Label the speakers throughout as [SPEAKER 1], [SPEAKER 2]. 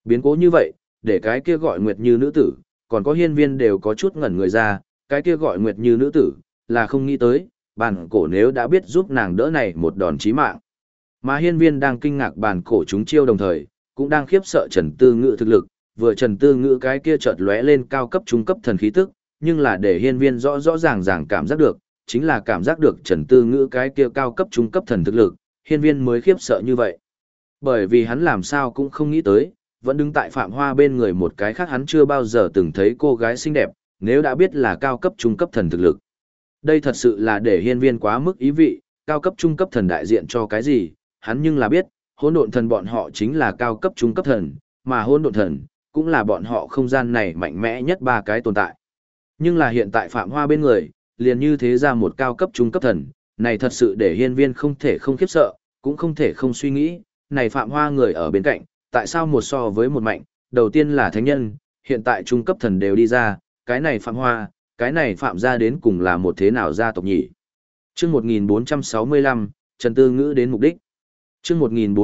[SPEAKER 1] Biến cố như vậy, để cái kia gọi Nguyệt Như nữ tử, còn có hiên viên đều có chút ngẩn người ra, cái kia gọi Nguyệt Như nữ tử, là không nghĩ tới, bản cổ nếu đã biết giúp nàng đỡ này một đòn chí mạng. Mà hiên viên đang kinh ngạc bản cổ chúng chiêu đồng thời, cũng đang khiếp sợ Trần Tư Ngữ thực lực, vừa Trần Tư Ngữ cái kia chợt lóe lên cao cấp trung cấp thần khí tức, nhưng là để hiên viên rõ rõ ràng ràng cảm giác được, chính là cảm giác được Trần Tư Ngữ cái kia cao cấp trung cấp thần thực lực, hiên viên mới khiếp sợ như vậy. Bởi vì hắn làm sao cũng không nghĩ tới, vẫn đứng tại Phạm Hoa bên người một cái khác hắn chưa bao giờ từng thấy cô gái xinh đẹp, nếu đã biết là cao cấp trung cấp thần thực lực. Đây thật sự là để hiên viên quá mức ý vị, cao cấp trung cấp thần đại diện cho cái gì, hắn nhưng là biết, hỗn độn thần bọn họ chính là cao cấp trung cấp thần, mà hỗn độn thần cũng là bọn họ không gian này mạnh mẽ nhất ba cái tồn tại. Nhưng là hiện tại Phạm Hoa bên người, liền như thế ra một cao cấp trung cấp thần, này thật sự để hiên viên không thể không khiếp sợ, cũng không thể không suy nghĩ, này Phạm Hoa người ở bên cạnh, tại sao một so với một mạnh, đầu tiên là thánh nhân, hiện tại trung cấp thần đều đi ra, cái này Phạm Hoa, cái này Phạm gia đến cùng là một thế nào gia tộc nhỉ? Chương 1465, Trần Tư Ngữ đến mục đích. Chương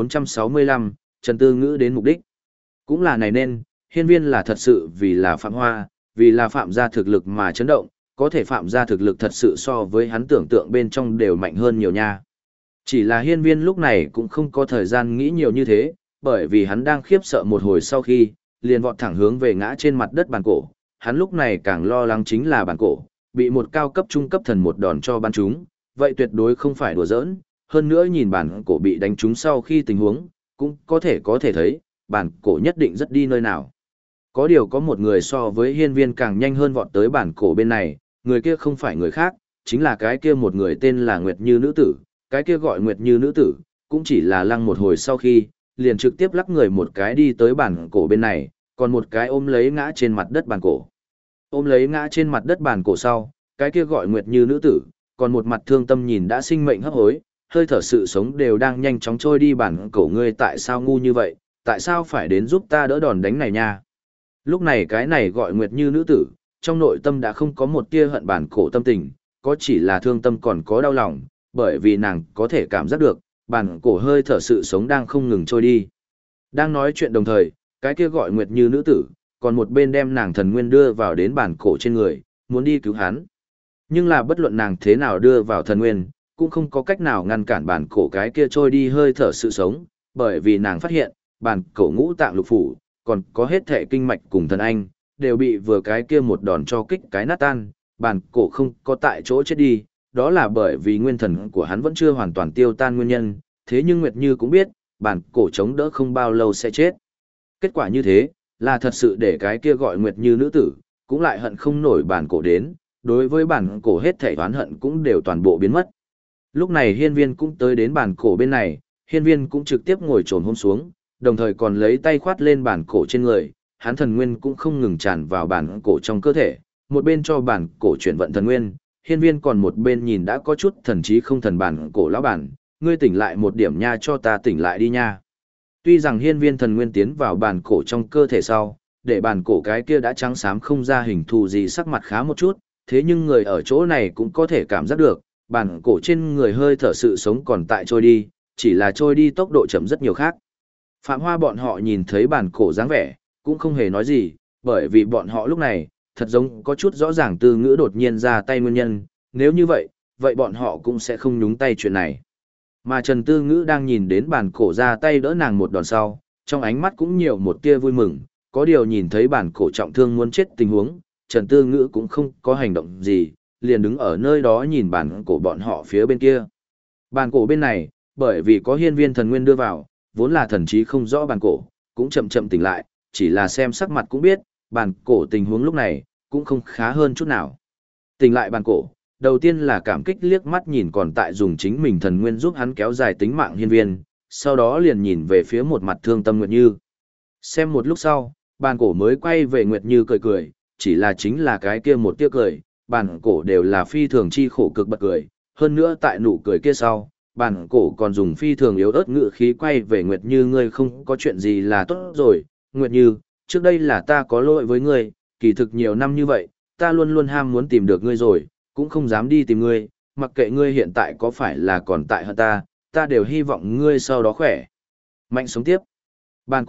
[SPEAKER 1] 1465, Trần Tư Ngữ đến mục đích. Cũng là này nên, hiên viên là thật sự vì là Phạm Hoa, vì là Phạm gia thực lực mà chấn động, có thể Phạm gia thực lực thật sự so với hắn tưởng tượng bên trong đều mạnh hơn nhiều nha. Chỉ là hiên viên lúc này cũng không có thời gian nghĩ nhiều như thế, bởi vì hắn đang khiếp sợ một hồi sau khi, liền vọt thẳng hướng về ngã trên mặt đất bàn cổ. Hắn lúc này càng lo lắng chính là bàn cổ, bị một cao cấp trung cấp thần một đòn cho bắn trúng, vậy tuyệt đối không phải đùa giỡn, hơn nữa nhìn bàn cổ bị đánh trúng sau khi tình huống, cũng có thể thấy, bàn cổ nhất định rất đi nơi nào. Có điều có một người so với hiên viên càng nhanh hơn vọt tới bàn cổ bên này, người kia không phải người khác, chính là cái kia một người tên là Nguyệt Như nữ tử, cái kia gọi Nguyệt Như nữ tử, cũng chỉ là lăng một hồi sau khi, liền trực tiếp lắc người một cái đi tới bàn cổ bên này, còn một cái ôm lấy ngã trên mặt đất bàn cổ. Ôm lấy ngã trên mặt đất bàn cổ sau, cái kia gọi Nguyệt Như nữ tử, còn một mặt thương tâm nhìn đã sinh mệnh hấp hối, hơi thở sự sống đều đang nhanh chóng trôi đi bàn cổ, ngươi tại sao ngu như vậy, tại sao phải đến giúp ta đỡ đòn đánh này nha. Lúc này cái này gọi Nguyệt Như nữ tử, trong nội tâm đã không có một tia hận bàn cổ tâm tình, có chỉ là thương tâm còn có đau lòng, bởi vì nàng có thể cảm giác được, bàn cổ hơi thở sự sống đang không ngừng trôi đi. Đang nói chuyện đồng thời, cái kia gọi Nguyệt Như nữ tử, còn một bên đem nàng thần nguyên đưa vào đến bàn cổ trên người, muốn đi cứu hắn. Nhưng là bất luận nàng thế nào đưa vào thần nguyên, cũng không có cách nào ngăn cản bàn cổ cái kia trôi đi hơi thở sự sống, bởi vì nàng phát hiện, bàn cổ ngũ tạng lục phủ, còn có hết thể kinh mạch cùng thần anh, đều bị vừa cái kia một đòn cho kích cái nát tan, bàn cổ không có tại chỗ chết đi, đó là bởi vì nguyên thần của hắn vẫn chưa hoàn toàn tiêu tan nguyên nhân, thế nhưng Nguyệt Như cũng biết, bàn cổ chống đỡ không bao lâu sẽ chết. Kết quả như thế, là thật sự để cái kia gọi Nguyệt Như nữ tử, cũng lại hận không nổi bàn cổ đến, đối với bàn cổ hết thảy oán hận cũng đều toàn bộ biến mất. Lúc này hiên viên cũng tới đến bàn cổ bên này, hiên viên cũng trực tiếp ngồi trồn hôm xuống, đồng thời còn lấy tay khoát lên bàn cổ trên người, hắn thần nguyên cũng không ngừng tràn vào bàn cổ trong cơ thể, một bên cho bàn cổ chuyển vận thần nguyên, hiên viên còn một bên nhìn đã có chút thần trí không thần bàn cổ lão bản, ngươi tỉnh lại một điểm nha, cho ta tỉnh lại đi nha. Tuy rằng hiên viên thần nguyên tiến vào bàn cổ trong cơ thể sau, để bàn cổ cái kia đã trắng xám không ra hình thù gì sắc mặt khá một chút, thế nhưng người ở chỗ này cũng có thể cảm giác được, bàn cổ trên người hơi thở sự sống còn tại trôi đi, chỉ là trôi đi tốc độ chậm rất nhiều khác. Phạm Hoa bọn họ nhìn thấy bàn cổ dáng vẻ, cũng không hề nói gì, bởi vì bọn họ lúc này, thật giống có chút rõ ràng Tư Ngữ đột nhiên ra tay nguyên nhân, nếu như vậy, vậy bọn họ cũng sẽ không nhúng tay chuyện này. Mà Trần Tư Ngữ đang nhìn đến bàn cổ ra tay đỡ nàng một đòn sau, trong ánh mắt cũng nhiều một tia vui mừng, có điều nhìn thấy bàn cổ trọng thương muốn chết tình huống, Trần Tư Ngữ cũng không có hành động gì, liền đứng ở nơi đó nhìn bàn cổ bọn họ phía bên kia. Bàn cổ bên này, bởi vì có hiên viên thần nguyên đưa vào, vốn là thần trí không rõ bàn cổ, cũng chậm chậm tỉnh lại, chỉ là xem sắc mặt cũng biết, bàn cổ tình huống lúc này, cũng không khá hơn chút nào. Tỉnh lại bàn cổ, đầu tiên là cảm kích liếc mắt nhìn còn tại dùng chính mình thần nguyên giúp hắn kéo dài tính mạng hiên viên, sau đó liền nhìn về phía một mặt thương tâm Nguyệt Như. Xem một lúc sau, bàn cổ mới quay về Nguyệt Như cười cười, chỉ là chính là cái kia một tia cười, bàn cổ đều là phi thường chi khổ cực bật cười, hơn nữa tại nụ cười kia sau, bàn cổ còn dùng phi thường yếu ớt ngữ khí quay về Nguyệt Như, ngươi không có chuyện gì là tốt rồi, Nguyệt Như, trước đây là ta có lỗi với ngươi, kỳ thực nhiều năm như vậy, ta luôn luôn ham muốn tìm được ngươi rồi, cũng không dám đi tìm ngươi, mặc kệ ngươi hiện tại có phải là còn tại hơn ta đều hy vọng ngươi sau đó khỏe. Mạnh sống tiếp. Bàn cổ,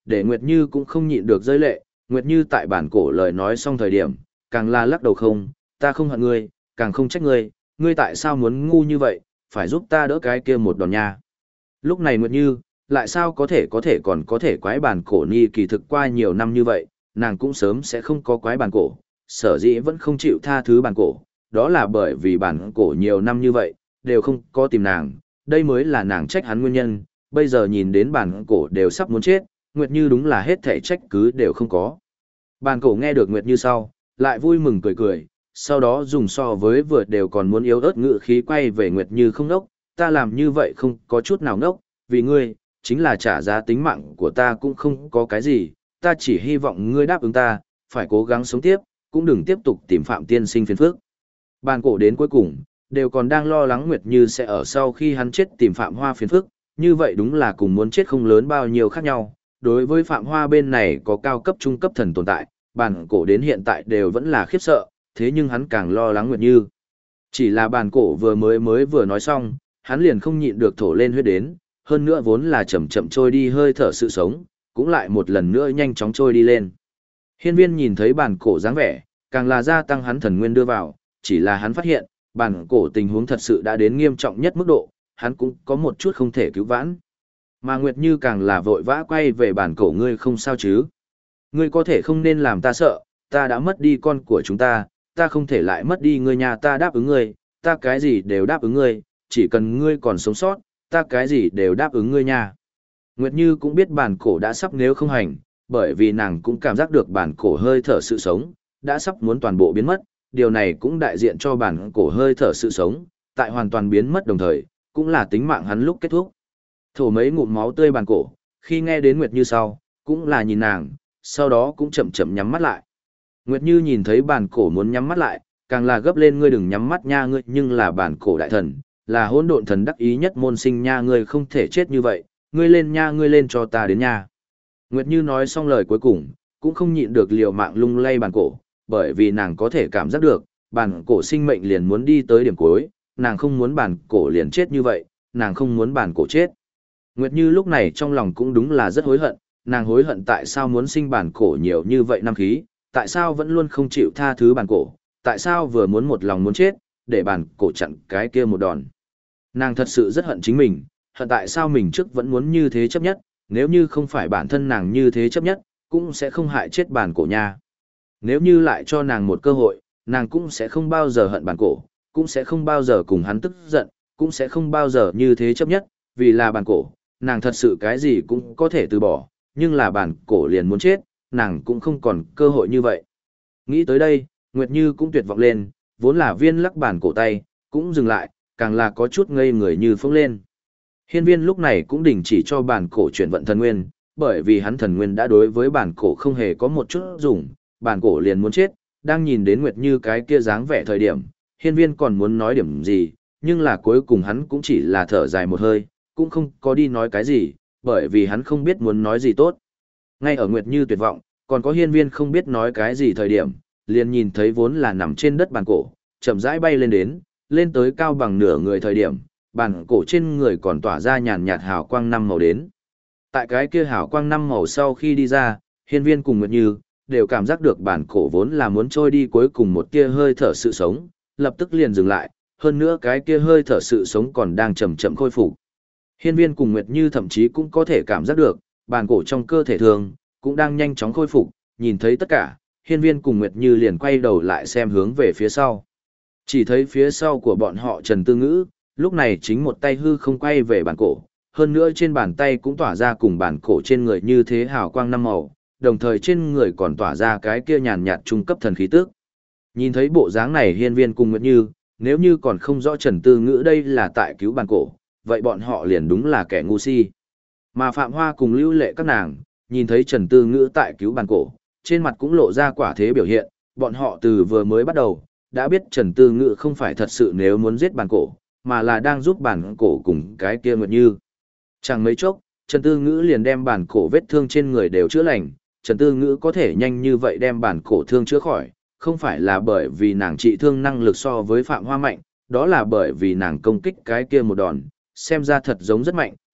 [SPEAKER 1] để Nguyệt Như cũng không nhịn được rơi lệ. Nguyệt Như tại bản cổ lời nói xong thời điểm, càng là lắc đầu không, ta không hận ngươi, càng không trách ngươi, ngươi tại sao muốn ngu như vậy, phải giúp ta đỡ cái kia một đòn nha. Lúc này Nguyệt Như, lại sao còn có thể quái bản cổ ni kỳ thực qua nhiều năm như vậy, nàng cũng sớm sẽ không có quái bản cổ, sở dĩ vẫn không chịu tha thứ bản cổ, đó là bởi vì bản cổ nhiều năm như vậy, đều không có tìm nàng, đây mới là nàng trách hắn nguyên nhân, bây giờ nhìn đến bản cổ đều sắp muốn chết, Nguyệt Như đúng là hết thảy trách cứ đều không có. Bản cổ nghe được Nguyệt Như sau, lại vui mừng cười cười, sau đó dùng so với vừa đều còn muốn yếu ớt ngự khí quay về Nguyệt Như không đốc, ta làm như vậy không có chút nào ngốc, vì ngươi, chính là trả giá tính mạng của ta cũng không có cái gì, ta chỉ hy vọng ngươi đáp ứng ta, phải cố gắng sống tiếp, cũng đừng tiếp tục tìm Phạm tiên sinh phiền phức. Bàn cổ đến cuối cùng, đều còn đang lo lắng Nguyệt Như sẽ ở sau khi hắn chết tìm Phạm Hoa phiền phức, như vậy đúng là cùng muốn chết không lớn bao nhiêu khác nhau. Đối với Phạm Hoa bên này có cao cấp trung cấp thần tồn tại, bàn cổ đến hiện tại đều vẫn là khiếp sợ, thế nhưng hắn càng lo lắng Nguyệt Như. Chỉ là bàn cổ vừa nói xong, hắn liền không nhịn được thổ lên huyết đến, hơn nữa vốn là chậm chậm trôi đi hơi thở sự sống, cũng lại một lần nữa nhanh chóng trôi đi lên. Hiên Viên nhìn thấy bàn cổ dáng vẻ, càng là gia tăng hắn thần nguyên đưa vào, chỉ là hắn phát hiện, bàn cổ tình huống thật sự đã đến nghiêm trọng nhất mức độ, hắn cũng có một chút không thể cứu vãn. Mà Nguyệt Như càng là vội vã quay về bàn cổ, ngươi không sao chứ? Ngươi có thể không nên làm ta sợ, ta đã mất đi con của chúng ta không thể lại mất đi ngươi nhà, ta đáp ứng ngươi, ta cái gì đều đáp ứng ngươi, chỉ cần ngươi còn sống sót, ta cái gì đều đáp ứng ngươi nha. Nguyệt Như cũng biết bản cổ đã sắp nếu không hành, bởi vì nàng cũng cảm giác được bản cổ hơi thở sự sống, đã sắp muốn toàn bộ biến mất, điều này cũng đại diện cho bản cổ hơi thở sự sống, tại hoàn toàn biến mất đồng thời, cũng là tính mạng hắn lúc kết thúc. Thổ mấy ngụm máu tươi bản cổ, khi nghe đến Nguyệt Như sau, cũng là nhìn nàng, sau đó cũng chậm chậm nhắm mắt lại. Nguyệt Như nhìn thấy bản cổ muốn nhắm mắt lại, càng là gấp lên, ngươi đừng nhắm mắt nha ngươi, nhưng là bản cổ đại thần, là hỗn độn thần đắc ý nhất môn sinh nha, ngươi không thể chết như vậy, ngươi lên nha, ngươi lên cho ta đến nha. Nguyệt Như nói xong lời cuối cùng, cũng không nhịn được liều mạng lung lay bản cổ, bởi vì nàng có thể cảm giác được, bản cổ sinh mệnh liền muốn đi tới điểm cuối, nàng không muốn bản cổ liền chết như vậy, nàng không muốn bản cổ chết. Nguyệt Như lúc này trong lòng cũng đúng là rất hối hận, nàng hối hận tại sao muốn sinh bản cổ nhiều như vậy năm khí, tại sao vẫn luôn không chịu tha thứ bản cổ, tại sao vừa muốn một lòng muốn chết, để bản cổ chặn cái kia một đòn. Nàng thật sự rất hận chính mình, hận tại sao mình trước vẫn muốn như thế chấp nhất, nếu như không phải bản thân nàng như thế chấp nhất, cũng sẽ không hại chết bản cổ nha. Nếu như lại cho nàng một cơ hội, nàng cũng sẽ không bao giờ hận bản cổ, cũng sẽ không bao giờ cùng hắn tức giận, cũng sẽ không bao giờ như thế chấp nhất, vì là bản cổ, nàng thật sự cái gì cũng có thể từ bỏ, nhưng là bản cổ liền muốn chết, nàng cũng không còn cơ hội như vậy. Nghĩ tới đây, Nguyệt Như cũng tuyệt vọng lên, vốn là viên lắc bản cổ tay, cũng dừng lại, càng là có chút ngây người như phóng lên. Hiên Viên lúc này cũng đình chỉ cho bản cổ chuyển vận thần nguyên, bởi vì hắn thần nguyên đã đối với bản cổ không hề có một chút dùng, bản cổ liền muốn chết, đang nhìn đến Nguyệt Như cái kia dáng vẻ thời điểm, Hiên Viên còn muốn nói điểm gì, nhưng là cuối cùng hắn cũng chỉ là thở dài một hơi, cũng không có đi nói cái gì, bởi vì hắn không biết muốn nói gì tốt. Ngay ở Nguyệt Như tuyệt vọng, còn có Hiên Viên không biết nói cái gì thời điểm, liền nhìn thấy vốn là nằm trên đất bản cổ, chậm rãi bay lên đến, lên tới cao bằng nửa người thời điểm, bản cổ trên người còn tỏa ra nhàn nhạt hào quang năm màu đến. Tại cái kia hào quang năm màu sau khi đi ra, Hiên Viên cùng Nguyệt Như đều cảm giác được bản cổ vốn là muốn trôi đi cuối cùng một tia hơi thở sự sống, lập tức liền dừng lại, hơn nữa cái kia hơi thở sự sống còn đang chậm chậm khôi phục. Hiên Viên cùng Nguyệt Như thậm chí cũng có thể cảm giác được, bản cổ trong cơ thể thường cũng đang nhanh chóng khôi phục, nhìn thấy tất cả, Hiên Viên cùng Nguyệt Như liền quay đầu lại xem hướng về phía sau. Chỉ thấy phía sau của bọn họ Trần Tư Ngữ, lúc này chính một tay hư không quay về bản cổ, hơn nữa trên bàn tay cũng tỏa ra cùng bản cổ trên người như thế hào quang năm màu, đồng thời trên người còn tỏa ra cái kia nhàn nhạt trung cấp thần khí tức. Nhìn thấy bộ dáng này Hiên Viên cùng Nguyệt Như, nếu như còn không rõ Trần Tư Ngữ đây là tại cứu bản cổ, vậy bọn họ liền đúng là kẻ ngu si. Mà Phạm Hoa cùng Lưu Lệ các nàng, nhìn thấy Trần Tư Ngữ tại cứu bản cổ, trên mặt cũng lộ ra quả thế biểu hiện, bọn họ từ vừa mới bắt đầu, đã biết Trần Tư Ngữ không phải thật sự nếu muốn giết bản cổ, mà là đang giúp bản cổ cùng cái kia Nguyệt Như. Chẳng mấy chốc, Trần Tư Ngữ liền đem bản cổ vết thương trên người đều chữa lành, Trần Tư Ngữ có thể nhanh như vậy đem bản cổ thương chữa khỏi, không phải là bởi vì nàng trị thương năng lực so với Phạm Hoa mạnh, đó là bởi vì nàng công kích cái kia một đòn, xem ra thật giống rất mạnh,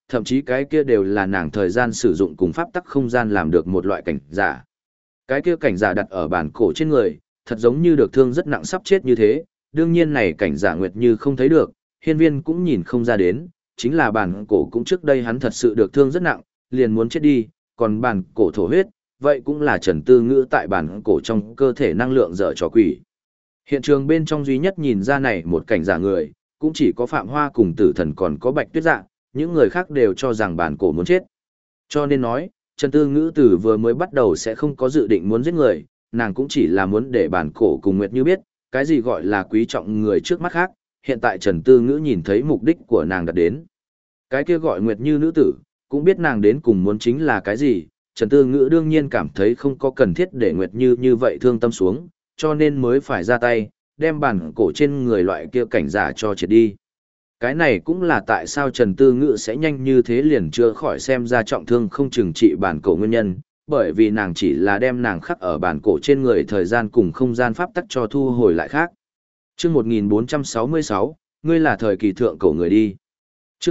[SPEAKER 1] thậm chí cái kia đều là nàng thời gian sử dụng cùng pháp tắc không gian làm được một loại cảnh giả. Cái kia cảnh giả đặt ở bản cổ trên người, thật giống như được thương rất nặng sắp chết như thế, đương nhiên này cảnh giả Nguyệt Như không thấy được, hiên viên cũng nhìn không ra đến, chính là bản cổ cũng trước đây hắn thật sự được thương rất nặng, liền muốn chết đi, còn bản cổ thổ huyết, vậy cũng là Trần Tư Ngữ tại bản cổ trong cơ thể năng lượng dở trò quỷ. Hiện trường bên trong duy nhất nhìn ra này một cảnh giả người, cũng chỉ có Phạm Hoa cùng Tử Thần còn có Bạch Tuyết Dạ, những người khác đều cho rằng bản cổ muốn chết. Cho nên nói, Trần Tư Ngữ từ vừa mới bắt đầu sẽ không có dự định muốn giết người, nàng cũng chỉ là muốn để bản cổ cùng Nguyệt Như biết, cái gì gọi là quý trọng người trước mắt khác, hiện tại Trần Tư Ngữ nhìn thấy mục đích của nàng đạt đến. Cái kia gọi Nguyệt Như nữ tử, cũng biết nàng đến cùng muốn chính là cái gì, Trần Tư Ngữ đương nhiên cảm thấy không có cần thiết để Nguyệt Như như vậy thương tâm xuống, cho nên mới phải ra tay, đem bản cổ trên người loại kia cảnh giả cho triệt đi. Cái này cũng là tại sao Trần Tư Ngữ sẽ nhanh như thế liền chưa khỏi xem ra trọng thương không chừng trị bản cổ nguyên nhân, bởi vì nàng chỉ là đem nàng khắc ở bản cổ trên người thời gian cùng không gian pháp tắc cho thu hồi lại khác. Chương 1466, ngươi là thời kỳ thượng cổ người đi. Chương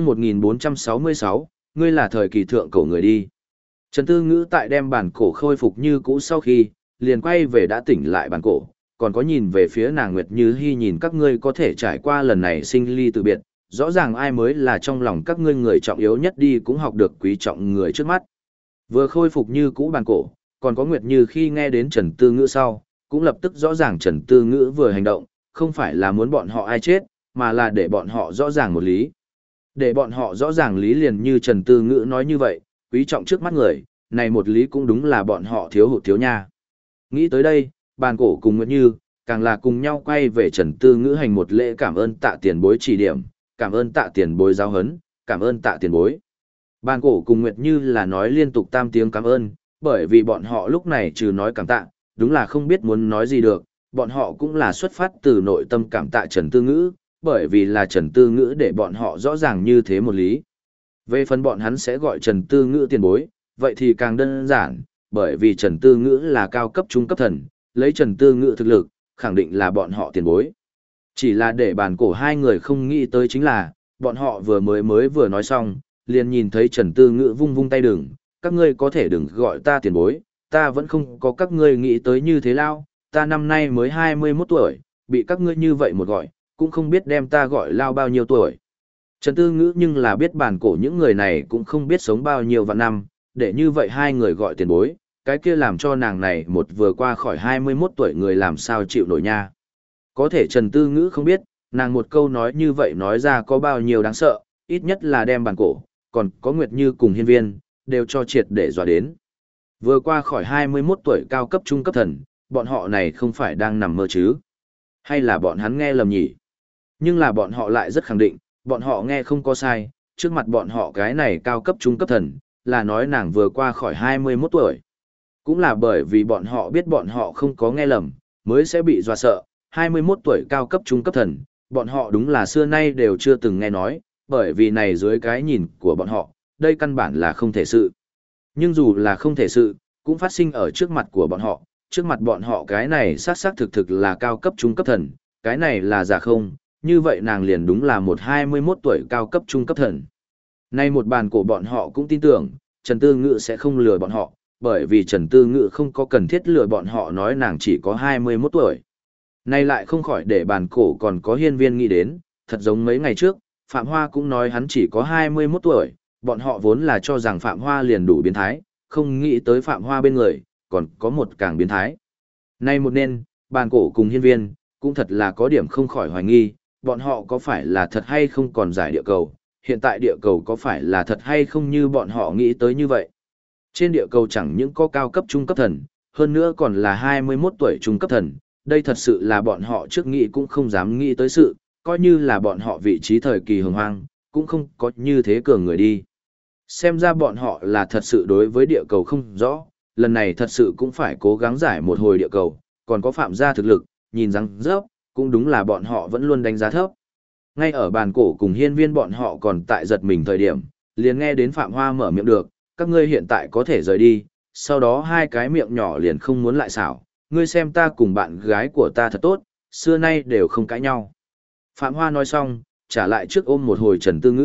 [SPEAKER 1] 1466, ngươi là thời kỳ thượng cổ người đi. Trần Tư Ngữ tại đem bản cổ khôi phục như cũ sau khi, liền quay về đã tỉnh lại bản cổ, còn có nhìn về phía nàng Nguyệt Như Hi nhìn các ngươi có thể trải qua lần này sinh ly từ biệt, rõ ràng ai mới là trong lòng các ngươi người trọng yếu nhất đi cũng học được quý trọng người trước mắt. Vừa khôi phục như cũ bản cổ, còn có Nguyệt Như khi nghe đến Trần Tư Ngữ sau, cũng lập tức rõ ràng Trần Tư Ngữ vừa hành động, không phải là muốn bọn họ ai chết, mà là để bọn họ rõ ràng một lý. Để bọn họ rõ ràng lý liền như Trần Tư Ngữ nói như vậy, quý trọng trước mắt người, này một lý cũng đúng là bọn họ thiếu hụt thiếu nha. Nghĩ tới đây, bản cổ cùng Nguyệt Như, càng là cùng nhau quay về Trần Tư Ngữ hành một lễ cảm ơn tạ tiền bối chỉ điểm, cảm ơn tạ tiền bối giáo huấn, cảm ơn tạ tiền bối. Bản cổ cùng Nguyệt Như là nói liên tục tam tiếng cảm ơn, bởi vì bọn họ lúc này trừ nói cảm tạ, đúng là không biết muốn nói gì được, bọn họ cũng là xuất phát từ nội tâm cảm tạ Trần Tư Ngữ, bởi vì là Trần Tư Ngữ để bọn họ rõ ràng như thế một lý. Về phần bọn hắn sẽ gọi Trần Tư Ngữ tiền bối, vậy thì càng đơn giản, bởi vì Trần Tư Ngữ là cao cấp trung cấp thần, lấy Trần Tư Ngữ thực lực, khẳng định là bọn họ tiền bối. Chỉ là để bản cổ hai người không nghĩ tới chính là, bọn họ vừa nói xong, liền nhìn thấy Trần Tư Ngữ vung vung tay đừng, các ngươi có thể đừng gọi ta tiền bối, ta vẫn không có các ngươi nghĩ tới như thế lao, ta năm nay mới 21 tuổi, bị các ngươi như vậy một gọi, cũng không biết đem ta gọi lao bao nhiêu tuổi. Trần Tư Ngữ nhưng là biết bản cổ những người này cũng không biết sống bao nhiêu vạn năm, để như vậy hai người gọi tiền bối, cái kia làm cho nàng này một vừa qua khỏi 21 tuổi người làm sao chịu nổi nha. Có thể Trần Tư Ngữ không biết, nàng một câu nói như vậy nói ra có bao nhiêu đáng sợ, ít nhất là đem bản cổ, còn có Nguyệt Như cùng hiên viên, đều cho triệt để dọa đến. Vừa qua khỏi 21 tuổi cao cấp trung cấp thần, bọn họ này không phải đang nằm mơ chứ? Hay là bọn hắn nghe lầm nhỉ? Nhưng là bọn họ lại rất khẳng định, bọn họ nghe không có sai, trước mặt bọn họ cái này cao cấp trung cấp thần, là nói nàng vừa qua khỏi 21 tuổi. Cũng là bởi vì bọn họ biết bọn họ không có nghe lầm, mới sẽ bị dọa sợ, 21 tuổi cao cấp trung cấp thần, bọn họ đúng là xưa nay đều chưa từng nghe nói, bởi vì này dưới cái nhìn của bọn họ, đây căn bản là không thể sự. Nhưng dù là không thể sự, cũng phát sinh ở trước mặt của bọn họ, trước mặt bọn họ cái này xác thực là cao cấp trung cấp thần, cái này là giả không, như vậy nàng liền đúng là một 21 tuổi cao cấp trung cấp thần. Nay một bàn cổ bọn họ cũng tin tưởng, Trần Tư Ngữ sẽ không lừa bọn họ, bởi vì Trần Tư Ngữ không có cần thiết lừa bọn họ nói nàng chỉ có 21 tuổi. Nay lại không khỏi để bàn cổ còn có hiên viên nghĩ đến, thật giống mấy ngày trước, Phạm Hoa cũng nói hắn chỉ có 21 tuổi, bọn họ vốn là cho rằng Phạm Hoa liền đủ biến thái, không nghĩ tới Phạm Hoa bên người, còn có một càng biến thái. Nay một nên, bàn cổ cùng hiên viên, cũng thật là có điểm không khỏi hoài nghi, bọn họ có phải là thật hay không còn giải địa cầu, hiện tại địa cầu có phải là thật hay không như bọn họ nghĩ tới như vậy. Trên địa cầu chẳng những có cao cấp trung cấp thần, hơn nữa còn là 21 tuổi trung cấp thần, đây thật sự là bọn họ trước nghĩ cũng không dám nghĩ tới sự, coi như là bọn họ vị trí thời kỳ hồng hoang, cũng không có như thế cường người đi. Xem ra bọn họ là thật sự đối với địa cầu không rõ, lần này thật sự cũng phải cố gắng giải một hồi địa cầu, còn có phạm gia thực lực, nhìn răng rớp, cũng đúng là bọn họ vẫn luôn đánh giá thấp. Ngay ở bàn cổ cùng hiên viên bọn họ còn tại giật mình thời điểm, liền nghe đến Phạm Hoa mở miệng được, các ngươi hiện tại có thể rời đi, sau đó hai cái miệng nhỏ liền không muốn lại xảo, ngươi xem ta cùng bạn gái của ta thật tốt, xưa nay đều không cãi nhau. Phạm Hoa nói xong, trả lại trước ôm một hồi Trần Tư Ngữ,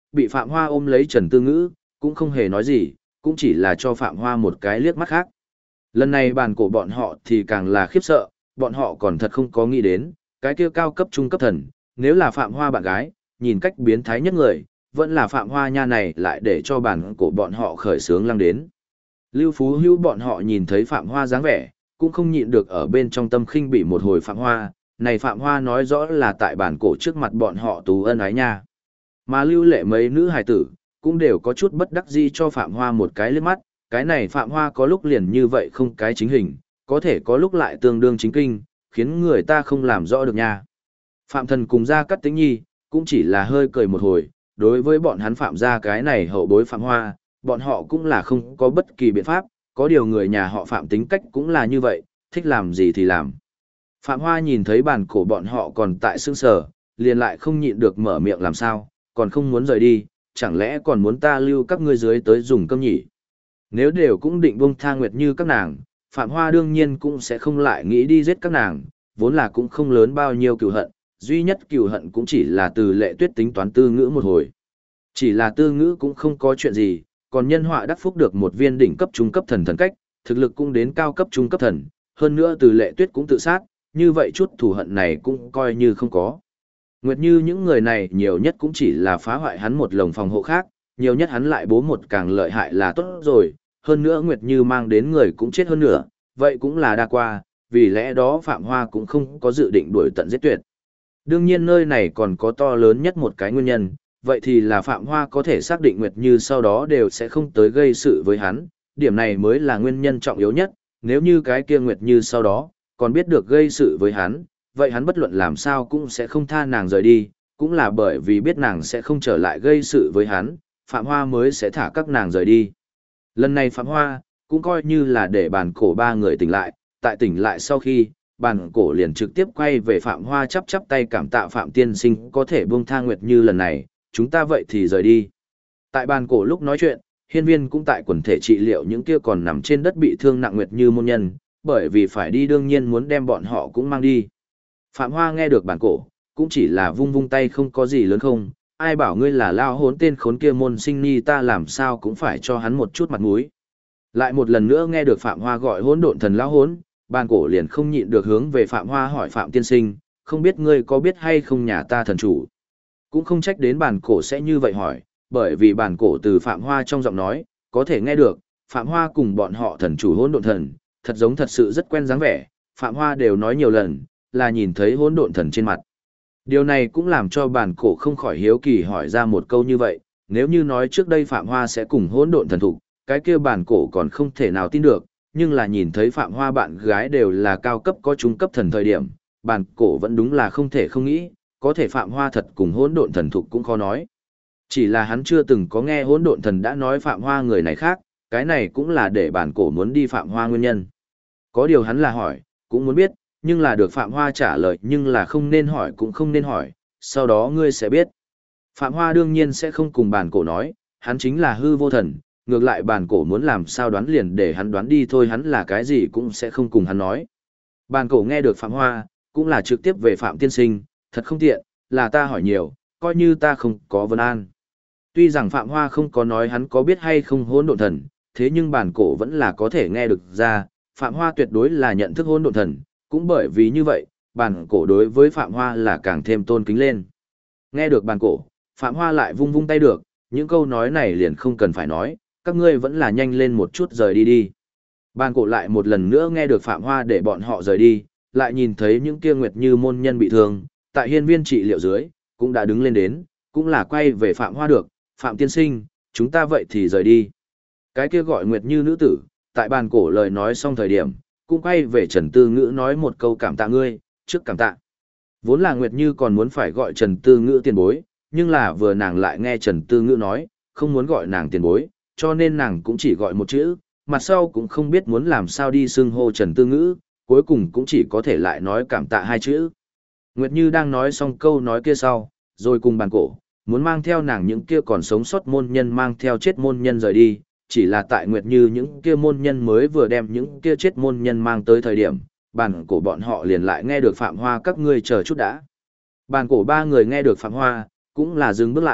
[SPEAKER 1] bị Phạm Hoa ôm lấy Trần Tư Ngữ, cũng không hề nói gì, cũng chỉ là cho Phạm Hoa một cái liếc mắt khác. Lần này bàn cổ bọn họ thì càng là khiếp sợ, bọn họ còn thật không có nghĩ đến, cái kia cao cấp trung cấp thần, nếu là Phạm Hoa bạn gái, nhìn cách biến thái nhất người, vẫn là Phạm Hoa nha này lại để cho bàn cổ bọn họ khởi sướng lăng đến. Lưu Phú Hữu bọn họ nhìn thấy Phạm Hoa dáng vẻ, cũng không nhịn được ở bên trong tâm khinh bị một hồi Phạm Hoa, này Phạm Hoa nói rõ là tại bàn cổ trước mặt bọn họ tú ân ái nha. Mà Lưu Lệ mấy nữ hài tử, cũng đều có chút bất đắc dĩ cho Phạm Hoa một cái liếc mắt, cái này Phạm Hoa có lúc liền như vậy không cái chính hình, có thể có lúc lại tương đương chính kinh, khiến người ta không làm rõ được nha. Phạm Thần cùng Gia Cát Tĩnh Nhi, cũng chỉ là hơi cười một hồi, đối với bọn hắn Phạm gia cái này hậu bối Phạm Hoa, bọn họ cũng là không có bất kỳ biện pháp, có điều người nhà họ Phạm tính cách cũng là như vậy, thích làm gì thì làm. Phạm Hoa nhìn thấy bàn cổ bọn họ còn tại sương sở, liền lại không nhịn được mở miệng làm sao, còn không muốn rời đi, chẳng lẽ còn muốn ta lưu các ngươi dưới tới dùng cơm nhỉ? Nếu đều cũng định buông tha Nguyệt Như các nàng, Phạm Hoa đương nhiên cũng sẽ không lại nghĩ đi giết các nàng, vốn là cũng không lớn bao nhiêu cừu hận, duy nhất cừu hận cũng chỉ là từ Lệ Tuyết tính toán Tư Ngữ một hồi. Chỉ là Tư Ngữ cũng không có chuyện gì, còn nhân họa đắc phúc được một viên đỉnh cấp trung cấp thần thần cách, thực lực cũng đến cao cấp trung cấp thần, hơn nữa từ Lệ Tuyết cũng tự sát, như vậy chút thù hận này cũng coi như không có. Nguyệt Như những người này nhiều nhất cũng chỉ là phá hoại hắn một lồng phòng hộ khác, nhiều nhất hắn lại bố một càng lợi hại là tốt rồi, hơn nữa Nguyệt Như mang đến người cũng chết hơn nữa, vậy cũng là đa qua, vì lẽ đó Phạm Hoa cũng không có dự định đuổi tận giết tuyệt. Đương nhiên nơi này còn có to lớn nhất một cái nguyên nhân, vậy thì là Phạm Hoa có thể xác định Nguyệt Như sau đó đều sẽ không tới gây sự với hắn, điểm này mới là nguyên nhân trọng yếu nhất, nếu như cái kia Nguyệt Như sau đó còn biết được gây sự với hắn, vậy hắn bất luận làm sao cũng sẽ không tha nàng rời đi, cũng là bởi vì biết nàng sẽ không trở lại gây sự với hắn, Phạm Hoa mới sẽ thả các nàng rời đi. Lần này Phạm Hoa cũng coi như là để bàn cổ ba người tỉnh lại, tại tỉnh lại sau khi, bàn cổ liền trực tiếp quay về Phạm Hoa chắp chắp tay cảm tạ Phạm tiên sinh có thể buông tha Nguyệt Như lần này, chúng ta vậy thì rời đi. Tại bàn cổ lúc nói chuyện, hiên viên cũng tại quần thể trị liệu những kia còn nằm trên đất bị thương nặng Nguyệt Như môn nhân, bởi vì phải đi đương nhiên muốn đem bọn họ cũng mang đi. Phạm Hoa nghe được bàn cổ, cũng chỉ là vung vung tay không có gì lớn không, ai bảo ngươi là lao hốn tên khốn kia môn sinh ni ta làm sao cũng phải cho hắn một chút mặt mũi. Lại một lần nữa nghe được Phạm Hoa gọi hỗn độn thần lao hốn, bàn cổ liền không nhịn được hướng về Phạm Hoa hỏi Phạm tiên sinh, không biết ngươi có biết hay không nhà ta thần chủ. Cũng không trách đến bàn cổ sẽ như vậy hỏi, bởi vì bàn cổ từ Phạm Hoa trong giọng nói, có thể nghe được, Phạm Hoa cùng bọn họ thần chủ hỗn độn thần, thật giống thật sự rất quen dáng vẻ, Phạm Hoa đều nói nhiều lần, là nhìn thấy hỗn độn thần trên mặt. Điều này cũng làm cho bàn cổ không khỏi hiếu kỳ hỏi ra một câu như vậy, nếu như nói trước đây Phạm Hoa sẽ cùng hỗn độn thần thủ, cái kia bàn cổ còn không thể nào tin được, nhưng là nhìn thấy Phạm Hoa bạn gái đều là cao cấp có trung cấp thần thời điểm, bàn cổ vẫn đúng là không thể không nghĩ, có thể Phạm Hoa thật cùng hỗn độn thần thục cũng khó nói. Chỉ là hắn chưa từng có nghe hỗn độn thần đã nói Phạm Hoa người này khác, cái này cũng là để bàn cổ muốn đi Phạm Hoa nguyên nhân. Có điều hắn là hỏi, cũng muốn biết, nhưng là được Phạm Hoa trả lời nhưng là không nên hỏi cũng không nên hỏi, sau đó ngươi sẽ biết. Phạm Hoa đương nhiên sẽ không cùng bàn cổ nói, hắn chính là hư vô thần, ngược lại bàn cổ muốn làm sao đoán liền để hắn đoán đi thôi, hắn là cái gì cũng sẽ không cùng hắn nói. Bàn cổ nghe được Phạm Hoa, cũng là trực tiếp về Phạm tiên sinh, thật không tiện, là ta hỏi nhiều, coi như ta không có vấn an. Tuy rằng Phạm Hoa không có nói hắn có biết hay không hỗn độn thần, thế nhưng bàn cổ vẫn là có thể nghe được ra, Phạm Hoa tuyệt đối là nhận thức hỗn độn thần, cũng bởi vì như vậy, bàn cổ đối với Phạm Hoa là càng thêm tôn kính lên. Nghe được bàn cổ, Phạm Hoa lại vung vung tay được, những câu nói này liền không cần phải nói, các ngươi vẫn là nhanh lên một chút rời đi đi. Bàn cổ lại một lần nữa nghe được Phạm Hoa để bọn họ rời đi, lại nhìn thấy những kia Nguyệt Như môn nhân bị thương, tại hiên viên trị liệu dưới, cũng đã đứng lên đến, cũng là quay về Phạm Hoa được, Phạm tiên sinh, chúng ta vậy thì rời đi. Cái kia gọi Nguyệt Như nữ tử, tại bàn cổ lời nói xong thời điểm, cũng quay về Trần Tư Ngữ nói một câu cảm tạ ngươi, trước cảm tạ. Vốn là Nguyệt Như còn muốn phải gọi Trần Tư Ngữ tiền bối, nhưng là vừa nàng lại nghe Trần Tư Ngữ nói, không muốn gọi nàng tiền bối, cho nên nàng cũng chỉ gọi một chữ, mặt sau cũng không biết muốn làm sao đi xưng hô Trần Tư Ngữ, cuối cùng cũng chỉ có thể lại nói cảm tạ hai chữ. Nguyệt Như đang nói xong câu nói kia sau, rồi cùng bàn cổ, muốn mang theo nàng những kia còn sống sót môn nhân mang theo chết môn nhân rời đi, chỉ là tại Nguyệt Như những kia môn nhân mới vừa đem những kia chết môn nhân mang tới thời điểm, bàn cổ bọn họ liền lại nghe được Phạm Hoa các ngươi chờ chút đã. Bàn cổ ba người nghe được Phạm Hoa, cũng là dừng bước lại,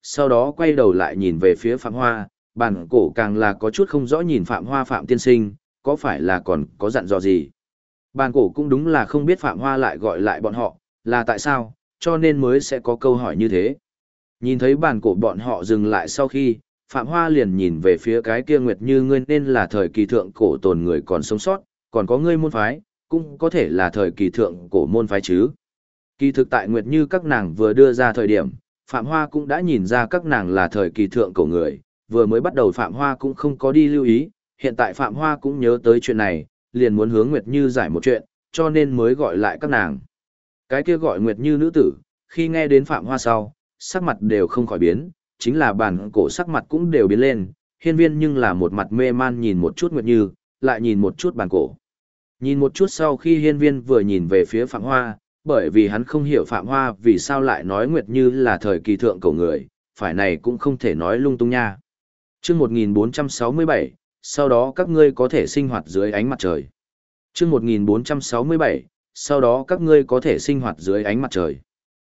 [SPEAKER 1] sau đó quay đầu lại nhìn về phía Phạm Hoa, bản cổ càng là có chút không rõ nhìn Phạm Hoa Phạm tiên sinh, có phải là còn có dặn dò gì. Bản cổ cũng đúng là không biết Phạm Hoa lại gọi lại bọn họ, là tại sao, cho nên mới sẽ có câu hỏi như thế. Nhìn thấy bản cổ bọn họ dừng lại sau khi, Phạm Hoa liền nhìn về phía cái kia Nguyệt Như ngươi nên là thời kỳ thượng cổ tồn người còn sống sót, còn có ngươi môn phái, cũng có thể là thời kỳ thượng cổ môn phái chứ. Kỳ thực tại Nguyệt Như các nàng vừa đưa ra thời điểm, Phạm Hoa cũng đã nhìn ra các nàng là thời kỳ thượng cổ người, vừa mới bắt đầu Phạm Hoa cũng không có đi lưu ý, hiện tại Phạm Hoa cũng nhớ tới chuyện này, liền muốn hướng Nguyệt Như giải một chuyện, cho nên mới gọi lại các nàng. Cái kia gọi Nguyệt Như nữ tử, khi nghe đến Phạm Hoa sau, sắc mặt đều không khỏi biến, chính là bản cổ sắc mặt cũng đều biến lên, hiên viên nhưng là một mặt mê man nhìn một chút Nguyệt Như, lại nhìn một chút bản cổ. Nhìn một chút sau khi hiên viên vừa nhìn về phía Phạm Hoa, bởi vì hắn không hiểu Phạm Hoa vì sao lại nói Nguyệt Như là thời kỳ thượng cổ người, phải này cũng không thể nói lung tung nha. Chương 1467, sau đó các ngươi có thể sinh hoạt dưới ánh mặt trời. Chương 1467, sau đó các ngươi có thể sinh hoạt dưới ánh mặt trời.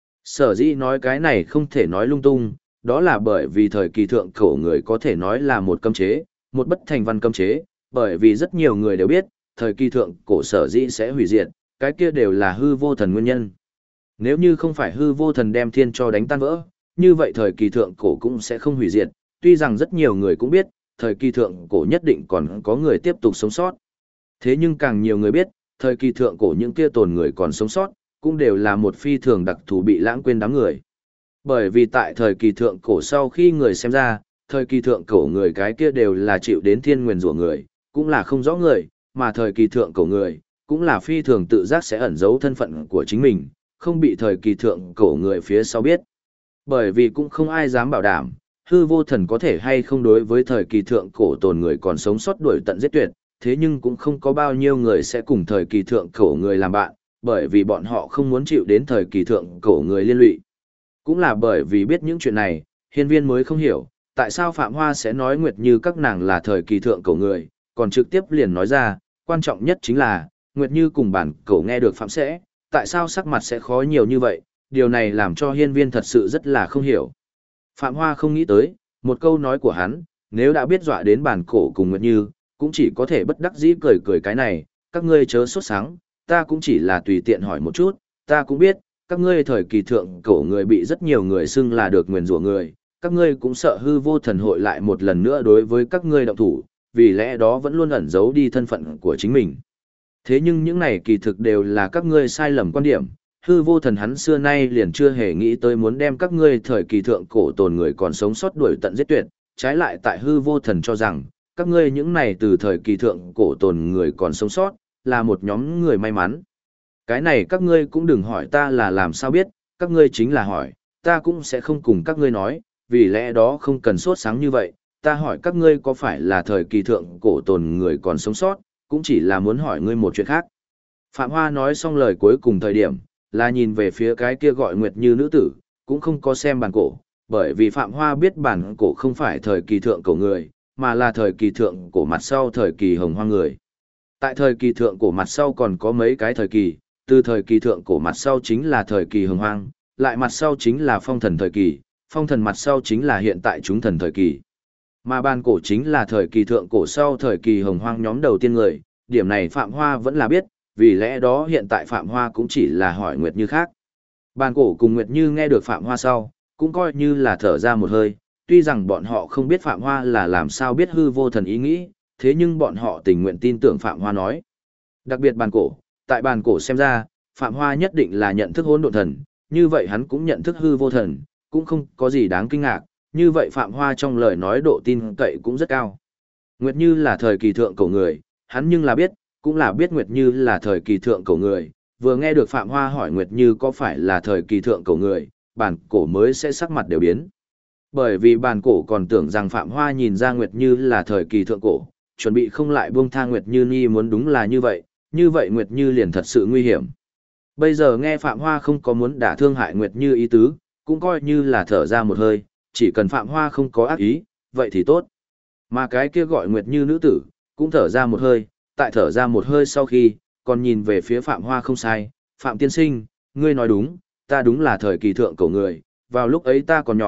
[SPEAKER 1] Sở dĩ nói cái này không thể nói lung tung, đó là bởi vì thời kỳ thượng cổ người có thể nói là một cấm chế, một bất thành văn cấm chế, bởi vì rất nhiều người đều biết, thời kỳ thượng cổ sở dĩ sẽ hủy diệt, cái kia đều là hư vô thần nguyên nhân. Nếu như không phải hư vô thần đem thiên cho đánh tan vỡ, như vậy thời kỳ thượng cổ cũng sẽ không hủy diệt, tuy rằng rất nhiều người cũng biết, thời kỳ thượng cổ nhất định còn có người tiếp tục sống sót. Thế nhưng càng nhiều người biết, thời kỳ thượng cổ những kia tồn người còn sống sót, cũng đều là một phi thường đặc thù bị lãng quên đám người. Bởi vì tại thời kỳ thượng cổ sau khi người xem ra, thời kỳ thượng cổ người cái kia đều là chịu đến thiên nguyền rủa người, cũng là không rõ người, mà thời kỳ thượng cổ người, cũng là phi thường tự giác sẽ ẩn giấu thân phận của chính mình, không bị thời kỳ thượng cổ người phía sau biết. Bởi vì cũng không ai dám bảo đảm, hư vô thần có thể hay không đối với thời kỳ thượng cổ tồn người còn sống sót đuổi tận giết tuyệt, thế nhưng cũng không có bao nhiêu người sẽ cùng thời kỳ thượng cổ người làm bạn, bởi vì bọn họ không muốn chịu đến thời kỳ thượng cổ người liên lụy. Cũng là bởi vì biết những chuyện này, hiên viên mới không hiểu, tại sao Phạm Hoa sẽ nói Nguyệt Như các nàng là thời kỳ thượng cổ người, còn trực tiếp liền nói ra, quan trọng nhất chính là, Nguyệt Như cùng bản cổ nghe được Phạm sẽ, tại sao sắc mặt sẽ khó nhiều như vậy, điều này làm cho hiên viên thật sự rất là không hiểu. Phạm Hoa không nghĩ tới, một câu nói của hắn, nếu đã biết dọa đến bản cổ cùng Nguyệt Như, cũng chỉ có thể bất đắc dĩ cười cười cái này, các ngươi chớ sốt sáng, ta cũng chỉ là tùy tiện hỏi một chút, ta cũng biết, các ngươi thời kỳ thượng cổ người bị rất nhiều người xưng là được nguyền rủa người, các ngươi cũng sợ hư vô thần hội lại một lần nữa đối với các ngươi động thủ, vì lẽ đó vẫn luôn ẩn giấu đi thân phận của chính mình. Thế nhưng những này kỳ thực đều là các ngươi sai lầm quan điểm, hư vô thần hắn xưa nay liền chưa hề nghĩ tới muốn đem các ngươi thời kỳ thượng cổ tồn người còn sống sót đuổi tận giết tuyệt, trái lại tại hư vô thần cho rằng, các ngươi những này từ thời kỳ thượng cổ tồn người còn sống sót, là một nhóm người may mắn. Cái này các ngươi cũng đừng hỏi ta là làm sao biết, các ngươi chính là hỏi, ta cũng sẽ không cùng các ngươi nói, vì lẽ đó không cần sốt sáng như vậy, ta hỏi các ngươi có phải là thời kỳ thượng cổ tồn người còn sống sót, cũng chỉ là muốn hỏi ngươi một chuyện khác. Phạm Hoa nói xong lời cuối cùng thời điểm, là nhìn về phía cái kia gọi Nguyệt Như nữ tử, cũng không có xem bản cổ, bởi vì Phạm Hoa biết bản cổ không phải thời kỳ thượng cổ người, mà là thời kỳ thượng cổ mặt sau thời kỳ hồng hoang người. Tại thời kỳ thượng cổ mặt sau còn có mấy cái thời kỳ, từ thời kỳ thượng cổ mặt sau chính là thời kỳ hồng hoang, lại mặt sau chính là phong thần thời kỳ, phong thần mặt sau chính là hiện tại chúng thần thời kỳ. Mà ban cổ chính là thời kỳ thượng cổ sau thời kỳ hồng hoang nhóm đầu tiên người, điểm này Phạm Hoa vẫn là biết, vì lẽ đó hiện tại Phạm Hoa cũng chỉ là hỏi Nguyệt Như khác. Ban cổ cùng Nguyệt Như nghe được Phạm Hoa sau, cũng coi như là thở ra một hơi, tuy rằng bọn họ không biết Phạm Hoa là làm sao biết hư vô thần ý nghĩ, thế nhưng bọn họ tình nguyện tin tưởng Phạm Hoa nói. Đặc biệt bàn cổ, tại bàn cổ xem ra, Phạm Hoa nhất định là nhận thức hỗn độn thần, như vậy hắn cũng nhận thức hư vô thần, cũng không có gì đáng kinh ngạc, như vậy Phạm Hoa trong lời nói độ tin cậy cũng rất cao. Nguyệt Như là thời kỳ thượng cổ người, hắn nhưng là biết, cũng là biết Nguyệt Như là thời kỳ thượng cổ người, vừa nghe được Phạm Hoa hỏi Nguyệt Như có phải là thời kỳ thượng cổ người, bản cổ mới sẽ sắc mặt đều biến. Bởi vì bản cổ còn tưởng rằng Phạm Hoa nhìn ra Nguyệt Như là thời kỳ thượng cổ, chuẩn bị không lại buông tha Nguyệt Như Nhi muốn đúng là như vậy Nguyệt Như liền thật sự nguy hiểm. Bây giờ nghe Phạm Hoa không có muốn đả thương hại Nguyệt Như ý tứ, cũng coi như là thở ra một hơi, chỉ cần Phạm Hoa không có ác ý, vậy thì tốt. Mà cái kia gọi Nguyệt Như nữ tử, cũng thở ra một hơi, tại thở ra một hơi sau khi, còn nhìn về phía Phạm Hoa không sai, Phạm tiên sinh, ngươi nói đúng, ta đúng là thời kỳ thượng cổ người, vào lúc ấy ta còn nhỏ,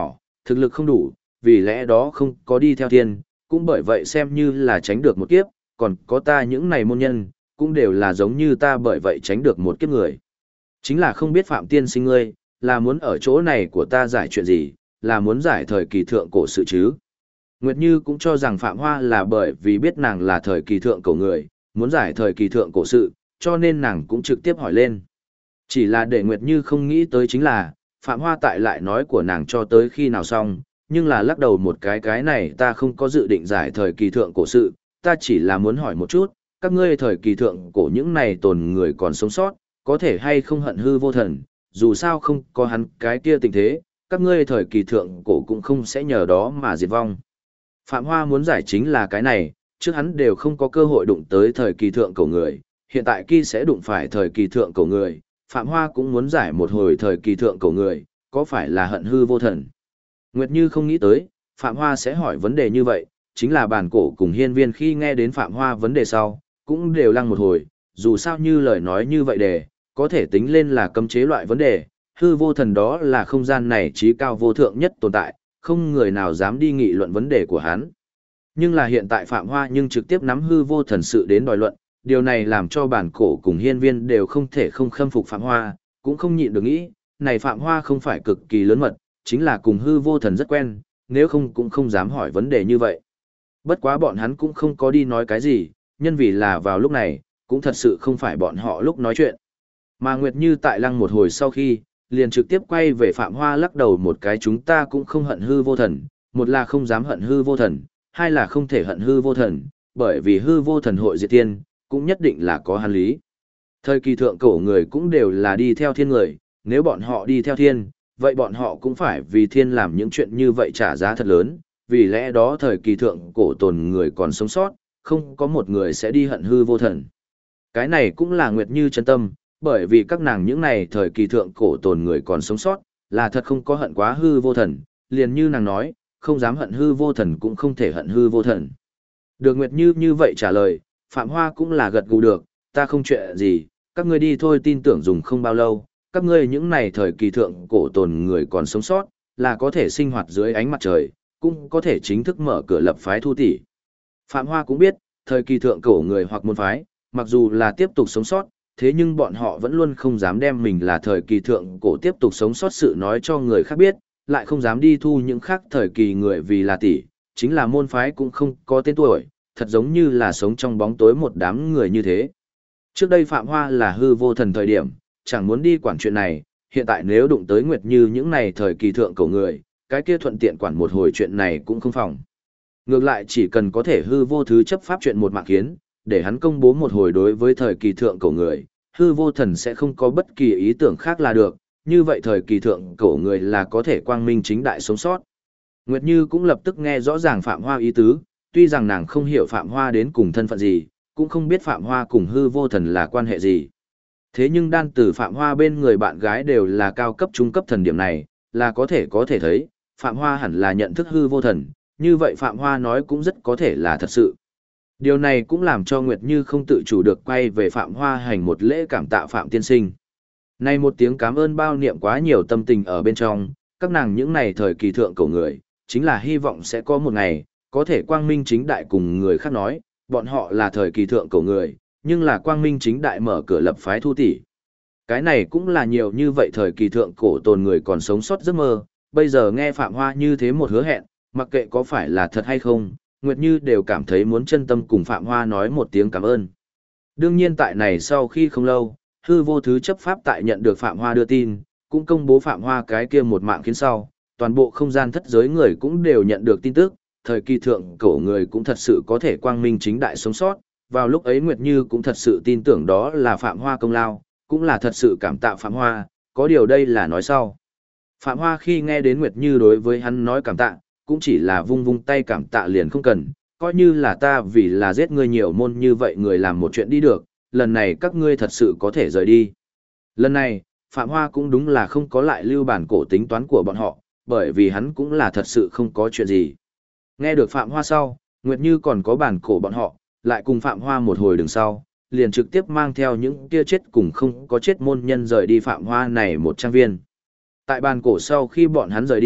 [SPEAKER 1] Thực lực không đủ, vì lẽ đó không có đi theo thiên, cũng bởi vậy xem như là tránh được một kiếp, còn có ta những này môn nhân, cũng đều là giống như ta bởi vậy tránh được một kiếp người. Chính là không biết Phạm tiên sinh ngươi, là muốn ở chỗ này của ta giải chuyện gì, là muốn giải thời kỳ thượng cổ sự chứ. Nguyệt Như cũng cho rằng Phạm Hoa là bởi vì biết nàng là thời kỳ thượng cổ người, muốn giải thời kỳ thượng cổ sự, cho nên nàng cũng trực tiếp hỏi lên. Chỉ là để Nguyệt Như không nghĩ tới chính là, Phạm Hoa tại lại nói của nàng cho tới khi nào xong, nhưng là lắc đầu một cái này ta không có dự định giải thời kỳ thượng cổ sự, ta chỉ là muốn hỏi một chút, các ngươi thời kỳ thượng cổ những này tồn người còn sống sót, có thể hay không hận hư vô thần, dù sao không có hắn cái kia tình thế, các ngươi thời kỳ thượng cổ cũng không sẽ nhờ đó mà diệt vong. Phạm Hoa muốn giải chính là cái này, trước hắn đều không có cơ hội đụng tới thời kỳ thượng cổ người, hiện tại khi sẽ đụng phải thời kỳ thượng cổ người, Phạm Hoa cũng muốn giải một hồi thời kỳ thượng cổ người, có phải là hận hư vô thần. Nguyệt Như không nghĩ tới, Phạm Hoa sẽ hỏi vấn đề như vậy, chính là bản cổ cùng hiên viên khi nghe đến Phạm Hoa vấn đề sau, cũng đều lăng một hồi, dù sao như lời nói như vậy để, có thể tính lên là cấm chế loại vấn đề, hư vô thần đó là không gian này trí cao vô thượng nhất tồn tại, không người nào dám đi nghị luận vấn đề của hắn. Nhưng là hiện tại Phạm Hoa nhưng trực tiếp nắm hư vô thần sự đến đòi luận, điều này làm cho bản cổ cùng hiên viên đều không thể không khâm phục Phạm Hoa, cũng không nhịn được nghĩ, này Phạm Hoa không phải cực kỳ lớn mật, chính là cùng hư vô thần rất quen, nếu không cũng không dám hỏi vấn đề như vậy. Bất quá bọn hắn cũng không có đi nói cái gì, nhân vì là vào lúc này, cũng thật sự không phải bọn họ lúc nói chuyện. Mà Nguyệt Như tại lăng một hồi sau khi, liền trực tiếp quay về Phạm Hoa lắc đầu một cái chúng ta cũng không hận hư vô thần, một là không dám hận hư vô thần, hai là không thể hận hư vô thần, bởi vì hư vô thần hội diệt tiên, cũng nhất định là có hắn lý. Thời kỳ thượng cổ người cũng đều là đi theo thiên người, nếu bọn họ đi theo thiên, vậy bọn họ cũng phải vì thiên làm những chuyện như vậy trả giá thật lớn, vì lẽ đó thời kỳ thượng cổ tồn người còn sống sót, không có một người sẽ đi hận hư vô thần. Cái này cũng là Nguyệt Như chân tâm, bởi vì các nàng những này thời kỳ thượng cổ tồn người còn sống sót, là thật không có hận quá hư vô thần, liền như nàng nói, không dám hận hư vô thần cũng không thể hận hư vô thần. Được Nguyệt Như như vậy trả lời, Phạm Hoa cũng là gật gù được, ta không chuyện gì, các ngươi đi thôi tin tưởng dùng không bao lâu, các ngươi những này thời kỳ thượng cổ tồn người còn sống sót, là có thể sinh hoạt dưới ánh mặt trời, cũng có thể chính thức mở cửa lập phái thu tỷ. Phạm Hoa cũng biết, thời kỳ thượng cổ người hoặc môn phái, mặc dù là tiếp tục sống sót, thế nhưng bọn họ vẫn luôn không dám đem mình là thời kỳ thượng cổ tiếp tục sống sót sự nói cho người khác biết, lại không dám đi thu những khác thời kỳ người vì là tỷ, chính là môn phái cũng không có tên tuổi, thật giống như là sống trong bóng tối một đám người như thế. Trước đây Phạm Hoa là hư vô thần thời điểm, chẳng muốn đi quản chuyện này, hiện tại nếu đụng tới Nguyệt Như những này thời kỳ thượng cổ người, cái kia thuận tiện quản một hồi chuyện này cũng không phòng. Ngược lại chỉ cần có thể hư vô thứ chấp pháp chuyện một mạng kiến, để hắn công bố một hồi đối với thời kỳ thượng cổ người, hư vô thần sẽ không có bất kỳ ý tưởng khác là được, như vậy thời kỳ thượng cổ người là có thể quang minh chính đại sống sót. Nguyệt Như cũng lập tức nghe rõ ràng Phạm Hoa ý tứ, tuy rằng nàng không hiểu Phạm Hoa đến cùng thân phận gì, cũng không biết Phạm Hoa cùng hư vô thần là quan hệ gì. Thế nhưng đan từ Phạm Hoa bên người bạn gái đều là cao cấp trung cấp thần điểm này, là có thể thấy, Phạm Hoa hẳn là nhận thức hư vô thần, như vậy Phạm Hoa nói cũng rất có thể là thật sự. Điều này cũng làm cho Nguyệt Như không tự chủ được quay về Phạm Hoa hành một lễ cảm tạ Phạm tiên sinh. Này một tiếng cảm ơn bao niệm quá nhiều tâm tình ở bên trong, các nàng những này thời kỳ thượng cổ người, chính là hy vọng sẽ có một ngày, có thể quang minh chính đại cùng người khác nói, bọn họ là thời kỳ thượng cổ người, nhưng là quang minh chính đại mở cửa lập phái thu tỷ. Cái này cũng là nhiều như vậy thời kỳ thượng cổ tồn người còn sống sót giấc mơ, bây giờ nghe Phạm Hoa như thế một hứa hẹn, mặc kệ có phải là thật hay không, Nguyệt Như đều cảm thấy muốn chân tâm cùng Phạm Hoa nói một tiếng cảm ơn. Đương nhiên tại này sau khi không lâu, hư vô thứ chấp pháp tại nhận được Phạm Hoa đưa tin, cũng công bố Phạm Hoa cái kia một mạng khiến sau, toàn bộ không gian thất giới người cũng đều nhận được tin tức, thời kỳ thượng cổ người cũng thật sự có thể quang minh chính đại sống sót, vào lúc ấy Nguyệt Như cũng thật sự tin tưởng đó là Phạm Hoa công lao, cũng là thật sự cảm tạ Phạm Hoa, có điều đây là nói sau. Phạm Hoa khi nghe đến Nguyệt Như đối với hắn nói cảm tạ, cũng chỉ là vung vung tay cảm tạ liền không cần, coi như là ta vì là giết ngươi nhiều môn như vậy người làm một chuyện đi được, lần này các ngươi thật sự có thể rời đi. Lần này, Phạm Hoa cũng đúng là không có lại lưu bản cổ tính toán của bọn họ, bởi vì hắn cũng là thật sự không có chuyện gì. Nghe được Phạm Hoa sau, Nguyệt Như còn có bản cổ bọn họ, lại cùng Phạm Hoa một hồi đường sau, liền trực tiếp mang theo những kia chết cùng không có chết môn nhân rời đi Phạm Hoa này một trang viên. Tại bàn cổ sau khi bọn hắn rời đi,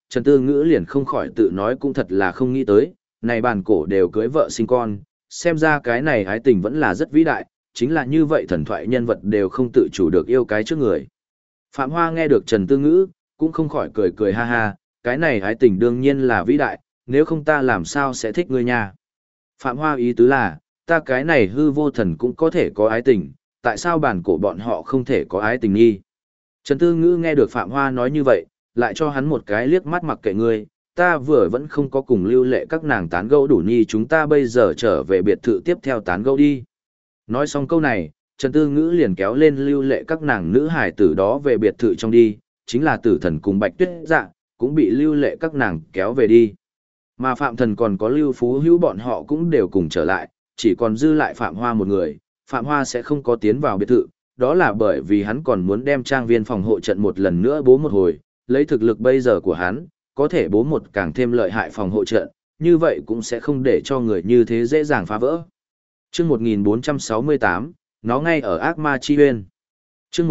[SPEAKER 1] Trần Tư Ngữ liền không khỏi tự nói cũng thật là không nghĩ tới, này bàn cổ đều cưới vợ sinh con, xem ra cái này ái tình vẫn là rất vĩ đại, chính là như vậy thần thoại nhân vật đều không tự chủ được yêu cái trước người. Phạm Hoa nghe được Trần Tư Ngữ, cũng không khỏi cười cười ha ha, cái này ái tình đương nhiên là vĩ đại, nếu không ta làm sao sẽ thích ngươi nha. Phạm Hoa ý tứ là, ta cái này hư vô thần cũng có thể có ái tình, tại sao bản cổ bọn họ không thể có ái tình nghi. Trần Tư Ngữ nghe được Phạm Hoa nói như vậy, lại cho hắn một cái liếc mắt mặc kệ ngươi, ta vừa vẫn không có cùng lưu lệ các nàng tán gẫu đủ nhi, chúng ta bây giờ trở về biệt thự tiếp theo tán gẫu đi. Nói xong câu này, Trần Tư Ngữ liền kéo lên lưu lệ các nàng nữ hải tử đó về biệt thự trong đi, chính là Tử Thần cùng Bạch Tuyết Dạ, cũng bị lưu lệ các nàng kéo về đi. Mà Phạm Thần còn có Lưu Phú Hữu bọn họ cũng đều cùng trở lại, chỉ còn dư lại Phạm Hoa một người, Phạm Hoa sẽ không có tiến vào biệt thự, đó là bởi vì hắn còn muốn đem trang viên phòng hộ trận một lần nữa bố một hồi, lấy thực lực bây giờ của hắn, có thể bố một càng thêm lợi hại phòng hộ trận, như vậy cũng sẽ không để cho người như thế dễ dàng phá vỡ. Chương 1468, nó ngay ở Ác Ma Chi Huyên. Chương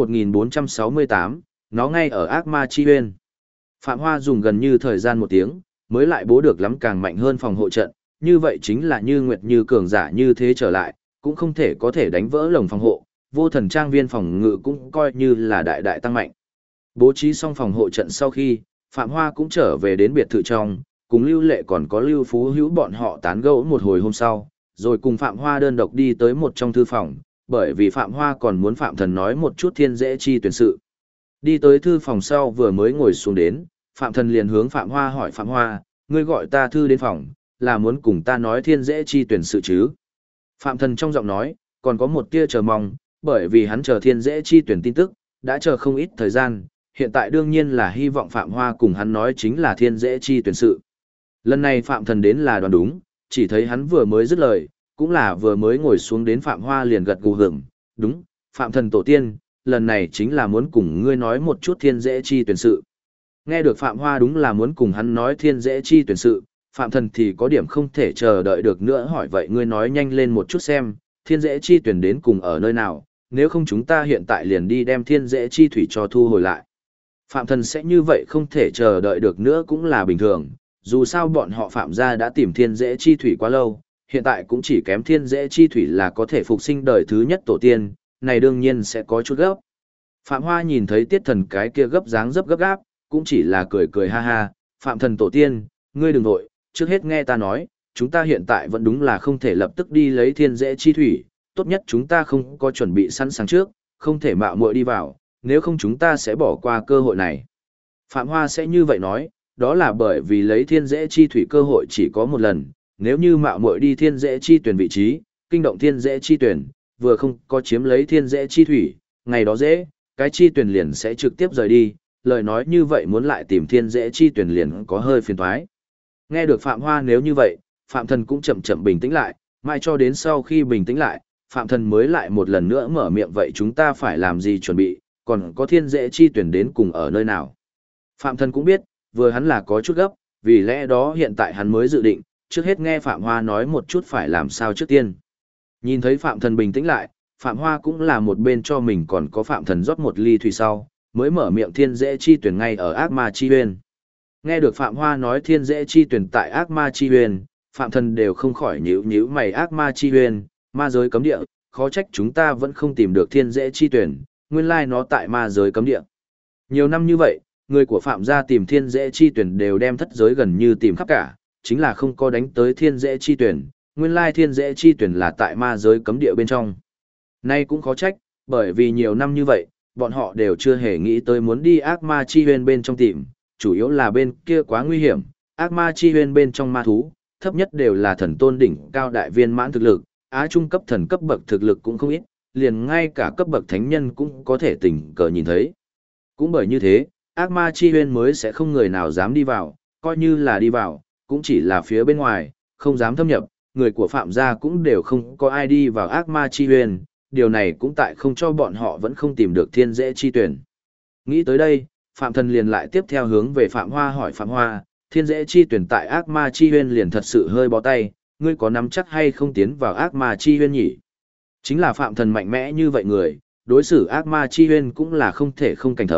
[SPEAKER 1] 1468, nó ngay ở Ác Ma Chi Huyên. Phạm Hoa dùng gần như thời gian 1 tiếng, mới lại bố được lắm càng mạnh hơn phòng hộ trận, như vậy chính là như nguyệt như cường giả như thế trở lại, cũng không thể có thể đánh vỡ lồng phòng hộ, vô thần trang viên phòng ngự cũng coi như là đại đại tăng mạnh. Bố trí xong phòng hộ trận sau khi, Phạm Hoa cũng trở về đến biệt thự trong, cùng Lưu Lệ còn có Lưu Phú Hữu bọn họ tán gẫu một hồi hôm sau, rồi cùng Phạm Hoa đơn độc đi tới một trong thư phòng, bởi vì Phạm Hoa còn muốn Phạm Thần nói một chút thiên dễ chi tuyển sự. Đi tới thư phòng sau vừa mới ngồi xuống đến, Phạm Thần liền hướng Phạm Hoa hỏi Phạm Hoa, ngươi gọi ta thư đến phòng, là muốn cùng ta nói thiên dễ chi tuyển sự chứ? Phạm Thần trong giọng nói, còn có một tia chờ mong, bởi vì hắn chờ thiên dễ chi tuyển tin tức, đã chờ không ít thời gian, hiện tại đương nhiên là hy vọng Phạm Hoa cùng hắn nói chính là thiên dễ chi tuyển sự. Lần này Phạm Thần đến là đoán đúng, chỉ thấy hắn vừa mới dứt lời, cũng là vừa mới ngồi xuống đến Phạm Hoa liền gật gù hưởng, đúng, Phạm Thần tổ tiên, lần này chính là muốn cùng ngươi nói một chút thiên dễ chi tuyển sự. Nghe được Phạm Hoa đúng là muốn cùng hắn nói thiên dễ chi tuyển sự, Phạm Thần thì có điểm không thể chờ đợi được nữa hỏi vậy ngươi nói nhanh lên một chút xem, thiên dễ chi tuyển đến cùng ở nơi nào, nếu không chúng ta hiện tại liền đi đem thiên dễ chi thủy cho thu hồi lại. Phạm Thần sẽ như vậy không thể chờ đợi được nữa cũng là bình thường, dù sao bọn họ Phạm gia đã tìm thiên dễ chi thủy quá lâu, hiện tại cũng chỉ kém thiên dễ chi thủy là có thể phục sinh đời thứ nhất tổ tiên, này đương nhiên sẽ có chút gấp. Phạm Hoa nhìn thấy Tiết Thần cái kia gấp dáng dấp gấp gáp, cũng chỉ là cười cười ha ha, Phạm Thần tổ tiên, ngươi đừng vội, trước hết nghe ta nói, chúng ta hiện tại vẫn đúng là không thể lập tức đi lấy thiên dễ chi thủy, tốt nhất chúng ta không có chuẩn bị sẵn sàng trước, không thể mạo muội đi vào, nếu không chúng ta sẽ bỏ qua cơ hội này. Phạm Hoa sẽ như vậy nói, đó là bởi vì lấy thiên dễ chi thủy cơ hội chỉ có một lần, nếu như mạo muội đi thiên dễ chi tuyển vị trí, kinh động thiên dễ chi tuyển, vừa không có chiếm lấy thiên dễ chi thủy, ngày đó dễ, cái chi tuyển liền sẽ trực tiếp rời đi, lời nói như vậy muốn lại tìm thiên dễ chi tuyển liền có hơi phiền toái. Nghe được Phạm Hoa nếu như vậy, Phạm Thần cũng chậm chậm bình tĩnh lại, mãi cho đến sau khi bình tĩnh lại, Phạm Thần mới lại một lần nữa mở miệng vậy chúng ta phải làm gì chuẩn bị, còn có thiên dễ chi tuyển đến cùng ở nơi nào. Phạm Thần cũng biết, vừa hắn là có chút gấp, vì lẽ đó hiện tại hắn mới dự định, trước hết nghe Phạm Hoa nói một chút phải làm sao trước tiên. Nhìn thấy Phạm Thần bình tĩnh lại, Phạm Hoa cũng là một bên cho mình còn có Phạm Thần rót một ly thủy sau, mới mở miệng thiên dễ chi tuyển ngay ở Ác Ma Chi Huyên. Nghe được Phạm Hoa nói thiên dễ chi tuyển tại Ác Ma Chi Huyên, Phạm Thần đều không khỏi nhíu nhíu mày Ác Ma Chi Huyên, ma giới cấm địa, khó trách chúng ta vẫn không tìm được thiên dễ chi tuyển, nguyên lai nó tại ma giới cấm địa. Nhiều năm như vậy, người của Phạm gia tìm thiên dễ chi tuyển đều đem thất giới gần như tìm khắp cả, chính là không có đánh tới thiên dễ chi tuyển, nguyên lai thiên dễ chi tuyển là tại ma giới cấm địa bên trong. Nay cũng khó trách, bởi vì nhiều năm như vậy, bọn họ đều chưa hề nghĩ tới muốn đi ác ma chi huyên bên trong tìm, chủ yếu là bên kia quá nguy hiểm, ác ma chi huyên bên trong ma thú, thấp nhất đều là thần tôn đỉnh cao đại viên mãn thực lực, á trung cấp thần cấp bậc thực lực cũng không ít, liền ngay cả cấp bậc thánh nhân cũng có thể tình cờ nhìn thấy. Cũng bởi như thế, ác ma chi huyên mới sẽ không người nào dám đi vào, coi như là đi vào, cũng chỉ là phía bên ngoài, không dám thâm nhập, người của Phạm gia cũng đều không có ai đi vào ác ma chi huyên, điều này cũng tại không cho bọn họ vẫn không tìm được thiên dễ chi tuyển. Nghĩ tới đây, Phạm Thần liền lại tiếp theo hướng về Phạm Hoa hỏi Phạm Hoa, thiên dễ chi tuyển tại ác ma chi huyên liền thật sự hơi bó tay, ngươi có nắm chắc hay không tiến vào ác ma chi huyên nhỉ? Chính là Phạm Thần mạnh mẽ như vậy người, đối xử ác ma chi huyên cũng là không thể không cảnh thấm,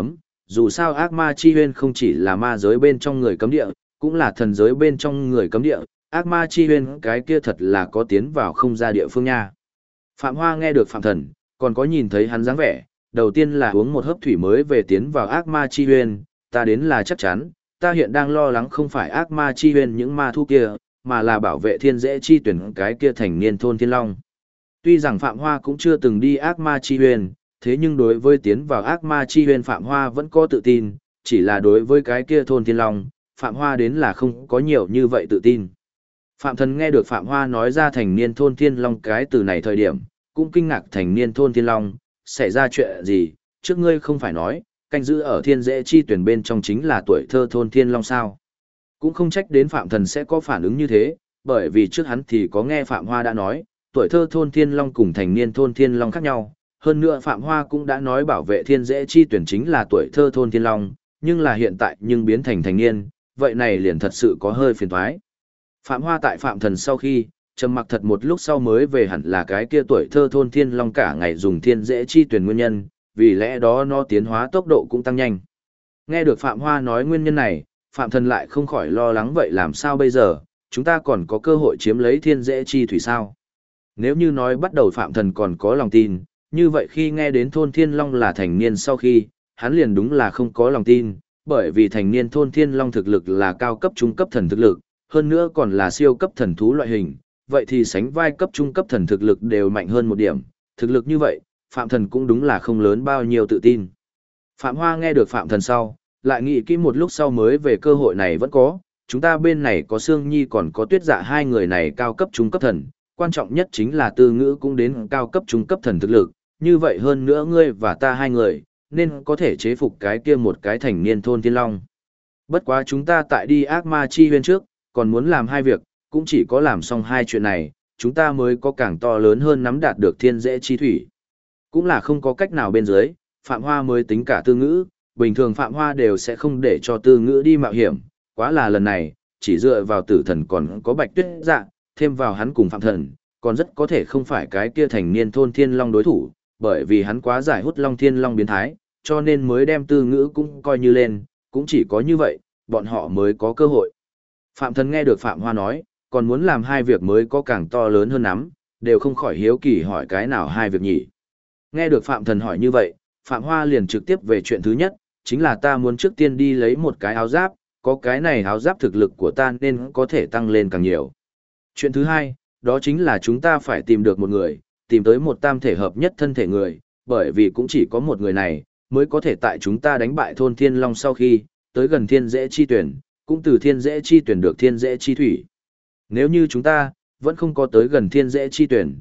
[SPEAKER 1] dù sao ác ma chi huyên không chỉ là ma giới bên trong người cấm địa, cũng là thần giới bên trong người cấm địa, ác ma chi huyên cái kia thật là có tiến vào không ra địa phương nha. Phạm Hoa nghe được Phạm Thần, còn có nhìn thấy hắn dáng vẻ, đầu tiên là uống một hớp thủy mới về tiến vào ác ma chi huyên, ta đến là chắc chắn, ta hiện đang lo lắng không phải ác ma chi huyên những ma thu kia, mà là bảo vệ thiên dễ chi tuyển cái kia thành niên thôn thiên long. Tuy rằng Phạm Hoa cũng chưa từng đi ác ma chi huyên, thế nhưng đối với tiến vào ác ma chi huyên Phạm Hoa vẫn có tự tin, chỉ là đối với cái kia thôn thiên long, Phạm Hoa đến là không có nhiều như vậy tự tin. Phạm Thần nghe được Phạm Hoa nói ra thành niên thôn thiên long cái từ này thời điểm, cũng kinh ngạc thành niên thôn thiên long, xảy ra chuyện gì, trước ngươi không phải nói, canh giữ ở thiên dễ chi tuyển bên trong chính là tuổi thơ thôn thiên long sao. Cũng không trách đến Phạm Thần sẽ có phản ứng như thế, bởi vì trước hắn thì có nghe Phạm Hoa đã nói, tuổi thơ thôn thiên long cùng thành niên thôn thiên long khác nhau. Hơn nữa Phạm Hoa cũng đã nói bảo vệ thiên dễ chi tuyển chính là tuổi thơ thôn thiên long, nhưng là hiện tại nhưng biến thành thành niên, vậy này liền thật sự có hơi phiền toái. Phạm Hoa tại Phạm Thần sau khi, trầm mặc thật một lúc sau mới về hẳn là cái kia tuổi thơ thôn thiên long cả ngày dùng thiên dễ chi tuyển nguyên nhân, vì lẽ đó nó tiến hóa tốc độ cũng tăng nhanh. Nghe được Phạm Hoa nói nguyên nhân này, Phạm Thần lại không khỏi lo lắng vậy làm sao bây giờ, chúng ta còn có cơ hội chiếm lấy thiên dễ chi thủy sao? Nếu như nói bắt đầu Phạm Thần còn có lòng tin, như vậy khi nghe đến thôn thiên long là thành niên sau khi, hắn liền đúng là không có lòng tin, bởi vì thành niên thôn thiên long thực lực là cao cấp trung cấp thần thực lực, hơn nữa còn là siêu cấp thần thú loại hình, vậy thì sánh vai cấp trung cấp thần thực lực đều mạnh hơn một điểm, thực lực như vậy, Phạm Thần cũng đúng là không lớn bao nhiêu tự tin. Phạm Hoa nghe được Phạm Thần sau, lại nghĩ kỹ một lúc sau mới về cơ hội này vẫn có, chúng ta bên này có Sương Nhi còn có Tuyết Dạ hai người này cao cấp trung cấp thần, quan trọng nhất chính là Tư Ngữ cũng đến cao cấp trung cấp thần thực lực, như vậy hơn nữa ngươi và ta hai người, nên có thể chế phục cái kia một cái thành niên thôn thiên long. Bất quá chúng ta tại đi ác ma chi huyên trước, còn muốn làm hai việc, cũng chỉ có làm xong hai chuyện này, chúng ta mới có càng to lớn hơn nắm đạt được thiên dễ chi thủy. Cũng là không có cách nào bên dưới, Phạm Hoa mới tính cả Tư Ngữ, bình thường Phạm Hoa đều sẽ không để cho Tư Ngữ đi mạo hiểm, quá là lần này, chỉ dựa vào Tử Thần còn có Bạch Tuyết Dạ, thêm vào hắn cùng Phạm Thần, còn rất có thể không phải cái kia thành niên thôn thiên long đối thủ, bởi vì hắn quá giải hút long thiên long biến thái, cho nên mới đem Tư Ngữ cũng coi như lên, cũng chỉ có như vậy, bọn họ mới có cơ hội. Phạm Thần nghe được Phạm Hoa nói, còn muốn làm hai việc mới có càng to lớn hơn lắm, đều không khỏi hiếu kỳ hỏi cái nào hai việc nhỉ. Nghe được Phạm Thần hỏi như vậy, Phạm Hoa liền trực tiếp về chuyện thứ nhất, chính là ta muốn trước tiên đi lấy một cái áo giáp, có cái này áo giáp thực lực của ta nên có thể tăng lên càng nhiều. Chuyện thứ hai, đó chính là chúng ta phải tìm được một người, tìm tới một tam thể hợp nhất thân thể người, bởi vì cũng chỉ có một người này, mới có thể tại chúng ta đánh bại thôn thiên long sau khi, tới gần thiên dễ chi tuyển, cũng từ thiên dễ chi tuyển được thiên dễ chi thủy. Nếu như chúng ta, vẫn không có tới gần thiên dễ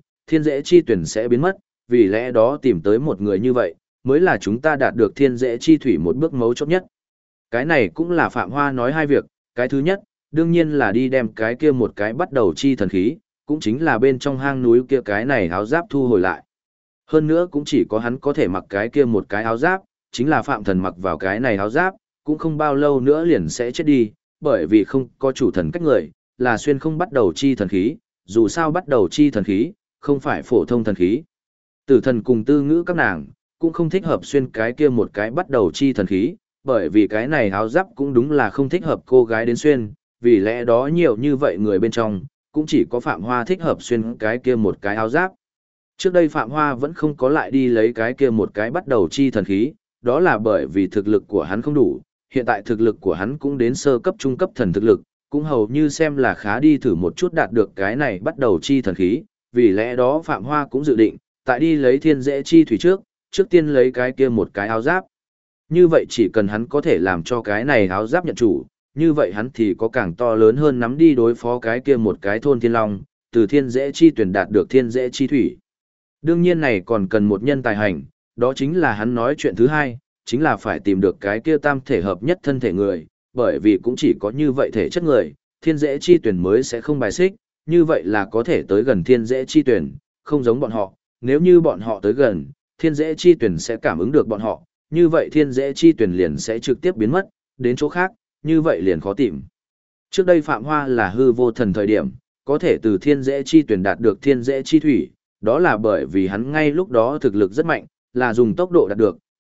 [SPEAKER 1] chi tuyển sẽ biến mất, vì lẽ đó tìm tới một người như vậy, mới là chúng ta đạt được thiên dễ chi thủy một bước mấu chốt nhất. Cái này cũng là Phạm Hoa nói hai việc, cái thứ nhất, đương nhiên là đi đem cái kia một cái bắt đầu chi thần khí, cũng chính là bên trong hang núi kia cái này áo giáp thu hồi lại. Hơn nữa cũng chỉ có hắn có thể mặc cái kia một cái áo giáp, chính là Phạm Thần mặc vào cái này áo giáp, cũng không bao lâu nữa liền sẽ chết đi, bởi vì không có chủ thần cách người, là xuyên không bắt đầu chi thần khí, dù sao bắt đầu chi thần khí, không phải phổ thông thần khí. Tử Thần cùng Tư Ngữ các nàng, cũng không thích hợp xuyên cái kia một cái bắt đầu chi thần khí, bởi vì cái này áo giáp cũng đúng là không thích hợp cô gái đến xuyên, vì lẽ đó nhiều như vậy người bên trong, cũng chỉ có Phạm Hoa thích hợp xuyên cái kia một cái áo giáp. Trước đây Phạm Hoa vẫn không có lại đi lấy cái kia một cái bắt đầu chi thần khí, đó là bởi vì thực lực của hắn không đủ, hiện tại thực lực của hắn cũng đến sơ cấp trung cấp thần thực lực, cũng hầu như xem là khá đi thử một chút đạt được cái này bắt đầu chi thần khí, vì lẽ đó Phạm Hoa cũng dự định, tại đi lấy thiên dễ chi thủy trước tiên lấy cái kia một cái áo giáp. Như vậy chỉ cần hắn có thể làm cho cái này áo giáp nhận chủ, như vậy hắn thì có càng to lớn hơn nắm đi đối phó cái kia một cái thôn thiên long, từ thiên dễ chi tuyển đạt được thiên dễ chi thủy. Đương nhiên này còn cần một nhân tài hành, đó chính là hắn nói chuyện thứ hai, chính là phải tìm được cái kia tam thể hợp nhất thân thể người, bởi vì cũng chỉ có như vậy thể chất người, thiên dễ chi tuyển mới sẽ không bài xích, như vậy là có thể tới gần thiên dễ chi tuyển, không giống bọn họ, nếu như bọn họ tới gần, thiên dễ chi tuyển sẽ cảm ứng được bọn họ, như vậy thiên dễ chi tuyển liền sẽ trực tiếp biến mất, đến chỗ khác, như vậy liền khó tìm. Trước đây Phạm Hoa là hư vô thần thời điểm, có thể từ thiên dễ chi tuyển đạt được thiên dễ chi thủy, đó là bởi vì hắn ngay lúc đó thực lực rất mạnh, là dùng tốc độ đạt được,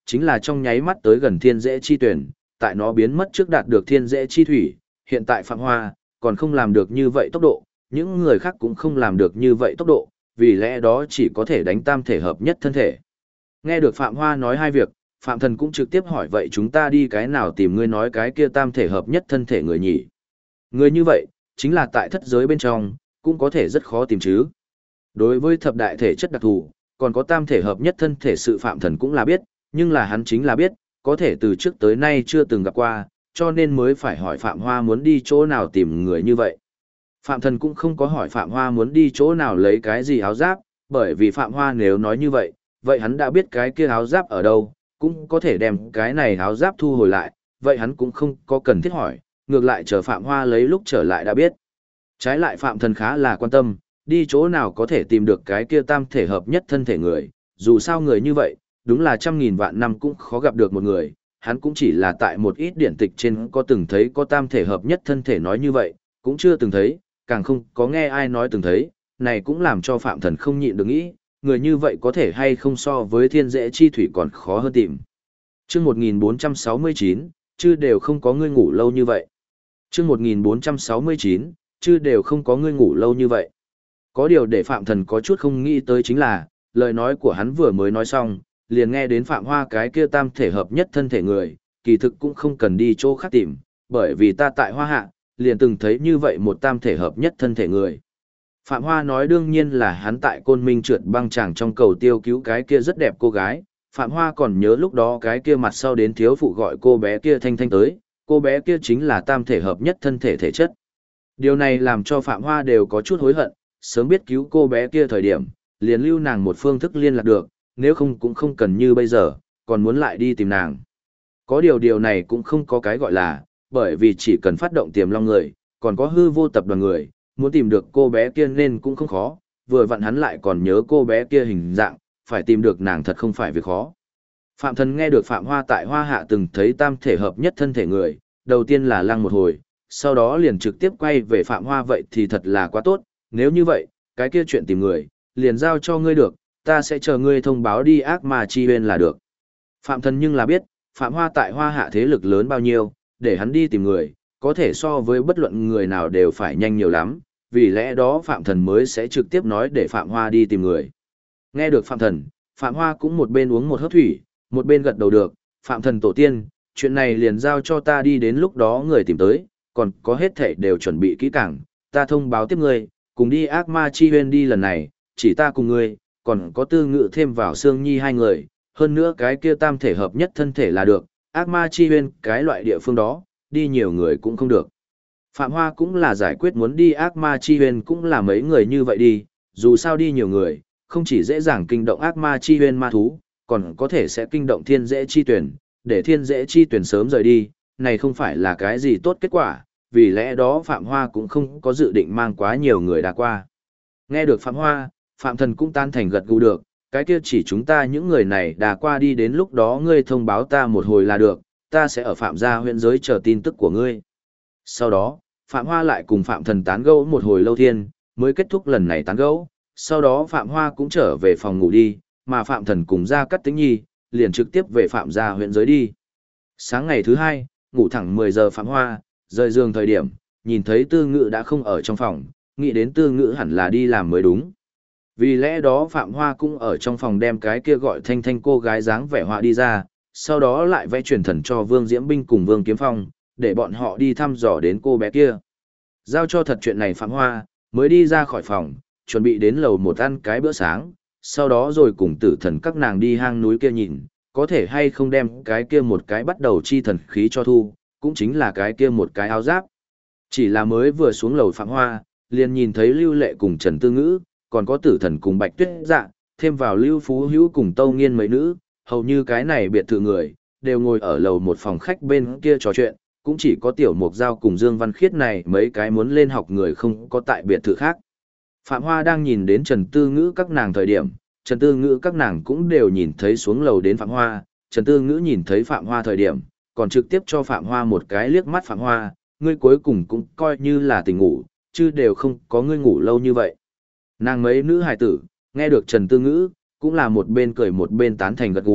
[SPEAKER 1] chính là trong nháy mắt tới gần thiên dễ chi tuyển, tại nó biến mất trước đạt được thiên dễ chi thủy, hiện tại Phạm Hoa còn không làm được như vậy tốc độ, những người khác cũng không làm được như vậy tốc độ, vì lẽ đó chỉ có thể đánh tam thể hợp nhất thân thể. Nghe được Phạm Hoa nói hai việc, Phạm Thần cũng trực tiếp hỏi vậy chúng ta đi cái nào tìm ngươi nói cái kia tam thể hợp nhất thân thể người nhỉ? Người như vậy, chính là tại thất giới bên trong, cũng có thể rất khó tìm chứ. Đối với thập đại thể chất đặc thù, còn có tam thể hợp nhất thân thể sự Phạm Thần cũng là biết, nhưng là hắn chính là biết, có thể từ trước tới nay chưa từng gặp qua, cho nên mới phải hỏi Phạm Hoa muốn đi chỗ nào tìm người như vậy. Phạm Thần cũng không có hỏi Phạm Hoa muốn đi chỗ nào lấy cái gì áo giáp, bởi vì Phạm Hoa nếu nói như vậy, vậy hắn đã biết cái kia áo giáp ở đâu, cũng có thể đem cái này áo giáp thu hồi lại, vậy hắn cũng không có cần thiết hỏi, ngược lại chờ Phạm Hoa lấy lúc trở lại đã biết. Trái lại Phạm Thần khá là quan tâm, đi chỗ nào có thể tìm được cái kia tam thể hợp nhất thân thể người, dù sao người như vậy, đúng là 100.000 vạn năm cũng khó gặp được một người, hắn cũng chỉ là tại một ít điển tịch trên có từng thấy có tam thể hợp nhất thân thể nói như vậy, cũng chưa từng thấy, càng không có nghe ai nói từng thấy, này cũng làm cho Phạm Thần không nhịn được nghĩ, người như vậy có thể hay không so với thiên dễ chi thủy còn khó hơn tìm. Chương 1469, chứ đều không có ngươi ngủ lâu như vậy. Chương 1469, chứ đều không có ngươi ngủ lâu như vậy. Có điều để Phạm Thần có chút không nghĩ tới chính là, lời nói của hắn vừa mới nói xong, liền nghe đến Phạm Hoa cái kia tam thể hợp nhất thân thể người, kỳ thực cũng không cần đi chỗ khác tìm, bởi vì ta tại Hoa Hạ, liền từng thấy như vậy một tam thể hợp nhất thân thể người. Phạm Hoa nói đương nhiên là hắn tại Côn Minh trượt băng tràng trong cầu tiêu cứu cái kia rất đẹp cô gái, Phạm Hoa còn nhớ lúc đó cái kia mặt sau đến thiếu phụ gọi cô bé kia Thanh Thanh tới, cô bé kia chính là tam thể hợp nhất thân thể thể chất. Điều này làm cho Phạm Hoa đều có chút hối hận, sớm biết cứu cô bé kia thời điểm, liền lưu nàng một phương thức liên lạc được, nếu không cũng không cần như bây giờ, còn muốn lại đi tìm nàng. Có điều này cũng không có cái gọi là, bởi vì chỉ cần phát động tiềm long người, còn có hư vô tập đoàn người, muốn tìm được cô bé kia nên cũng không khó, vừa vặn hắn lại còn nhớ cô bé kia hình dạng, phải tìm được nàng thật không phải việc khó. Phạm Thần nghe được Phạm Hoa tại Hoa Hạ từng thấy tam thể hợp nhất thân thể người, đầu tiên là lăng một hồi, sau đó liền trực tiếp quay về Phạm Hoa vậy thì thật là quá tốt, nếu như vậy, cái kia chuyện tìm người, liền giao cho ngươi được, ta sẽ chờ ngươi thông báo đi ác ma chi huyên là được. Phạm Thần nhưng là biết, Phạm Hoa tại Hoa Hạ thế lực lớn bao nhiêu, để hắn đi tìm người, có thể so với bất luận người nào đều phải nhanh nhiều lắm, vì lẽ đó Phạm Thần mới sẽ trực tiếp nói để Phạm Hoa đi tìm người. Nghe được Phạm Thần, Phạm Hoa cũng một bên uống một hớp thủy, một bên gật đầu được, Phạm Thần tổ tiên, chuyện này liền giao cho ta đi đến lúc đó người tìm tới, còn có hết thảy đều chuẩn bị kỹ càng, ta thông báo tiếp ngươi, cùng đi ác ma chi huyên đi lần này, chỉ ta cùng ngươi, còn có Tư Ngự thêm vào Sương Nhi hai người, hơn nữa cái kia tam thể hợp nhất thân thể là được, ác ma chi huyên cái loại địa phương đó, đi nhiều người cũng không được. Phạm Hoa cũng là giải quyết muốn đi ác ma chi huyên cũng là mấy người như vậy đi, dù sao đi nhiều người, không chỉ dễ dàng kinh động ác ma chi huyên ma thú, còn có thể sẽ kinh động thiên dễ chi tuyển, để thiên dễ chi tuyển sớm rời đi, này không phải là cái gì tốt kết quả, vì lẽ đó Phạm Hoa cũng không có dự định mang quá nhiều người đã qua. Nghe được Phạm Hoa, Phạm Thần cũng tan thành gật gù được, cái kia chỉ chúng ta những người này đã qua đi đến lúc đó ngươi thông báo ta một hồi là được, ta sẽ ở Phạm gia huyện giới chờ tin tức của ngươi. Sau đó, Phạm Hoa lại cùng Phạm Thần tán gẫu một hồi lâu thiên, mới kết thúc lần này tán gẫu, sau đó Phạm Hoa cũng trở về phòng ngủ đi, mà Phạm Thần cùng Gia Cát Tĩnh Nhi, liền trực tiếp về Phạm gia huyện giới đi. Sáng ngày thứ hai, ngủ thẳng 10 giờ Phạm Hoa, rời giường thời điểm, nhìn thấy Tư Ngự đã không ở trong phòng, nghĩ đến Tư Ngự hẳn là đi làm mới đúng. Vì lẽ đó Phạm Hoa cũng ở trong phòng đem cái kia gọi Thanh Thanh cô gái dáng vẻ họa đi ra, sau đó lại vẽ truyền thần cho Vương Diễm Binh cùng Vương Kiếm Phong, để bọn họ đi thăm dò đến cô bé kia. Giao cho thật chuyện này Phạm Hoa, mới đi ra khỏi phòng, chuẩn bị đến lầu một ăn cái bữa sáng, sau đó rồi cùng Tử Thần các nàng đi hang núi kia nhìn, có thể hay không đem cái kia một cái bắt đầu chi thần khí cho thu, cũng chính là cái kia một cái áo giáp. Chỉ là mới vừa xuống lầu Phạm Hoa, liền nhìn thấy Lưu Lệ cùng Trần Tư Ngữ, còn có Tử Thần cùng Bạch Tuyết Dạ, thêm vào Lưu Phú Hữu cùng Tâu Nghiên mấy nữ, hầu như cái này biệt thự người, đều ngồi ở lầu một phòng khách bên kia trò chuyện, cũng chỉ có Tiểu Mục Giao cùng Dương Văn Khiết này mấy cái muốn lên học người không có tại biệt thự khác. Phạm Hoa đang nhìn đến Trần Tư Ngữ các nàng thời điểm, Trần Tư Ngữ các nàng cũng đều nhìn thấy xuống lầu đến Phạm Hoa, Trần Tư Ngữ nhìn thấy Phạm Hoa thời điểm, còn trực tiếp cho Phạm Hoa một cái liếc mắt Phạm Hoa, ngươi cuối cùng cũng coi như là tỉnh ngủ, chứ đều không có ngươi ngủ lâu như vậy. Nàng mấy nữ hài tử, nghe được Trần Tư Ngữ, cũng là một bên cười một bên tán thành gật gù,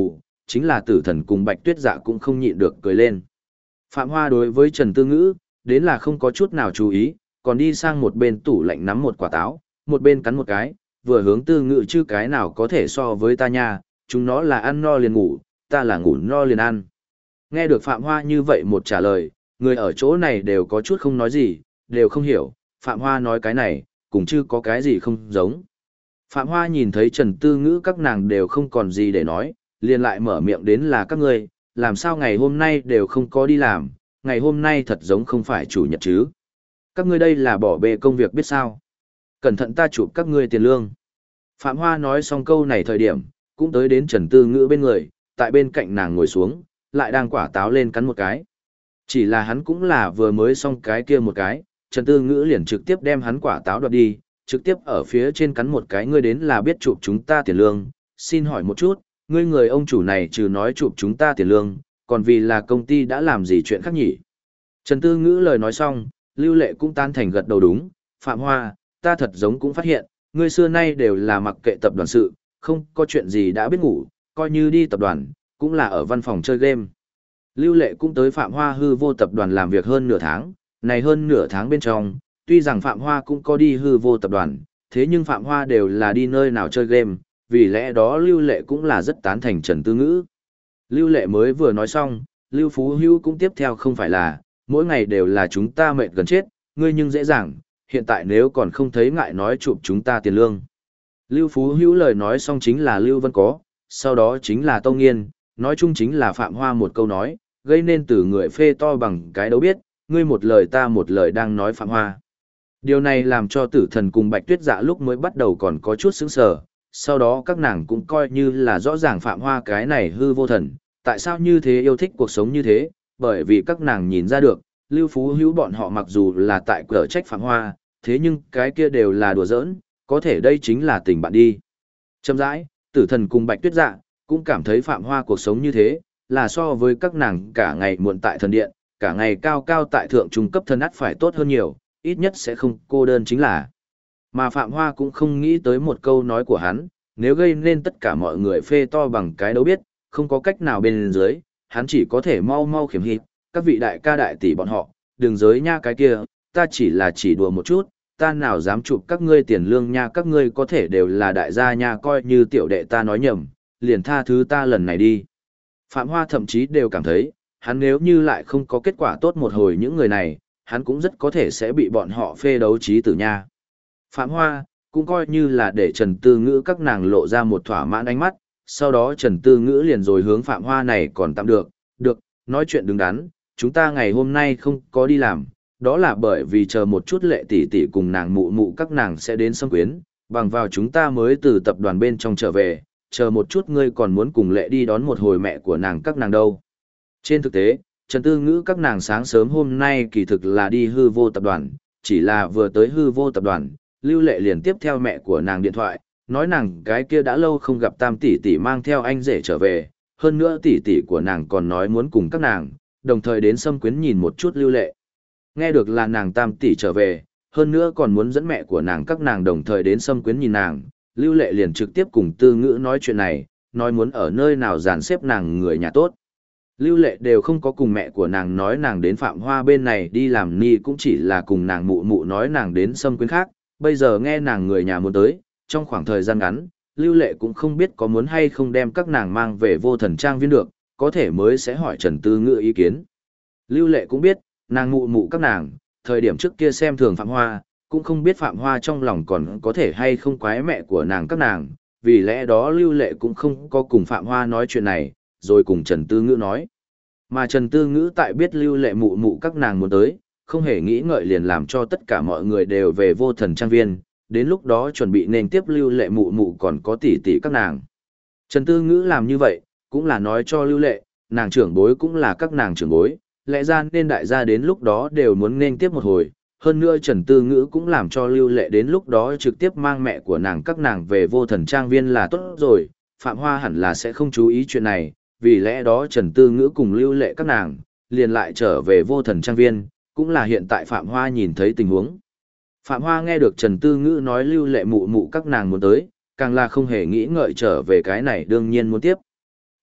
[SPEAKER 1] chính là Tử Thần cùng Bạch Tuyết Dạ cũng không nhịn được cười lên. Phạm Hoa đối với Trần Tư Ngữ, đến là không có chút nào chú ý, còn đi sang một bên tủ lạnh nắm một quả táo, một bên cắn một cái, vừa hướng Tư Ngữ chứ cái nào có thể so với ta nha, chúng nó là ăn no liền ngủ, ta là ngủ no liền ăn. Nghe được Phạm Hoa như vậy một trả lời, người ở chỗ này đều có chút không nói gì, đều không hiểu, Phạm Hoa nói cái này, cũng chưa có cái gì không giống. Phạm Hoa nhìn thấy Trần Tư Ngữ các nàng đều không còn gì để nói, liền lại mở miệng đến là các ngươi, làm sao ngày hôm nay đều không có đi làm, ngày hôm nay thật giống không phải chủ nhật chứ. Các ngươi đây là bỏ bê công việc biết sao. Cẩn thận ta chụp các ngươi tiền lương. Phạm Hoa nói xong câu này thời điểm, cũng tới đến Trần Tư Ngữ bên người, tại bên cạnh nàng ngồi xuống, lại đang quả táo lên cắn một cái. Chỉ là hắn cũng là vừa mới xong cái kia một cái, Trần Tư Ngữ liền trực tiếp đem hắn quả táo đoạt đi, trực tiếp ở phía trên cắn một cái, ngươi đến là biết chụp chúng ta tiền lương, xin hỏi một chút, ngươi người ông chủ này trừ nói chụp chúng ta tiền lương, còn vì là công ty đã làm gì chuyện khác nhỉ? Trần Tư Ngữ lời nói xong, Lưu Lệ cũng tan thành gật đầu đúng, Phạm Hoa, ta thật giống cũng phát hiện, ngươi xưa nay đều là mặc kệ tập đoàn sự, không có chuyện gì đã biết ngủ, coi như đi tập đoàn, cũng là ở văn phòng chơi game. Lưu Lệ cũng tới Phạm Hoa hư vô tập đoàn làm việc hơn nửa tháng, này hơn nửa tháng bên trong, tuy rằng Phạm Hoa cũng có đi hư vô tập đoàn, thế nhưng Phạm Hoa đều là đi nơi nào chơi game, vì lẽ đó Lưu Lệ cũng là rất tán thành Trần Tư Ngữ. Lưu Lệ mới vừa nói xong, Lưu Phú Hữu cũng tiếp theo không phải là, mỗi ngày đều là chúng ta mệt gần chết, ngươi nhưng dễ dàng, hiện tại nếu còn không thấy ngại nói chụp chúng ta tiền lương. Lưu Phú Hữu lời nói xong chính là Lưu Vân Có, sau đó chính là Tâu Nghiên, nói chung chính là Phạm Hoa một câu nói, gây nên từ người phê to bằng cái đấu biết, ngươi một lời ta một lời đang nói Phạm Hoa. Điều này làm cho Tử Thần cùng Bạch Tuyết Dạ lúc mới bắt đầu còn có chút sững sờ, sau đó các nàng cũng coi như là rõ ràng Phạm Hoa cái này hư vô thần, tại sao như thế yêu thích cuộc sống như thế, bởi vì các nàng nhìn ra được, Lưu Phú Hữu bọn họ mặc dù là tại cửa trách Phạm Hoa, thế nhưng cái kia đều là đùa giỡn, có thể đây chính là tình bạn đi. Chậm rãi, Tử Thần cùng Bạch Tuyết Dạ cũng cảm thấy Phạm Hoa cuộc sống như thế, là so với các nàng cả ngày muộn tại thần điện, cả ngày cao cao tại thượng trung cấp thân ắt phải tốt hơn nhiều, ít nhất sẽ không cô đơn chính là. Mà Phạm Hoa cũng không nghĩ tới một câu nói của hắn, nếu gây nên tất cả mọi người phê to bằng cái đấu biết, không có cách nào bên dưới, hắn chỉ có thể mau mau khiểm hít, các vị đại ca đại tỷ bọn họ, đừng giới nha cái kia, ta chỉ đùa một chút, ta nào dám chụp các ngươi tiền lương nha, các ngươi có thể đều là đại gia nha, coi như tiểu đệ ta nói nhầm, liền tha thứ ta lần này đi. Phạm Hoa thậm chí đều cảm thấy, hắn nếu như lại không có kết quả tốt một hồi những người này, hắn cũng rất có thể sẽ bị bọn họ phê đấu trí tử nha. Phạm Hoa, cũng coi như là để Trần Tư Ngữ các nàng lộ ra một thỏa mãn ánh mắt, sau đó Trần Tư Ngữ liền rồi hướng Phạm Hoa này còn tạm được, nói chuyện đứng đắn, chúng ta ngày hôm nay không có đi làm, đó là bởi vì chờ một chút Lệ tỷ tỷ cùng nàng mụ mụ các nàng sẽ đến Sâm Quyến, bằng vào chúng ta mới từ tập đoàn bên trong trở về, chờ một chút ngươi còn muốn cùng Lệ đi đón một hồi mẹ của nàng các nàng đâu. Trên thực tế, Trần Tư Ngữ các nàng sáng sớm hôm nay kỳ thực là đi hư vô tập đoàn, chỉ là vừa tới hư vô tập đoàn, Lưu Lệ liền tiếp theo mẹ của nàng điện thoại, nói nàng cái kia đã lâu không gặp Tam tỷ tỷ mang theo anh rể trở về, hơn nữa tỷ tỷ của nàng còn nói muốn cùng các nàng, đồng thời đến Sâm Quyến nhìn một chút Lưu Lệ. Nghe được là nàng Tam tỷ trở về, hơn nữa còn muốn dẫn mẹ của nàng các nàng đồng thời đến Sâm Quyến nhìn nàng, Lưu Lệ liền trực tiếp cùng Tư Ngữ nói chuyện này, nói muốn ở nơi nào dàn xếp nàng người nhà tốt. Lưu Lệ đều không có cùng mẹ của nàng nói nàng đến Phạm Hoa bên này đi làm ni, cũng chỉ là cùng nàng mụ mụ nói nàng đến Sâm Quyến khác, bây giờ nghe nàng người nhà muốn tới, trong khoảng thời gian ngắn, Lưu Lệ cũng không biết có muốn hay không đem các nàng mang về Vô Thần Trang viên được, có thể mới sẽ hỏi Trần Tư Ngữ ý kiến. Lưu Lệ cũng biết, nàng mụ mụ các nàng, thời điểm trước kia xem thường Phạm Hoa, cũng không biết Phạm Hoa trong lòng còn có thể hay không quái mẹ của nàng các nàng, vì lẽ đó Lưu Lệ cũng không có cùng Phạm Hoa nói chuyện này, rồi cùng Trần Tư Ngữ nói. Mà Trần Tư Ngữ tại biết Lưu Lệ mụ mụ các nàng muốn tới, không hề nghĩ ngợi liền làm cho tất cả mọi người đều về Vô Thần Trang viên, đến lúc đó chuẩn bị nên tiếp Lưu Lệ mụ mụ còn có tỷ tỷ các nàng. Trần Tư Ngữ làm như vậy, cũng là nói cho Lưu Lệ, nàng trưởng bối cũng là các nàng trưởng bối, lẽ ra nên đại gia đến lúc đó đều muốn nên tiếp một hồi. Hơn nữa Trần Tư Ngữ cũng làm cho Lưu Lệ đến lúc đó trực tiếp mang mẹ của nàng các nàng về Vô Thần Trang viên là tốt rồi, Phạm Hoa hẳn là sẽ không chú ý chuyện này, vì lẽ đó Trần Tư Ngữ cùng Lưu Lệ các nàng, liền lại trở về Vô Thần Trang viên, cũng là hiện tại Phạm Hoa nhìn thấy tình huống. Phạm Hoa nghe được Trần Tư Ngữ nói Lưu Lệ mụ mụ các nàng muốn tới, càng là không hề nghĩ ngợi trở về cái này đương nhiên muốn tiếp.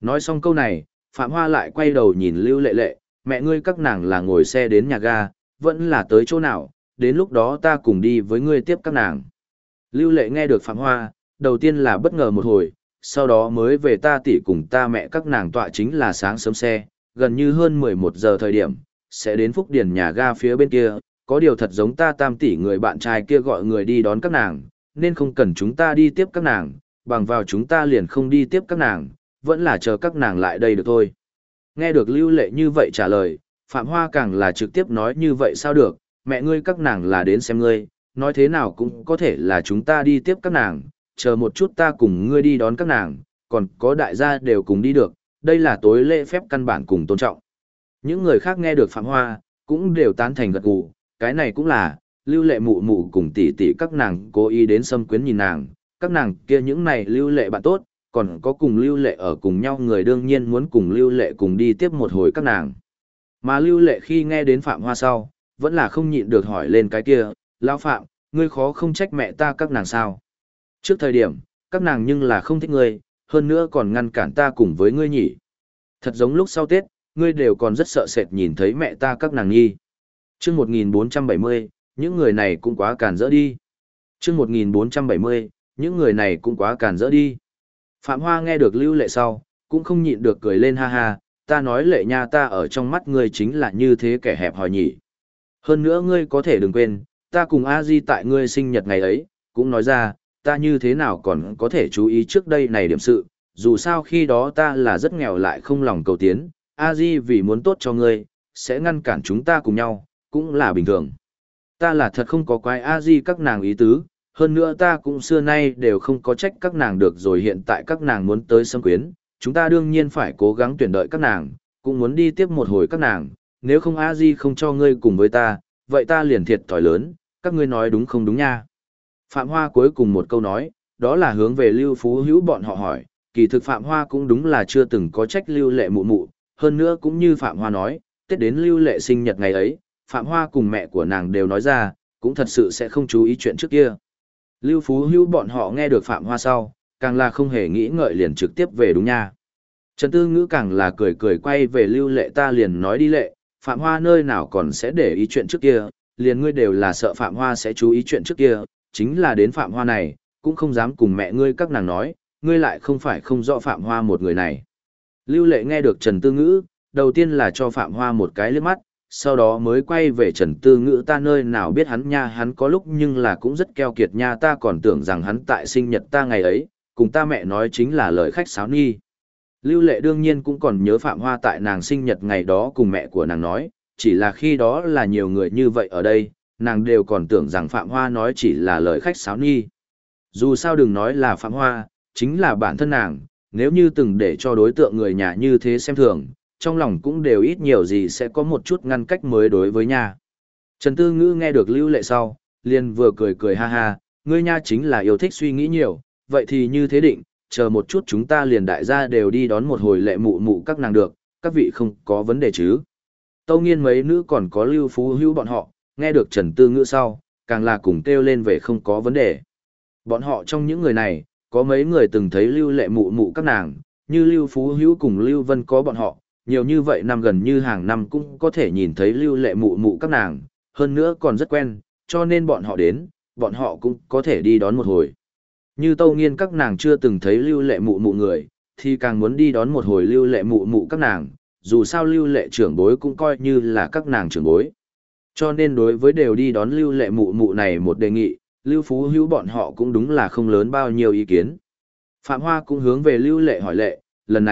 [SPEAKER 1] Nói xong câu này, Phạm Hoa lại quay đầu nhìn Lưu Lệ Lệ, mẹ ngươi các nàng là ngồi xe đến nhà ga, vẫn là tới chỗ nào, đến lúc đó ta cùng đi với ngươi tiếp các nàng. Lưu Lệ nghe được Phạm Hoa, đầu tiên là bất ngờ một hồi, sau đó mới về ta tỷ cùng ta mẹ các nàng tọa chính là sáng sớm xe, gần như hơn 11 giờ thời điểm, sẽ đến Phúc Điền nhà ga phía bên kia, có điều thật giống ta tam tỷ người bạn trai kia gọi người đi đón các nàng, nên không cần chúng ta đi tiếp các nàng, bằng vào chúng ta liền không đi tiếp các nàng, vẫn là chờ các nàng lại đây được thôi. Nghe được Lưu Lệ như vậy trả lời, Phạm Hoa càng là trực tiếp nói như vậy sao được, mẹ ngươi các nàng là đến xem ngươi, nói thế nào cũng có thể là chúng ta đi tiếp các nàng, chờ một chút ta cùng ngươi đi đón các nàng, còn có đại gia đều cùng đi được, đây là tối lễ phép căn bản cùng tôn trọng. Những người khác nghe được Phạm Hoa, cũng đều tán thành gật gù, cái này cũng là, Lưu Lệ mụ mụ cùng tỷ tỷ các nàng cố ý đến xâm quyến nhìn nàng, các nàng kia những này Lưu Lệ bạn tốt, còn có cùng Lưu Lệ ở cùng nhau người đương nhiên muốn cùng Lưu Lệ cùng đi tiếp một hồi các nàng. Mà Lưu Lệ khi nghe đến Phạm Hoa sau, vẫn là không nhịn được hỏi lên cái kia, lão Phạm, ngươi khó không trách mẹ ta các nàng sao? Trước thời điểm, các nàng nhưng là không thích ngươi, hơn nữa còn ngăn cản ta cùng với ngươi nhỉ. Thật giống lúc sau Tết, ngươi đều còn rất sợ sệt nhìn thấy mẹ ta các nàng nhi. Chương 1470, những người này cũng quá càn rỡ đi. Chương 1470, những người này cũng quá càn rỡ đi. Phạm Hoa nghe được Lưu Lệ sau, cũng không nhịn được cười lên ha ha, ta nói Lệ nha ta ở trong mắt ngươi chính là như thế kẻ hẹp hòi nhỉ. Hơn nữa ngươi có thể đừng quên, ta cùng A Di tại ngươi sinh nhật ngày ấy, cũng nói ra, ta như thế nào còn có thể chú ý trước đây này điểm sự, dù sao khi đó ta là rất nghèo lại không lòng cầu tiến, A Di vì muốn tốt cho ngươi, sẽ ngăn cản chúng ta cùng nhau, cũng là bình thường. Ta là thật không có quái A Di các nàng ý tứ, hơn nữa ta cũng xưa nay đều không có trách các nàng được rồi hiện tại các nàng muốn tới xâm quyến, chúng ta đương nhiên phải cố gắng tuyển đợi các nàng, cũng muốn đi tiếp một hồi các nàng, nếu không A Di không cho ngươi cùng với ta, vậy ta liền thiệt thòi lớn, các ngươi nói đúng không đúng nha. Phạm Hoa cuối cùng một câu nói, đó là hướng về Lưu Phú Hữu bọn họ hỏi, kỳ thực Phạm Hoa cũng đúng là chưa từng có trách Lưu Lệ mụ mụ, hơn nữa cũng như Phạm Hoa nói, Tết đến Lưu Lệ sinh nhật ngày ấy, Phạm Hoa cùng mẹ của nàng đều nói ra, cũng thật sự sẽ không chú ý chuyện trước kia. Lưu Phú Hữu bọn họ nghe được Phạm Hoa sau, càng là không hề nghĩ ngợi liền trực tiếp về đúng nha. Trần Tư Ngữ càng là cười cười quay về Lưu Lệ ta liền nói đi Lệ, Phạm Hoa nơi nào còn sẽ để ý chuyện trước kia, liền ngươi đều là sợ Phạm Hoa sẽ chú ý chuyện trước kia, chính là đến Phạm Hoa này, cũng không dám cùng mẹ ngươi các nàng nói, ngươi lại không phải không rõ Phạm Hoa một người này. Lưu Lệ nghe được Trần Tư Ngữ, đầu tiên là cho Phạm Hoa một cái liếc mắt, sau đó mới quay về Trần Tư Ngữ ta nơi nào biết hắn nha hắn có lúc nhưng là cũng rất keo kiệt nha ta còn tưởng rằng hắn tại sinh nhật ta ngày ấy, cùng ta mẹ nói chính là lời khách sáo nghi. Lưu Lệ đương nhiên cũng còn nhớ Phạm Hoa tại nàng sinh nhật ngày đó cùng mẹ của nàng nói, chỉ là khi đó là nhiều người như vậy ở đây, nàng đều còn tưởng rằng Phạm Hoa nói chỉ là lời khách sáo nghi. Dù sao đừng nói là Phạm Hoa, chính là bản thân nàng, nếu như từng để cho đối tượng người nhà như thế xem thường, trong lòng cũng đều ít nhiều gì sẽ có một chút ngăn cách mới đối với nha. Trần Tư Ngữ nghe được Lưu Lệ sau, liền vừa cười cười ha ha, ngươi nha chính là yêu thích suy nghĩ nhiều, vậy thì như thế định, chờ một chút chúng ta liền đại gia đều đi đón một hồi Lệ mụ mụ các nàng được, các vị không có vấn đề chứ. Tâu Nghiên mấy nữ còn có Lưu Phú Hữu bọn họ, nghe được Trần Tư Ngữ sau, càng là cùng kêu lên về không có vấn đề. Bọn họ trong những người này, có mấy người từng thấy Lưu Lệ mụ mụ các nàng, như Lưu Phú Hữu cùng Lưu Vân có bọn họ, nhiều như vậy năm gần như hàng năm cũng có thể nhìn thấy Lưu Lệ mụ mụ các nàng, hơn nữa còn rất quen, cho nên bọn họ đến, bọn họ cũng có thể đi đón một hồi. Như Tâu Nghiên các nàng chưa từng thấy Lưu Lệ mụ mụ người, thì càng muốn đi đón một hồi Lưu Lệ mụ mụ các nàng, dù sao Lưu Lệ trưởng bối cũng coi như là các nàng trưởng bối. Cho nên đối với đều đi đón Lưu Lệ mụ mụ này một đề nghị, Lưu Phú Hữu bọn họ cũng đúng là không lớn bao nhiêu ý kiến. Phạm Hoa cũng hướng về Lưu Lệ hỏi Lệ,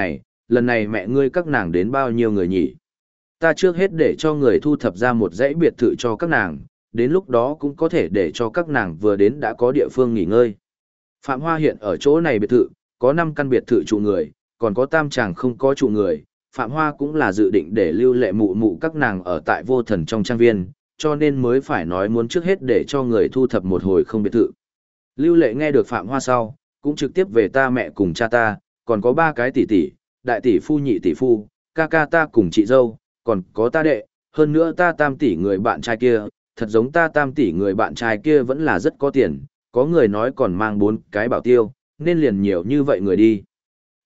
[SPEAKER 1] lần này mẹ ngươi các nàng đến bao nhiêu người nhỉ? Ta trước hết để cho người thu thập ra một dãy biệt thự cho các nàng, đến lúc đó cũng có thể để cho các nàng vừa đến đã có địa phương nghỉ ngơi. Phạm Hoa hiện ở chỗ này biệt thự, có 5 căn biệt thự trụ người, còn có tam tràng không có trụ người. Phạm Hoa cũng là dự định để Lưu Lệ mụ mụ các nàng ở tại Vô Thần trong trang viên, cho nên mới phải nói muốn trước hết để cho người thu thập một hồi không biệt thự. Lưu Lệ nghe được Phạm Hoa sau, cũng trực tiếp về ta mẹ cùng cha ta, còn có 3 cái tỷ tỷ, đại tỷ phu nhị tỷ phu, ca ca ta cùng chị dâu, còn có ta đệ, hơn nữa ta tam tỷ người bạn trai kia, thật giống ta tam tỷ người bạn trai kia vẫn là rất có tiền, có người nói còn mang 4 cái bảo tiêu, nên liền nhiều như vậy người đi.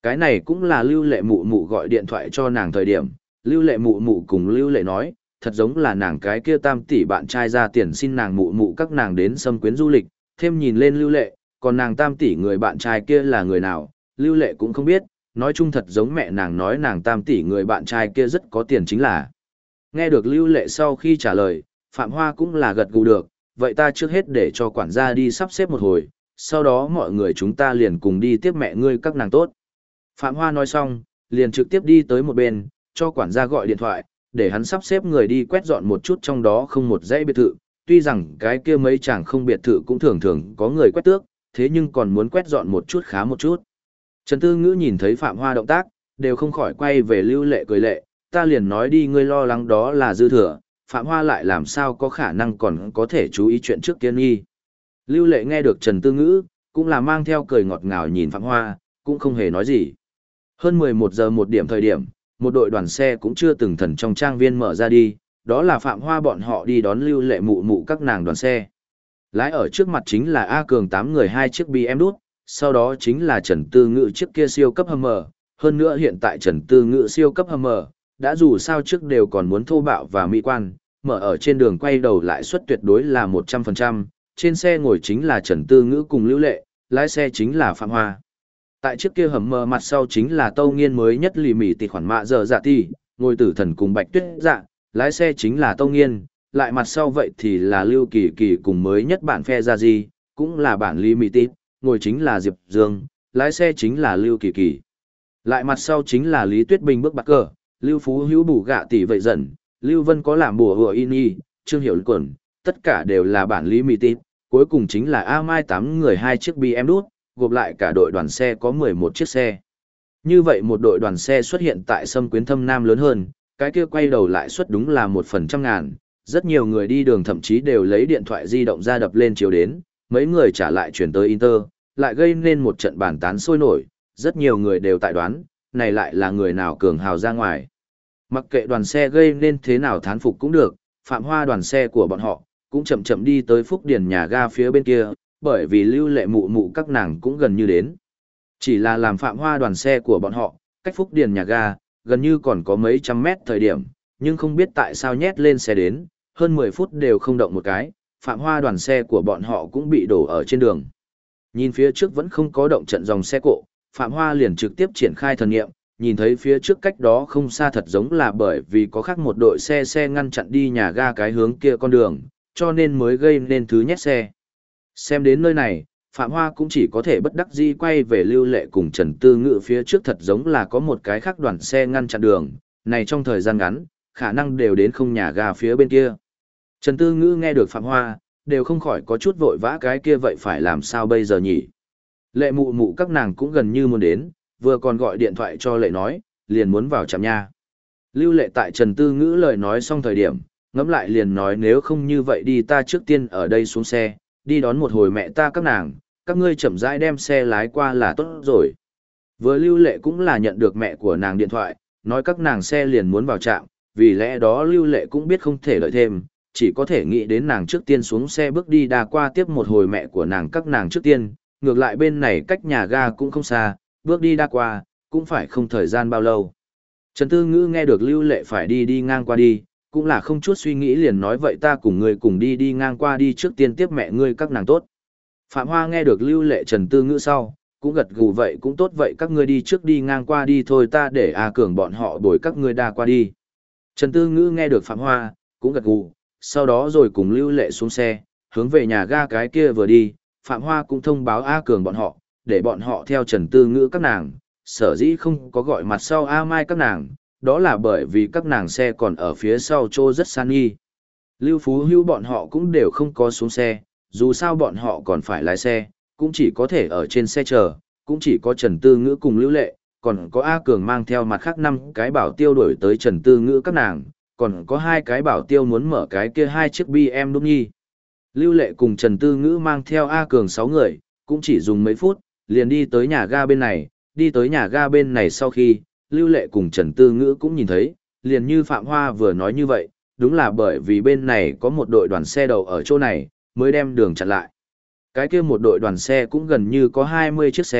[SPEAKER 1] Cái này cũng là Lưu Lệ mụ mụ gọi điện thoại cho nàng thời điểm, Lưu Lệ mụ mụ cùng Lưu Lệ nói, thật giống là nàng cái kia tam tỷ bạn trai ra tiền xin nàng mụ mụ các nàng đến xâm quyến du lịch, thêm nhìn lên Lưu Lệ, còn nàng tam tỷ người bạn trai kia là người nào, Lưu Lệ cũng không biết, nói chung thật giống mẹ nàng nói nàng tam tỷ người bạn trai kia rất có tiền chính là. Nghe được Lưu Lệ sau khi trả lời, Phạm Hoa cũng là gật gù được, vậy ta trước hết để cho quản gia đi sắp xếp một hồi, sau đó mọi người chúng ta liền cùng đi tiếp mẹ ngươi các nàng tốt. Phạm Hoa nói xong, liền trực tiếp đi tới một bên, cho quản gia gọi điện thoại, để hắn sắp xếp người đi quét dọn một chút trong đó không một dãy biệt thự, tuy rằng cái kia mấy chàng không biệt thự cũng thường thường có người quét tước, thế nhưng còn muốn quét dọn một chút khá một chút. Trần Tư Ngữ nhìn thấy Phạm Hoa động tác, đều không khỏi quay về Lưu Lệ cười lệ, ta liền nói đi ngươi lo lắng đó là dư thừa, Phạm Hoa lại làm sao có khả năng còn có thể chú ý chuyện trước kia nghi. Lưu Lệ nghe được Trần Tư Ngữ, cũng là mang theo cười ngọt ngào nhìn Phạm Hoa, cũng không hề nói gì. Hơn 11 giờ một điểm thời điểm, một đội đoàn xe cũng chưa từng thần trong trang viên mở ra đi, đó là Phạm Hoa bọn họ đi đón Lưu Lệ mụ mụ các nàng đoàn xe. Lái ở trước mặt chính là A Cường 8 người 2 chiếc BM đút, sau đó chính là Trần Tư Ngữ chiếc kia siêu cấp Hummer, hơn nữa hiện tại Trần Tư Ngữ siêu cấp Hummer, đã dù sao trước đều còn muốn thô bạo và mỹ quan, mở ở trên đường quay đầu lại suất tuyệt đối là 100%, trên xe ngồi chính là Trần Tư Ngữ cùng Lưu Lệ, lái xe chính là Phạm Hoa. Tại chiếc kia Hummer mặt sau chính là Tâu Nghiên mới nhất lì mỉ tỉ khoản mạ giờ dạ tỷ, ngồi Tử Thần cùng Bạch Tuyết Dạ, lái xe chính là Tâu Nghiên, lại mặt sau vậy thì là Lưu Kỳ Kỳ cùng mới nhất bản phe ra gì, cũng là bản lì mỉ tỉ, ngồi chính là Diệp Dương, lái xe chính là Lưu Kỳ Kỳ. Lại mặt sau chính là Lý Tuyết Bình bước bạc cờ, Lưu Phú Hữu bù gạ tỷ vậy dần, Lưu Vân có làm bùa hùa in y, Trương Hiểu Quẩn, tất cả đều là bản lý mì tít, cuối cùng chính là A Mai 8 người 2 chiếc BM đút, gộp lại cả đội đoàn xe có 11 chiếc xe. Như vậy một đội đoàn xe xuất hiện tại Sâm Quyến Thâm Nam lớn hơn, cái kia quay đầu lại suất đúng là 1% rất nhiều người đi đường thậm chí đều lấy điện thoại di động ra đập lên chiếu đến, mấy người trả lại chuyển tới Inter, lại gây nên một trận bàn tán sôi nổi, rất nhiều người đều tại đoán, này lại là người nào cường hào ra ngoài. Mặc kệ đoàn xe gây nên thế nào thán phục cũng được, Phạm Hoa đoàn xe của bọn họ, cũng chậm chậm đi tới Phúc Điền nhà ga phía bên kia, bởi vì Lưu Lệ mụ mụ các nàng cũng gần như đến. Chỉ là làm Phạm Hoa đoàn xe của bọn họ, cách Phúc Điền nhà ga, gần như còn có mấy trăm mét thời điểm, nhưng không biết tại sao nhét lên xe đến, hơn 10 phút đều không động một cái, Phạm Hoa đoàn xe của bọn họ cũng bị đổ ở trên đường. Nhìn phía trước vẫn không có động trận dòng xe cộ, Phạm Hoa liền trực tiếp triển khai thần nghiệm, nhìn thấy phía trước cách đó không xa thật giống là bởi vì có khác một đội xe ngăn chặn đi nhà ga cái hướng kia con đường, cho nên mới gây nên thứ nhét xe. Xem đến nơi này, Phạm Hoa cũng chỉ có thể bất đắc dĩ quay về Lưu Lệ cùng Trần Tư Ngữ phía trước thật giống là có một cái khác đoàn xe ngăn chặn đường, này trong thời gian ngắn, khả năng đều đến không nhà ga phía bên kia. Trần Tư Ngữ nghe được Phạm Hoa, đều không khỏi có chút vội vã cái kia vậy phải làm sao bây giờ nhỉ? Lệ mụ mụ các nàng cũng gần như muốn đến, vừa còn gọi điện thoại cho Lệ nói, liền muốn vào trạm nha. Lưu Lệ tại Trần Tư Ngữ lời nói xong thời điểm, ngẫm lại liền nói nếu không như vậy đi ta trước tiên ở đây xuống xe, đi đón một hồi mẹ ta các nàng, các ngươi chậm rãi đem xe lái qua là tốt rồi. Vừa Lưu Lệ cũng là nhận được mẹ của nàng điện thoại, nói các nàng xe liền muốn vào trạm, vì lẽ đó Lưu Lệ cũng biết không thể đợi thêm, chỉ có thể nghĩ đến nàng trước tiên xuống xe bước đi đa qua tiếp một hồi mẹ của nàng các nàng trước tiên, ngược lại bên này cách nhà ga cũng không xa, bước đi đa qua, cũng phải không thời gian bao lâu. Trần Tư Ngữ nghe được Lưu Lệ phải đi ngang qua đi, cũng là không chút suy nghĩ liền nói vậy ta cùng người cùng đi ngang qua đi trước tiên tiếp mẹ ngươi các nàng tốt. Phạm Hoa nghe được Lưu Lệ Trần Tư Ngữ sau, cũng gật gù vậy cũng tốt vậy các ngươi đi trước đi ngang qua đi thôi ta để A Cường bọn họ bồi các ngươi đa qua đi. Trần Tư Ngữ nghe được Phạm Hoa, cũng gật gù, sau đó rồi cùng Lưu Lệ xuống xe, hướng về nhà ga cái kia vừa đi, Phạm Hoa cũng thông báo A Cường bọn họ, để bọn họ theo Trần Tư Ngữ các nàng, sở dĩ không có gọi mặt sau A Mai các nàng, đó là bởi vì các nàng xe còn ở phía sau chỗ rất san nghi. Lưu Phú Hữu bọn họ cũng đều không có xuống xe, dù sao bọn họ còn phải lái xe, cũng chỉ có thể ở trên xe chờ, cũng chỉ có Trần Tư Ngữ cùng Lưu Lệ, còn có A Cường mang theo mặt khác 5 cái bảo tiêu đuổi tới Trần Tư Ngữ các nàng, còn có 2 cái bảo tiêu muốn mở cái kia 2 chiếc BM đúng nhi. Lưu Lệ cùng Trần Tư Ngữ mang theo A Cường 6 người, cũng chỉ dùng mấy phút, liền đi tới nhà ga bên này, đi tới nhà ga bên này sau khi, Lưu Lệ cùng Trần Tư Ngữ cũng nhìn thấy, liền như Phạm Hoa vừa nói như vậy, đúng là bởi vì bên này có một đội đoàn xe đầu ở chỗ này, mới đem đường chặn lại. Cái kia một đội đoàn xe cũng gần như có 20 chiếc xe,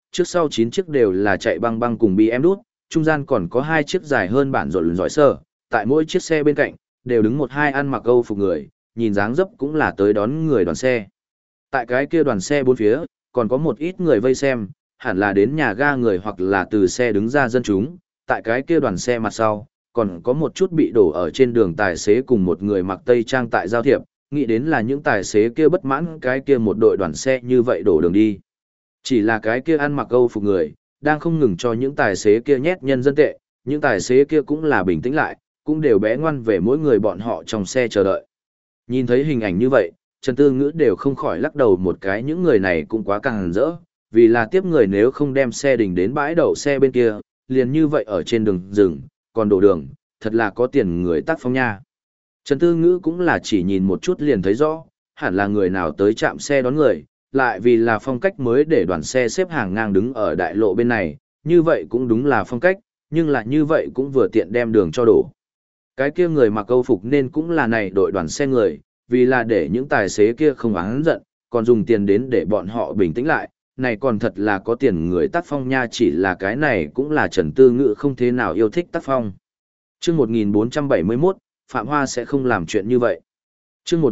[SPEAKER 1] trước sau 9 chiếc đều là chạy băng băng cùng BM đút, trung gian còn có 2 chiếc dài hơn bản rộn giỏi sơ, tại mỗi chiếc xe bên cạnh, đều đứng một hai ăn mặc Âu phục người, nhìn dáng dấp cũng là tới đón người đoàn xe. Tại cái kia đoàn xe bốn phía, còn có một ít người vây xem, hẳn là đến nhà ga người hoặc là từ xe đứng ra dân chúng, tại cái kia đoàn xe mặt sau, còn có một chút bị đổ ở trên đường tài xế cùng một người mặc tây trang tại giao thiệp, nghĩ đến là những tài xế kia bất mãn cái kia một đội đoàn xe như vậy đổ đường đi. Chỉ là cái kia ăn mặc Âu phục người, đang không ngừng cho những tài xế kia nhét nhân dân tệ, những tài xế kia cũng là bình tĩnh lại, cũng đều bé ngoan về mỗi người bọn họ trong xe chờ đợi. Nhìn thấy hình ảnh như vậy, Trần Tư Ngữ đều không khỏi lắc đầu một cái, những người này cũng quá càng rỡ, vì là tiếp người nếu không đem xe đình đến bãi đậu xe bên kia, liền như vậy ở trên đường rừng, còn đổ đường, thật là có tiền người tác phong nha. Trần Tư Ngữ cũng là chỉ nhìn một chút liền thấy rõ, hẳn là người nào tới trạm xe đón người, lại vì là phong cách mới để đoàn xe xếp hàng ngang đứng ở đại lộ bên này, như vậy cũng đúng là phong cách, nhưng là như vậy cũng vừa tiện đem đường cho đổ. Cái kia người mặc Âu phục nên cũng là này đội đoàn xe người, vì là để những tài xế kia không oán giận, còn dùng tiền đến để bọn họ bình tĩnh lại, này còn thật là có tiền người tác phong nha, chỉ là cái này cũng là Trần Tư Ngữ không thế nào yêu thích tác phong. Chương 1471, Phạm Hoa sẽ không làm chuyện như vậy. Chương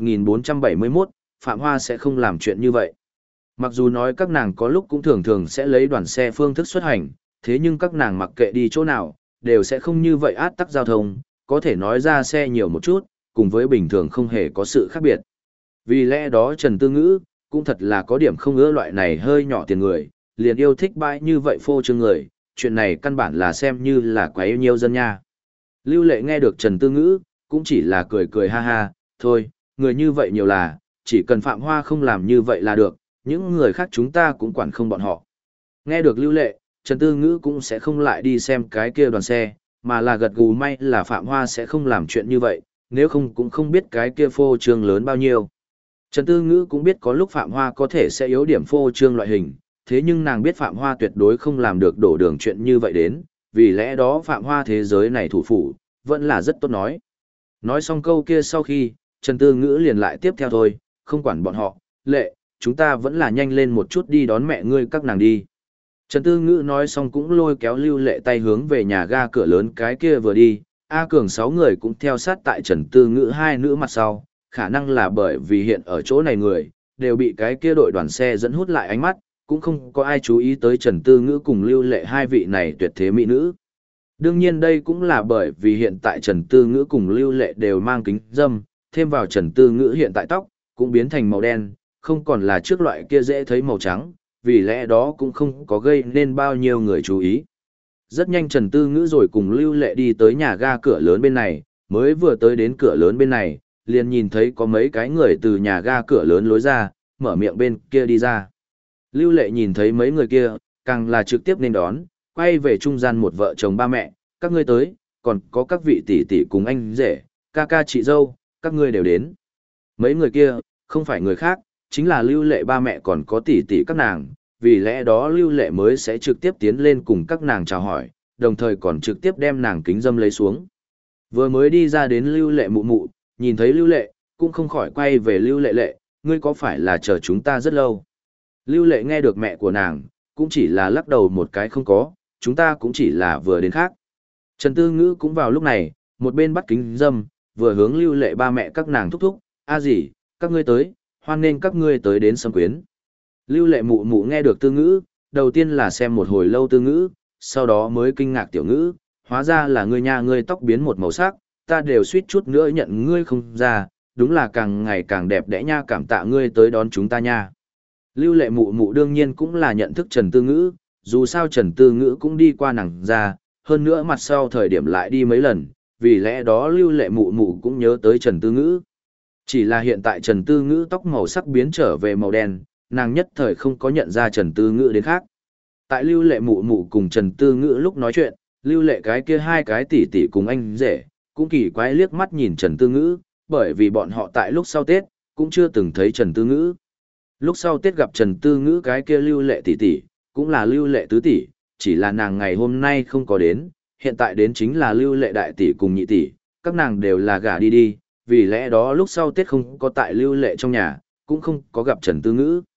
[SPEAKER 1] 1471, Phạm Hoa sẽ không làm chuyện như vậy. Mặc dù nói các nàng có lúc cũng thường thường sẽ lấy đoàn xe phương thức xuất hành, thế nhưng các nàng mặc kệ đi chỗ nào, đều sẽ không như vậy át tắc giao thông, có thể nói ra xe nhiều một chút, cùng với bình thường không hề có sự khác biệt. Vì lẽ đó Trần Tư Ngữ, cũng thật là có điểm không ưa loại này hơi nhỏ tiền người, liền yêu thích bãi như vậy phô trương người, chuyện này căn bản là xem như là quá yêu nhiều dân nha. Lưu Lệ nghe được Trần Tư Ngữ, cũng chỉ là cười cười ha ha, thôi, người như vậy nhiều là, chỉ cần Phạm Hoa không làm như vậy là được, những người khác chúng ta cũng quản không bọn họ. Nghe được Lưu Lệ, Trần Tư Ngữ cũng sẽ không lại đi xem cái kia đoàn xe, mà là gật gù may là Phạm Hoa sẽ không làm chuyện như vậy, nếu không cũng không biết cái kia phô trương lớn bao nhiêu. Trần Tư Ngữ cũng biết có lúc Phạm Hoa có thể sẽ yếu điểm phô trương loại hình, thế nhưng nàng biết Phạm Hoa tuyệt đối không làm được đổ đường chuyện như vậy đến, vì lẽ đó Phạm Hoa thế giới này thủ phủ, vẫn là rất tốt nói. Nói xong câu kia sau khi, Trần Tư Ngữ liền lại tiếp theo thôi, không quản bọn họ, Lệ, chúng ta vẫn là nhanh lên một chút đi đón mẹ ngươi các nàng đi. Trần Tư Ngữ nói xong cũng lôi kéo Lưu Lệ tay hướng về nhà ga cửa lớn cái kia vừa đi, A Cường 6 người cũng theo sát tại Trần Tư Ngữ hai nữ mặt sau, khả năng là bởi vì hiện ở chỗ này người, đều bị cái kia đội đoàn xe dẫn hút lại ánh mắt, cũng không có ai chú ý tới Trần Tư Ngữ cùng Lưu Lệ hai vị này tuyệt thế mỹ nữ. Đương nhiên đây cũng là bởi vì hiện tại Trần Tư Ngữ cùng Lưu Lệ đều mang kính râm, thêm vào Trần Tư Ngữ hiện tại tóc, cũng biến thành màu đen, không còn là trước loại kia dễ thấy màu trắng, vì lẽ đó cũng không có gây nên bao nhiêu người chú ý. Rất nhanh Trần Tư Ngữ rồi cùng Lưu Lệ đi tới nhà ga cửa lớn bên này, mới vừa tới đến cửa lớn bên này, liền nhìn thấy có mấy cái người từ nhà ga cửa lớn lối ra, mở miệng bên kia đi ra. Lưu Lệ nhìn thấy mấy người kia, càng là trực tiếp nên đón, quay về trung gian một vợ chồng ba mẹ, các ngươi tới, còn có các vị tỷ tỷ cùng anh rể, ca ca chị dâu, các ngươi đều đến. Mấy người kia, không phải người khác, chính là Lưu Lệ ba mẹ còn có tỷ tỷ các nàng, vì lẽ đó Lưu Lệ mới sẽ trực tiếp tiến lên cùng các nàng chào hỏi, đồng thời còn trực tiếp đem nàng kính dâm lấy xuống. Vừa mới đi ra đến Lưu Lệ mụ mụ, nhìn thấy Lưu Lệ, cũng không khỏi quay về Lưu Lệ Lệ, ngươi có phải là chờ chúng ta rất lâu? Lưu Lệ nghe được mẹ của nàng, cũng chỉ là lắc đầu một cái không có, chúng ta cũng chỉ là vừa đến khác. Trần Tư Ngữ cũng vào lúc này, một bên bắt kính dâm, vừa hướng Lưu Lệ ba mẹ các nàng thúc thúc, a gì, các ngươi tới, hoan nên các ngươi tới đến Sâm Quyến. Lưu Lệ mụ mụ nghe được Tư Ngữ, đầu tiên là xem một hồi lâu Tư Ngữ, sau đó mới kinh ngạc Tiểu Ngữ, hóa ra là ngươi nha, ngươi tóc biến một màu sắc, ta đều suýt chút nữa nhận ngươi không ra, đúng là càng ngày càng đẹp đẽ nha, cảm tạ ngươi tới đón chúng ta nha. Lưu Lệ mụ mụ đương nhiên cũng là nhận thức Trần Tư Ngữ, dù sao Trần Tư Ngữ cũng đi qua nàng ra, hơn nữa mặt sau thời điểm lại đi mấy lần, vì lẽ đó Lưu Lệ mụ mụ cũng nhớ tới Trần Tư Ngữ. Chỉ là hiện tại Trần Tư Ngữ tóc màu sắc biến trở về màu đen, nàng nhất thời không có nhận ra Trần Tư Ngữ đến khác. Tại Lưu Lệ mụ mụ cùng Trần Tư Ngữ lúc nói chuyện, Lưu Lệ cái kia hai cái tỷ tỷ cùng anh rể, cũng kỳ quái liếc mắt nhìn Trần Tư Ngữ, bởi vì bọn họ tại lúc sau Tết, cũng chưa từng thấy Trần Tư Ngữ. Lúc sau Tết gặp Trần Tư Ngữ cái kia Lưu Lệ tỷ tỷ, cũng là Lưu Lệ tứ tỷ, chỉ là nàng ngày hôm nay không có đến, hiện tại đến chính là Lưu Lệ đại tỷ cùng nhị tỷ, các nàng đều là gả đi đi, vì lẽ đó lúc sau Tết không có tại Lưu Lệ trong nhà, cũng không có gặp Trần Tư Ngữ.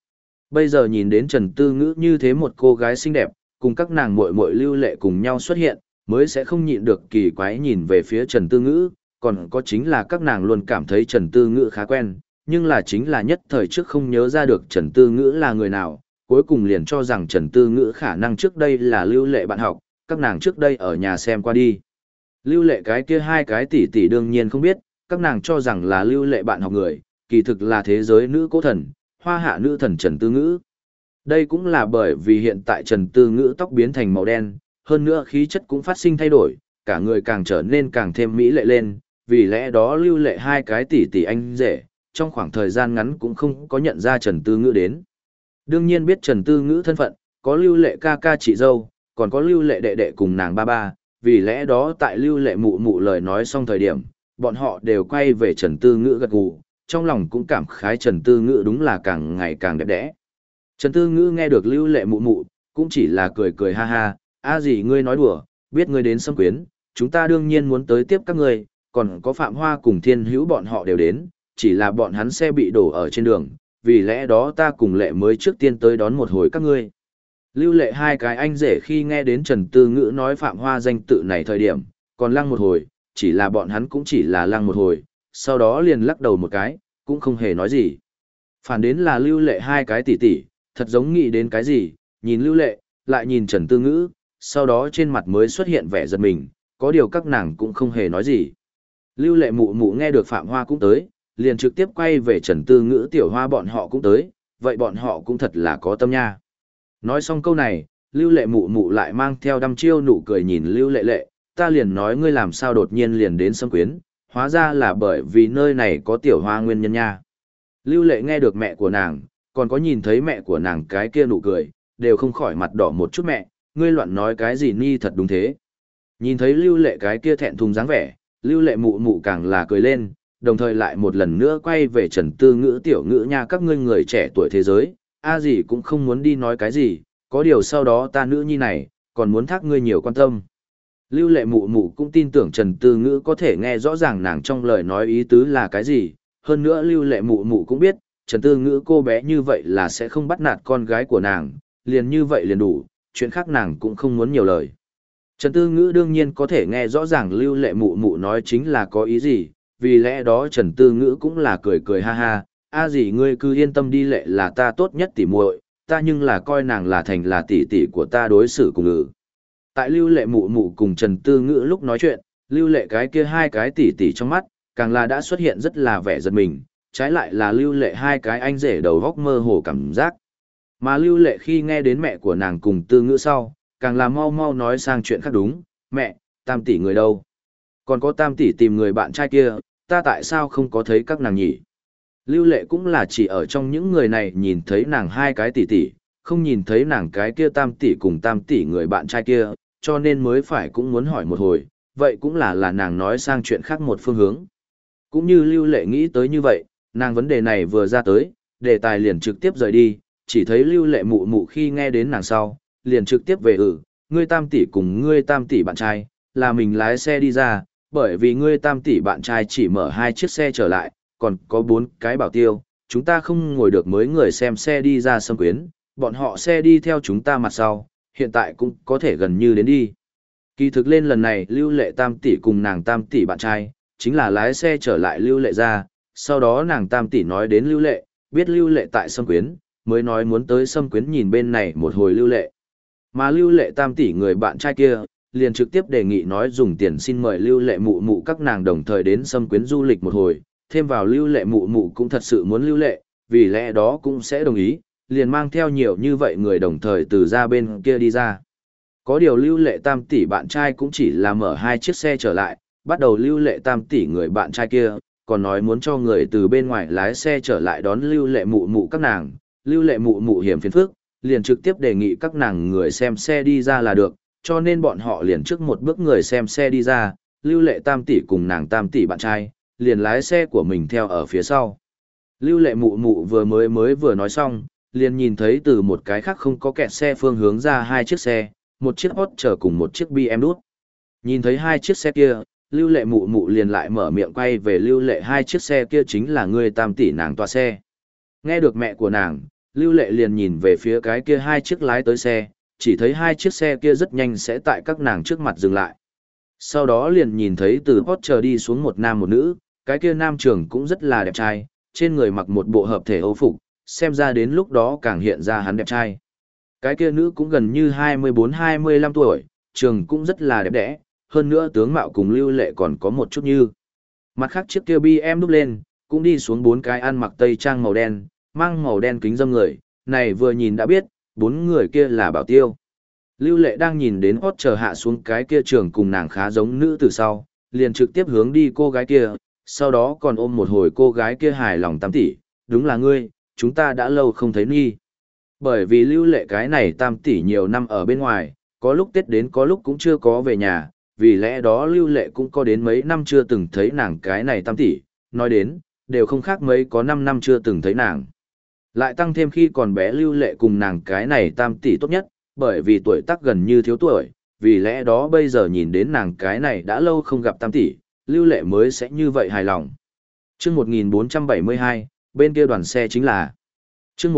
[SPEAKER 1] Bây giờ nhìn đến Trần Tư Ngữ như thế một cô gái xinh đẹp, cùng các nàng muội muội Lưu Lệ cùng nhau xuất hiện, mới sẽ không nhịn được kỳ quái nhìn về phía Trần Tư Ngữ, còn có chính là các nàng luôn cảm thấy Trần Tư Ngữ khá quen, nhưng là chính là nhất thời trước không nhớ ra được Trần Tư Ngữ là người nào, cuối cùng liền cho rằng Trần Tư Ngữ khả năng trước đây là Lưu Lệ bạn học, các nàng trước đây ở nhà xem qua đi. Lưu Lệ cái kia hai cái tỷ tỷ đương nhiên không biết, các nàng cho rằng là Lưu Lệ bạn học người, kỳ thực là thế giới nữ cố thần, hoa hạ nữ thần Trần Tư Ngữ. Đây cũng là bởi vì hiện tại Trần Tư Ngữ tóc biến thành màu đen, hơn nữa khí chất cũng phát sinh thay đổi, cả người càng trở nên càng thêm mỹ lệ lên, vì lẽ đó Lưu Lệ hai cái tỷ tỷ anh rể, trong khoảng thời gian ngắn cũng không có nhận ra Trần Tư Ngữ đến. Đương nhiên biết Trần Tư Ngữ thân phận, có Lưu Lệ ca ca chị dâu, còn có Lưu Lệ đệ đệ cùng nàng ba ba, vì lẽ đó tại Lưu Lệ mụ mụ lời nói xong thời điểm, bọn họ đều quay về Trần Tư Ngữ gật gù, trong lòng cũng cảm khái Trần Tư Ngữ đúng là càng ngày càng đẹp đẽ. Trần Tư Ngữ nghe được Lưu Lệ mụ mụ, cũng chỉ là cười cười ha ha, gì ngươi nói đùa, biết ngươi đến Sâm Quyến, chúng ta đương nhiên muốn tới tiếp các ngươi, còn có Phạm Hoa cùng Thiên Hữu bọn họ đều đến, chỉ là bọn hắn xe bị đổ ở trên đường, vì lẽ đó ta cùng Lệ mới trước tiên tới đón một hồi các ngươi. Lưu Lệ hai cái anh rể khi nghe đến Trần Tư Ngữ nói Phạm Hoa danh tự này thời điểm, còn lăng một hồi, chỉ là bọn hắn cũng chỉ là lăng một hồi, sau đó liền lắc đầu một cái, cũng không hề nói gì. Phản đến là Lưu Lệ hai cái tỷ tỷ, thật giống nghĩ đến cái gì, nhìn Lưu Lệ, lại nhìn Trần Tư Ngữ, sau đó trên mặt mới xuất hiện vẻ giật mình, có điều các nàng cũng không hề nói gì. Lưu Lệ mụ mụ nghe được Phạm Hoa cũng tới, liền trực tiếp quay về Trần Tư Ngữ tiểu hoa bọn họ cũng tới, vậy bọn họ cũng thật là có tâm nha. Nói xong câu này, Lưu Lệ mụ mụ lại mang theo đăm chiêu nụ cười nhìn Lưu Lệ Lệ, ta liền nói ngươi làm sao đột nhiên liền đến Sâm Quyến, hóa ra là bởi vì nơi này có tiểu hoa nguyên nhân nha. Lưu Lệ nghe được mẹ của nàng, còn có nhìn thấy mẹ của nàng cái kia nụ cười, đều không khỏi mặt đỏ một chút mẹ, ngươi loạn nói cái gì ni thật đúng thế. Nhìn thấy Lưu Lệ cái kia thẹn thùng dáng vẻ, Lưu Lệ mụ mụ càng là cười lên, đồng thời lại một lần nữa quay về Trần Tư Ngữ tiểu ngữ nha các ngươi người trẻ tuổi thế giới, gì cũng không muốn đi nói cái gì, có điều sau đó ta nữ nhi này, còn muốn thác ngươi nhiều quan tâm. Lưu Lệ mụ mụ cũng tin tưởng Trần Tư Ngữ có thể nghe rõ ràng nàng trong lời nói ý tứ là cái gì, hơn nữa Lưu Lệ mụ mụ cũng biết, Trần Tư Ngữ cô bé như vậy là sẽ không bắt nạt con gái của nàng, liền như vậy liền đủ, chuyện khác nàng cũng không muốn nhiều lời. Trần Tư Ngữ đương nhiên có thể nghe rõ ràng Lưu Lệ mụ mụ nói chính là có ý gì, vì lẽ đó Trần Tư Ngữ cũng là cười cười ha ha, gì ngươi cứ yên tâm đi Lệ là ta tốt nhất tỉ muội, ta nhưng là coi nàng là thành là tỷ tỷ của ta đối xử cùng ngữ. Tại Lưu Lệ mụ mụ cùng Trần Tư Ngữ lúc nói chuyện, Lưu Lệ cái kia hai cái tỷ tỷ trong mắt, càng là đã xuất hiện rất là vẻ giật mình, trái lại là Lưu Lệ hai cái anh rể đầu góc mơ hồ cảm giác. Mà Lưu Lệ khi nghe đến mẹ của nàng cùng Tư Ngữ sau, càng là mau mau nói sang chuyện khác đúng, mẹ, Tam tỷ người đâu? Còn có Tam tỷ tìm người bạn trai kia, ta tại sao không có thấy các nàng nhỉ? Lưu Lệ cũng là chỉ ở trong những người này nhìn thấy nàng hai cái tỷ tỷ, không nhìn thấy nàng cái kia Tam tỷ cùng Tam tỷ người bạn trai kia, cho nên mới phải cũng muốn hỏi một hồi, vậy cũng là nàng nói sang chuyện khác một phương hướng. Cũng như Lưu Lệ nghĩ tới như vậy, nàng vấn đề này vừa ra tới, đề tài liền trực tiếp rời đi, chỉ thấy Lưu Lệ mụ mụ khi nghe đến nàng sau, liền trực tiếp về ngươi Tam tỷ cùng ngươi Tam tỷ bạn trai, là mình lái xe đi ra, bởi vì ngươi Tam tỷ bạn trai chỉ mở 2 chiếc xe trở lại, còn có 4 cái bảo tiêu, chúng ta không ngồi được mới người xem xe đi ra Sâm Quyến, bọn họ xe đi theo chúng ta mặt sau, hiện tại cũng có thể gần như đến đi. Kỳ thực lên lần này Lưu Lệ Tam tỷ cùng nàng Tam tỷ bạn trai, chính là lái xe trở lại Lưu Lệ ra, sau đó nàng Tam tỷ nói đến Lưu Lệ, biết Lưu Lệ tại Sâm Quyến, mới nói muốn tới Sâm Quyến nhìn bên này một hồi Lưu Lệ. Mà Lưu Lệ Tam tỷ người bạn trai kia, liền trực tiếp đề nghị nói dùng tiền xin mời Lưu Lệ mụ mụ các nàng đồng thời đến Sâm Quyến du lịch một hồi, thêm vào Lưu Lệ mụ mụ cũng thật sự muốn Lưu Lệ, vì lẽ đó cũng sẽ đồng ý, liền mang theo nhiều như vậy người đồng thời từ ra bên kia đi ra. Có điều Lưu Lệ Tam tỷ bạn trai cũng chỉ là mở 2 chiếc xe trở lại, bắt đầu Lưu Lệ Tam tỷ người bạn trai kia, còn nói muốn cho người từ bên ngoài lái xe trở lại đón Lưu Lệ mụ mụ các nàng, Lưu Lệ mụ mụ hiểm phiền phức, liền trực tiếp đề nghị các nàng người xem xe đi ra là được, cho nên bọn họ liền trước một bước người xem xe đi ra, Lưu Lệ Tam tỷ cùng nàng Tam tỷ bạn trai, liền lái xe của mình theo ở phía sau. Lưu Lệ mụ mụ vừa nói xong, liền nhìn thấy từ một cái khác không có kẹt xe phương hướng ra 2 chiếc xe, một chiếc Hot chở cùng một chiếc BM đút. Nhìn thấy 2 chiếc xe kia, Lưu Lệ mụ mụ liền lại mở miệng quay về Lưu Lệ 2 chiếc xe kia chính là người Tam tỷ nàng toa xe. Nghe được mẹ của nàng, Lưu Lệ liền nhìn về phía cái kia hai chiếc lái tới xe, chỉ thấy hai chiếc xe kia rất nhanh sẽ tại các nàng trước mặt dừng lại. Sau đó liền nhìn thấy từ Porsche đi xuống một nam một nữ, cái kia nam trưởng cũng rất là đẹp trai, trên người mặc một bộ hợp thể Âu phục, xem ra đến lúc đó càng hiện ra hắn đẹp trai. Cái kia nữ cũng gần như 24-25 tuổi, trường cũng rất là đẹp đẽ, hơn nữa tướng mạo cùng Lưu Lệ còn có một chút như. Mặt khác chiếc kia BM đúc lên, cũng đi xuống bốn cái ăn mặc tây trang màu đen, mang màu đen kính dâm người, này vừa nhìn đã biết, bốn người kia là bảo tiêu. Lưu Lệ đang nhìn đến hót chờ hạ xuống cái kia trường cùng nàng khá giống nữ từ sau, liền trực tiếp hướng đi cô gái kia, sau đó còn ôm một hồi cô gái kia hài lòng 8 tỷ, đúng là ngươi, chúng ta đã lâu không thấy nghi. Bởi vì Lưu Lệ cái này 8 tỷ nhiều năm ở bên ngoài, có lúc Tết đến có lúc cũng chưa có về nhà, vì lẽ đó Lưu Lệ cũng có đến mấy năm chưa từng thấy nàng cái này 8 tỷ, nói đến, đều không khác mấy có 5 năm chưa từng thấy nàng. Lại tăng thêm khi còn bé Lưu Lệ cùng nàng cái này 8 tỷ tốt nhất, bởi vì tuổi tác gần như thiếu tuổi, vì lẽ đó bây giờ nhìn đến nàng cái này đã lâu không gặp 8 tỷ, Lưu Lệ mới sẽ như vậy hài lòng. Chương 1472, bên kia đoàn xe chính là. Chương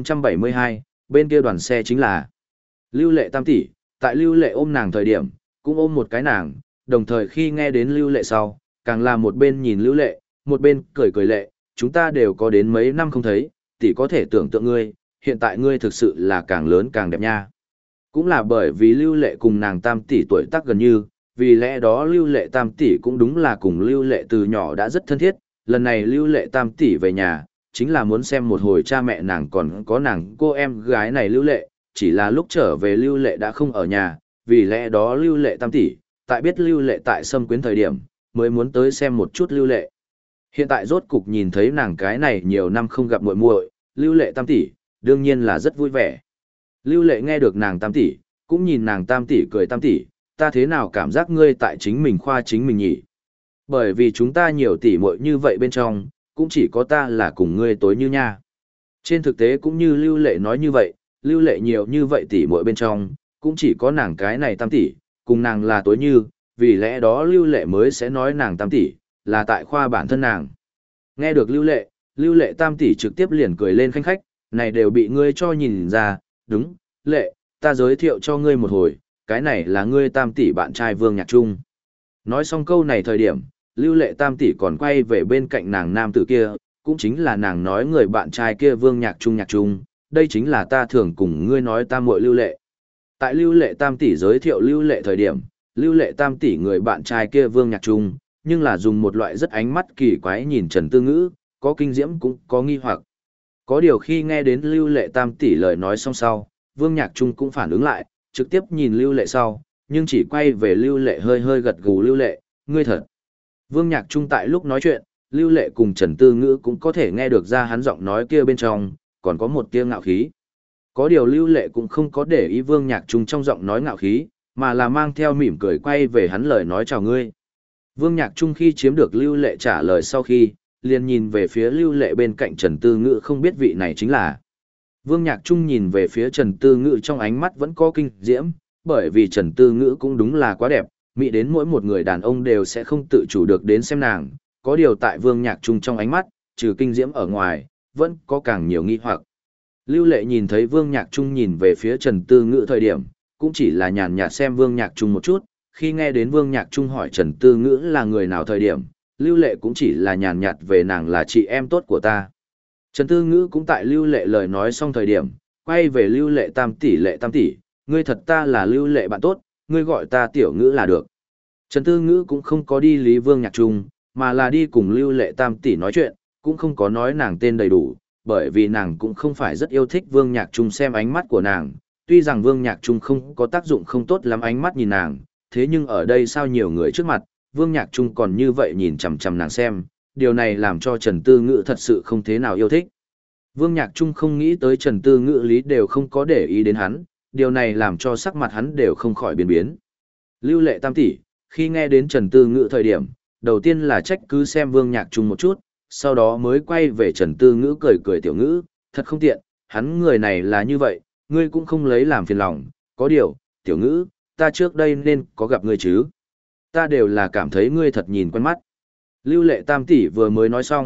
[SPEAKER 1] 1472, bên kia đoàn xe chính là. Lưu Lệ 8 tỷ, tại Lưu Lệ ôm nàng thời điểm, cũng ôm một cái nàng, đồng thời khi nghe đến Lưu Lệ sau, càng là một bên nhìn Lưu Lệ, một bên cười cười lệ, chúng ta đều có đến mấy năm không thấy, tỷ có thể tưởng tượng ngươi, hiện tại ngươi thực sự là càng lớn càng đẹp nha. Cũng là bởi vì Lưu Lệ cùng nàng 8 tỷ tuổi tác gần như, vì lẽ đó Lưu Lệ 8 tỷ cũng đúng là cùng Lưu Lệ từ nhỏ đã rất thân thiết, lần này Lưu Lệ 8 tỷ về nhà, chính là muốn xem một hồi cha mẹ nàng còn có nàng cô em gái này Lưu Lệ, chỉ là lúc trở về Lưu Lệ đã không ở nhà, vì lẽ đó Lưu Lệ 8 tỷ, tại biết Lưu Lệ tại Sâm Quyến thời điểm, mới muốn tới xem một chút Lưu Lệ. Hiện tại rốt cục nhìn thấy nàng cái này nhiều năm không gặp muội muội, Lưu Lệ 8 tỷ, đương nhiên là rất vui vẻ. Lưu Lệ nghe được nàng 8 tỷ, cũng nhìn nàng 8 tỷ cười 8 tỷ, ta thế nào cảm giác ngươi tại chính mình khoa chính mình nhỉ? Bởi vì chúng ta nhiều tỷ muội như vậy bên trong, cũng chỉ có ta là cùng ngươi tối như nha. Trên thực tế cũng như Lưu Lệ nói như vậy, Lưu Lệ nhiều như vậy tỷ muội bên trong, cũng chỉ có nàng cái này 8 tỷ, cùng nàng là tối như, vì lẽ đó Lưu Lệ mới sẽ nói nàng 8 tỷ, là tại khoa bản thân nàng. Nghe được Lưu Lệ 8 tỷ trực tiếp liền cười lên khanh khách, này đều bị ngươi cho nhìn ra, đúng, Lệ, ta giới thiệu cho ngươi một hồi, cái này là ngươi 8 tỷ bạn trai Vương Nhạc Trung. Nói xong câu này thời điểm, Lưu Lệ 8 tỷ còn quay về bên cạnh nàng nam tử kia, cũng chính là nàng nói người bạn trai kia Vương Nhạc Trung, đây chính là ta thường cùng ngươi nói ta muội Lưu Lệ. Tại Lưu Lệ 8 tỷ giới thiệu Lưu Lệ thời điểm, Lưu Lệ 8 tỷ người bạn trai kia Vương Nhạc Trung, nhưng là dùng một loại rất ánh mắt kỳ quái nhìn Trần Tư Ngữ, có kinh diễm cũng có nghi hoặc. Có điều khi nghe đến Lưu Lệ 8 tỷ lời nói xong sau, Vương Nhạc Trung cũng phản ứng lại, trực tiếp nhìn Lưu Lệ sau, nhưng chỉ quay về Lưu Lệ hơi hơi gật gù Lưu Lệ, ngươi thật. Vương Nhạc Trung tại lúc nói chuyện, Lưu Lệ cùng Trần Tư Ngữ cũng có thể nghe được ra hắn giọng nói kia bên trong, còn có một tia ngạo khí. Có điều Lưu Lệ cũng không có để ý Vương Nhạc Trung trong giọng nói ngạo khí, mà là mang theo mỉm cười quay về hắn lời nói chào ngươi. Vương Nhạc Trung khi chiếm được Lưu Lệ trả lời sau khi, liền nhìn về phía Lưu Lệ bên cạnh Trần Tư Ngữ không biết vị này chính là. Vương Nhạc Trung nhìn về phía Trần Tư Ngữ trong ánh mắt vẫn có kinh diễm, bởi vì Trần Tư Ngữ cũng đúng là quá đẹp, mỹ đến mỗi một người đàn ông đều sẽ không tự chủ được đến xem nàng, có điều tại Vương Nhạc Trung trong ánh mắt, trừ kinh diễm ở ngoài, vẫn có càng nhiều nghi hoặc. Lưu Lệ nhìn thấy Vương Nhạc Trung nhìn về phía Trần Tư Ngữ thời điểm, cũng chỉ là nhàn nhạt xem Vương Nhạc Trung một chút, khi nghe đến Vương Nhạc Trung hỏi Trần Tư Ngữ là người nào thời điểm, Lưu Lệ cũng chỉ là nhàn nhạt về nàng là chị em tốt của ta. Trần Tư Ngữ cũng tại Lưu Lệ lời nói xong thời điểm, quay về Lưu Lệ 8 tỷ, ngươi thật ta là Lưu Lệ bạn tốt, ngươi gọi ta tiểu ngữ là được. Trần Tư Ngữ cũng không có đi lý Vương Nhạc Trung, mà là đi cùng Lưu Lệ 8 tỷ nói chuyện, cũng không có nói nàng tên đầy đủ, bởi vì nàng cũng không phải rất yêu thích Vương Nhạc Trung xem ánh mắt của nàng, tuy rằng Vương Nhạc Trung không có tác dụng không tốt lắm ánh mắt nhìn nàng, thế nhưng ở đây sao nhiều người trước mặt, Vương Nhạc Trung còn như vậy nhìn chằm chằm nàng xem, điều này làm cho Trần Tư Ngữ thật sự không thế nào yêu thích. Vương Nhạc Trung không nghĩ tới Trần Tư Ngữ lý đều không có để ý đến hắn, điều này làm cho sắc mặt hắn đều không khỏi biến biến. Lưu Lệ 8 tỷ, khi nghe đến Trần Tư Ngữ thời điểm, đầu tiên là trách cứ xem Vương Nhạc Trung một chút, sau đó mới quay về Trần Tư Ngữ cười cười tiểu ngữ, thật không tiện, hắn người này là như vậy, ngươi cũng không lấy làm phiền lòng, có điều, tiểu ngữ, ta trước đây nên có gặp ngươi chứ. Ta đều là cảm thấy ngươi thật nhìn quen mắt. Lưu Lệ 8 tỷ vừa mới nói xong,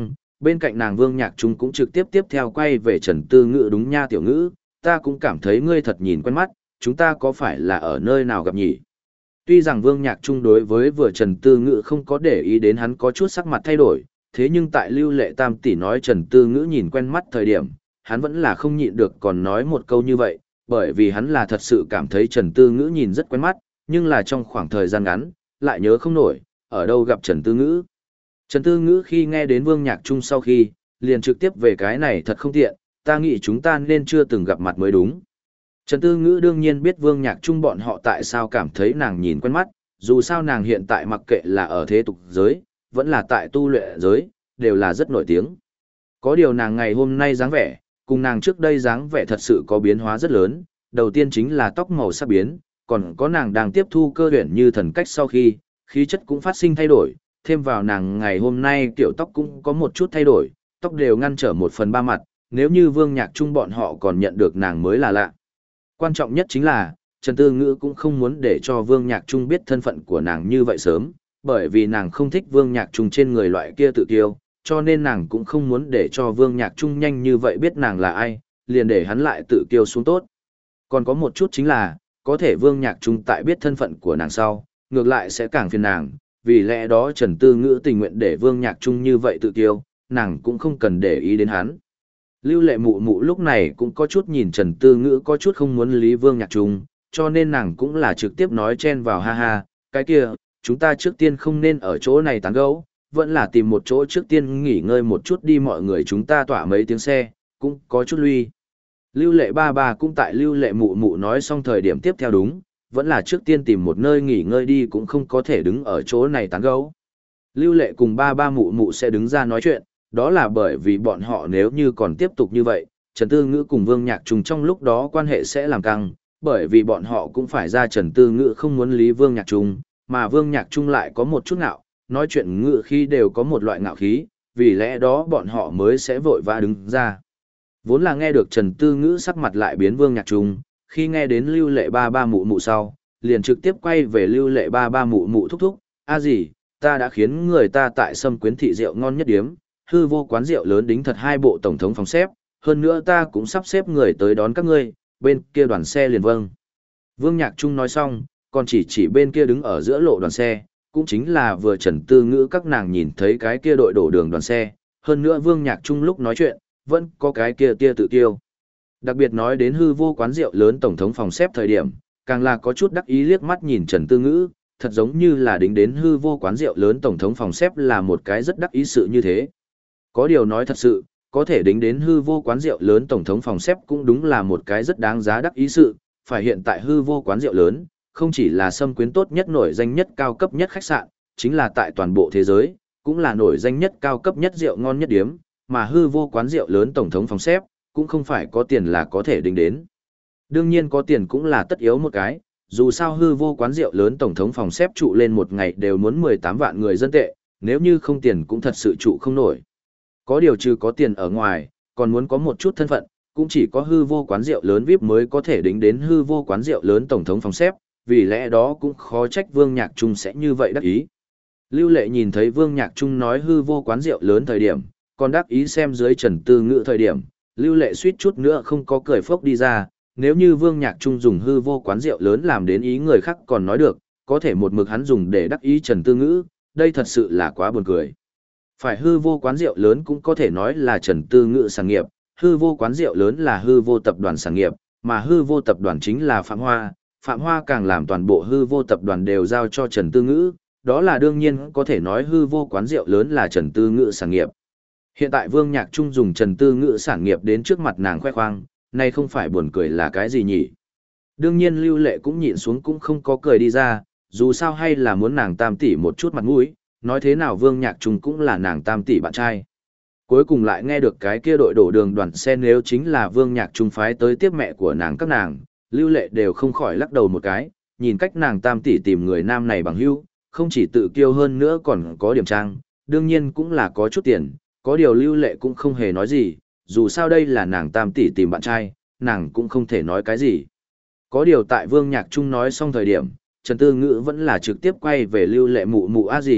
[SPEAKER 1] Bên cạnh nàng Vương Nhạc Trung cũng trực tiếp tiếp theo quay về Trần Tư Ngữ. Đúng nha tiểu ngữ, ta cũng cảm thấy ngươi thật nhìn quen mắt, chúng ta có phải là ở nơi nào gặp nhỉ? Tuy rằng Vương Nhạc Trung đối với vừa Trần Tư Ngữ không có để ý đến hắn có chút sắc mặt thay đổi, thế nhưng tại Lưu Lệ Tam tỷ nói Trần Tư Ngữ nhìn quen mắt thời điểm, hắn vẫn là không nhịn được còn nói một câu như vậy, bởi vì hắn là thật sự cảm thấy Trần Tư Ngữ nhìn rất quen mắt, nhưng là trong khoảng thời gian ngắn, lại nhớ không nổi, ở đâu gặp Trần Tư Ngữ. Trần Tư Ngữ khi nghe đến Vương Nhạc Trung sau khi, liền trực tiếp về cái này thật không tiện, ta nghĩ chúng ta nên chưa từng gặp mặt mới đúng. Trần Tư Ngữ đương nhiên biết Vương Nhạc Trung bọn họ tại sao cảm thấy nàng nhìn quen mắt, dù sao nàng hiện tại mặc kệ là ở thế tục giới, vẫn là tại tu luyện giới, đều là rất nổi tiếng. Có điều nàng ngày hôm nay dáng vẻ, cùng nàng trước đây dáng vẻ thật sự có biến hóa rất lớn, đầu tiên chính là tóc màu sắc biến, còn có nàng đang tiếp thu cơ huyền như thần cách sau khi, khí chất cũng phát sinh thay đổi, thêm vào nàng ngày hôm nay kiểu tóc cũng có một chút thay đổi, tóc đều ngăn trở 1/3 mặt, nếu như Vương Nhạc Trung bọn họ còn nhận được nàng mới là lạ. Quan trọng nhất chính là, Trần Tư Ngữ cũng không muốn để cho Vương Nhạc Trung biết thân phận của nàng như vậy sớm, bởi vì nàng không thích Vương Nhạc Trung trên người loại kia tự kiêu, cho nên nàng cũng không muốn để cho Vương Nhạc Trung nhanh như vậy biết nàng là ai, liền để hắn lại tự kiêu xuống tốt. Còn có một chút chính là, có thể Vương Nhạc Trung tại biết thân phận của nàng sau, ngược lại sẽ càng phiền nàng, vì lẽ đó Trần Tư Ngữ tình nguyện để Vương Nhạc Trung như vậy tự kiêu, nàng cũng không cần để ý đến hắn. Lưu Lệ mụ mụ lúc này cũng có chút nhìn Trần Tư Ngữ có chút không muốn lý Vương Nhạc Trung, cho nên nàng cũng là trực tiếp nói chen vào ha ha, cái kia, chúng ta trước tiên không nên ở chỗ này tán gẫu, vẫn là tìm một chỗ trước tiên nghỉ ngơi một chút đi, mọi người chúng ta tỏa mấy tiếng xe, cũng có chút lui. Lưu Lệ ba ba cũng tại Lưu Lệ mụ mụ nói xong thời điểm tiếp theo đúng, vẫn là trước tiên tìm một nơi nghỉ ngơi đi, cũng không có thể đứng ở chỗ này tán gẫu. Lưu Lệ cùng ba ba mụ mụ sẽ đứng ra nói chuyện, đó là bởi vì bọn họ nếu như còn tiếp tục như vậy, Trần Tư Ngữ cùng Vương Nhạc Trung trong lúc đó quan hệ sẽ làm căng, bởi vì bọn họ cũng phải ra Trần Tư Ngữ không muốn lý Vương Nhạc Trung, mà Vương Nhạc Trung lại có một chút ngạo, nói chuyện ngữ khi đều có một loại ngạo khí, vì lẽ đó bọn họ mới sẽ vội vã đứng ra. Vốn là nghe được Trần Tư Ngữ sắc mặt lại biến Vương Nhạc Trung, khi nghe đến Lưu Lệ ba ba mụ mụ sau, liền trực tiếp quay về Lưu Lệ ba ba mụ mụ thúc thúc, a gì, ta đã khiến người ta tại Sâm Quyến thị rượu ngon nhất điếm, hư vô quán rượu lớn đính thật 2 bộ tổng thống phòng xếp, hơn nữa ta cũng sắp xếp người tới đón các ngươi, bên kia đoàn xe liền vâng. Vương Nhạc Trung nói xong, còn chỉ bên kia đứng ở giữa lộ đoàn xe, cũng chính là vừa Trần Tư Ngữ các nàng nhìn thấy cái kia đội đổ đường đoàn xe, hơn nữa Vương Nhạc Trung lúc nói chuyện, vẫn có cái kia tia tự tiêu. Đặc biệt nói đến hư vô quán rượu lớn tổng thống phòng xếp thời điểm, càng là có chút đắc ý liếc mắt nhìn Trần Tư Ngữ, thật giống như là đính đến hư vô quán rượu lớn tổng thống phòng xếp là một cái rất đắc ý sự như thế. Có điều nói thật sự, có thể đính đến hư vô quán rượu lớn tổng thống phòng xếp cũng đúng là một cái rất đáng giá đắc ý sự, phải hiện tại hư vô quán rượu lớn, không chỉ là Sâm Quyến tốt nhất nổi danh nhất cao cấp nhất khách sạn, chính là tại toàn bộ thế giới, cũng là nổi danh nhất cao cấp nhất rượu ngon nhất điếm, mà hư vô quán rượu lớn tổng thống phòng xếp, cũng không phải có tiền là có thể đính đến. Đương nhiên có tiền cũng là tất yếu một cái, dù sao hư vô quán rượu lớn tổng thống phòng xếp trụ lên một ngày đều muốn 18 vạn người dân tệ, nếu như không tiền cũng thật sự trụ không nổi. Có điều trừ có tiền ở ngoài, còn muốn có một chút thân phận, cũng chỉ có hư vô quán rượu lớn VIP mới có thể đính đến hư vô quán rượu lớn tổng thống phòng xếp, vì lẽ đó cũng khó trách Vương Nhạc Trung sẽ như vậy đắc ý. Lưu Lệ nhìn thấy Vương Nhạc Trung nói hư vô quán rượu lớn thời điểm, còn đắc ý xem dưới Trần Tư Ngữ thời điểm, Lưu Lệ suýt chút nữa không có cười phốc đi ra, nếu như Vương Nhạc Trung dùng hư vô quán rượu lớn làm đến ý người khác còn nói được, có thể một mực hắn dùng để đắc ý Trần Tư Ngữ, đây thật sự là quá buồn cười. Phải hư vô quán rượu lớn cũng có thể nói là Trần Tư Ngữ sản nghiệp, hư vô quán rượu lớn là hư vô tập đoàn sản nghiệp, mà hư vô tập đoàn chính là Phạm Hoa, Phạm Hoa càng làm toàn bộ hư vô tập đoàn đều giao cho Trần Tư Ngữ, đó là đương nhiên có thể nói hư vô quán rượu lớn là Trần Tư Ngữ sản nghiệp. Hiện tại Vương Nhạc Trung dùng Trần Tư Ngữ sản nghiệp đến trước mặt nàng khoe khoang, này không phải buồn cười là cái gì nhỉ? Đương nhiên Lưu Lệ cũng nhịn xuống cũng không có cười đi ra, dù sao hay là muốn nàng tam tỷ một chút mặt mũi, nói thế nào Vương Nhạc Trung cũng là nàng tam tỷ bạn trai. Cuối cùng lại nghe được cái kia đội đổ đường đoàn xe nếu chính là Vương Nhạc Trung phái tới tiếp mẹ của nàng các nàng, Lưu Lệ đều không khỏi lắc đầu một cái, nhìn cách nàng tam tỷ tìm người nam này bằng hữu, không chỉ tự kiêu hơn nữa còn có điểm trang, đương nhiên cũng là có chút tiền, có điều Lưu Lệ cũng không hề nói gì, dù sao đây là nàng tam tỷ tìm bạn trai, nàng cũng không thể nói cái gì. Có điều tại Vương Nhạc Trung nói xong thời điểm, Trần Tư Ngữ vẫn là trực tiếp quay về Lưu Lệ mụ mụ a gì,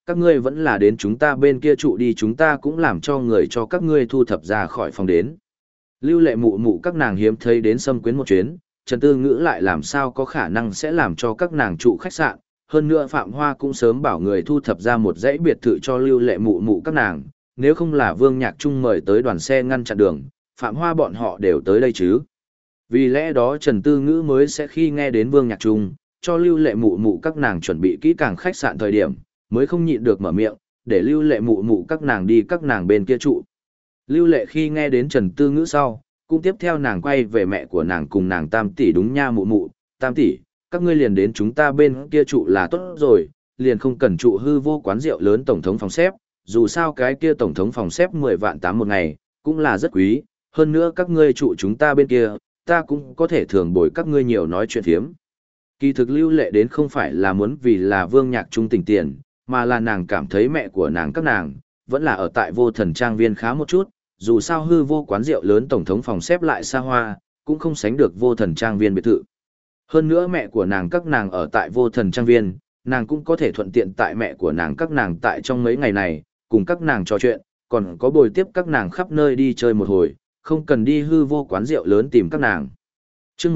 [SPEAKER 1] các ngươi vẫn là đến chúng ta bên kia trụ đi, chúng ta cũng làm cho người cho các ngươi thu thập ra khỏi phòng đến. Lưu Lệ mụ mụ các nàng hiếm thấy đến Sâm Quyến một chuyến, Trần Tư Ngữ lại làm sao có khả năng sẽ làm cho các nàng trụ khách sạn, hơn nữa Phạm Hoa cũng sớm bảo người thu thập ra một dãy biệt thự cho Lưu Lệ mụ mụ các nàng, nếu không là Vương Nhạc Trung mời tới đoàn xe ngăn chặn đường, Phạm Hoa bọn họ đều tới đây chứ. Vì lẽ đó Trần Tư Ngữ mới sẽ khi nghe đến Vương Nhạc Trung, cho Lưu Lệ mụ mụ các nàng chuẩn bị kỹ càng khách sạn thời điểm, mới không nhịn được mở miệng, để Lưu Lệ mụ mụ các nàng đi các nàng bên kia trụ. Lưu Lệ khi nghe đến Trần Tư Ngữ sau, cũng tiếp theo nàng quay về mẹ của nàng cùng nàng Tam tỷ đúng nha mụ mụ, Tam tỷ, các ngươi liền đến chúng ta bên kia trụ là tốt rồi, liền không cần trụ hư vô quán rượu lớn tổng thống phòng xếp, dù sao cái kia tổng thống phòng xếp 10 vạn 8 một ngày, cũng là rất quý, hơn nữa các ngươi trụ chúng ta bên kia, ta cũng có thể thường bồi các ngươi nhiều nói chuyện thiếm. Kỳ thực Lưu Lệ đến không phải là muốn vì là Vương Nhạc Trung tỉnh tiền, mà là nàng cảm thấy mẹ của nàng các nàng, vẫn là ở tại Vô Thần Trang Viên khá một chút, dù sao hư vô quán rượu lớn tổng thống phòng xếp lại xa hoa, cũng không sánh được Vô Thần Trang Viên biệt thự. Hơn nữa mẹ của nàng các nàng ở tại Vô Thần Trang Viên, nàng cũng có thể thuận tiện tại mẹ của nàng các nàng tại trong mấy ngày này, cùng các nàng trò chuyện, còn có bồi tiếp các nàng khắp nơi đi chơi một hồi, không cần đi hư vô quán rượu lớn tìm các nàng. Chương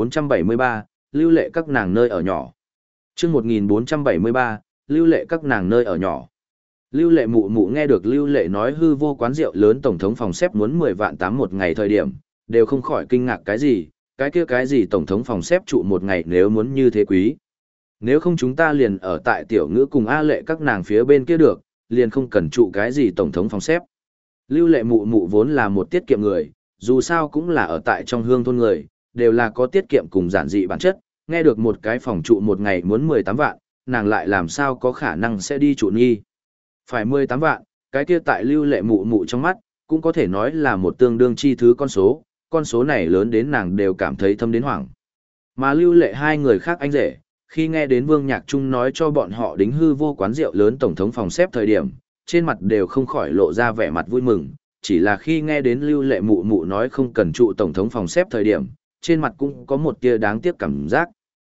[SPEAKER 1] 1473, Lưu Lệ các nàng nơi ở nhỏ. Chương 1473, Lưu Lệ các nàng nơi ở nhỏ. Lưu Lệ mụ mụ nghe được Lưu Lệ nói hư vô quán rượu lớn tổng thống phòng xếp muốn 10 vạn 8 một ngày thời điểm, đều không khỏi kinh ngạc cái gì tổng thống phòng xếp trụ một ngày nếu muốn như thế quý. Nếu không chúng ta liền ở tại Tiểu Ngữ cùng A Lệ các nàng phía bên kia được, liền không cần trụ cái gì tổng thống phòng xếp. Lưu Lệ mụ mụ vốn là một tiết kiệm người, dù sao cũng là ở tại trong hương thôn người, đều là có tiết kiệm cùng giản dị bản chất, nghe được một cái phòng trụ một ngày muốn 18 vạn, nàng lại làm sao có khả năng sẽ đi trụ nghi. Phải 18 vạn, cái kia tại Lưu Lệ mụ mụ trong mắt, cũng có thể nói là một tương đương chi thứ con số này lớn đến nàng đều cảm thấy thâm đến hoảng. Mà Lưu Lệ hai người khác anh rể, khi nghe đến Vương Nhạc Trung nói cho bọn họ đính hư vô quán rượu lớn tổng thống phòng xếp thời điểm, trên mặt đều không khỏi lộ ra vẻ mặt vui mừng, chỉ là khi nghe đến Lưu Lệ mụ mụ nói không cần trụ tổng thống phòng xếp thời điểm, trên mặt cũng có một tia đáng tiếc cảm giác.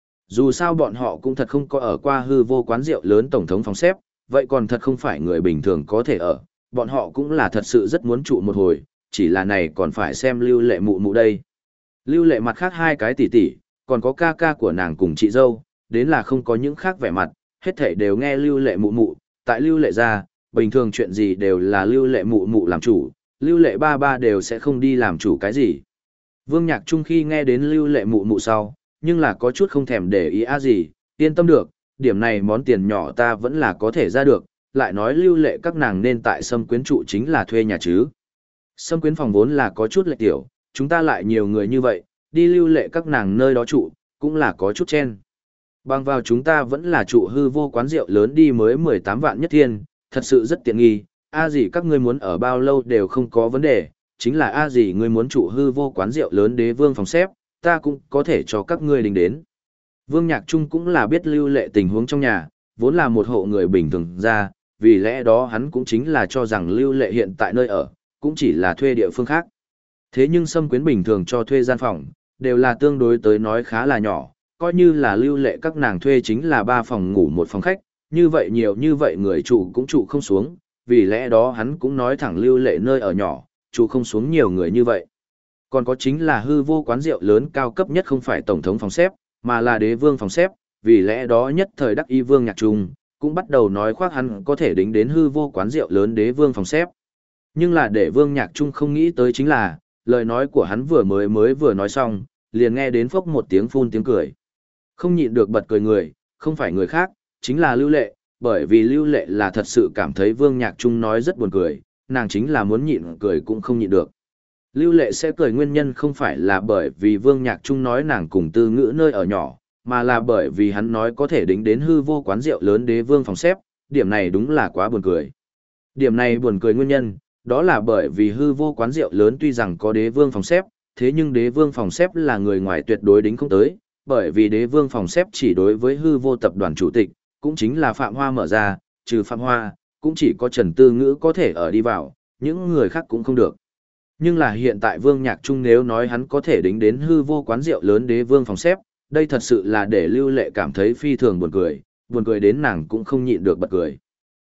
[SPEAKER 1] Dù sao bọn họ cũng thật không có ở qua hư vô quán rượu lớn tổng thống phòng xếp, vậy còn thật không phải người bình thường có thể ở, bọn họ cũng là thật sự rất muốn trụ một hồi, chỉ là này còn phải xem Lưu Lệ mụ mụ đây. Lưu Lệ mặt khác hai cái tỷ tỷ, còn có ca ca của nàng cùng chị dâu, đến là không có những khác vẻ mặt, hết thảy đều nghe Lưu Lệ mụ mụ, tại Lưu Lệ gia, bình thường chuyện gì đều là Lưu Lệ mụ mụ làm chủ, Lưu Lệ ba ba đều sẽ không đi làm chủ cái gì. Vương Nhạc Trung khi nghe đến Lưu Lệ mụ mụ sau, nhưng là có chút không thèm để ý gì, yên tâm được, điểm này món tiền nhỏ ta vẫn là có thể ra được, lại nói Lưu Lệ các nàng nên tại Sâm Quyến trụ chính là thuê nhà chứ. Sâm Quyến phòng vốn là có chút lệch tiểu, chúng ta lại nhiều người như vậy, đi Lưu Lệ các nàng nơi đó trụ, cũng là có chút chen. Bằng vào chúng ta vẫn là trụ hư vô quán rượu lớn đi mới 18 vạn nhất thiên, thật sự rất tiện nghi, gì các ngươi muốn ở bao lâu đều không có vấn đề, chính là gì ngươi muốn trụ hư vô quán rượu lớn Đế Vương phòng xếp, ta cũng có thể cho các ngươi đình đến. Vương Nhạc Trung cũng là biết Lưu Lệ tình huống trong nhà, vốn là một hộ người bình thường ra, vì lẽ đó hắn cũng chính là cho rằng Lưu Lệ hiện tại nơi ở, cũng chỉ là thuê địa phương khác. Thế nhưng Sâm Quyến bình thường cho thuê gian phòng, đều là tương đối tới nói khá là nhỏ, coi như là Lưu Lệ các nàng thuê chính là 3 phòng ngủ 1 phòng khách, như vậy nhiều như vậy người trụ cũng trụ không xuống, vì lẽ đó hắn cũng nói thẳng Lưu Lệ nơi ở nhỏ, trụ không xuống nhiều người như vậy. Còn có chính là hư vô quán rượu lớn cao cấp nhất không phải tổng thống phòng xếp, mà là Đế Vương phòng xếp, vì lẽ đó nhất thời đắc y Vương Nhạc Trung, cũng bắt đầu nói khoác hắn có thể đính đến hư vô quán rượu lớn Đế Vương phòng xếp. Nhưng là để Vương Nhạc Trung không nghĩ tới chính là, lời nói của hắn vừa nói xong, liền nghe đến phốc một tiếng phun tiếng cười. Không nhịn được bật cười người, không phải người khác, chính là Lưu Lệ, bởi vì Lưu Lệ là thật sự cảm thấy Vương Nhạc Trung nói rất buồn cười, nàng chính là muốn nhịn cười cũng không nhịn được. Lưu Lệ sẽ cười nguyên nhân không phải là bởi vì Vương Nhạc Trung nói nàng cùng Tư Ngữ nơi ở nhỏ, mà là bởi vì hắn nói có thể đính đến hư vô quán rượu lớn Đế Vương phòng xếp, điểm này đúng là quá buồn cười. Điểm này buồn cười nguyên nhân, đó là bởi vì hư vô quán rượu lớn tuy rằng có Đế Vương phòng xếp, thế nhưng Đế Vương phòng xếp là người ngoài tuyệt đối đính không tới, bởi vì Đế Vương phòng xếp chỉ đối với hư vô tập đoàn chủ tịch, cũng chính là Phạm Hoa mở ra, trừ Phạm Hoa, cũng chỉ có Trần Tư Ngữ có thể ở đi vào, những người khác cũng không được. Nhưng là hiện tại Vương Nhạc Trung nếu nói hắn có thể đính đến hư vô quán rượu lớn Đế Vương phòng xếp, đây thật sự là để Lưu Lệ cảm thấy phi thường buồn cười đến nàng cũng không nhịn được bật cười.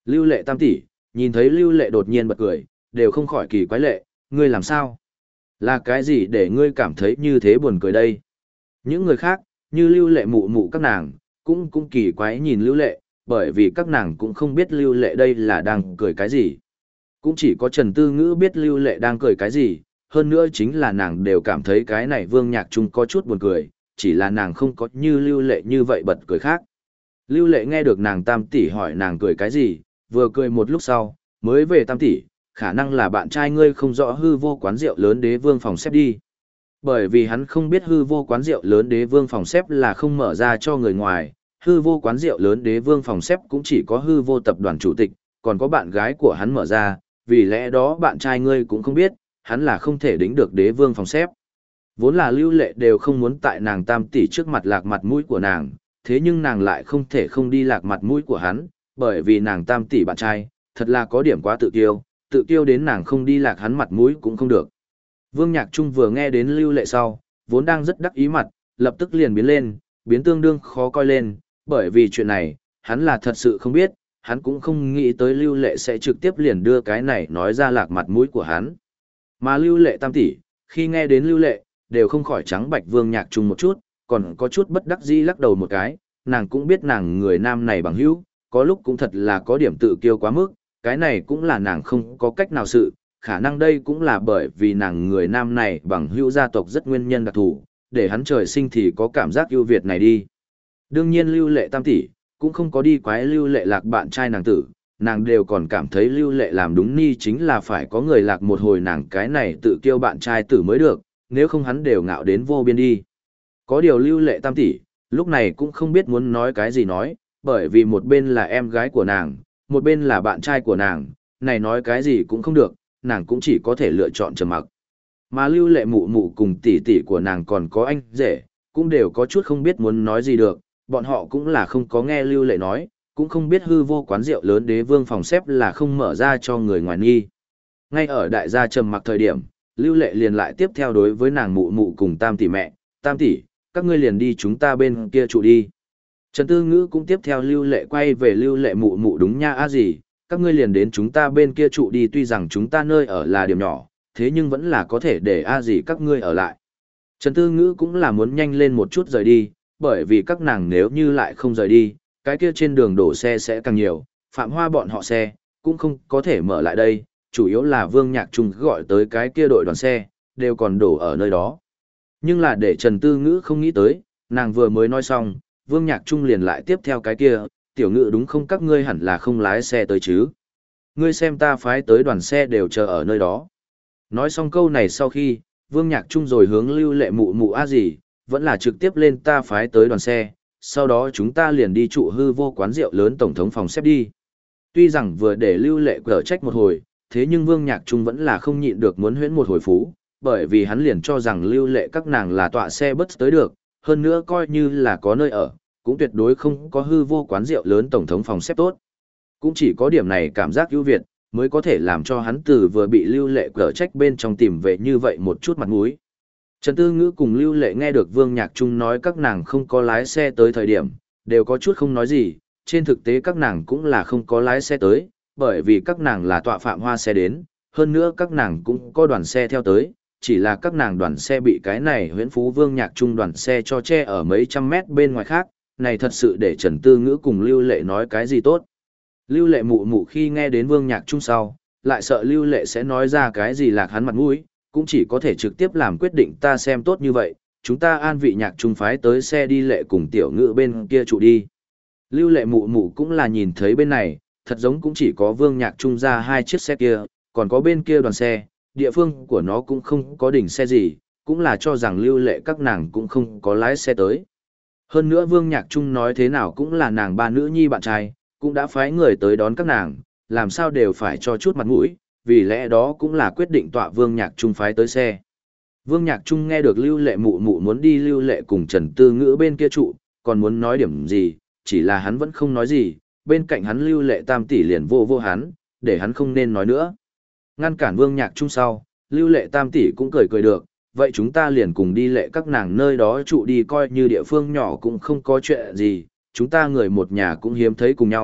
[SPEAKER 1] Lưu Lệ tam tỷ, nhìn thấy Lưu Lệ đột nhiên bật cười, đều không khỏi kỳ quái lệ, ngươi làm sao? Là cái gì để ngươi cảm thấy như thế buồn cười đây? Những người khác, như Lưu Lệ mụ mụ các nàng, cũng kỳ quái nhìn Lưu Lệ, bởi vì các nàng cũng không biết Lưu Lệ đây là đang cười cái gì. Cũng chỉ có Trần Tư Ngữ biết Lưu Lệ đang cười cái gì, hơn nữa chính là nàng đều cảm thấy cái này Vương Nhạc Trung có chút buồn cười, chỉ là nàng không có như Lưu Lệ như vậy bật cười khác. Lưu Lệ nghe được nàng tam tỷ hỏi nàng cười cái gì, vừa cười một lúc sau, mới về tam tỷ, khả năng là bạn trai ngươi không rõ hư vô quán rượu lớn Đế Vương phòng xếp đi. Bởi vì hắn không biết hư vô quán rượu lớn Đế Vương phòng xếp là không mở ra cho người ngoài, hư vô quán rượu lớn Đế Vương phòng xếp cũng chỉ có hư vô tập đoàn chủ tịch, còn có bạn gái của hắn mở ra, vì lẽ đó bạn trai ngươi cũng không biết, hắn là không thể đính được Đế Vương phòng xếp. Vốn là Lưu Lệ đều không muốn tại nàng tam tỷ trước mặt lạc mặt mũi của nàng, thế nhưng nàng lại không thể không đi lạc mặt mũi của hắn, bởi vì nàng tam tỷ bạn trai, thật là có điểm quá tự kiêu đến nàng không đi lạc hắn mặt mũi cũng không được. Vương Nhạc Trung vừa nghe đến Lưu Lệ sau, vốn đang rất đắc ý mặt, lập tức liền biến lên, biến tương đương khó coi lên, bởi vì chuyện này, hắn là thật sự không biết, hắn cũng không nghĩ tới Lưu Lệ sẽ trực tiếp liền đưa cái này nói ra lạc mặt mũi của hắn. Mà Lưu Lệ tam tỷ, khi nghe đến Lưu Lệ, đều không khỏi trắng bạch Vương Nhạc Trung một chút, còn có chút bất đắc dĩ lắc đầu một cái, nàng cũng biết nàng người nam này bằng hữu, có lúc cũng thật là có điểm tự kiêu quá mức, cái này cũng là nàng không có cách nào sự, khả năng đây cũng là bởi vì nàng người nam này bằng hữu gia tộc rất nguyên nhân đặc thù, để hắn trời sinh thì có cảm giác ưu việt này đi. Đương nhiên Lưu Lệ tam tỷ, cũng không có đi quái Lưu Lệ lạc bạn trai nàng tử, nàng đều còn cảm thấy Lưu Lệ làm đúng ni chính là phải có người lạc một hồi nàng cái này tự kiêu bạn trai tử mới được, nếu không hắn đều ngạo đến vô biên đi. Có điều Lưu Lệ tam tỷ, lúc này cũng không biết muốn nói cái gì nói, bởi vì một bên là em gái của nàng, một bên là bạn trai của nàng, này nói cái gì cũng không được, nàng cũng chỉ có thể lựa chọn trầm mặc. Mà Lưu Lệ mụ mụ cùng tỷ tỷ của nàng còn có anh rể, cũng đều có chút không biết muốn nói gì được, bọn họ cũng là không có nghe Lưu Lệ nói, cũng không biết hư vô quán rượu lớn Đế Vương phòng xếp là không mở ra cho người ngoài nghi. Ngay ở đại gia trầm mặc thời điểm, Lưu Lệ liền lại tiếp theo đối với nàng mụ mụ cùng tam tỷ mẹ, tam tỷ, các ngươi liền đi chúng ta bên kia trụ đi. Trần Tư Ngữ cũng tiếp theo Lưu Lệ quay về Lưu Lệ mụ mụ đúng nha á gì, các ngươi liền đến chúng ta bên kia trụ đi tuy rằng chúng ta nơi ở là điểm nhỏ, thế nhưng vẫn là có thể để a gì các ngươi ở lại. Trần Tư Ngữ cũng là muốn nhanh lên một chút rời đi, bởi vì các nàng nếu như lại không rời đi, cái kia trên đường đổ xe sẽ càng nhiều, Phạm Hoa bọn họ xe, cũng không có thể mở lại đây, chủ yếu là Vương Nhạc Trung gọi tới cái kia đội đoàn xe, đều còn đổ ở nơi đó. Nhưng là để Trần Tư Ngữ không nghĩ tới, nàng vừa mới nói xong, Vương Nhạc Trung liền lại tiếp theo cái kia, tiểu ngữ đúng không các ngươi hẳn là không lái xe tới chứ. Ngươi xem ta phái tới đoàn xe đều chờ ở nơi đó. Nói xong câu này sau khi, Vương Nhạc Trung rồi hướng Lưu Lệ mụ mụ a gì, vẫn là trực tiếp lên ta phái tới đoàn xe, sau đó chúng ta liền đi trụ hư vô quán rượu lớn tổng thống phòng xếp đi. Tuy rằng vừa để Lưu Lệ cở trách một hồi, thế nhưng Vương Nhạc Trung vẫn là không nhịn được muốn huyễn một hồi phú, bởi vì hắn liền cho rằng Lưu Lệ các nàng là tọa xe bus tới được, hơn nữa coi như là có nơi ở, cũng tuyệt đối không có hư vô quán rượu lớn tổng thống phòng xếp tốt. Cũng chỉ có điểm này cảm giác ưu việt, mới có thể làm cho hắn từ vừa bị Lưu Lệ cở trách bên trong tìm về như vậy một chút mặt mũi. Trần Tư Ngữ cùng Lưu Lệ nghe được Vương Nhạc Trung nói các nàng không có lái xe tới thời điểm, đều có chút không nói gì, trên thực tế các nàng cũng là không có lái xe tới, bởi vì các nàng là tọa Phạm Hoa xe đến, hơn nữa các nàng cũng có đoàn xe theo tới, chỉ là các nàng đoàn xe bị cái này Huyễn Phú Vương Nhạc Trung đoàn xe cho che ở mấy trăm mét bên ngoài khác, này thật sự để Trần Tư Ngữ cùng Lưu Lệ nói cái gì tốt. Lưu Lệ mụ mụ khi nghe đến Vương Nhạc Trung sau, lại sợ Lưu Lệ sẽ nói ra cái gì lạc hắn mặt mũi, cũng chỉ có thể trực tiếp làm quyết định ta xem tốt như vậy, chúng ta an vị Nhạc Trung phái tới xe đi Lệ cùng tiểu ngữ bên kia trụ đi. Lưu Lệ mụ mụ cũng là nhìn thấy bên này, thật giống cũng chỉ có Vương Nhạc Trung ra hai chiếc xe kia, còn có bên kia đoàn xe, địa phương của nó cũng không có đỉnh xe gì, cũng là cho rằng Lưu Lệ các nàng cũng không có lái xe tới. Hơn nữa Vương Nhạc Trung nói thế nào cũng là nàng ba nữ nhi bạn trai, cũng đã phái người tới đón các nàng, làm sao đều phải cho chút mặt mũi, vì lẽ đó cũng là quyết định tọa Vương Nhạc Trung phái tới xe. Vương Nhạc Trung nghe được Lưu Lệ mụ mụ muốn đi Lưu Lệ cùng Trần Tư Ngữ bên kia trụ, còn muốn nói điểm gì, chỉ là hắn vẫn không nói gì, bên cạnh hắn Lưu Lệ tam tỷ liền vô hắn, để hắn không nên nói nữa. Ngăn cản Vương Nhạc Trung sau, Lưu Lệ tam tỷ cũng cười được, vậy chúng ta liền cùng đi Lệ các nàng nơi đó trụ đi coi như địa phương nhỏ cũng không có chuyện gì, chúng ta người một nhà cũng hiếm thấy cùng nhau,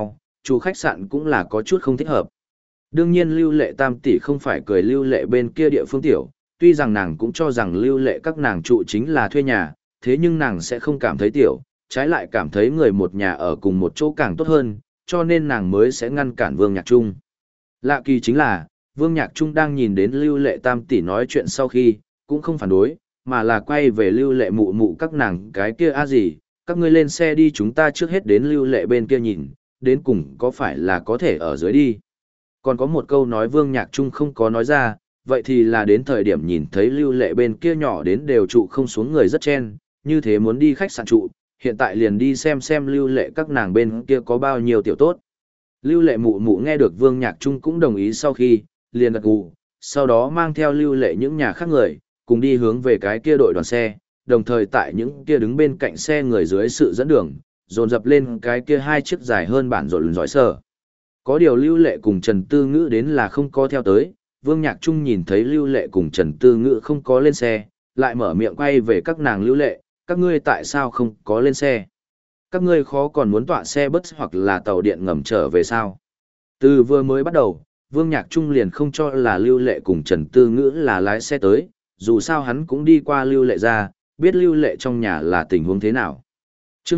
[SPEAKER 1] chủ khách sạn cũng là có chút không thích hợp. Đương nhiên Lưu Lệ tam tỷ không phải cười Lưu Lệ bên kia địa phương tiểu, tuy rằng nàng cũng cho rằng Lưu Lệ các nàng trụ chính là thuê nhà, thế nhưng nàng sẽ không cảm thấy tiểu, trái lại cảm thấy người một nhà ở cùng một chỗ càng tốt hơn, cho nên nàng mới sẽ ngăn cản Vương Nhạc Trung. Lạ kỳ chính là, Vương Nhạc Trung đang nhìn đến Lưu Lệ tam tỷ nói chuyện sau khi, cũng không phản đối, mà là quay về Lưu Lệ mụ mụ các nàng cái kia gì, các ngươi lên xe đi, chúng ta trước hết đến Lưu Lệ bên kia nhìn, đến cùng có phải là có thể ở dưới đi. Còn có một câu nói Vương Nhạc Trung không có nói ra, vậy thì là đến thời điểm nhìn thấy Lưu Lệ bên kia nhỏ đến đều trụ không xuống người rất chen, như thế muốn đi khách sạn trụ, hiện tại liền đi xem Lưu Lệ các nàng bên kia có bao nhiêu tiểu tốt. Lưu Lệ mụ mụ nghe được Vương Nhạc Trung cũng đồng ý sau khi, liền gật gù, sau đó mang theo Lưu Lệ những nhà khác người, cùng đi hướng về cái kia đội đoàn xe, đồng thời tại những kia đứng bên cạnh xe người dưới sự dẫn đường, dồn dập lên cái kia hai chiếc dài hơn bản rộn giỏi sở. Có điều Lưu Lệ cùng Trần Tư Ngữ đến là không có theo tới, Vương Nhạc Trung nhìn thấy Lưu Lệ cùng Trần Tư Ngữ không có lên xe, lại mở miệng quay về các nàng Lưu Lệ, các ngươi tại sao không có lên xe? Các ngươi khó còn muốn tọa xe bus hoặc là tàu điện ngầm trở về sao? Từ vừa mới bắt đầu, Vương Nhạc Trung liền không cho là Lưu Lệ cùng Trần Tư Ngữ là lái xe tới, dù sao hắn cũng đi qua Lưu Lệ ra, biết Lưu Lệ trong nhà là tình huống thế nào. Trước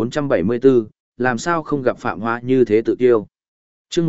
[SPEAKER 1] 1474, làm sao không gặp Phạm Hoa như thế tự kiêu? Trước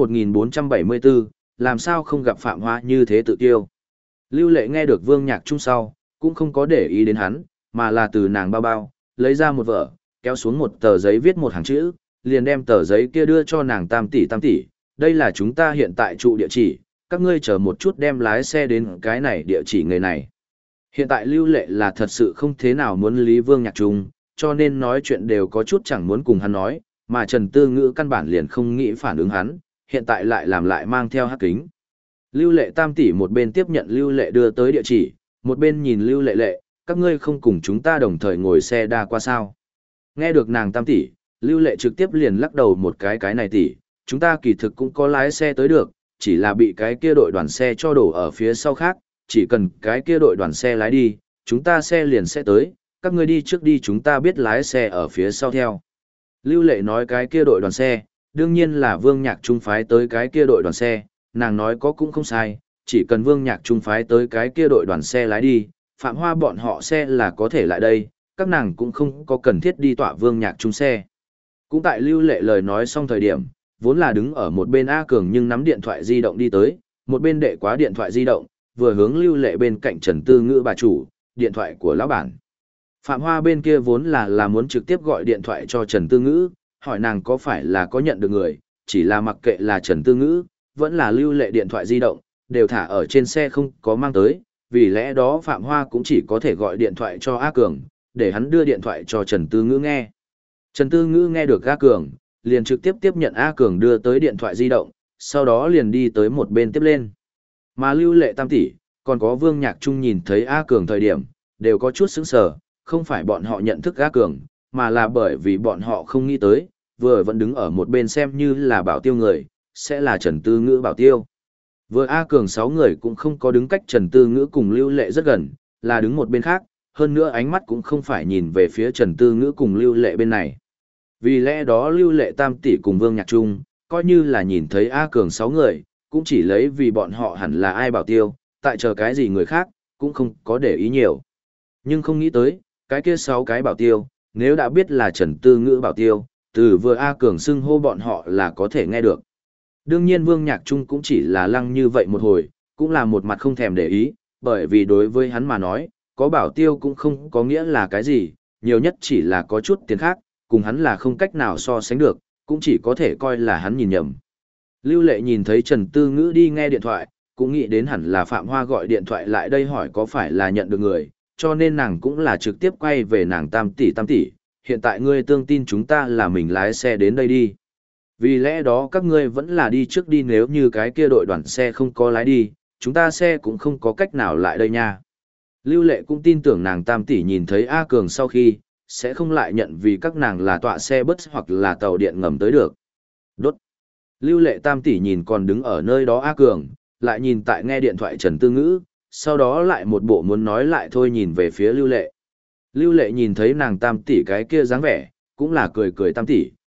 [SPEAKER 1] 1474, làm sao không gặp Phạm Hoa như thế tự kiêu? Lưu Lệ nghe được Vương Nhạc Trung sau, cũng không có để ý đến hắn, mà là từ nàng bao bao, lấy ra một vở, kéo xuống một tờ giấy viết một hàng chữ, liền đem tờ giấy kia đưa cho nàng tam tỷ, đây là chúng ta hiện tại trụ địa chỉ, các ngươi chờ một chút đem lái xe đến cái này địa chỉ người này. Hiện tại Lưu Lệ là thật sự không thế nào muốn lý Vương Nhạc Trung, cho nên nói chuyện đều có chút chẳng muốn cùng hắn nói, mà Trần Tư Ngữ căn bản liền không nghĩ phản ứng hắn, hiện tại lại làm lại mang theo hắc kính. Lưu Lệ tam tỷ một bên tiếp nhận Lưu Lệ đưa tới địa chỉ, một bên nhìn Lưu Lệ, các ngươi không cùng chúng ta đồng thời ngồi xe đa qua sao. Nghe được nàng tam tỷ, Lưu Lệ trực tiếp liền lắc đầu một cái này tỷ, chúng ta kỳ thực cũng có lái xe tới được, chỉ là bị cái kia đội đoàn xe cho đổ ở phía sau khác, chỉ cần cái kia đội đoàn xe lái đi, chúng ta xe liền sẽ tới, các ngươi đi trước đi, chúng ta biết lái xe ở phía sau theo. Lưu Lệ nói cái kia đội đoàn xe, đương nhiên là Vương Nhạc Trung phái tới cái kia đội đoàn xe, nàng nói có cũng không sai, chỉ cần Vương Nhạc Trung phái tới cái kia đội đoàn xe lái đi, Phạm Hoa bọn họ xe là có thể lại đây, các nàng cũng không có cần thiết đi tọa Vương Nhạc Trung xe. Cũng tại Lưu Lệ lời nói xong thời điểm, vốn là đứng ở một bên A Cường nhưng nắm điện thoại di động đi tới, một bên đệ quá điện thoại di động, vừa hướng Lưu Lệ bên cạnh Trần Tư Ngữ bà chủ, điện thoại của lão bản. Phạm Hoa bên kia vốn là muốn trực tiếp gọi điện thoại cho Trần Tư Ngữ, hỏi nàng có phải là có nhận được người, chỉ là mặc kệ là Trần Tư Ngữ, vẫn là Lưu Lệ điện thoại di động, đều thả ở trên xe không có mang tới, vì lẽ đó Phạm Hoa cũng chỉ có thể gọi điện thoại cho A Cường, để hắn đưa điện thoại cho Trần Tư Ngữ nghe. Trần Tư Ngữ nghe được A Cường, liền trực tiếp tiếp nhận A Cường đưa tới điện thoại di động, sau đó liền đi tới một bên tiếp lên. Mà Lưu Lệ tam tỷ, còn có Vương Nhạc Trung nhìn thấy A Cường thời điểm, đều có chút sững sờ, không phải bọn họ nhận thức A Cường, mà là bởi vì bọn họ không nghĩ tới, vừa vẫn đứng ở một bên xem như là bảo tiêu người, sẽ là Trần Tư Ngữ bảo tiêu. Vừa A Cường 6 người cũng không có đứng cách Trần Tư Ngữ cùng Lưu Lệ rất gần, là đứng một bên khác, hơn nữa ánh mắt cũng không phải nhìn về phía Trần Tư Ngữ cùng Lưu Lệ bên này. Vì lẽ đó Lưu Lệ tam tỷ cùng Vương Nhạc Trung, coi như là nhìn thấy A Cường 6 người, cũng chỉ lấy vì bọn họ hẳn là ai bảo tiêu, tại chờ cái gì người khác, cũng không có để ý nhiều. Nhưng không nghĩ tới, cái kia 6 cái bảo tiêu, nếu đã biết là Trần Tư Ngữ bảo tiêu, từ vừa A Cường xưng hô bọn họ là có thể nghe được. Đương nhiên Vương Nhạc Trung cũng chỉ là lăng như vậy một hồi, cũng là một mặt không thèm để ý, bởi vì đối với hắn mà nói, có bảo tiêu cũng không có nghĩa là cái gì, nhiều nhất chỉ là có chút tiền khác, cùng hắn là không cách nào so sánh được, cũng chỉ có thể coi là hắn nhìn nhầm. Lưu Lệ nhìn thấy Trần Tư Ngữ đi nghe điện thoại, cũng nghĩ đến hẳn là Phạm Hoa gọi điện thoại lại đây hỏi có phải là nhận được người, cho nên nàng cũng là trực tiếp quay về nàng tam tỷ, hiện tại ngươi tương tin chúng ta là mình lái xe đến đây đi. Vì lẽ đó các ngươi vẫn là đi trước đi, nếu như cái kia đội đoàn xe không có lái đi, chúng ta xe cũng không có cách nào lại đây nha. Lưu Lệ cũng tin tưởng nàng tam tỷ nhìn thấy A Cường sau khi, sẽ không lại nhận vì các nàng là tọa xe bus hoặc là tàu điện ngầm tới được. Đốt. Lưu Lệ tam tỷ nhìn còn đứng ở nơi đó A Cường, lại nhìn tại nghe điện thoại Trần Tư Ngữ, sau đó lại một bộ muốn nói lại thôi nhìn về phía Lưu Lệ. Lưu Lệ nhìn thấy nàng tam tỷ cái kia dáng vẻ, cũng là cười tam tỷ,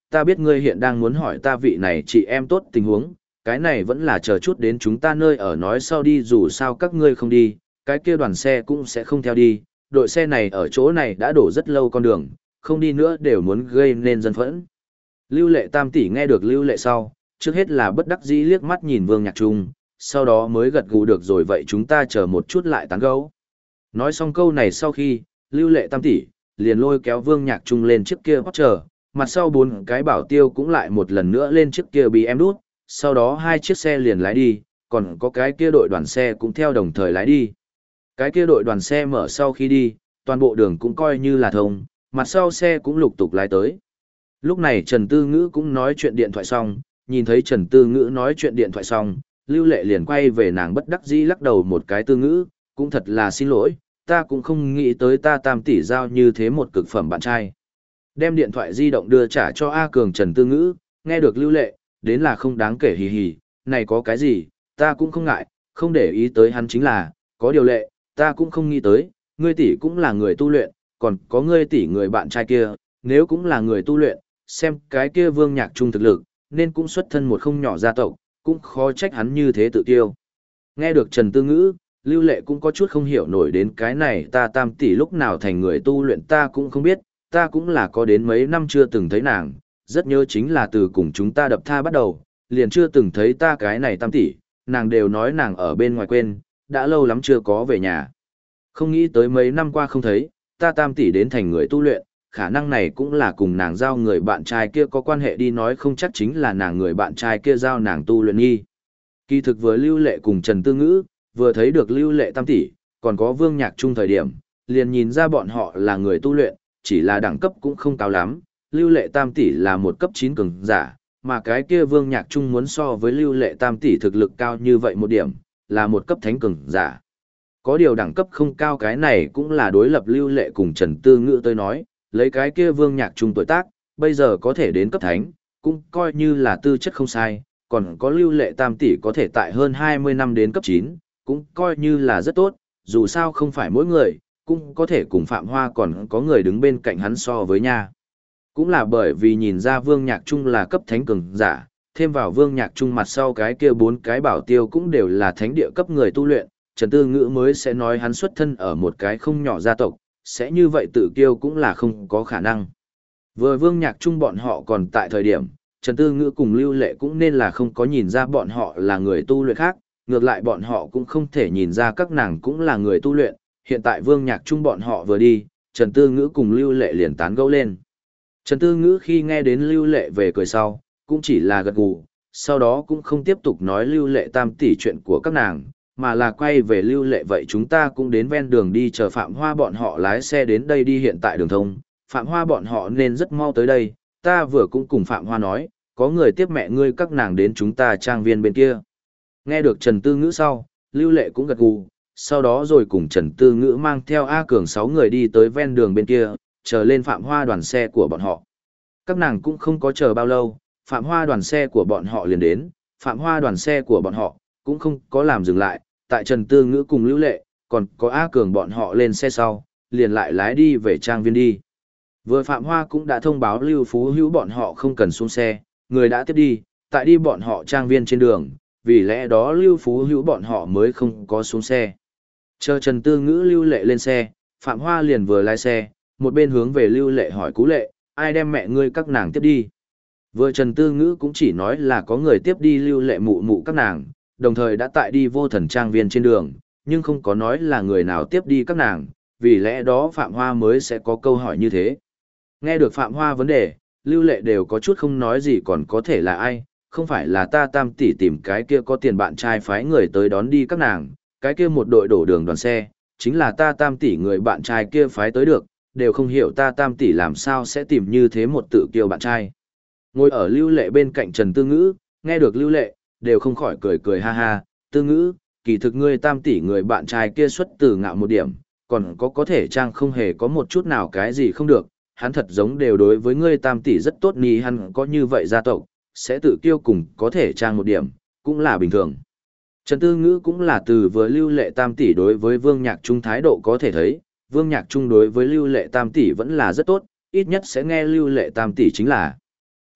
[SPEAKER 1] ta biết ngươi hiện đang muốn hỏi ta vị này chị em tốt tình huống, cái này vẫn là chờ chút đến chúng ta nơi ở nói sau đi, dù sao các ngươi không đi, cái kia đoàn xe cũng sẽ không theo đi, đội xe này ở chỗ này đã đổ rất lâu con đường, không đi nữa đều muốn gây nên dân phẫn. Lưu Lệ Tam tỷ nghe được Lưu Lệ sau, trước hết là bất đắc dĩ liếc mắt nhìn Vương Nhạc Trung, sau đó mới gật gù được rồi, vậy chúng ta chờ một chút lại tán gẫu. Nói xong câu này sau khi, Lưu Lệ Tam tỷ liền lôi kéo Vương Nhạc Trung lên chiếc kia Porsche, mặt sau 4 cái bảo tiêu cũng lại một lần nữa lên chiếc kia BM đút, sau đó 2 chiếc xe liền lái đi, còn có cái kia đội đoàn xe cũng theo đồng thời lái đi. Cái kia đội đoàn xe mở sau khi đi, toàn bộ đường cũng coi như là thông, mặt sau xe cũng lục tục lái tới. Lúc này Trần Tư Ngữ cũng nói chuyện điện thoại xong, nhìn thấy Trần Tư Ngữ nói chuyện điện thoại xong, Lưu Lệ liền quay về nàng bất đắc dĩ lắc đầu một cái. Tư Ngữ, cũng thật là xin lỗi, ta cũng không nghĩ tới ta Tam tỷ giao như thế một cực phẩm bạn trai. Đem điện thoại di động đưa trả cho A Cường. Trần Tư Ngữ, nghe được Lưu Lệ, đến là không đáng kể, hì hì, này có cái gì, ta cũng không ngại, không để ý tới hắn chính là, có điều Lệ, ta cũng không nghĩ tới, ngươi tỷ cũng là người tu luyện, còn có ngươi tỷ người bạn trai kia, nếu cũng là người tu luyện, xem cái kia Vương Nhạc Trung thực lực, nên cũng xuất thân một không nhỏ gia tộc, cũng khó trách hắn như thế tự tiêu. Nghe được Trần Tư Ngữ, Lưu Lệ cũng có chút không hiểu nổi, đến cái này ta Tam tỷ lúc nào thành người tu luyện ta cũng không biết, ta cũng là có đến mấy năm chưa từng thấy nàng, rất nhớ chính là từ cùng chúng ta đập tha bắt đầu, liền chưa từng thấy ta cái này Tam tỷ, nàng đều nói nàng ở bên ngoài quên, đã lâu lắm chưa có về nhà. Không nghĩ tới mấy năm qua không thấy, ta Tam tỷ đến thành người tu luyện, khả năng này cũng là cùng nàng giao người bạn trai kia có quan hệ đi, nói không chắc chính là nàng người bạn trai kia giao nàng tu luyện nghi. Kỳ thực với Lưu Lệ cùng Trần Tư Ngữ, vừa thấy được Lưu Lệ Tam tỷ, còn có Vương Nhạc Trung thời điểm, liền nhìn ra bọn họ là người tu luyện, chỉ là đẳng cấp cũng không cao lắm. Lưu Lệ Tam tỷ là một cấp 9 cường giả, mà cái kia Vương Nhạc Trung muốn so với Lưu Lệ Tam tỷ thực lực cao như vậy một điểm, là một cấp thánh cường giả. Có điều đẳng cấp không cao, cái này cũng là đối lập Lưu Lệ cùng Trần Tư Ngữ tới nói, lấy cái kia Vương Nhạc Trung tuổi tác, bây giờ có thể đến cấp thánh, cũng coi như là tư chất không sai, còn có Lưu Lệ Tam tỷ có thể tại hơn 20 năm đến cấp 9, cũng coi như là rất tốt, dù sao không phải mỗi người, cũng có thể cùng Phạm Hoa còn có người đứng bên cạnh hắn so với nha. Cũng là bởi vì nhìn ra Vương Nhạc Trung là cấp thánh cường giả, thêm vào Vương Nhạc Trung mặt sau cái kia 4 cái bảo tiêu cũng đều là thánh địa cấp người tu luyện, Trần Tư Ngữ mới sẽ nói hắn xuất thân ở một cái không nhỏ gia tộc, sẽ như vậy tự kiêu cũng là không có khả năng. Vừa Vương Nhạc Trung bọn họ còn tại thời điểm, Trần Tư Ngữ cùng Lưu Lệ cũng nên là không có nhìn ra bọn họ là người tu luyện khác, ngược lại bọn họ cũng không thể nhìn ra các nàng cũng là người tu luyện, hiện tại Vương Nhạc Trung bọn họ vừa đi, Trần Tư Ngữ cùng Lưu Lệ liền tán gẫu lên. Trần Tư Ngữ khi nghe đến Lưu Lệ về cười sau, cũng chỉ là gật gù, sau đó cũng không tiếp tục nói Lưu Lệ Tam tỷ chuyện của các nàng, mà là quay về Lưu Lệ, vậy chúng ta cũng đến ven đường đi chờ Phạm Hoa bọn họ lái xe đến đây đi, hiện tại đường thông, Phạm Hoa bọn họ nên rất mau tới đây, ta vừa cũng cùng Phạm Hoa nói, có người tiếp mẹ ngươi các nàng đến chúng ta trang viên bên kia. Nghe được Trần Tư Ngữ sau, Lưu Lệ cũng gật gù, sau đó rồi cùng Trần Tư Ngữ mang theo A Cường 6 người đi tới ven đường bên kia, chờ lên Phạm Hoa đoàn xe của bọn họ. Các nàng cũng không có chờ bao lâu, Phạm Hoa đoàn xe của bọn họ liền đến, Phạm Hoa đoàn xe của bọn họ cũng không có làm dừng lại, tại Trần Tư Ngữ cùng Lưu Lệ, còn có A Cường bọn họ lên xe sau, liền lại lái đi về trang viên đi. Vừa Phạm Hoa cũng đã thông báo Lưu Phú Hữu bọn họ không cần xuống xe, người đã tiếp đi, tại đi bọn họ trang viên trên đường, vì lẽ đó Lưu Phú Hữu bọn họ mới không có xuống xe. Chờ Trần Tư Ngữ Lưu Lệ lên xe, Phạm Hoa liền vừa lái xe, một bên hướng về Lưu Lệ hỏi Cú Lệ, ai đem mẹ ngươi các nàng tiếp đi. Vừa Trần Tư Ngữ cũng chỉ nói là có người tiếp đi Lưu Lệ mụ mụ các nàng, đồng thời đã tại đi Vô Thần trang viên trên đường, nhưng không có nói là người nào tiếp đi các nàng, vì lẽ đó Phạm Hoa mới sẽ có câu hỏi như thế. Nghe được Phạm Hoa vấn đề, Lưu Lệ đều có chút không nói gì, còn có thể là ai, không phải là ta Tam tỷ tìm cái kia có tiền bạn trai phái người tới đón đi các nàng, cái kia một đội đổ đường đoàn xe, chính là ta Tam tỷ người bạn trai kia phái tới được, đều không hiểu ta Tam tỷ làm sao sẽ tìm như thế một tự kiêu bạn trai. Ngồi ở Lưu Lệ bên cạnh Trần Tư Ngữ, nghe được Lưu Lệ, đều không khỏi cười cười ha ha, Tư Ngữ, kỳ thực ngươi Tam tỷ người bạn trai kia xuất từ ngạo một điểm, còn có thể trang không hề có một chút nào cái gì không được, hắn thật giống đều đối với ngươi Tam tỷ rất tốt, ni hắn có như vậy gia tộc, sẽ tự kiêu cùng có thể trang một điểm, cũng là bình thường. Trần Tư Ngữ cũng là từ với Lưu Lệ Tam tỷ đối với Vương Nhạc Trung thái độ có thể thấy, Vương Nhạc Trung đối với Lưu Lệ Tam tỷ vẫn là rất tốt, ít nhất sẽ nghe Lưu Lệ Tam tỷ chính là.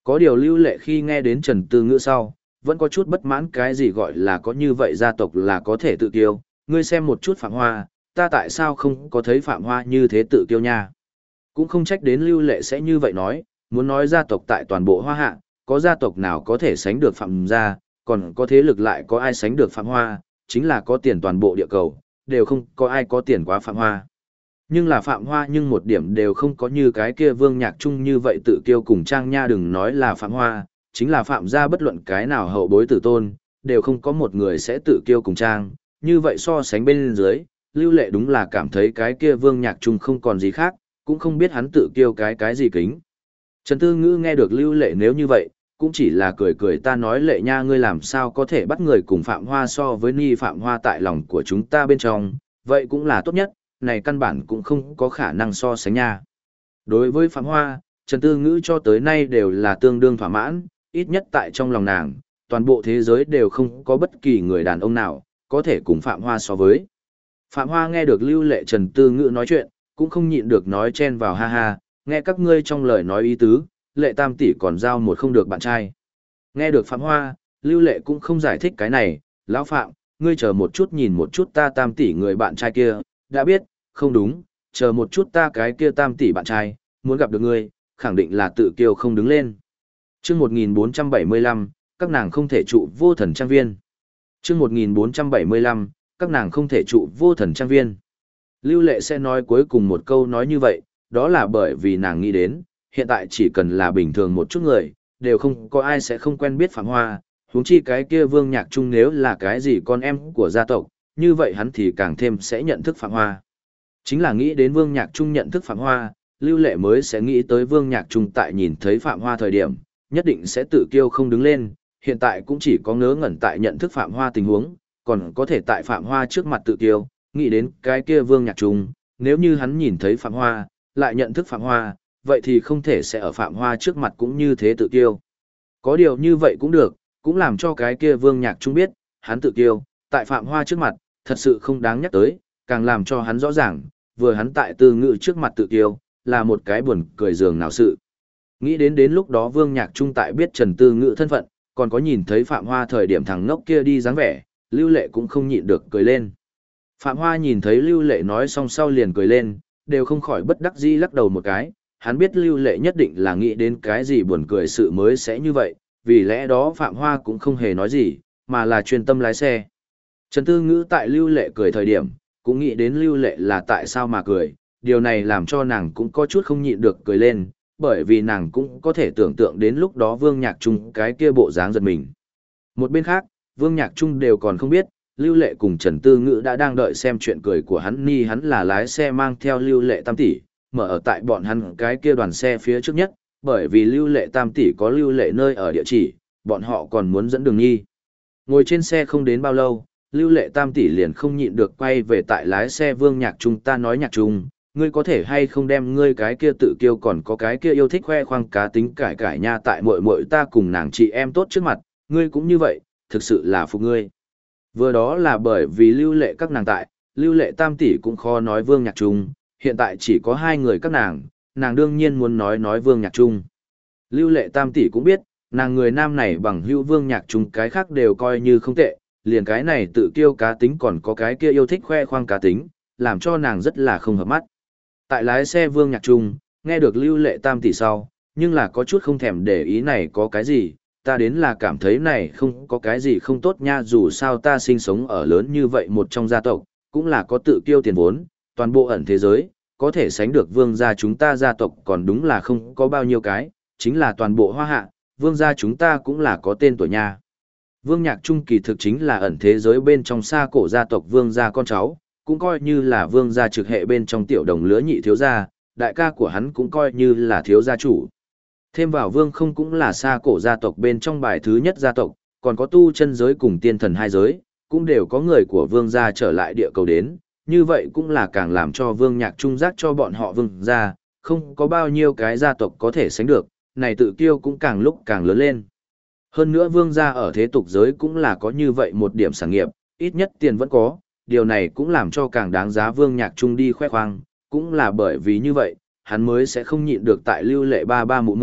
[SPEAKER 1] Có điều Lưu Lệ khi nghe đến Trần Tư Ngữ sau, vẫn có chút bất mãn cái gì gọi là có như vậy gia tộc là có thể tự kiêu, ngươi xem một chút Phạm Hoa, ta tại sao không có thấy Phạm Hoa như thế tự kiêu nha. Cũng không trách đến Lưu Lệ sẽ như vậy nói, muốn nói gia tộc tại toàn bộ Hoa Hạ, có gia tộc nào có thể sánh được Phạm gia, còn có thế lực lại có ai sánh được Phạm Hoa, chính là có tiền toàn bộ địa cầu, đều không có ai có tiền quá Phạm Hoa. Nhưng là Phạm Hoa nhưng một điểm đều không có như cái kia Vương Nhạc Trung như vậy tự kiêu cùng Trang nha, đừng nói là Phạm Hoa, chính là Phạm gia bất luận cái nào hậu bối tử tôn, đều không có một người sẽ tự kiêu cùng Trang, như vậy so sánh bên dưới, Lưu Lệ đúng là cảm thấy cái kia Vương Nhạc Trung không còn gì khác, cũng không biết hắn tự kiêu cái gì kính. Trần Tư Ngữ nghe được Lưu Lệ nếu như vậy, cũng chỉ là cười cười, ta nói Lệ nha, ngươi làm sao có thể bắt người cùng Phạm Hoa so với Ni Phạm Hoa tại lòng của chúng ta bên trong, vậy cũng là tốt nhất, này căn bản cũng không có khả năng so sánh nha. Đối với Phạm Hoa, Trần Tư Ngữ cho tới nay đều là tương đương thỏa mãn, ít nhất tại trong lòng nàng, toàn bộ thế giới đều không có bất kỳ người đàn ông nào có thể cùng Phạm Hoa so với. Phạm Hoa nghe được Lưu Lệ Trần Tư Ngữ nói chuyện, cũng không nhịn được nói chen vào, ha ha, nghe các ngươi trong lời nói ý tứ, Lệ tam tỷ còn giao một không được bạn trai. Nghe được Phạm Hoa, Lưu Lệ cũng không giải thích cái này, lão Phạm, ngươi chờ một chút nhìn một chút ta tam tỷ người bạn trai kia, đã biết, không đúng, chờ một chút ta cái kia tam tỷ bạn trai, muốn gặp được ngươi, khẳng định là tự kiêu không đứng lên. Chương 1475, các nàng không thể trụ vô thần trang viên. Chương 1475, các nàng không thể trụ vô thần trang viên. Lưu Lệ sẽ nói cuối cùng một câu nói như vậy, đó là bởi vì nàng nghĩ đến, hiện tại chỉ cần là bình thường một chút người, đều không có ai sẽ không quen biết Phạm Hoa, huống chi cái kia Vương Nhạc Trung nếu là cái gì con em của gia tộc, như vậy hắn thì càng thêm sẽ nhận thức Phạm Hoa. Chính là nghĩ đến Vương Nhạc Trung nhận thức Phạm Hoa, Lưu Lệ mới sẽ nghĩ tới Vương Nhạc Trung tại nhìn thấy Phạm Hoa thời điểm, nhất định sẽ tự kiêu không đứng lên, hiện tại cũng chỉ có ngớ ngẩn tại nhận thức Phạm Hoa tình huống, còn có thể tại Phạm Hoa trước mặt tự kiêu, nghĩ đến cái kia Vương Nhạc Trung, nếu như hắn nhìn thấy Phạm Hoa, lại nhận thức Phạm Hoa, vậy thì không thể sẽ ở Phạm Hoa trước mặt cũng như thế tự kiêu. Có điều như vậy cũng được, cũng làm cho cái kia Vương Nhạc Trung biết, hắn tự kiêu, tại Phạm Hoa trước mặt, thật sự không đáng nhắc tới, càng làm cho hắn rõ ràng, vừa hắn tại Tư Ngữ trước mặt tự kiêu, là một cái buồn cười dường nào sự. Nghĩ đến lúc đó Vương Nhạc Trung tại biết Trần Tư Ngữ thân phận, còn có nhìn thấy Phạm Hoa thời điểm thằng ngốc kia đi dáng vẻ, Lưu Lệ cũng không nhịn được cười lên. Phạm Hoa nhìn thấy Lưu Lệ nói xong sau liền cười lên, đều không khỏi bất đắc dĩ lắc đầu một cái, hắn biết Lưu Lệ nhất định là nghĩ đến cái gì buồn cười sự mới sẽ như vậy, vì lẽ đó Phạm Hoa cũng không hề nói gì, mà là chuyên tâm lái xe. Trần Tư Ngữ tại Lưu Lệ cười thời điểm, cũng nghĩ đến Lưu Lệ là tại sao mà cười, điều này làm cho nàng cũng có chút không nhịn được cười lên, bởi vì nàng cũng có thể tưởng tượng đến lúc đó Vương Nhạc Trung cái kia bộ dáng giật mình. Một bên khác, Vương Nhạc Trung đều còn không biết, Lưu Lệ cùng Trần Tư Ngữ đã đang đợi xem chuyện cười của hắn, ni hắn là lái xe mang theo Lưu Lệ tam tỷ, mở ở tại bọn hắn cái kia đoàn xe phía trước nhất, bởi vì Lưu Lệ tam tỷ có Lưu Lệ nơi ở địa chỉ, bọn họ còn muốn dẫn đường nhi. Ngồi trên xe không đến bao lâu, Lưu Lệ tam tỷ liền không nhịn được quay về tại lái xe Vương Nhạc Trung, ta nói Nhạc Trung, ngươi có thể hay không đem ngươi cái kia tự kiêu còn có cái kia yêu thích khoe khoang cá tính cải cải nha tại muội muội ta cùng nàng chị em tốt trước mặt, ngươi cũng như vậy, thực sự là phục ngươi. Vừa đó là bởi vì Lưu Lệ các nàng tại, Lưu Lệ tam tỷ cũng khó nói Vương Nhạc Trung, hiện tại chỉ có hai người các nàng đương nhiên muốn nói Vương Nhạc Trung. Lưu Lệ tam tỷ cũng biết, nàng người nam này bằng hữu Vương Nhạc Trung cái khác đều coi như không tệ, liền cái này tự kiêu cá tính còn có cái kia yêu thích khoe khoang cá tính, làm cho nàng rất là không hợp mắt. Tại lái xe Vương Nhạc Trung, nghe được Lưu Lệ tam tỷ sau, nhưng là có chút không thèm để ý này có cái gì, ta đến là cảm thấy này không có cái gì không tốt nha, dù sao ta sinh sống ở lớn như vậy một trong gia tộc, cũng là có tự kiêu tiền vốn, toàn bộ ẩn thế giới, có thể sánh được vương gia chúng ta gia tộc còn đúng là không có bao nhiêu cái, chính là toàn bộ Hoa Hạ, vương gia chúng ta cũng là có tên tuổi nha. Vương Nhạc Trung kỳ thực chính là ẩn thế giới bên trong xa cổ gia tộc vương gia con cháu, cũng coi như là vương gia trực hệ bên trong tiểu đồng lứa nhị thiếu gia, đại ca của hắn cũng coi như là thiếu gia chủ. Thêm vào vương không cũng là xa cổ gia tộc bên trong bài thứ nhất gia tộc, còn có tu chân giới cùng tiên thần hai giới, cũng đều có người của vương gia trở lại địa cầu đến, như vậy cũng là càng làm cho Vương Nhạc Trung giác cho bọn họ vương gia, không có bao nhiêu cái gia tộc có thể sánh được, này tự kiêu cũng càng lúc càng lớn lên. Hơn nữa vương gia ở thế tục giới cũng là có như vậy một điểm sản nghiệp, ít nhất tiền vẫn có, điều này cũng làm cho càng đáng giá Vương Nhạc Trung đi khoe khoang, cũng là bởi vì như vậy, hắn mới sẽ không nhịn được tại Lưu Lệ ba ba mụ mụ,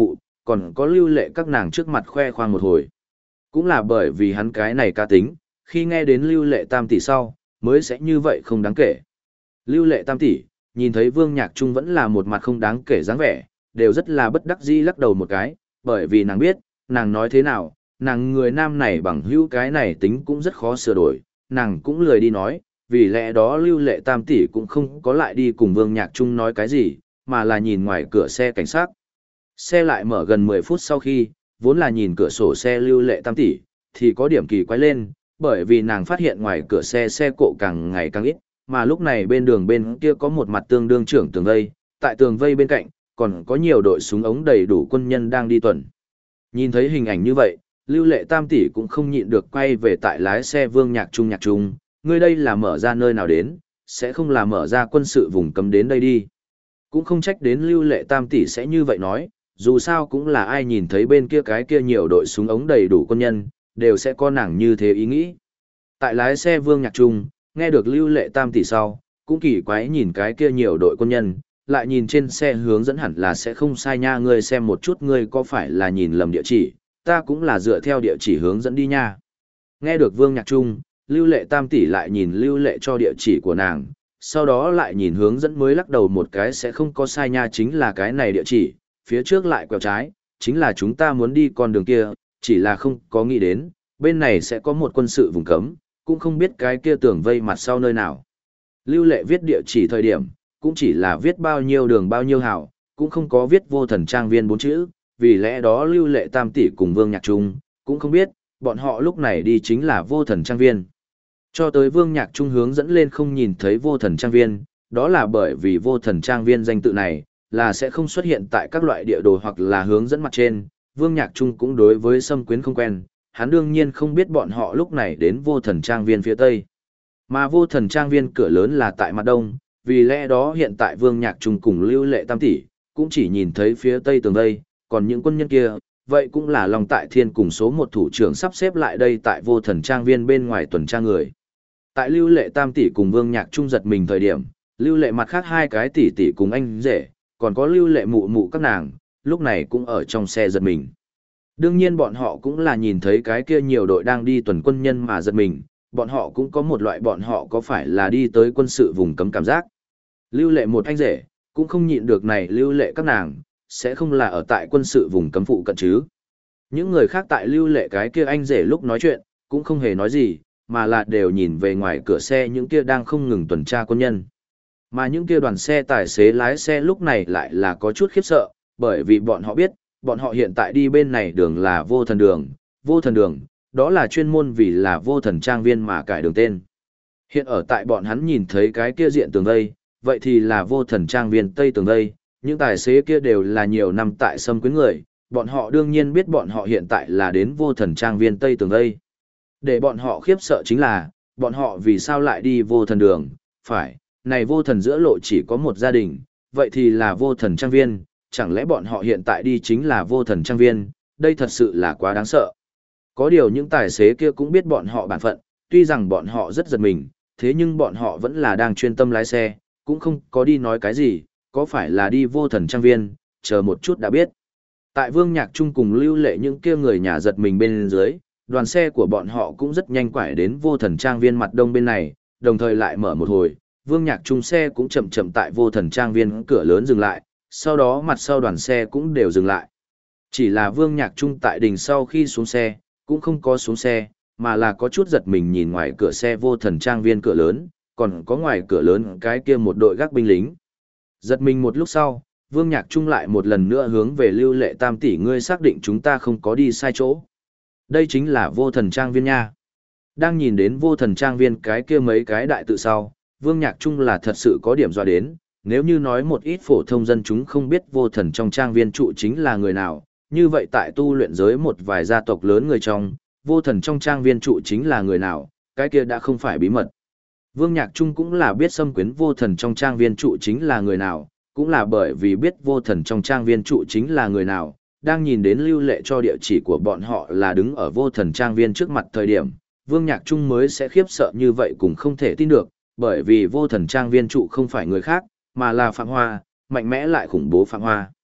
[SPEAKER 1] còn có lưu lệ các nàng trước mặt khoe khoang một hồi. Cũng là bởi vì hắn cái này cá tính, khi nghe đến lưu lệ tam tỷ sau, mới sẽ như vậy không đáng kể. Lưu lệ tam tỷ, nhìn thấy Vương Nhạc Trung vẫn là một mặt không đáng kể dáng vẻ, đều rất là bất đắc dĩ lắc đầu một cái, bởi vì nàng biết, nàng nói thế nào, nàng người nam này bằng hữu cái này tính cũng rất khó sửa đổi, nàng cũng lười đi nói, vì lẽ đó lưu lệ tam tỷ cũng không có lại đi cùng Vương Nhạc Trung nói cái gì, mà là nhìn ngoài cửa xe cảnh sát. Xe lại mở gần 10 phút sau khi, vốn là nhìn cửa sổ xe lưu lệ tam tỷ, thì có điểm kỳ quái lên, bởi vì nàng phát hiện ngoài cửa xe cộ càng ngày càng ít, mà lúc này bên đường bên kia có một mặt tương đương trưởng tường vây, tại tường vây bên cạnh, còn có nhiều đội súng ống đầy đủ quân nhân đang đi tuần. Nhìn thấy hình ảnh như vậy, lưu lệ tam tỷ cũng không nhịn được quay về tại lái xe Vương Nhạc Trung, ngươi đây là mở ra nơi nào đến, sẽ không là mở ra quân sự vùng cấm đến đây đi. Cũng không trách đến lưu lệ tam tỷ sẽ như vậy nói, dù sao cũng là ai nhìn thấy bên kia cái kia nhiều đội súng ống đầy đủ quân nhân, đều sẽ có nàng như thế ý nghĩ. Tại lái xe Vương Nhạc Trung, nghe được lưu lệ tam tỷ sau, cũng kỳ quái nhìn cái kia nhiều đội quân nhân, lại nhìn trên xe hướng dẫn hẳn là sẽ không sai nha, ngươi xem một chút ngươi có phải là nhìn lầm địa chỉ, ta cũng là dựa theo địa chỉ hướng dẫn đi nha. Nghe được Vương Nhạc Trung, lưu lệ tam tỷ lại nhìn lưu lệ cho địa chỉ của nàng, sau đó lại nhìn hướng dẫn mới lắc đầu một cái, sẽ không có sai nha, chính là cái này địa chỉ, phía trước lại quẹo trái, chính là chúng ta muốn đi con đường kia, chỉ là không có nghĩ đến, bên này sẽ có một quân sự vùng cấm, cũng không biết cái kia tường vây mặt sau nơi nào. Lưu lệ viết địa chỉ thời điểm, cũng chỉ là viết bao nhiêu đường bao nhiêu hào, cũng không có viết Vô Thần Trang Viên 4 chữ, vì lẽ đó lưu lệ tam tỷ cùng Vương Nhạc Trung, cũng không biết, bọn họ lúc này đi chính là Vô Thần Trang Viên. Cho tới Vương Nhạc Trung hướng dẫn lên không nhìn thấy Vô Thần Trang Viên, đó là bởi vì Vô Thần Trang Viên danh tự này, là sẽ không xuất hiện tại các loại địa đồ hoặc là hướng dẫn mặt trên. Vương Nhạc Trung cũng đối với Sâm Quyến không quen, hắn đương nhiên không biết bọn họ lúc này đến Vô Thần Trang Viên phía tây. Mà Vô Thần Trang Viên cửa lớn là tại mặt đông, vì lẽ đó hiện tại Vương Nhạc Trung cùng lưu lệ tam tỷ, cũng chỉ nhìn thấy phía tây tường đây, còn những quân nhân kia, vậy cũng là Long Tại Thiên cùng số một thủ trưởng sắp xếp lại đây tại Vô Thần Trang Viên bên ngoài tuần tra người. Tại lưu lệ tam tỷ cùng Vương Nhạc Trung giật mình thời điểm, lưu lệ mặt khác hai cái tỷ tỷ cùng anh rể, còn có lưu lệ mụ mụ các nàng, lúc này cũng ở trong xe giật mình. Đương nhiên bọn họ cũng là nhìn thấy cái kia nhiều đội đang đi tuần quân nhân mà giật mình, bọn họ cũng có một loại bọn họ có phải là đi tới quân sự vùng cấm cảm giác. Lưu lệ một anh rể, cũng không nhịn được này lưu lệ các nàng, sẽ không là ở tại quân sự vùng cấm phụ cận chứ. Những người khác tại lưu lệ cái kia anh rể lúc nói chuyện, cũng không hề nói gì, mà là đều nhìn về ngoài cửa xe những kia đang không ngừng tuần tra quân nhân. Mà những kia đoàn xe tài xế lái xe lúc này lại là có chút khiếp sợ, bởi vì bọn họ biết, bọn họ hiện tại đi bên này đường là Vô Thần Đường, Vô Thần Đường, đó là chuyên môn vì là Vô Thần Trang Viên mà cải đường tên. Hiện ở tại bọn hắn nhìn thấy cái kia diện tường vây, vậy thì là Vô Thần Trang Viên Tây tường vây, những tài xế kia đều là nhiều năm tại Sâm Quyến người, bọn họ đương nhiên biết bọn họ hiện tại là đến Vô Thần Trang Viên Tây tường vây. Để bọn họ khiếp sợ chính là, bọn họ vì sao lại đi Vô Thần Đường, phải, này Vô Thần giữa lộ chỉ có một gia đình, vậy thì là Vô Thần Trang Viên, chẳng lẽ bọn họ hiện tại đi chính là Vô Thần Trang Viên, đây thật sự là quá đáng sợ. Có điều những tài xế kia cũng biết bọn họ bản phận, tuy rằng bọn họ rất giật mình, thế nhưng bọn họ vẫn là đang chuyên tâm lái xe, cũng không có đi nói cái gì, có phải là đi Vô Thần Trang Viên, chờ một chút đã biết. Tại Vương Nhạc Trung cùng lưu lệ những kia người nhà giật mình bên dưới, đoàn xe của bọn họ cũng rất nhanh quải đến Vô Thần Trang Viên mặt đông bên này, đồng thời lại mở một hồi, Vương Nhạc Trung xe cũng chậm chậm tại Vô Thần Trang Viên cửa lớn dừng lại, sau đó mặt sau đoàn xe cũng đều dừng lại. Chỉ là Vương Nhạc Trung tại đỉnh sau khi xuống xe, cũng không có xuống xe, mà là có chút giật mình nhìn ngoài cửa xe Vô Thần Trang Viên cửa lớn, còn có ngoài cửa lớn cái kia một đội gác binh lính. Giật mình một lúc sau, Vương Nhạc Trung lại một lần nữa hướng về lưu lệ tam tỷ, ngươi xác định chúng ta không có đi sai chỗ. Đây chính là Vô Thần Trang Viên nha. Đang nhìn đến Vô Thần Trang Viên cái kia mấy cái đại tự sau, Vương Nhạc Trung là thật sự có điểm dọa đến, nếu như nói một ít phổ thông dân chúng không biết Vô Thần trong Trang Viên trụ chính là người nào, như vậy tại tu luyện giới một vài gia tộc lớn người trong, Vô Thần trong Trang Viên trụ chính là người nào, cái kia đã không phải bí mật. Vương Nhạc Trung cũng là biết Sâm Quyến Vô Thần trong Trang Viên trụ chính là người nào, cũng là bởi vì biết Vô Thần trong Trang Viên trụ chính là người nào, đang nhìn đến lưu lệ cho địa chỉ của bọn họ là đứng ở Vô Thần Trang Viên trước mặt thời điểm, Vương Nhạc Trung mới sẽ khiếp sợ như vậy cũng không thể tin được, bởi vì Vô Thần Trang Viên trụ không phải người khác, mà là Phạm Hoa, mạnh mẽ lại khủng bố Phạm Hoa.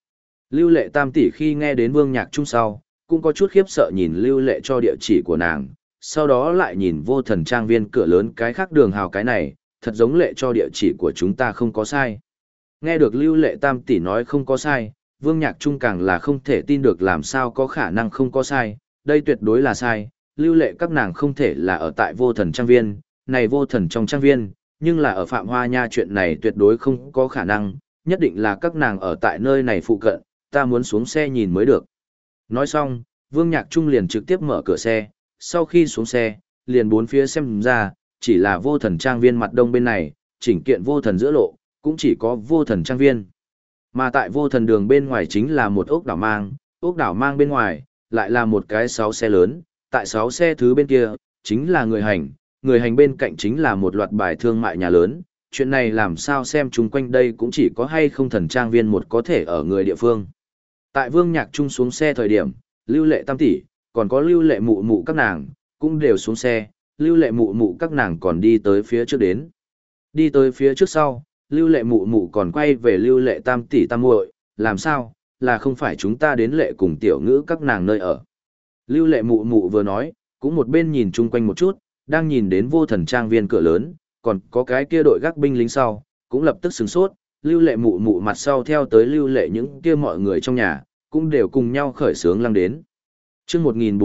[SPEAKER 1] Lưu Lệ Tam tỷ khi nghe đến Vương Nhạc Trung sau, cũng có chút khiếp sợ nhìn Lưu Lệ cho địa chỉ của nàng, sau đó lại nhìn Vô Thần Trang viên cửa lớn cái khác đường hào cái này, thật giống Lệ cho địa chỉ của chúng ta không có sai. Nghe được Lưu Lệ Tam tỷ nói không có sai, Vương Nhạc Trung càng là không thể tin được làm sao có khả năng không có sai, đây tuyệt đối là sai, Lưu Lệ các nàng không thể là ở tại Vô Thần Trang viên, này Vô Thần trong trang viên, nhưng là ở Phạm Hoa Nha chuyện này tuyệt đối không có khả năng, nhất định là các nàng ở tại nơi này phụ cận, ta muốn xuống xe nhìn mới được. Nói xong, Vương Nhạc Trung liền trực tiếp mở cửa xe, sau khi xuống xe, liền bốn phía xem ra, chỉ là Vô Thần Trang viên mặt đông bên này, chỉnh kiện Vô Thần giữa lộ, cũng chỉ có Vô Thần Trang viên. Mà tại Vô Thần đường bên ngoài chính là một ốc đảo mang bên ngoài, lại là một cái 6 xe lớn, tại 6 xe thứ bên kia, chính là người hành bên cạnh chính là một loạt bài thương mại nhà lớn, chuyện này làm sao xem chung quanh đây cũng chỉ có hay không Thần Trang viên một có thể ở người địa phương. Tại Vương Nhạc Trung xuống xe thời điểm, Lưu Lệ Tam tỷ, còn có Lưu Lệ mụ mụ các nàng, cũng đều xuống xe, Lưu Lệ mụ mụ các nàng còn đi tới phía trước đến. Đi tới phía trước sau, Lưu Lệ mụ mụ còn quay về Lưu Lệ Tam tỷ tam muội, làm sao, là không phải chúng ta đến Lệ cùng tiểu ngữ các nàng nơi ở. Lưu Lệ mụ mụ vừa nói, cũng một bên nhìn chung quanh một chút, đang nhìn đến Vô Thần Trang viên cửa lớn, còn có cái kia đội gác binh lính sau, cũng lập tức sửng sốt, Lưu Lệ mụ mụ mặt sau theo tới Lưu Lệ những kia mọi người trong nhà, cũng đều cùng nhau khởi sướng lăng đến. Chương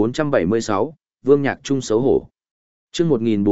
[SPEAKER 1] 1476, Vương Nhạc Trung xấu hổ. Chương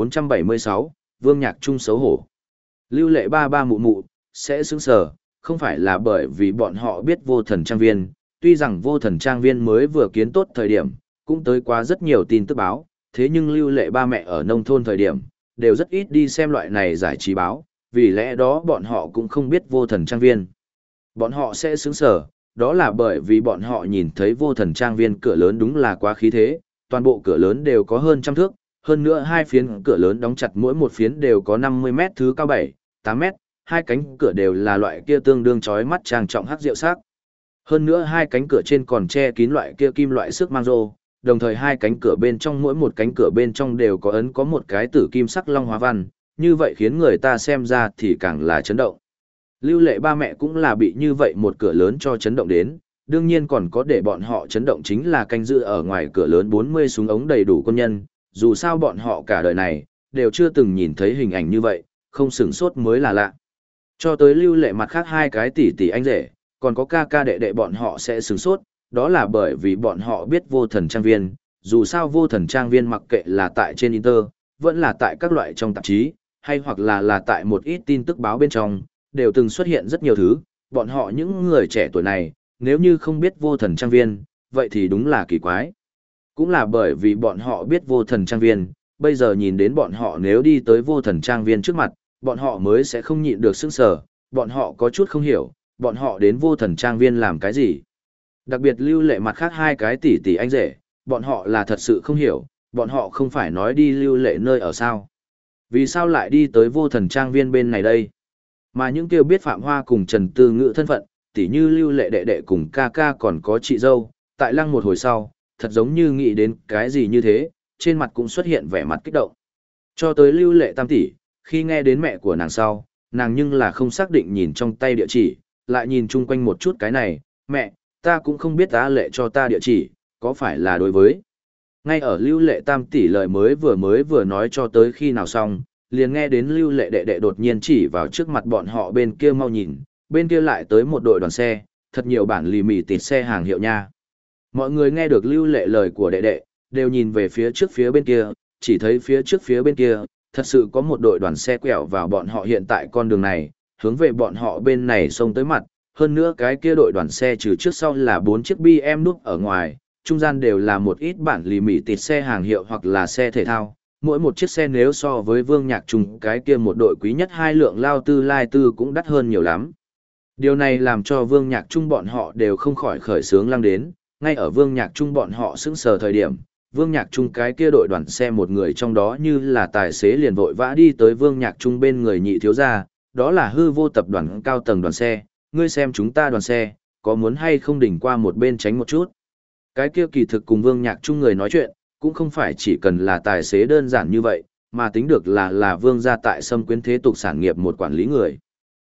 [SPEAKER 1] 1476, Vương Nhạc Trung xấu hổ. Lưu Lệ ba ba mụ mụ sẽ sững sờ, không phải là bởi vì bọn họ biết Vô Thần Trang viên, tuy rằng Vô Thần Trang viên mới vừa kiến tốt thời điểm, cũng tới qua rất nhiều tin tức báo, thế nhưng Lưu Lệ ba mẹ ở nông thôn thời điểm, đều rất ít đi xem loại này giải trí báo, vì lẽ đó bọn họ cũng không biết Vô Thần Trang viên. Bọn họ sẽ sững sờ, đó là bởi vì bọn họ nhìn thấy Vô Thần Trang viên cửa lớn đúng là quá khí thế, toàn bộ cửa lớn đều có hơn trăm thước, hơn nữa hai phiến cửa lớn đóng chặt mỗi một phiến đều có 50 mét thứ cao 7, 8 mét, hai cánh cửa đều là loại kia tương đương chói mắt trang trọng hắc rượu sắc. Hơn nữa hai cánh cửa trên còn che kín loại kia kim loại xước mang rô, đồng thời hai cánh cửa bên trong mỗi một cánh cửa bên trong đều có một cái tử kim sắc long hóa văn, như vậy khiến người ta xem ra thì càng là chấn động. Lưu Lệ ba mẹ cũng là bị như vậy một cửa lớn cho chấn động đến, đương nhiên còn có để bọn họ chấn động chính là canh giữ ở ngoài cửa lớn 40 súng ống đầy đủ quân nhân, dù sao bọn họ cả đời này, đều chưa từng nhìn thấy hình ảnh như vậy, không sửng sốt mới là lạ. Cho tới Lưu Lệ mặt khác hai cái tỷ tỷ anh rể, còn có ca ca đệ đệ bọn họ sẽ sửng sốt, đó là bởi vì bọn họ biết Vô Thần Trang viên, dù sao Vô Thần Trang viên mặc kệ là tại trên Inter, vẫn là tại các loại trong tạp chí, hay hoặc là tại một ít tin tức báo bên trong, đều từng xuất hiện rất nhiều thứ, bọn họ những người trẻ tuổi này, nếu như không biết Vô Thần Trang viên, vậy thì đúng là kỳ quái. Cũng là bởi vì bọn họ biết Vô Thần Trang viên, bây giờ nhìn đến bọn họ nếu đi tới Vô Thần Trang viên trước mặt, bọn họ mới sẽ không nhịn được sững sờ, bọn họ có chút không hiểu, bọn họ đến Vô Thần Trang viên làm cái gì. Đặc biệt Lưu Lệ mặt khác hai cái tỷ tỷ anh rể, bọn họ là thật sự không hiểu, bọn họ không phải nói đi Lưu Lệ nơi ở sao. Vì sao lại đi tới Vô Thần Trang viên bên này đây? Mà những kêu biết Phạm Hoa cùng Trần Tư Ngữ thân phận, tỉ như Lưu Lệ đệ đệ cùng ca ca còn có chị dâu, tại lăng một hồi sau, thật giống như nghĩ đến cái gì như thế, trên mặt cũng xuất hiện vẻ mặt kích động. Cho tới Lưu Lệ tam tỷ, khi nghe đến mẹ của nàng sau, nàng nhưng là không xác định nhìn trong tay địa chỉ, lại nhìn chung quanh một chút cái này, mẹ, ta cũng không biết Á Lệ cho ta địa chỉ, có phải là đối với. Ngay ở Lưu Lệ tam tỷ lời mới vừa nói cho tới khi nào xong, liền nghe đến Lưu Lệ đệ đệ đột nhiên chỉ vào trước mặt bọn họ bên kia mau nhìn, bên kia lại tới một đội đoàn xe, thật nhiều bản lì mì tịt xe hàng hiệu nha. Mọi người nghe được Lưu Lệ lời của đệ đệ, đều nhìn về phía trước phía bên kia, chỉ thấy phía trước phía bên kia, thật sự có một đội đoàn xe quẹo vào bọn họ hiện tại con đường này, hướng về bọn họ bên này xông tới mặt, hơn nữa cái kia đội đoàn xe trừ trước sau là 4 chiếc BM núp ở ngoài, trung gian đều là một ít bản lì mì tịt xe hàng hiệu hoặc là xe thể thao. Mỗi một chiếc xe nếu so với Vương Nhạc Trung cái kia một đội quý nhất hai lượng lao tư lai tư cũng đắt hơn nhiều lắm. Điều này làm cho Vương Nhạc Trung bọn họ đều không khỏi khởi sướng lăng đến, ngay ở Vương Nhạc Trung bọn họ sững sờ thời điểm, Vương Nhạc Trung cái kia đội đoàn xe một người trong đó như là tài xế liền vội vã đi tới Vương Nhạc Trung bên người nhị thiếu gia, đó là Hư Vô tập đoàn cao tầng đoàn xe, ngươi xem chúng ta đoàn xe, có muốn hay không đỉnh qua một bên tránh một chút. Cái kia kỳ thực cùng Vương Nhạc Trung người nói chuyện, cũng không phải chỉ cần là tài xế đơn giản như vậy, mà tính được là Vương gia tại Sâm Quyến thế tục sản nghiệp một quản lý người.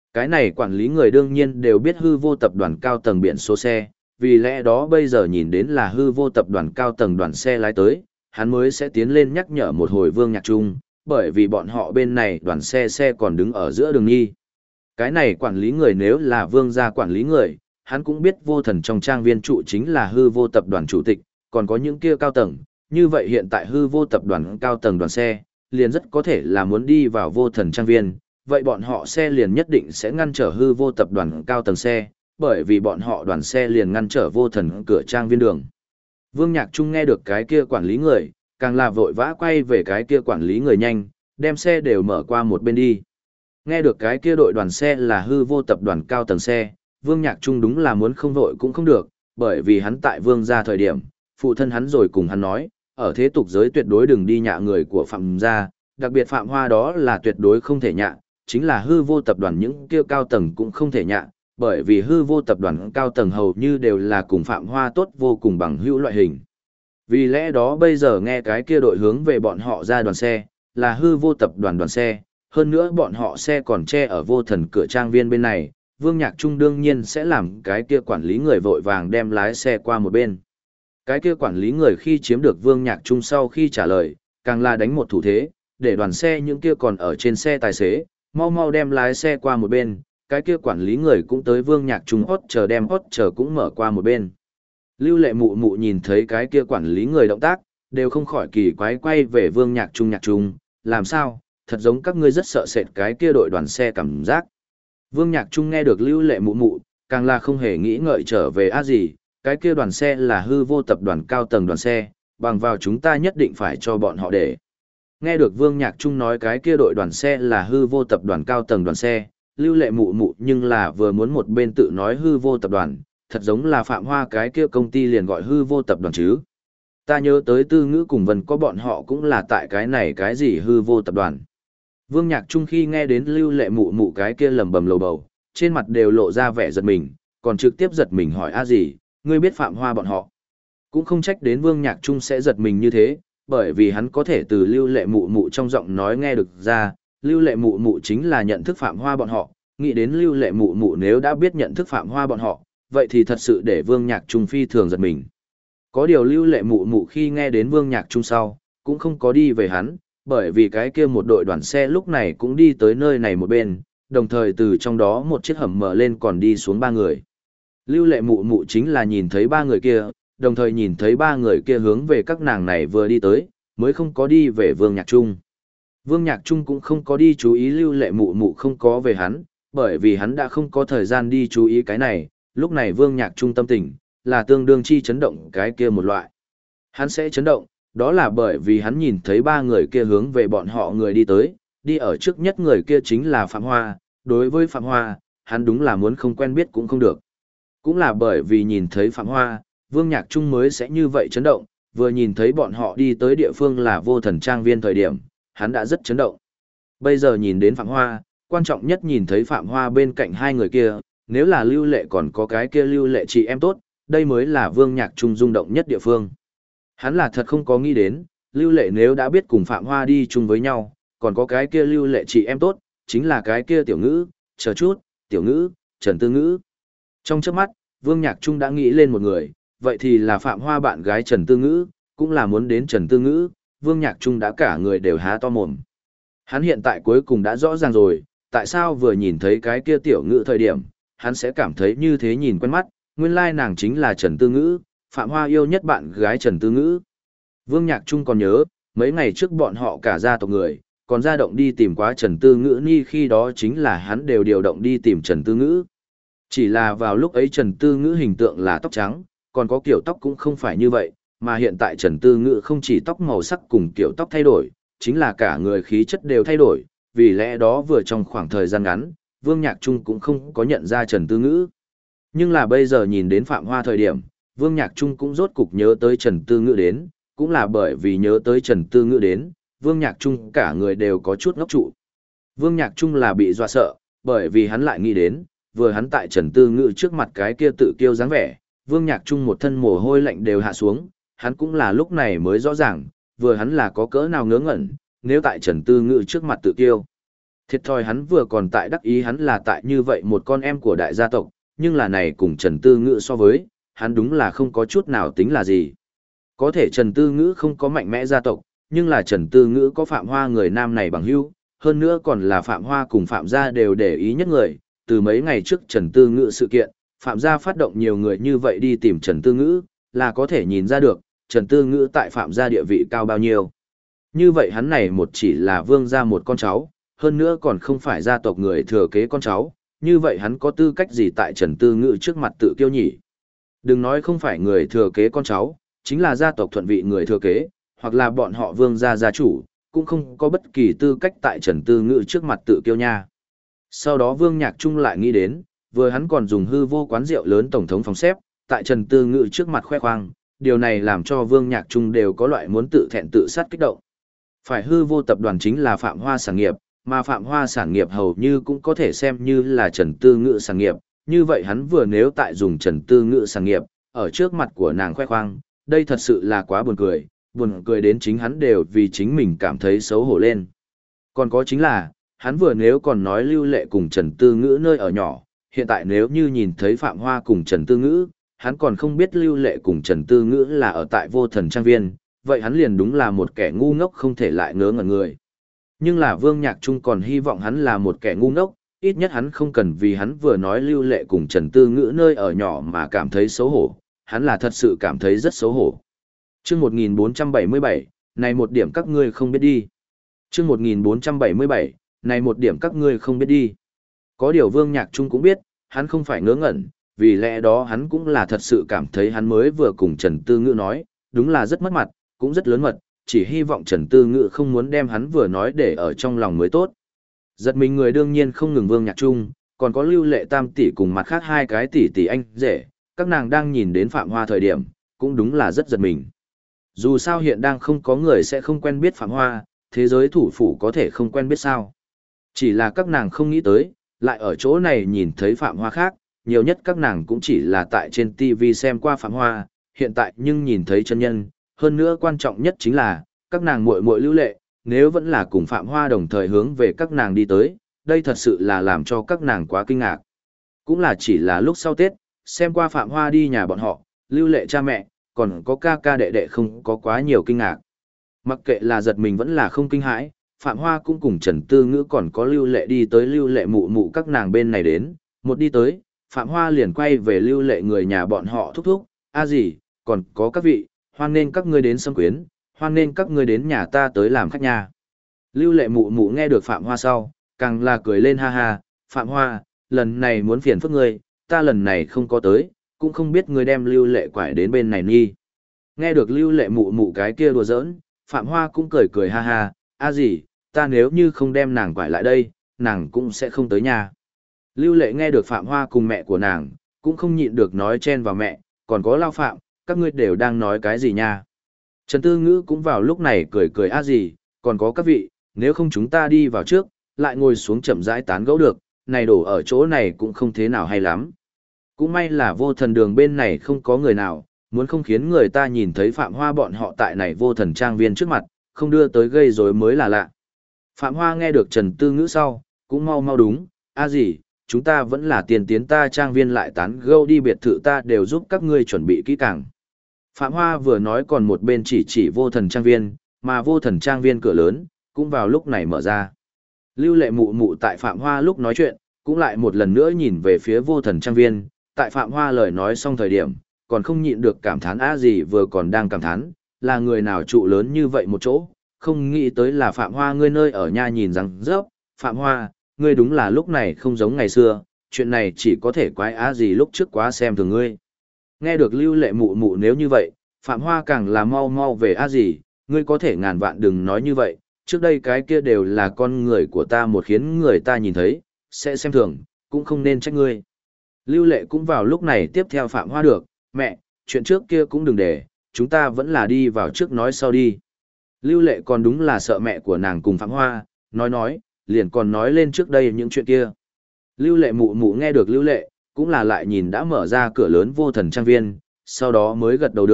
[SPEAKER 1] Cái này quản lý người đương nhiên đều biết hư vô tập đoàn cao tầng biển số xe, vì lẽ đó bây giờ nhìn đến là hư vô tập đoàn cao tầng đoàn xe lái tới, hắn mới sẽ tiến lên nhắc nhở một hồi Vương Nhạc Trung, bởi vì bọn họ bên này đoàn xe còn đứng ở giữa đường nghi. Cái này quản lý người nếu là Vương gia quản lý người, hắn cũng biết vô thần trong trang viên trụ chính là hư vô tập đoàn chủ tịch, còn có những kia cao tầng, như vậy hiện tại hư vô tập đoàn cao tầng đoàn xe, liền rất có thể là muốn đi vào vô thần trang viên, vậy bọn họ xe liền nhất định sẽ ngăn trở hư vô tập đoàn cao tầng xe, bởi vì bọn họ đoàn xe liền ngăn trở vô thần cửa trang viên đường. Vương Nhạc Trung nghe được cái kia quản lý người, càng là vội vã quay về cái kia quản lý người nhanh, đem xe đều mở qua một bên đi. Nghe được cái kia đội đoàn xe là hư vô tập đoàn cao tầng xe, Vương Nhạc Trung đúng là muốn không vội cũng không được, bởi vì hắn tại Vương gia thời điểm, phụ thân hắn rồi cùng hắn nói, ở thế tục giới tuyệt đối đừng đi nhạ người của Phạm gia, đặc biệt Phạm Hoa đó là tuyệt đối không thể nhạ, chính là hư vô tập đoàn những kia cao tầng cũng không thể nhạ, bởi vì hư vô tập đoàn cao tầng hầu như đều là cùng Phạm Hoa tốt vô cùng bằng hữu loại hình. Vì lẽ đó bây giờ nghe cái kia đội hướng về bọn họ ra đoàn xe, là hư vô tập đoàn đoàn xe, hơn nữa bọn họ xe còn che ở vô thần cửa trang viên bên này, Vương Nhạc Trung đương nhiên sẽ làm cái kia quản lý người vội vàng đem lái xe qua một bên. Cái kia quản lý người khi chiếm được Vương Nhạc Trung sau khi trả lời, càng là đánh một thủ thế, để đoàn xe những kia còn ở trên xe tài xế, mau mau đem lái xe qua một bên, cái kia quản lý người cũng tới Vương Nhạc Trung hót chờ đem hót chờ cũng mở qua một bên. Lưu Lệ Mụ Mụ nhìn thấy cái kia quản lý người động tác, đều không khỏi kỳ quái quay về Vương Nhạc Trung, làm sao, thật giống các ngươi rất sợ sệt cái kia đội đoàn xe cảm giác. Vương Nhạc Trung nghe được Lưu Lệ Mụ Mụ, càng là không hề nghĩ ngợi trở về gì, cái kia đoàn xe là hư vô tập đoàn cao tầng đoàn xe, bằng vào chúng ta nhất định phải cho bọn họ để. Nghe được Vương Nhạc Trung nói cái kia đội đoàn xe là hư vô tập đoàn cao tầng đoàn xe, Lưu Lệ Mụ Mụ nhưng là vừa muốn một bên tự nói hư vô tập đoàn, thật giống là Phạm Hoa cái kia công ty liền gọi hư vô tập đoàn chứ. Ta nhớ tới Tư Ngữ cùng Vân có bọn họ cũng là tại cái này cái gì hư vô tập đoàn. Vương Nhạc Trung khi nghe đến Lưu Lệ Mụ Mụ cái kia lầm bầm lầu bầu, trên mặt đều lộ ra vẻ giật mình, còn trực tiếp giật mình hỏi gì, ngươi biết Phạm Hoa bọn họ. Cũng không trách đến Vương Nhạc Trung sẽ giật mình như thế, bởi vì hắn có thể từ Lưu Lệ Mụ Mụ trong giọng nói nghe được ra, Lưu Lệ Mụ Mụ chính là nhận thức Phạm Hoa bọn họ, nghĩ đến Lưu Lệ Mụ Mụ nếu đã biết nhận thức Phạm Hoa bọn họ, vậy thì thật sự để Vương Nhạc Trung phi thường giật mình. Có điều Lưu Lệ Mụ Mụ khi nghe đến Vương Nhạc Trung sau, cũng không có đi về hắn, bởi vì cái kia một đội đoàn xe lúc này cũng đi tới nơi này một bên, đồng thời từ trong đó một chiếc hầm mở lên còn đi xuống ba người. Lưu Lệ Mụ Mụ chính là nhìn thấy ba người kia, đồng thời nhìn thấy ba người kia hướng về các nàng này vừa đi tới, mới không có đi về Vương Nhạc Trung. Vương Nhạc Trung cũng không có đi chú ý Lưu Lệ Mụ Mụ không có về hắn, bởi vì hắn đã không có thời gian đi chú ý cái này, lúc này Vương Nhạc Trung tâm tình, là tương đương chi chấn động cái kia một loại. Hắn sẽ chấn động, đó là bởi vì hắn nhìn thấy ba người kia hướng về bọn họ người đi tới, đi ở trước nhất người kia chính là Phạm Hoa, đối với Phạm Hoa, hắn đúng là muốn không quen biết cũng không được. Cũng là bởi vì nhìn thấy Phạm Hoa, Vương Nhạc Trung mới sẽ như vậy chấn động, vừa nhìn thấy bọn họ đi tới địa phương là vô thần trang viên thời điểm, hắn đã rất chấn động. Bây giờ nhìn đến Phạm Hoa, quan trọng nhất nhìn thấy Phạm Hoa bên cạnh hai người kia, nếu là Lưu Lệ còn có cái kia Lưu Lệ chị em tốt, đây mới là Vương Nhạc Trung rung động nhất địa phương. Hắn là thật không có nghĩ đến, Lưu Lệ nếu đã biết cùng Phạm Hoa đi chung với nhau, còn có cái kia Lưu Lệ chị em tốt, chính là cái kia Tiểu Ngữ, chờ chút, Tiểu Ngữ, Trần Tư Ngữ. Trong chớp mắt, Vương Nhạc Trung đã nghĩ lên một người, vậy thì là Phạm Hoa bạn gái Trần Tư Ngữ, cũng là muốn đến Trần Tư Ngữ, Vương Nhạc Trung đã cả người đều há to mồm. Hắn hiện tại cuối cùng đã rõ ràng rồi, tại sao vừa nhìn thấy cái kia Tiểu Ngữ thời điểm, hắn sẽ cảm thấy như thế nhìn quen mắt, nguyên lai nàng chính là Trần Tư Ngữ, Phạm Hoa yêu nhất bạn gái Trần Tư Ngữ. Vương Nhạc Trung còn nhớ, mấy ngày trước bọn họ cả gia tộc người, còn ra động đi tìm quá Trần Tư Ngữ ni khi đó chính là hắn đều điều động đi tìm Trần Tư Ngữ. Chỉ là vào lúc ấy Trần Tư Ngữ hình tượng là tóc trắng, còn có kiểu tóc cũng không phải như vậy, mà hiện tại Trần Tư Ngữ không chỉ tóc màu sắc cùng kiểu tóc thay đổi, chính là cả người khí chất đều thay đổi, vì lẽ đó vừa trong khoảng thời gian ngắn, Vương Nhạc Trung cũng không có nhận ra Trần Tư Ngữ. Nhưng là bây giờ nhìn đến Phạm Hoa thời điểm, Vương Nhạc Trung cũng rốt cục nhớ tới Trần Tư Ngữ đến, cũng là bởi vì nhớ tới Trần Tư Ngữ đến, Vương Nhạc Trung cả người đều có chút ngốc trụ. Vương Nhạc Trung là bị dọa sợ, bởi vì hắn lại nghĩ đến, vừa hắn tại Trần Tư Ngữ trước mặt cái kia tự kiêu dáng vẻ, Vương Nhạc Trung một thân mồ hôi lạnh đều hạ xuống, hắn cũng là lúc này mới rõ ràng, vừa hắn là có cỡ nào ngớ ngẩn, nếu tại Trần Tư Ngữ trước mặt tự kiêu. Thiệt thòi hắn vừa còn tại đắc ý hắn là tại như vậy một con em của đại gia tộc, nhưng là này cùng Trần Tư Ngữ so với, hắn đúng là không có chút nào tính là gì. Có thể Trần Tư Ngữ không có mạnh mẽ gia tộc, nhưng là Trần Tư Ngữ có Phạm Hoa người nam này bằng hữu, hơn nữa còn là Phạm Hoa cùng Phạm gia đều để ý nhất người. Từ mấy ngày trước Trần Tư Ngữ sự kiện, Phạm gia phát động nhiều người như vậy đi tìm Trần Tư Ngữ, là có thể nhìn ra được, Trần Tư Ngữ tại Phạm gia địa vị cao bao nhiêu. Như vậy hắn này một chỉ là vương gia một con cháu, hơn nữa còn không phải gia tộc người thừa kế con cháu, như vậy hắn có tư cách gì tại Trần Tư Ngữ trước mặt tự kiêu nhỉ? Đừng nói không phải người thừa kế con cháu, chính là gia tộc thuận vị người thừa kế, hoặc là bọn họ vương gia gia chủ, cũng không có bất kỳ tư cách tại Trần Tư Ngữ trước mặt tự kiêu nha. Sau đó Vương Nhạc Trung lại nghĩ đến, vừa hắn còn dùng hư vô quán rượu lớn tổng thống phòng xếp, tại Trần Tư Ngữ trước mặt khoe khoang, điều này làm cho Vương Nhạc Trung đều có loại muốn tự thẹn tự sát kích động. Phải hư vô tập đoàn chính là Phạm Hoa sản nghiệp, mà Phạm Hoa sản nghiệp hầu như cũng có thể xem như là Trần Tư Ngữ sản nghiệp, như vậy hắn vừa nếu tại dùng Trần Tư Ngữ sản nghiệp, ở trước mặt của nàng khoe khoang, đây thật sự là quá buồn cười đến chính hắn đều vì chính mình cảm thấy xấu hổ lên. Còn có chính là, hắn vừa nếu còn nói Lưu Lệ cùng Trần Tư Ngữ nơi ở nhỏ, hiện tại nếu như nhìn thấy Phạm Hoa cùng Trần Tư Ngữ, hắn còn không biết Lưu Lệ cùng Trần Tư Ngữ là ở tại Vô Thần Trang Viên, vậy hắn liền đúng là một kẻ ngu ngốc không thể lại ngớ ngẩn người. Nhưng là Vương Nhạc Trung còn hy vọng hắn là một kẻ ngu ngốc, ít nhất hắn không cần vì hắn vừa nói Lưu Lệ cùng Trần Tư Ngữ nơi ở nhỏ mà cảm thấy xấu hổ, hắn là thật sự cảm thấy rất xấu hổ. Chương 1477, này một điểm các ngươi không biết đi. Chương 1477, này một điểm các ngươi không biết đi. Có điều Vương Nhạc Trung cũng biết, hắn không phải ngớ ngẩn, vì lẽ đó hắn cũng là thật sự cảm thấy hắn mới vừa cùng Trần Tư Ngữ nói, đúng là rất mất mặt, cũng rất lớn mật, chỉ hy vọng Trần Tư Ngữ không muốn đem hắn vừa nói để ở trong lòng mới tốt. Giật mình người đương nhiên không ngừng Vương Nhạc Trung, còn có Lưu Lệ tam tỷ cùng mặt khác hai cái tỷ anh rể, các nàng đang nhìn đến Phạm Hoa thời điểm, cũng đúng là rất giật mình. Dù sao hiện đang không có người sẽ không quen biết Phạm Hoa, thế giới thủ phủ có thể không quen biết sao. Chỉ là các nàng không nghĩ tới, lại ở chỗ này nhìn thấy Phạm Hoa khác, nhiều nhất các nàng cũng chỉ là tại trên TV xem qua Phạm Hoa, hiện tại nhưng nhìn thấy chân nhân, hơn nữa quan trọng nhất chính là, các nàng muội muội Lưu Lệ, nếu vẫn là cùng Phạm Hoa đồng thời hướng về các nàng đi tới, đây thật sự là làm cho các nàng quá kinh ngạc. Cũng là chỉ là lúc sau Tết, xem qua Phạm Hoa đi nhà bọn họ, Lưu Lệ cha mẹ, còn có ca ca đệ đệ không có quá nhiều kinh ngạc. Mặc kệ là giật mình vẫn là không kinh hãi, Phạm Hoa cũng cùng Trần Tư Ngữ còn có Lưu Lệ đi tới Lưu Lệ mụ mụ các nàng bên này đến, một đi tới, Phạm Hoa liền quay về Lưu Lệ người nhà bọn họ thúc thúc, a gì, còn có các vị, hoan nên các ngươi đến xâm quyến, hoan nên các ngươi đến nhà ta tới làm khách nhà. Lưu Lệ mụ mụ nghe được Phạm Hoa sau, càng là cười lên ha ha, Phạm Hoa, lần này muốn phiền phức ngươi, ta lần này không có tới, cũng không biết ngươi đem Lưu Lệ quải đến bên này nghi. Nghe được Lưu Lệ mụ mụ cái kia đùa giỡn, Phạm Hoa cũng cười ha ha, a gì, ta nếu như không đem nàng quải lại đây, nàng cũng sẽ không tới nhà. Lưu Lệ nghe được Phạm Hoa cùng mẹ của nàng, cũng không nhịn được nói chen vào mẹ, còn có Lao Phạm, các ngươi đều đang nói cái gì nha. Trần Tư Ngữ cũng vào lúc này cười a gì, còn có các vị, nếu không chúng ta đi vào trước, lại ngồi xuống chậm rãi tán gẫu được, này đổ ở chỗ này cũng không thế nào hay lắm. Cũng may là Vô Thần đường bên này không có người nào, muốn không khiến người ta nhìn thấy Phạm Hoa bọn họ tại này Vô Thần trang viên trước mặt, không đưa tới gây rối mới là lạ. Phạm Hoa nghe được Trần Tư Ngữ sau, cũng mau đúng, a gì, chúng ta vẫn là tiền tiến ta trang viên lại tán gẫu đi biệt thự ta đều giúp các ngươi chuẩn bị kỹ càng. Phạm Hoa vừa nói còn một bên chỉ Vô Thần trang viên, mà Vô Thần trang viên cửa lớn, cũng vào lúc này mở ra. Lưu Lệ mụ mụ tại Phạm Hoa lúc nói chuyện, cũng lại một lần nữa nhìn về phía Vô Thần trang viên, tại Phạm Hoa lời nói xong thời điểm, còn không nhịn được cảm thán a gì vừa còn đang cảm thán, là người nào trụ lớn như vậy một chỗ, không nghĩ tới là Phạm Hoa ngươi nơi ở nhà nhìn rằng rớp, Phạm Hoa, ngươi đúng là lúc này không giống ngày xưa, chuyện này chỉ có thể quái a gì lúc trước quá xem thường ngươi. Nghe được Lưu Lệ mụ mụ nếu như vậy, Phạm Hoa càng là mau về a gì, ngươi có thể ngàn vạn đừng nói như vậy, trước đây cái kia đều là con người của ta một khiến người ta nhìn thấy, sẽ xem thường, cũng không nên trách ngươi. Lưu Lệ cũng vào lúc này tiếp theo Phạm Hoa được, mẹ, chuyện trước kia cũng đừng để, chúng ta vẫn là đi vào trước nói sau đi. Lưu Lệ còn đúng là sợ mẹ của nàng cùng Phạm Hoa, nói, liền còn nói lên trước đây những chuyện kia. Lưu Lệ mụ mụ nghe được Lưu Lệ, cũng là lại nhìn đã mở ra cửa lớn Vô Thần trang viên, sau đó mới gật đầu được,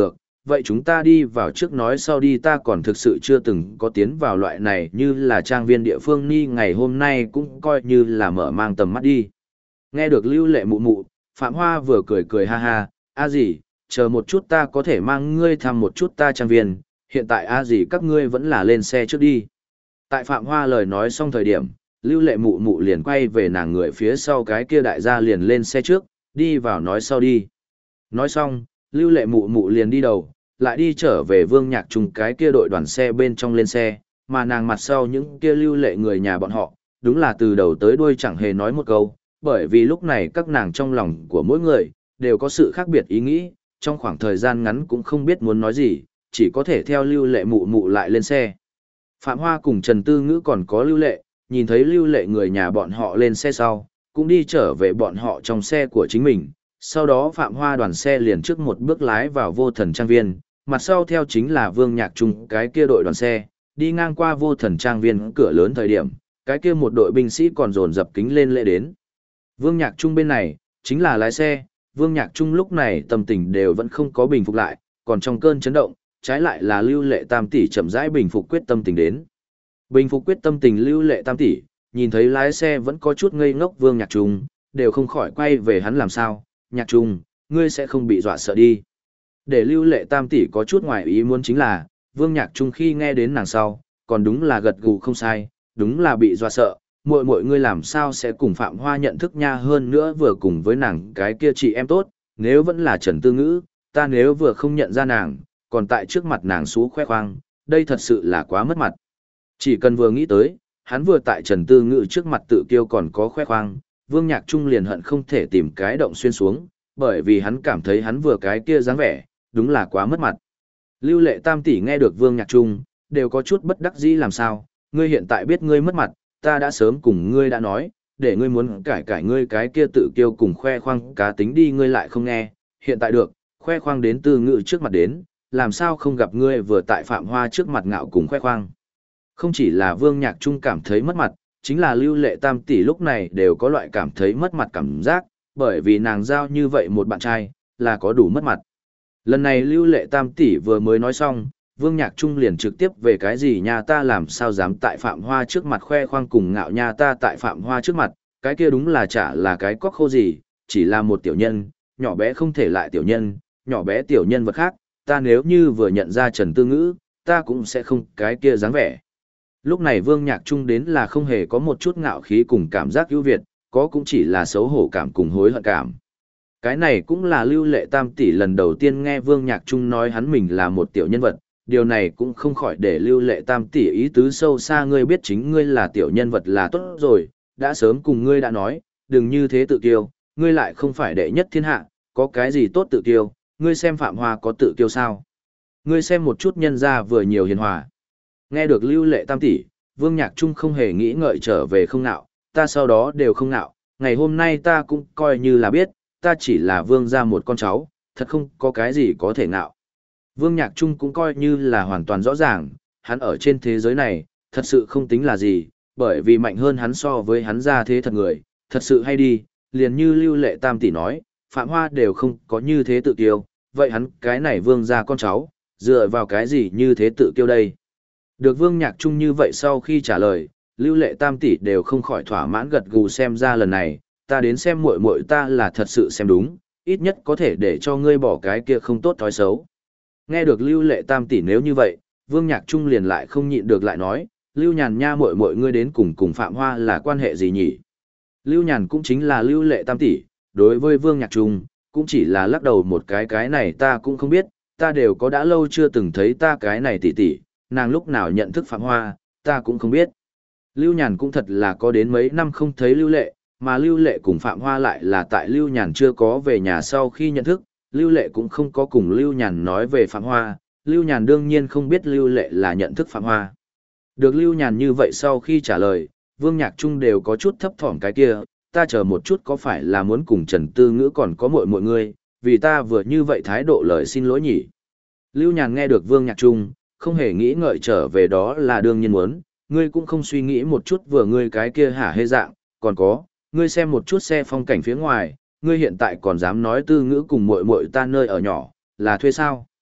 [SPEAKER 1] vậy chúng ta đi vào trước nói sau đi, ta còn thực sự chưa từng có tiến vào loại này như là trang viên địa phương ni, ngày hôm nay cũng coi như là mở mang tầm mắt đi. Nghe được Lưu Lệ mụ mụ, Phạm Hoa vừa cười cười ha ha, a gì, chờ một chút ta có thể mang ngươi thăm một chút ta trang viên, hiện tại a gì các ngươi vẫn là lên xe trước đi. Tại Phạm Hoa lời nói xong thời điểm, Lưu Lệ mụ mụ liền quay về nàng người phía sau cái kia đại gia liền lên xe trước, đi vào nói sau đi. Nói xong, Lưu Lệ mụ mụ liền đi đầu, lại đi trở về Vương Nhạc Trung cái kia đội đoàn xe bên trong lên xe, mà nàng mặt sau những kia Lưu Lệ người nhà bọn họ, đúng là từ đầu tới đuôi chẳng hề nói một câu, bởi vì lúc này các nàng trong lòng của mỗi người, đều có sự khác biệt ý nghĩ, trong khoảng thời gian ngắn cũng không biết muốn nói gì, chỉ có thể theo Lưu Lệ mụ mụ lại lên xe. Phạm Hoa cùng Trần Tư Ngữ còn có Lưu Lệ, nhìn thấy Lưu Lệ người nhà bọn họ lên xe sau, cũng đi trở về bọn họ trong xe của chính mình. Sau đó Phạm Hoa đoàn xe liền trước một bước lái vào Vô Thần Trang Viên, mặt sau theo chính là Vương Nhạc Trung cái kia đội đoàn xe, đi ngang qua Vô Thần Trang Viên cửa lớn thời điểm, cái kia một đội binh sĩ còn dồn dập kính lên lễ đến. Vương Nhạc Trung bên này, chính là lái xe, Vương Nhạc Trung lúc này tâm tình đều vẫn không có bình phục lại, còn trong cơn chấn động, trái lại là Lưu Lệ Tam tỷ chậm rãi bình phục quyết tâm tình đến. Bình phục quyết tâm tình Lưu Lệ Tam tỷ, nhìn thấy lái xe vẫn có chút ngây ngốc Vương Nhạc Trung, đều không khỏi quay về hắn làm sao, Nhạc Trung, ngươi sẽ không bị dọa sợ đi. Để Lưu Lệ Tam tỷ có chút ngoài ý muốn chính là, Vương Nhạc Trung khi nghe đến nàng sau, còn đúng là gật gù không sai, đúng là bị dọa sợ, muội ngươi làm sao sẽ cùng Phạm Hoa nhận thức nha, hơn nữa vừa cùng với nàng cái kia chị em tốt, nếu vẫn là Trần Tư Ngữ, ta nếu vừa không nhận ra nàng, còn tại trước mặt nàng xú khoe khoang, đây thật sự là quá mất mặt. Chỉ cần vừa nghĩ tới, hắn vừa tại Trần Tư Ngữ trước mặt tự kiêu còn có khoe khoang, Vương Nhạc Trung liền hận không thể tìm cái động xuyên xuống, bởi vì hắn cảm thấy hắn vừa cái kia dáng vẻ, đúng là quá mất mặt. Lưu Lệ Tam tỷ nghe được Vương Nhạc Trung, đều có chút bất đắc dĩ làm sao, ngươi hiện tại biết ngươi mất mặt, ta đã sớm cùng ngươi đã nói, để ngươi muốn cải ngươi cái kia tự kiêu cùng khoe khoang cá tính đi, ngươi lại không nghe, hiện tại được, khoe khoang đến Tư Ngữ trước mặt đến, làm sao không gặp ngươi vừa tại Phạm Hoa trước mặt ngạo cùng khoe khoang. Không chỉ là Vương Nhạc Trung cảm thấy mất mặt, chính là Lưu Lệ Tam tỷ lúc này đều có loại cảm thấy mất mặt cảm giác, bởi vì nàng giao như vậy một bạn trai, là có đủ mất mặt. Lần này Lưu Lệ Tam tỷ vừa mới nói xong, Vương Nhạc Trung liền trực tiếp về cái gì nha, ta làm sao dám tại Phạm Hoa trước mặt khoe khoang cùng ngạo nha, ta tại Phạm Hoa trước mặt, cái kia đúng là chả là cái cóc khô gì, chỉ là một tiểu nhân, nhỏ bé không thể lại tiểu nhân, nhỏ bé tiểu nhân vật khác, ta nếu như vừa nhận ra Trần Tư Ngữ, ta cũng sẽ không cái kia dáng vẻ. Lúc này Vương Nhạc Trung đến là không hề có một chút ngạo khí cùng cảm giác ưu việt, có cũng chỉ là xấu hổ cảm cùng hối hận cảm. Cái này cũng là Lưu Lệ Tam tỷ lần đầu tiên nghe Vương Nhạc Trung nói hắn mình là một tiểu nhân vật, điều này cũng không khỏi để Lưu Lệ Tam tỷ ý tứ sâu xa, ngươi biết chính ngươi là tiểu nhân vật là tốt rồi, đã sớm cùng ngươi đã nói, đừng như thế tự kiêu, ngươi lại không phải đệ nhất thiên hạ, có cái gì tốt tự kiêu, ngươi xem Phạm Hoa có tự kiêu sao? Ngươi xem một chút nhân gia vừa nhiều hiền hòa. Nghe được Lưu Lệ Tam tỷ, Vương Nhạc Trung không hề nghĩ ngợi trở về không nạo, ta sau đó đều không nạo, ngày hôm nay ta cũng coi như là biết, ta chỉ là Vương gia một con cháu, thật không có cái gì có thể nạo. Vương Nhạc Trung cũng coi như là hoàn toàn rõ ràng, hắn ở trên thế giới này, thật sự không tính là gì, bởi vì mạnh hơn hắn so với hắn ra thế thật người, thật sự hay đi, liền như Lưu Lệ Tam tỷ nói, Phạm Hoa đều không có như thế tự kiêu, vậy hắn cái này Vương gia con cháu, dựa vào cái gì như thế tự kiêu đây? Được Vương Nhạc Trung như vậy sau khi trả lời, Lưu Lệ Tam tỷ đều không khỏi thỏa mãn gật gù, xem ra lần này, ta đến xem muội muội ta là thật sự xem đúng, ít nhất có thể để cho ngươi bỏ cái kia không tốt thói xấu. Nghe được Lưu Lệ Tam tỷ nếu như vậy, Vương Nhạc Trung liền lại không nhịn được lại nói, Lưu Nhàn nha, muội muội ngươi đến cùng Phạm Hoa là quan hệ gì nhỉ? Lưu Nhàn cũng chính là Lưu Lệ Tam tỷ, đối với Vương Nhạc Trung, cũng chỉ là lắc đầu một cái này ta cũng không biết, ta đều có đã lâu chưa từng thấy ta cái này tỷ tỷ, nàng lúc nào nhận thức Phạm Hoa, ta cũng không biết. Lưu Nhàn cũng thật là có đến mấy năm không thấy Lưu Lệ, mà Lưu Lệ cùng Phạm Hoa lại là tại Lưu Nhàn chưa có về nhà sau khi nhận thức, Lưu Lệ cũng không có cùng Lưu Nhàn nói về Phạm Hoa, Lưu Nhàn đương nhiên không biết Lưu Lệ là nhận thức Phạm Hoa. Được Lưu Nhàn như vậy sau khi trả lời, Vương Nhạc Trung đều có chút thấp thỏm cái kia, ta chờ một chút có phải là muốn cùng Trần Tư Ngữ còn có mọi người, vì ta vừa như vậy thái độ lời xin lỗi nhỉ. Lưu Nhàn nghe được Vương Nhạc Trung, không hề nghĩ ngợi trở về đó là đương nhiên muốn, ngươi cũng không suy nghĩ một chút vừa ngươi cái kia hả hê dạng, còn có, ngươi xem một chút xe phong cảnh phía ngoài, ngươi hiện tại còn dám nói Tư Ngữ cùng muội muội ta nơi ở nhỏ, là thuê sao?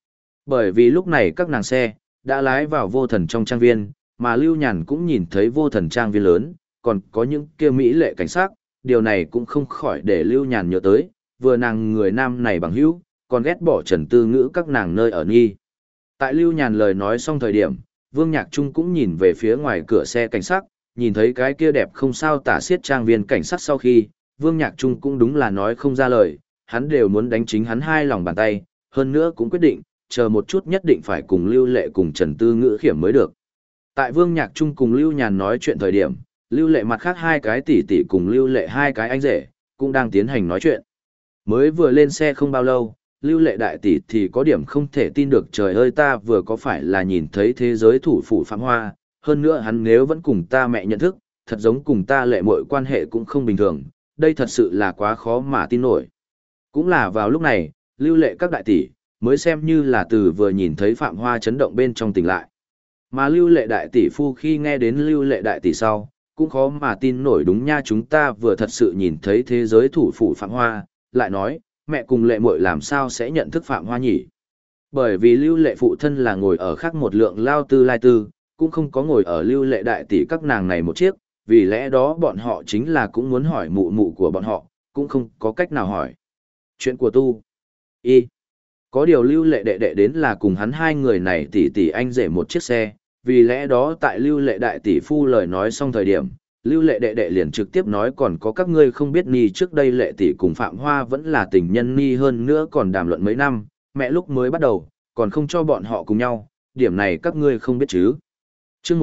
[SPEAKER 1] Bởi vì lúc này các nàng xe đã lái vào vô thần trong trang viên, mà Lưu Nhàn cũng nhìn thấy vô thần trang viên lớn, còn có những kia mỹ lệ cảnh sát, điều này cũng không khỏi để Lưu Nhàn nhớ tới, vừa nàng người nam này bằng hữu, còn ghét bỏ Trần Tư Ngữ các nàng nơi ở nghi. Tại Lưu Nhàn lời nói xong thời điểm, Vương Nhạc Trung cũng nhìn về phía ngoài cửa xe cảnh sát, nhìn thấy cái kia đẹp không sao tả xiết trang viên cảnh sát sau khi, Vương Nhạc Trung cũng đúng là nói không ra lời, hắn đều muốn đánh chính hắn hai lòng bàn tay, hơn nữa cũng quyết định, chờ một chút nhất định phải cùng Lưu Lệ cùng Trần Tư Ngữ khiểm mới được. Tại Vương Nhạc Trung cùng Lưu Nhàn nói chuyện thời điểm, Lưu Lệ mặt khác hai cái tỷ tỷ cùng Lưu Lệ hai cái anh rể, cũng đang tiến hành nói chuyện. Mới vừa lên xe không bao lâu, Lưu Lệ đại tỷ thì có điểm không thể tin được, trời ơi, ta vừa có phải là nhìn thấy thế giới thủ phủ Phạm Hoa, hơn nữa hắn nếu vẫn cùng ta mẹ nhận thức, thật giống cùng ta Lệ muội quan hệ cũng không bình thường, đây thật sự là quá khó mà tin nổi. Cũng là vào lúc này, Lưu Lệ các đại tỷ, mới xem như là từ vừa nhìn thấy Phạm Hoa chấn động bên trong tỉnh lại. Mà Lưu Lệ đại tỷ phu khi nghe đến Lưu Lệ đại tỷ sau, cũng khó mà tin nổi, đúng nha, chúng ta vừa thật sự nhìn thấy thế giới thủ phủ Phạm Hoa, lại nói, mẹ cùng Lệ muội làm sao sẽ nhận thức Phạm Hoa nhỉ? Bởi vì Lưu Lệ phụ thân là ngồi ở khác một lượng lao tư lai tư, cũng không có ngồi ở Lưu Lệ đại tỷ các nàng này một chiếc, vì lẽ đó bọn họ chính là cũng muốn hỏi mụ mụ của bọn họ, cũng không có cách nào hỏi. Chuyện của tu. Y. Có điều Lưu Lệ đệ đệ đến là cùng hắn hai người này tỷ tỷ anh rể một chiếc xe, vì lẽ đó tại Lưu Lệ đại tỷ phu lời nói xong thời điểm, Lưu Lệ đệ đệ liền trực tiếp nói, còn có các ngươi không biết ni, trước đây Lệ tỷ cùng Phạm Hoa vẫn là tình nhân ni, hơn nữa còn đàm luận mấy năm, mẹ lúc mới bắt đầu, còn không cho bọn họ cùng nhau, điểm này các ngươi không biết chứ. Chương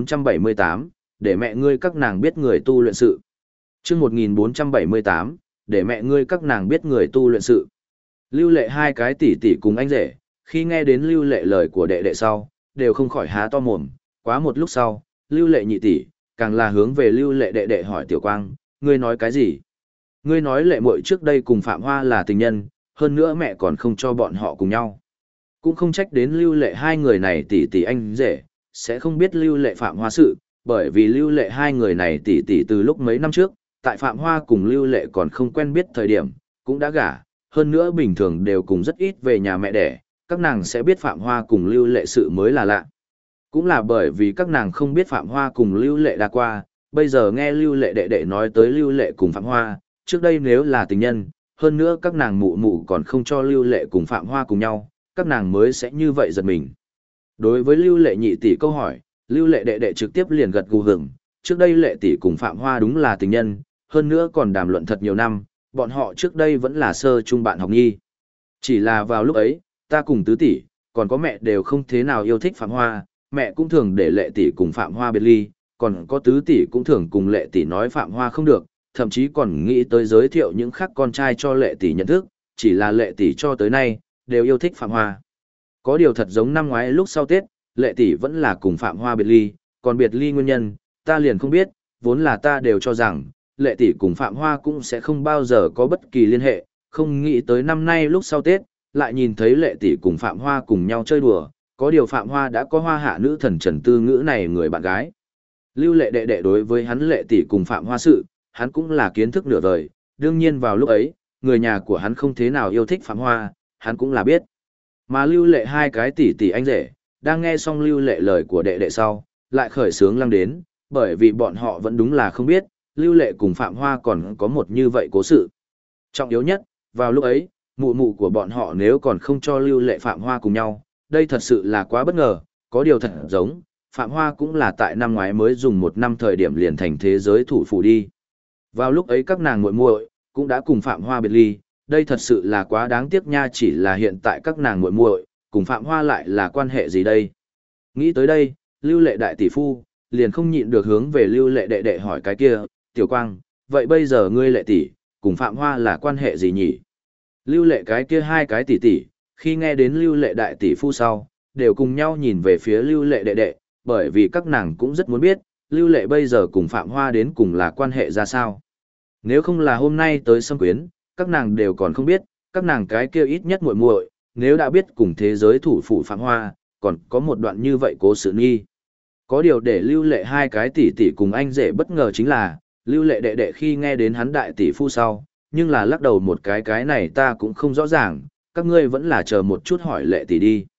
[SPEAKER 1] 1478, để mẹ ngươi các nàng biết người tu luyện sự. Chương 1478, để mẹ ngươi các nàng biết người tu luyện sự. Lưu Lệ hai cái tỷ tỷ cùng anh rể, khi nghe đến Lưu Lệ lời của đệ đệ sau, đều không khỏi há to mồm, quá một lúc sau, Lưu Lệ nhị tỷ, càng là hướng về Lưu Lệ đệ đệ hỏi, Tiểu Quang, ngươi nói cái gì? Ngươi nói Lệ muội trước đây cùng Phạm Hoa là tình nhân, hơn nữa mẹ còn không cho bọn họ cùng nhau. Cũng không trách đến Lưu Lệ hai người này tỷ tỷ anh rể, sẽ không biết Lưu Lệ Phạm Hoa sự, bởi vì Lưu Lệ hai người này tỷ tỷ từ lúc mấy năm trước, tại Phạm Hoa cùng Lưu Lệ còn không quen biết thời điểm, cũng đã gả, hơn nữa bình thường đều cùng rất ít về nhà mẹ đẻ, các nàng sẽ biết Phạm Hoa cùng Lưu Lệ sự mới là lạ. Cũng là bởi vì các nàng không biết Phạm Hoa cùng Lưu Lệ đã qua, bây giờ nghe Lưu Lệ đệ đệ nói tới Lưu Lệ cùng Phạm Hoa, trước đây nếu là tình nhân, hơn nữa các nàng mụ mụ còn không cho Lưu Lệ cùng Phạm Hoa cùng nhau, các nàng mới sẽ như vậy giật mình. Đối với Lưu Lệ nhị tỷ câu hỏi, Lưu Lệ đệ đệ trực tiếp liền gật gù hưởng, trước đây Lệ tỷ cùng Phạm Hoa đúng là tình nhân, hơn nữa còn đàm luận thật nhiều năm, bọn họ trước đây vẫn là sơ trung bạn học nhi. Chỉ là vào lúc ấy, ta cùng tứ tỷ, còn có mẹ đều không thế nào yêu thích Phạm Hoa, mẹ cũng thường để Lệ tỷ cùng Phạm Hoa biệt ly, còn có tứ tỷ cũng thường cùng Lệ tỷ nói Phạm Hoa không được, thậm chí còn nghĩ tới giới thiệu những khác con trai cho Lệ tỷ nhận thức, chỉ là Lệ tỷ cho tới nay đều yêu thích Phạm Hoa. Có điều thật giống năm ngoái lúc sau Tết, Lệ tỷ vẫn là cùng Phạm Hoa biệt ly, còn biệt ly nguyên nhân, ta liền không biết, vốn là ta đều cho rằng Lệ tỷ cùng Phạm Hoa cũng sẽ không bao giờ có bất kỳ liên hệ, không nghĩ tới năm nay lúc sau Tết, lại nhìn thấy Lệ tỷ cùng Phạm Hoa cùng nhau chơi đùa, có điều Phạm Hoa đã có Hoa hạ nữ thần Trần Tư Ngữ này người bạn gái. Lưu Lệ đệ đệ đối với hắn Lệ tỷ cùng Phạm Hoa sự, hắn cũng là kiến thức nửa vời, đương nhiên vào lúc ấy, người nhà của hắn không thế nào yêu thích Phạm Hoa, hắn cũng là biết. Mà Lưu Lệ hai cái tỷ tỷ anh rể, đang nghe xong Lưu Lệ lời của đệ đệ sau, lại khởi sướng lăng đến, bởi vì bọn họ vẫn đúng là không biết, Lưu Lệ cùng Phạm Hoa còn có một như vậy cố sự. Trọng yếu nhất, vào lúc ấy, mụ mụ của bọn họ nếu còn không cho Lưu Lệ Phạm Hoa cùng nhau, đây thật sự là quá bất ngờ, có điều thật giống, Phạm Hoa cũng là tại năm ngoái mới dùng một năm thời điểm liền thành thế giới thủ phủ đi. Vào lúc ấy các nàng muội muội cũng đã cùng Phạm Hoa biệt ly, đây thật sự là quá đáng tiếc nha, chỉ là hiện tại các nàng muội muội cùng Phạm Hoa lại là quan hệ gì đây? Nghĩ tới đây, Lưu Lệ đại tỷ phu liền không nhịn được hướng về Lưu Lệ đệ đệ hỏi cái kia, Tiểu Quang, vậy bây giờ ngươi Lệ tỷ cùng Phạm Hoa là quan hệ gì nhỉ? Lưu Lệ cái kia hai cái tỷ tỷ, khi nghe đến Lưu Lệ đại tỷ phu sau, đều cùng nhau nhìn về phía Lưu Lệ đệ đệ, bởi vì các nàng cũng rất muốn biết, Lưu Lệ bây giờ cùng Phạm Hoa đến cùng là quan hệ ra sao. Nếu không là hôm nay tới xâm quyến, các nàng đều còn không biết, các nàng cái kia ít nhất muội muội, nếu đã biết cùng thế giới thủ phủ Phạm Hoa, còn có một đoạn như vậy cố sự nghi. Có điều để Lưu Lệ hai cái tỷ tỷ cùng anh rể bất ngờ chính là, Lưu Lệ đệ đệ khi nghe đến hắn đại tỷ phu sau, nhưng là lắc đầu một cái này ta cũng không rõ ràng, các ngươi vẫn là chờ một chút hỏi Lệ tỷ đi.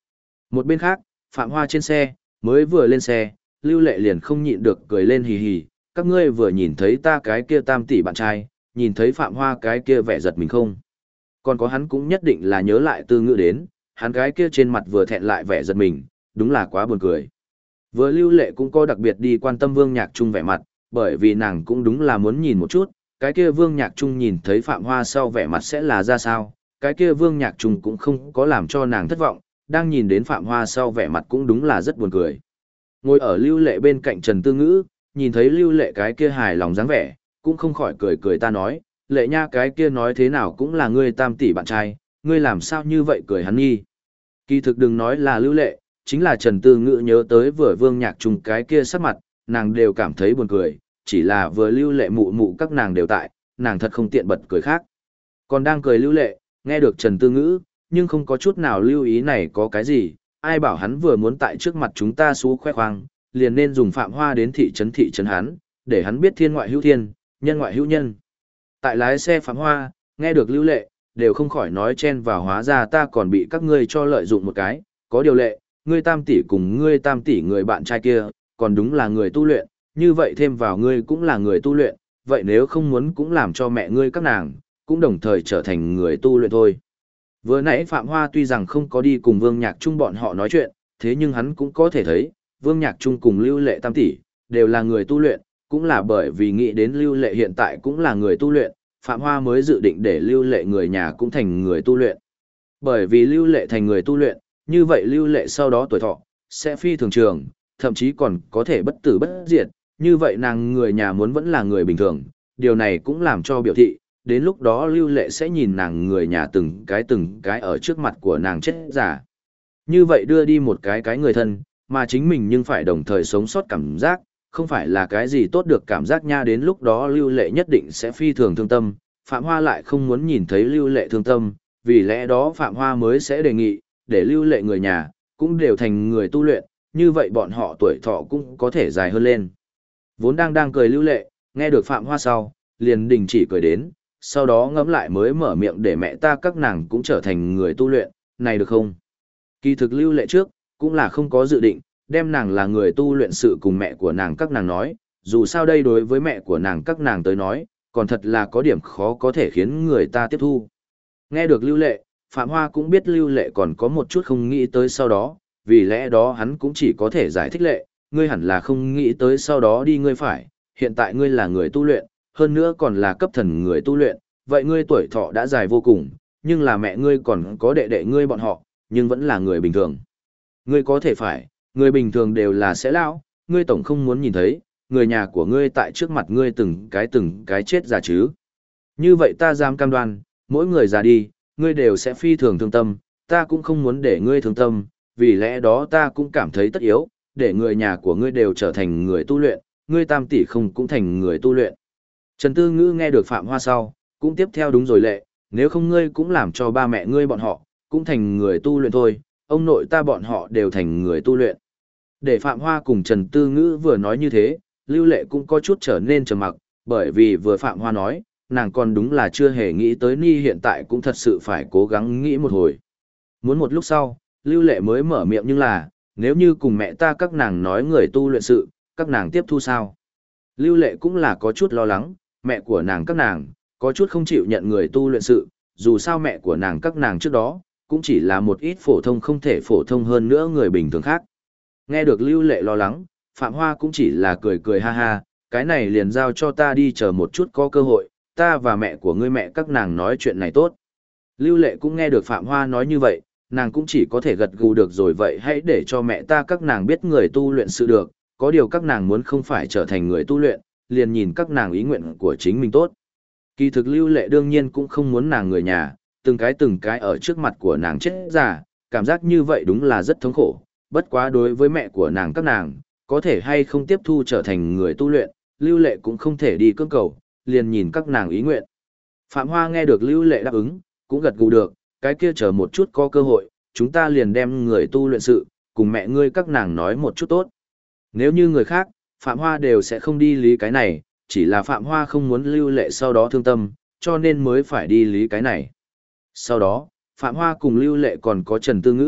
[SPEAKER 1] Một bên khác, Phạm Hoa trên xe, mới vừa lên xe, Lưu Lệ liền không nhịn được cười lên hì hì, các ngươi vừa nhìn thấy ta cái kia tam tỷ bạn trai, nhìn thấy Phạm Hoa cái kia vẻ giật mình không? Còn có hắn cũng nhất định là nhớ lại Tư Ngữ đến, hắn cái kia trên mặt vừa thẹn lại vẻ giật mình, đúng là quá buồn cười. Vừa Lưu Lệ cũng có đặc biệt đi quan tâm Vương Nhạc Trung vẻ mặt, bởi vì nàng cũng đúng là muốn nhìn một chút, cái kia Vương Nhạc Trung nhìn thấy Phạm Hoa sau vẻ mặt sẽ là ra sao, cái kia Vương Nhạc Trung cũng không có làm cho nàng thất vọng, đang nhìn đến Phạm Hoa sau vẻ mặt cũng đúng là rất buồn cười. Ngồi ở Lưu Lệ bên cạnh Trần Tư Ngữ, nhìn thấy Lưu Lệ cái kia hài lòng dáng vẻ, cũng không khỏi cười cười ta nói, Lệ nha cái kia nói thế nào cũng là ngươi tam tỷ bạn trai, ngươi làm sao như vậy cười hắn nghi. Kỳ thực đừng nói là Lưu Lệ, chính là Trần Tư Ngữ nhớ tới vừa Vương Nhạc Trung cái kia sắc mặt, nàng đều cảm thấy buồn cười, chỉ là vừa Lưu Lệ mụ mụ các nàng đều tại, nàng thật không tiện bật cười khác. Còn đang cười Lưu Lệ, nghe được Trần Tư Ngữ, nhưng không có chút nào lưu ý này có cái gì, ai bảo hắn vừa muốn tại trước mặt chúng ta xú khoe khoang, liền nên dùng Phạm Hoa đến thị trấn hắn, để hắn biết thiên ngoại hữu thiên, nhân ngoại hữu nhân. Tại lái xe Phạm Hoa, nghe được Lưu Lệ, đều không khỏi nói chen vào hóa ra ta còn bị các ngươi cho lợi dụng một cái, có điều Lệ, ngươi tam tỷ cùng ngươi tam tỷ người bạn trai kia, còn đúng là người tu luyện, như vậy thêm vào ngươi cũng là người tu luyện, vậy nếu không muốn cũng làm cho mẹ ngươi các nàng, cũng đồng thời trở thành người tu luyện thôi. Vừa nãy Phạm Hoa tuy rằng không có đi cùng Vương Nhạc Trung bọn họ nói chuyện, thế nhưng hắn cũng có thể thấy, Vương Nhạc Trung cùng Lưu Lệ tam tỷ, đều là người tu luyện, cũng là bởi vì nghĩ đến Lưu Lệ hiện tại cũng là người tu luyện, Phạm Hoa mới dự định để Lưu Lệ người nhà cũng thành người tu luyện. Bởi vì Lưu Lệ thành người tu luyện, như vậy Lưu Lệ sau đó tuổi thọ, sẽ phi thường trường, thậm chí còn có thể bất tử bất diệt, như vậy nàng người nhà muốn vẫn là người bình thường, điều này cũng làm cho biểu thị, đến lúc đó Lưu Lệ sẽ nhìn nàng người nhà từng cái ở trước mặt của nàng chết giả. Như vậy đưa đi một cái người thân, mà chính mình nhưng phải đồng thời sống sót cảm giác, không phải là cái gì tốt được cảm giác nha, đến lúc đó Lưu Lệ nhất định sẽ phi thường thương tâm, Phạm Hoa lại không muốn nhìn thấy Lưu Lệ thương tâm, vì lẽ đó Phạm Hoa mới sẽ đề nghị, để Lưu Lệ người nhà, cũng đều thành người tu luyện, như vậy bọn họ tuổi thọ cũng có thể dài hơn lên. Vốn đang cười Lưu Lệ, nghe được Phạm Hoa sau, liền đình chỉ cười đến, sau đó ngẫm lại mới mở miệng để mẹ ta các nàng cũng trở thành người tu luyện, này được không? Kỳ thực Lưu Lệ trước, cũng là không có dự định, đem nàng là người tu luyện sự cùng mẹ của nàng các nàng nói, dù sao đây đối với mẹ của nàng các nàng tới nói, còn thật là có điểm khó có thể khiến người ta tiếp thu. Nghe được Lưu Lệ, Phạm Hoa cũng biết Lưu Lệ còn có một chút không nghĩ tới sau đó, vì lẽ đó hắn cũng chỉ có thể giải thích Lệ, ngươi hẳn là không nghĩ tới sau đó đi ngươi phải, hiện tại ngươi là người tu luyện, hơn nữa còn là cấp thần người tu luyện, vậy ngươi tuổi thọ đã dài vô cùng, nhưng là mẹ ngươi còn có đệ đệ ngươi bọn họ, nhưng vẫn là người bình thường. Ngươi có thể phải, người bình thường đều là sẽ lão, ngươi tổng không muốn nhìn thấy, người nhà của ngươi tại trước mặt ngươi từng cái chết già chứ. Như vậy ta dám cam đoan, mỗi người già đi, ngươi đều sẽ phi thường thương tâm, ta cũng không muốn để ngươi thương tâm, vì lẽ đó ta cũng cảm thấy tất yếu, để người nhà của ngươi đều trở thành người tu luyện, ngươi tam tỷ không cũng thành người tu luyện. Trần Tư Ngữ nghe được Phạm Hoa sau, cũng tiếp theo đúng rồi Lệ, nếu không ngươi cũng làm cho ba mẹ ngươi bọn họ, cũng thành người tu luyện thôi, ông nội ta bọn họ đều thành người tu luyện. Để Phạm Hoa cùng Trần Tư Ngữ vừa nói như thế, Lưu Lệ cũng có chút trở nên trầm mặc, bởi vì vừa Phạm Hoa nói, nàng còn đúng là chưa hề nghĩ tới Ni hiện tại cũng thật sự phải cố gắng nghĩ một hồi. Muốn một lúc sau, Lưu Lệ mới mở miệng nhưng là, nếu như cùng mẹ ta các nàng nói người tu luyện sự, các nàng tiếp thu sao? Lưu Lệ cũng là có chút lo lắng, mẹ của nàng các nàng, có chút không chịu nhận người tu luyện sự, dù sao mẹ của nàng các nàng trước đó, cũng chỉ là một ít phổ thông không thể phổ thông hơn nữa người bình thường khác. Nghe được Lưu Lệ lo lắng, Phạm Hoa cũng chỉ là cười cười ha ha, cái này liền giao cho ta đi chờ một chút có cơ hội, ta và mẹ của ngươi mẹ các nàng nói chuyện này tốt. Lưu Lệ cũng nghe được Phạm Hoa nói như vậy, nàng cũng chỉ có thể gật gù được rồi vậy hãy để cho mẹ ta các nàng biết người tu luyện sự được, có điều các nàng muốn không phải trở thành người tu luyện, liền nhìn các nàng ý nguyện của chính mình tốt. Kỳ thực Lưu Lệ đương nhiên cũng không muốn nàng người nhà, từng cái ở trước mặt của nàng chết già, cảm giác như vậy đúng là rất thống khổ, bất quá đối với mẹ của nàng các nàng, có thể hay không tiếp thu trở thành người tu luyện, Lưu Lệ cũng không thể đi cưỡng cầu, liền nhìn các nàng ý nguyện. Phạm Hoa nghe được Lưu Lệ đáp ứng, cũng gật gù được, cái kia chờ một chút có cơ hội, chúng ta liền đem người tu luyện sự, cùng mẹ ngươi các nàng nói một chút tốt. Nếu như người khác, Phạm Hoa đều sẽ không đi lý cái này, chỉ là Phạm Hoa không muốn Lưu Lệ sau đó thương tâm, cho nên mới phải đi lý cái này. Sau đó, Phạm Hoa cùng Lưu Lệ còn có Trần Tư Ngữ,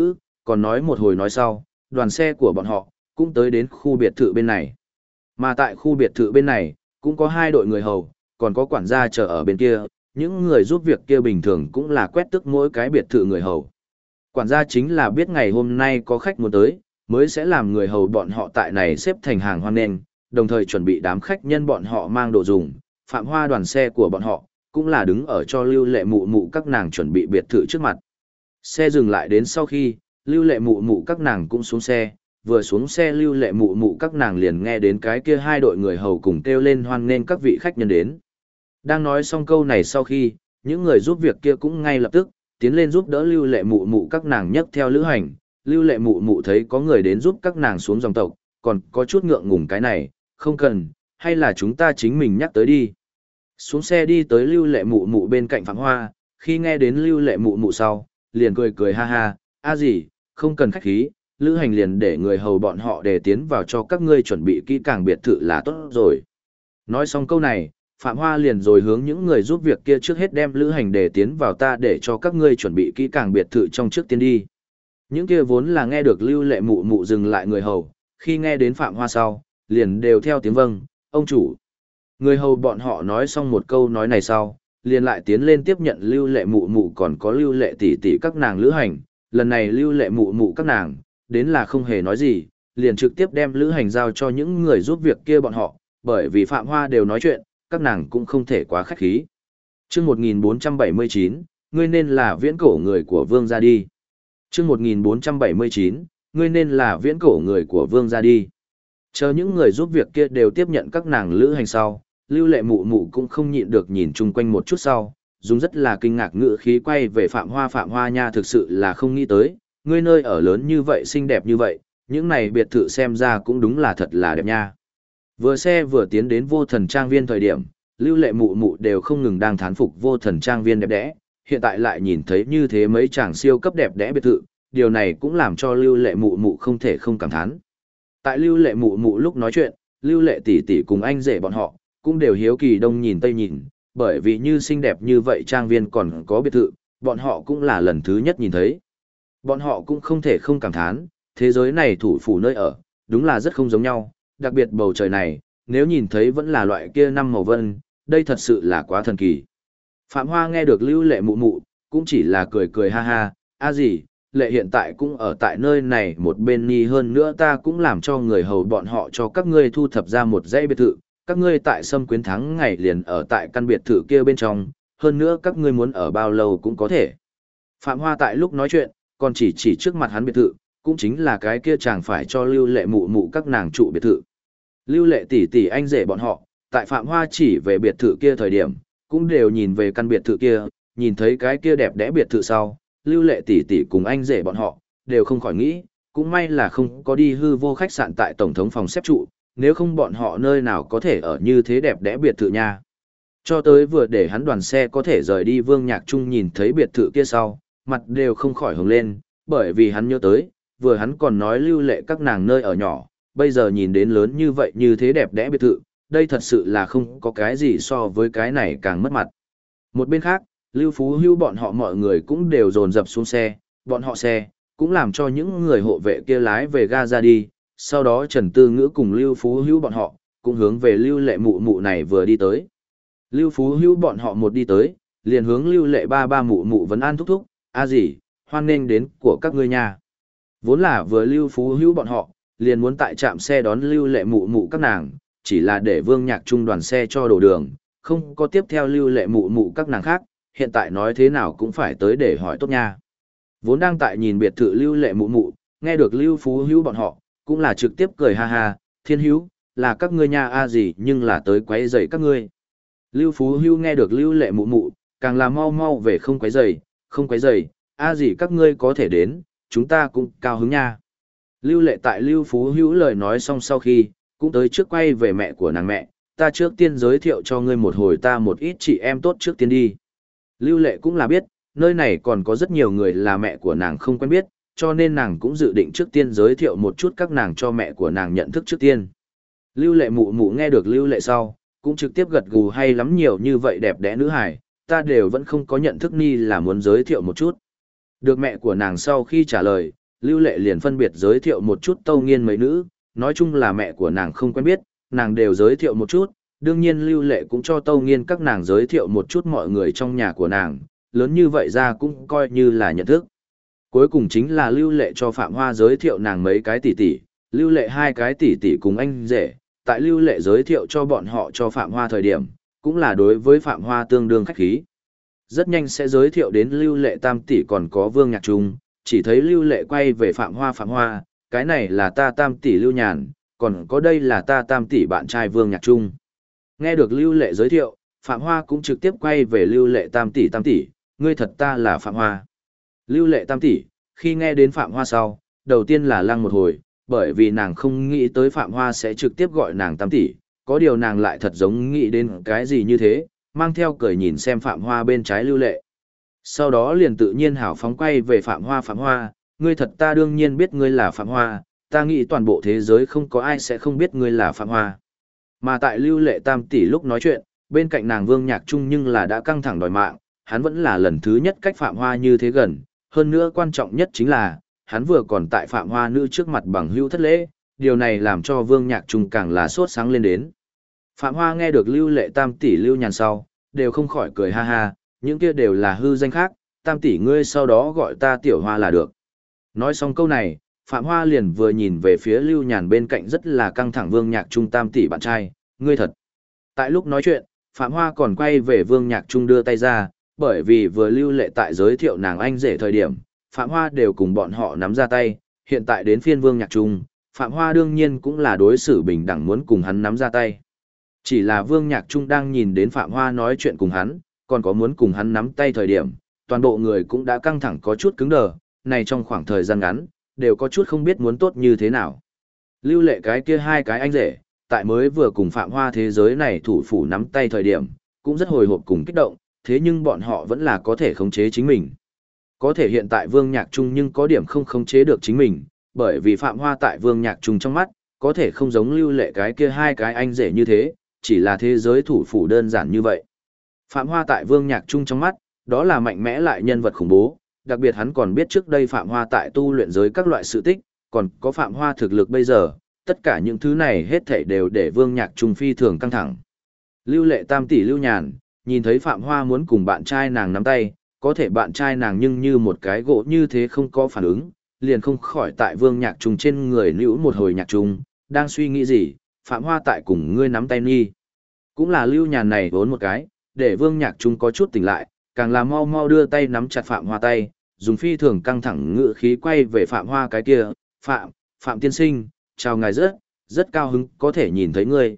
[SPEAKER 1] còn nói một hồi nói sau, đoàn xe của bọn họ cũng tới đến khu biệt thự bên này. Mà tại khu biệt thự bên này, cũng có hai đội người hầu, còn có quản gia chờ ở bên kia, những người giúp việc kia bình thường cũng là quét tước mỗi cái biệt thự người hầu. Quản gia chính là biết ngày hôm nay có khách muốn tới, mới sẽ làm người hầu bọn họ tại này xếp thành hàng hoan nghênh, đồng thời chuẩn bị đám khách nhân bọn họ mang đồ dùng. Phạm Hoa đoàn xe của bọn họ cũng là đứng ở cho Lưu Lệ mụ mụ các nàng chuẩn bị biệt thự trước mặt. Xe dừng lại đến sau khi, Lưu Lệ mụ mụ các nàng cũng xuống xe, vừa xuống xe Lưu Lệ mụ mụ các nàng liền nghe đến cái kia hai đội người hầu cùng kêu lên hoan nghênh các vị khách nhân đến. Đang nói xong câu này sau khi, những người giúp việc kia cũng ngay lập tức tiến lên giúp đỡ Lưu Lệ mụ mụ các nàng nhấc theo lữ hành. Lưu Lệ mụ mụ thấy có người đến giúp các nàng xuống dòng tộc, còn có chút ngượng ngùng cái này, không cần, hay là chúng ta chính mình nhắc tới đi. Xuống xe đi tới Lưu Lệ mụ mụ bên cạnh Phạm Hoa, khi nghe đến Lưu Lệ mụ mụ sau, liền cười cười ha ha, gì, không cần khách khí, lữ hành liền để người hầu bọn họ để tiến vào cho các ngươi chuẩn bị kỹ càng biệt thự là tốt rồi. Nói xong câu này, Phạm Hoa liền rồi hướng những người giúp việc kia trước hết đem lữ hành để tiến vào ta để cho các ngươi chuẩn bị kỹ càng biệt thự trong trước tiên đi. Những kia vốn là nghe được Lưu Lệ mụ mụ dừng lại người hầu, khi nghe đến Phạm Hoa sau, liền đều theo tiếng vâng, ông chủ. Người hầu bọn họ nói xong một câu nói này sau, liền lại tiến lên tiếp nhận Lưu Lệ mụ mụ còn có Lưu Lệ tỷ tỷ các nàng lữ hành. Lần này Lưu Lệ mụ mụ các nàng, đến là không hề nói gì, liền trực tiếp đem lữ hành giao cho những người giúp việc kia bọn họ, bởi vì Phạm Hoa đều nói chuyện, các nàng cũng không thể quá khách khí. Chương 1479, ngươi nên là viễn cổ người của Vương gia đi. Chương 1479, ngươi nên là viễn cổ người của Vương gia đi. Chờ những người giúp việc kia đều tiếp nhận các nàng lữ hành sau, Lưu Lệ mụ mụ cũng không nhịn được nhìn chung quanh một chút sau, dùng rất là kinh ngạc ngữ khí quay về Phạm Hoa nha, thực sự là không nghĩ tới, ngươi nơi ở lớn như vậy xinh đẹp như vậy, những này biệt thự xem ra cũng đúng là thật là đẹp nha. Vừa xe vừa tiến đến Vô Thần Trang Viên thời điểm, Lưu Lệ mụ mụ đều không ngừng đang thán phục Vô Thần Trang Viên đẹp đẽ, hiện tại lại nhìn thấy như thế mấy chàng siêu cấp đẹp đẽ biệt thự, điều này cũng làm cho Lưu Lệ mụ mụ không thể không cảm thán. Tại Lưu Lệ mụ mụ lúc nói chuyện, Lưu Lệ tỷ tỷ cùng anh rể bọn họ cũng đều hiếu kỳ đông nhìn tây nhìn, bởi vì như xinh đẹp như vậy trang viên còn có biệt thự, bọn họ cũng là lần thứ nhất nhìn thấy. Bọn họ cũng không thể không cảm thán, thế giới này thủ phủ nơi ở, đúng là rất không giống nhau, đặc biệt bầu trời này, nếu nhìn thấy vẫn là loại kia năm màu vân, đây thật sự là quá thần kỳ. Phạm Hoa nghe được Lưu Lệ mụ mụ, cũng chỉ là cười cười ha ha, gì, Lệ hiện tại cũng ở tại nơi này một bên ni hơn nữa ta cũng làm cho người hầu bọn họ cho các ngươi thu thập ra một dãy biệt thự, các ngươi tại Sâm Quyến Thắng ngày liền ở tại căn biệt thự kia bên trong, hơn nữa các ngươi muốn ở bao lâu cũng có thể. Phạm Hoa tại lúc nói chuyện, còn chỉ trước mặt hắn biệt thự, cũng chính là cái kia chàng phải cho Lưu Lệ mụ mụ các nàng trụ biệt thự. Lưu Lệ tỷ tỷ anh rể bọn họ, tại Phạm Hoa chỉ về biệt thự kia thời điểm, cũng đều nhìn về căn biệt thự kia, nhìn thấy cái kia đẹp đẽ biệt thự sau, Lưu Lệ tỷ tỷ cùng anh rể bọn họ, đều không khỏi nghĩ, cũng may là không có đi hư vô khách sạn tại tổng thống phòng xếp trụ, nếu không bọn họ nơi nào có thể ở như thế đẹp đẽ biệt thự nha. Cho tới vừa để hắn đoàn xe có thể rời đi Vương Nhạc Trung nhìn thấy biệt thự kia sau, mặt đều không khỏi hồng lên, bởi vì hắn nhớ tới, vừa hắn còn nói Lưu Lệ các nàng nơi ở nhỏ, bây giờ nhìn đến lớn như vậy như thế đẹp đẽ biệt thự, đây thật sự là không có cái gì so với cái này càng mất mặt. Một bên khác, Lưu Phú Hữu bọn họ mọi người cũng đều dồn dập xuống xe, bọn họ xe, cũng làm cho những người hộ vệ kia lái về ga ra đi, sau đó Trần Tư Ngữ cùng Lưu Phú Hữu bọn họ, cũng hướng về Lưu Lệ mụ mụ này vừa đi tới. Lưu Phú Hữu bọn họ một đi tới, liền hướng Lưu Lệ ba ba mụ mụ vấn an thúc thúc, gì, hoan nghênh đến của các ngươi nhà. Vốn là vừa Lưu Phú Hữu bọn họ, liền muốn tại trạm xe đón Lưu Lệ mụ mụ các nàng, chỉ là để Vương Nhạc Trung đoàn xe cho đổ đường, không có tiếp theo Lưu Lệ mụ mụ các nàng khác, hiện tại nói thế nào cũng phải tới để hỏi tốt nha. Vốn đang tại nhìn biệt thự Lưu Lệ mụ mụ, nghe được Lưu Phú Hữu bọn họ, cũng là trực tiếp cười ha ha, Thiên Hữu, là các ngươi nha gì nhưng là tới quấy rầy các ngươi. Lưu Phú Hữu nghe được Lưu Lệ mụ mụ, càng là mau mau về không quấy rầy, gì các ngươi có thể đến, chúng ta cũng cao hứng nha. Lưu Lệ tại Lưu Phú Hữu lời nói xong sau khi, cũng tới trước quay về mẹ của nàng mẹ, ta trước tiên giới thiệu cho ngươi một hồi ta một ít chị em tốt trước tiên đi. Lưu Lệ cũng là biết, nơi này còn có rất nhiều người là mẹ của nàng không quen biết, cho nên nàng cũng dự định trước tiên giới thiệu một chút các nàng cho mẹ của nàng nhận thức trước tiên. Lưu Lệ mụ mụ nghe được Lưu Lệ sau, cũng trực tiếp gật gù hay lắm nhiều như vậy đẹp đẽ nữ hài, ta đều vẫn không có nhận thức ni là muốn giới thiệu một chút. Được mẹ của nàng sau khi trả lời, Lưu Lệ liền phân biệt giới thiệu một chút Tâu Nghiên mấy nữ, nói chung là mẹ của nàng không quen biết, nàng đều giới thiệu một chút, đương nhiên Lưu Lệ cũng cho Tâu Nghiên các nàng giới thiệu một chút mọi người trong nhà của nàng, lớn như vậy ra cũng coi như là nhận thức. Cuối cùng chính là Lưu Lệ cho Phạm Hoa giới thiệu nàng mấy cái tỷ tỷ, Lưu Lệ hai cái tỷ tỷ cùng anh rể, tại Lưu Lệ giới thiệu cho bọn họ cho Phạm Hoa thời điểm, cũng là đối với Phạm Hoa tương đương khách khí. Rất nhanh sẽ giới thiệu đến Lưu Lệ tam tỷ còn có Vương Nhạc Trung, chỉ thấy Lưu Lệ quay về Phạm Hoa, cái này là ta tam tỷ Lưu Nhàn, còn có đây là ta tam tỷ bạn trai Vương Nhạc Trung. Nghe được Lưu Lệ giới thiệu, Phạm Hoa cũng trực tiếp quay về Lưu Lệ tam tỷ, ngươi thật ta là Phạm Hoa. Lưu Lệ tam tỷ, khi nghe đến Phạm Hoa sau, đầu tiên là lăng một hồi, bởi vì nàng không nghĩ tới Phạm Hoa sẽ trực tiếp gọi nàng tam tỷ, có điều nàng lại thật giống nghĩ đến cái gì như thế, mang theo cười nhìn xem Phạm Hoa bên trái Lưu Lệ. Sau đó liền tự nhiên hào phóng quay về Phạm Hoa, ngươi thật ta đương nhiên biết ngươi là Phạm Hoa, ta nghĩ toàn bộ thế giới không có ai sẽ không biết ngươi là Phạm Hoa. Mà tại Lưu Lệ tam tỷ lúc nói chuyện, bên cạnh nàng Vương Nhạc Trung nhưng là đã căng thẳng đòi mạng, hắn vẫn là lần thứ nhất cách Phạm Hoa như thế gần, hơn nữa quan trọng nhất chính là, hắn vừa còn tại Phạm Hoa nữ trước mặt bằng hữu thất lễ, điều này làm cho Vương Nhạc Trung càng là sốt sáng lên đến. Phạm Hoa nghe được Lưu Lệ tam tỷ Lưu Nhàn sau, đều không khỏi cười ha ha, những kia đều là hư danh khác, tam tỷ ngươi sau đó gọi ta Tiểu Hoa là được. Nói xong câu này, Phạm Hoa liền vừa nhìn về phía Lưu Nhàn bên cạnh rất là căng thẳng Vương Nhạc Trung tam tỷ bạn trai, ngươi thật. Tại lúc nói chuyện, Phạm Hoa còn quay về Vương Nhạc Trung đưa tay ra, bởi vì vừa Lưu Lệ tại giới thiệu nàng anh rể thời điểm, Phạm Hoa đều cùng bọn họ nắm ra tay, hiện tại đến phiên Vương Nhạc Trung, Phạm Hoa đương nhiên cũng là đối xử bình đẳng muốn cùng hắn nắm ra tay. Chỉ là Vương Nhạc Trung đang nhìn đến Phạm Hoa nói chuyện cùng hắn, còn có muốn cùng hắn nắm tay thời điểm, toàn bộ người cũng đã căng thẳng có chút cứng đờ, này trong khoảng thời gian ngắn, đều có chút không biết muốn tốt như thế nào. Lưu Lệ cái kia hai cái anh rể, tại mới vừa cùng Phạm Hoa thế giới này thủ phủ nắm tay thời điểm, cũng rất hồi hộp cùng kích động, thế nhưng bọn họ vẫn là có thể khống chế chính mình. Có thể hiện tại Vương Nhạc Trung nhưng có điểm không khống chế được chính mình, bởi vì Phạm Hoa tại Vương Nhạc Trung trong mắt, có thể không giống Lưu Lệ cái kia hai cái anh rể như thế, chỉ là thế giới thủ phủ đơn giản như vậy. Phạm Hoa tại Vương Nhạc Trung trong mắt, đó là mạnh mẽ lại nhân vật khủng bố, đặc biệt hắn còn biết trước đây Phạm Hoa tại tu luyện giới các loại sự tích, còn có Phạm Hoa thực lực bây giờ, tất cả những thứ này hết thảy đều để Vương Nhạc Trung phi thường căng thẳng. Lưu Lệ tam tỷ Lưu Nhàn, nhìn thấy Phạm Hoa muốn cùng bạn trai nàng nắm tay, có thể bạn trai nàng nhưng như một cái gỗ như thế không có phản ứng, liền không khỏi tại Vương Nhạc Trung trên người nữ một hồi Nhạc Trung, đang suy nghĩ gì, Phạm Hoa tại cùng ngươi nắm tay nghi. Cũng là Lưu Nhàn này vốn một cái, để Vương Nhạc Trung có chút tỉnh lại, càng là mau mau đưa tay nắm chặt Phạm Hoa tay, dùng phi thường căng thẳng ngự khí quay về Phạm Hoa cái kia, Phạm tiên sinh, chào ngài rất cao hứng có thể nhìn thấy ngươi,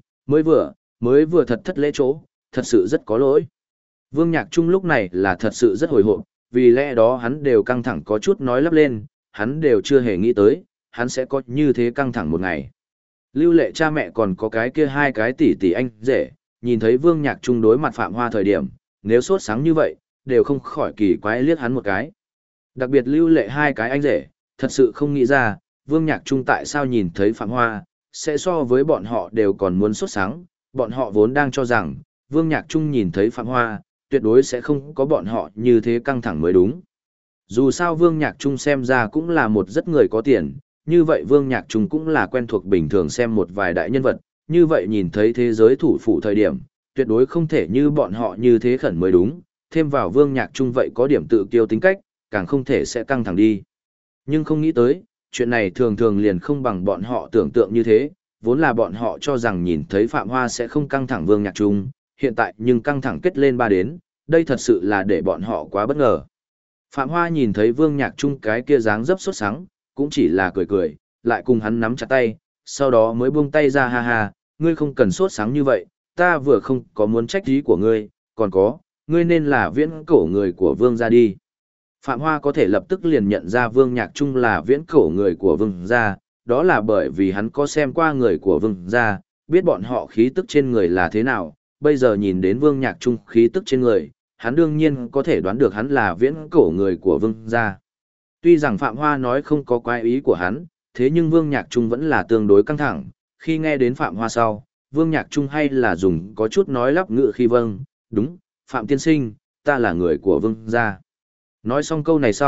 [SPEAKER 1] mới vừa thật thất lễ chỗ, thật sự rất có lỗi. Vương Nhạc Trung lúc này là thật sự rất hồi hộp, vì lẽ đó hắn đều căng thẳng có chút nói lắp lên, hắn đều chưa hề nghĩ tới, hắn sẽ có như thế căng thẳng một ngày. Lưu Lệ cha mẹ còn có cái kia hai cái tỷ tỷ anh rể, nhìn thấy Vương Nhạc Trung đối mặt Phạm Hoa thời điểm, nếu sốt sáng như vậy, đều không khỏi kỳ quái liếc hắn một cái. Đặc biệt Lưu Lệ hai cái anh rể, thật sự không nghĩ ra, Vương Nhạc Trung tại sao nhìn thấy Phạm Hoa, sẽ so với bọn họ đều còn muốn sốt sáng, bọn họ vốn đang cho rằng, Vương Nhạc Trung nhìn thấy Phạm Hoa, tuyệt đối sẽ không có bọn họ như thế căng thẳng mới đúng. Dù sao Vương Nhạc Trung xem ra cũng là một rất người có tiền, như vậy Vương Nhạc Trung cũng là quen thuộc bình thường xem một vài đại nhân vật, như vậy nhìn thấy thế giới thủ phủ thời điểm, tuyệt đối không thể như bọn họ như thế khẩn mới đúng, thêm vào Vương Nhạc Trung vậy có điểm tự kiêu tính cách, càng không thể sẽ căng thẳng đi. Nhưng không nghĩ tới, chuyện này thường thường liền không bằng bọn họ tưởng tượng như thế, vốn là bọn họ cho rằng nhìn thấy Phạm Hoa sẽ không căng thẳng Vương Nhạc Trung, hiện tại nhưng căng thẳng kết lên ba đến, đây thật sự là để bọn họ quá bất ngờ. Phạm Hoa nhìn thấy Vương Nhạc Trung cái kia dáng dấp sốt sắng, cũng chỉ là cười cười, lại cùng hắn nắm chặt tay, sau đó mới buông tay ra ha ha, ngươi không cần sốt sáng như vậy, ta vừa không có muốn trách ý của ngươi, còn có, ngươi nên là viễn cổ người của Vương gia đi. Phạm Hoa có thể lập tức liền nhận ra Vương Nhạc Trung là viễn cổ người của Vương gia, đó là bởi vì hắn có xem qua người của Vương gia, biết bọn họ khí tức trên người là thế nào, bây giờ nhìn đến Vương Nhạc Trung khí tức trên người, hắn đương nhiên có thể đoán được hắn là viễn cổ người của Vương gia. Tuy rằng Phạm Hoa nói không có quái ý của hắn, thế nhưng Vương Nhạc Trung vẫn là tương đối căng thẳng, khi nghe đến Phạm Hoa sau, Vương Nhạc Trung hay là dùng có chút nói lắp ngự khi vâng, đúng, Phạm tiên sinh, ta là người của Vương gia. Nói xong câu này sau,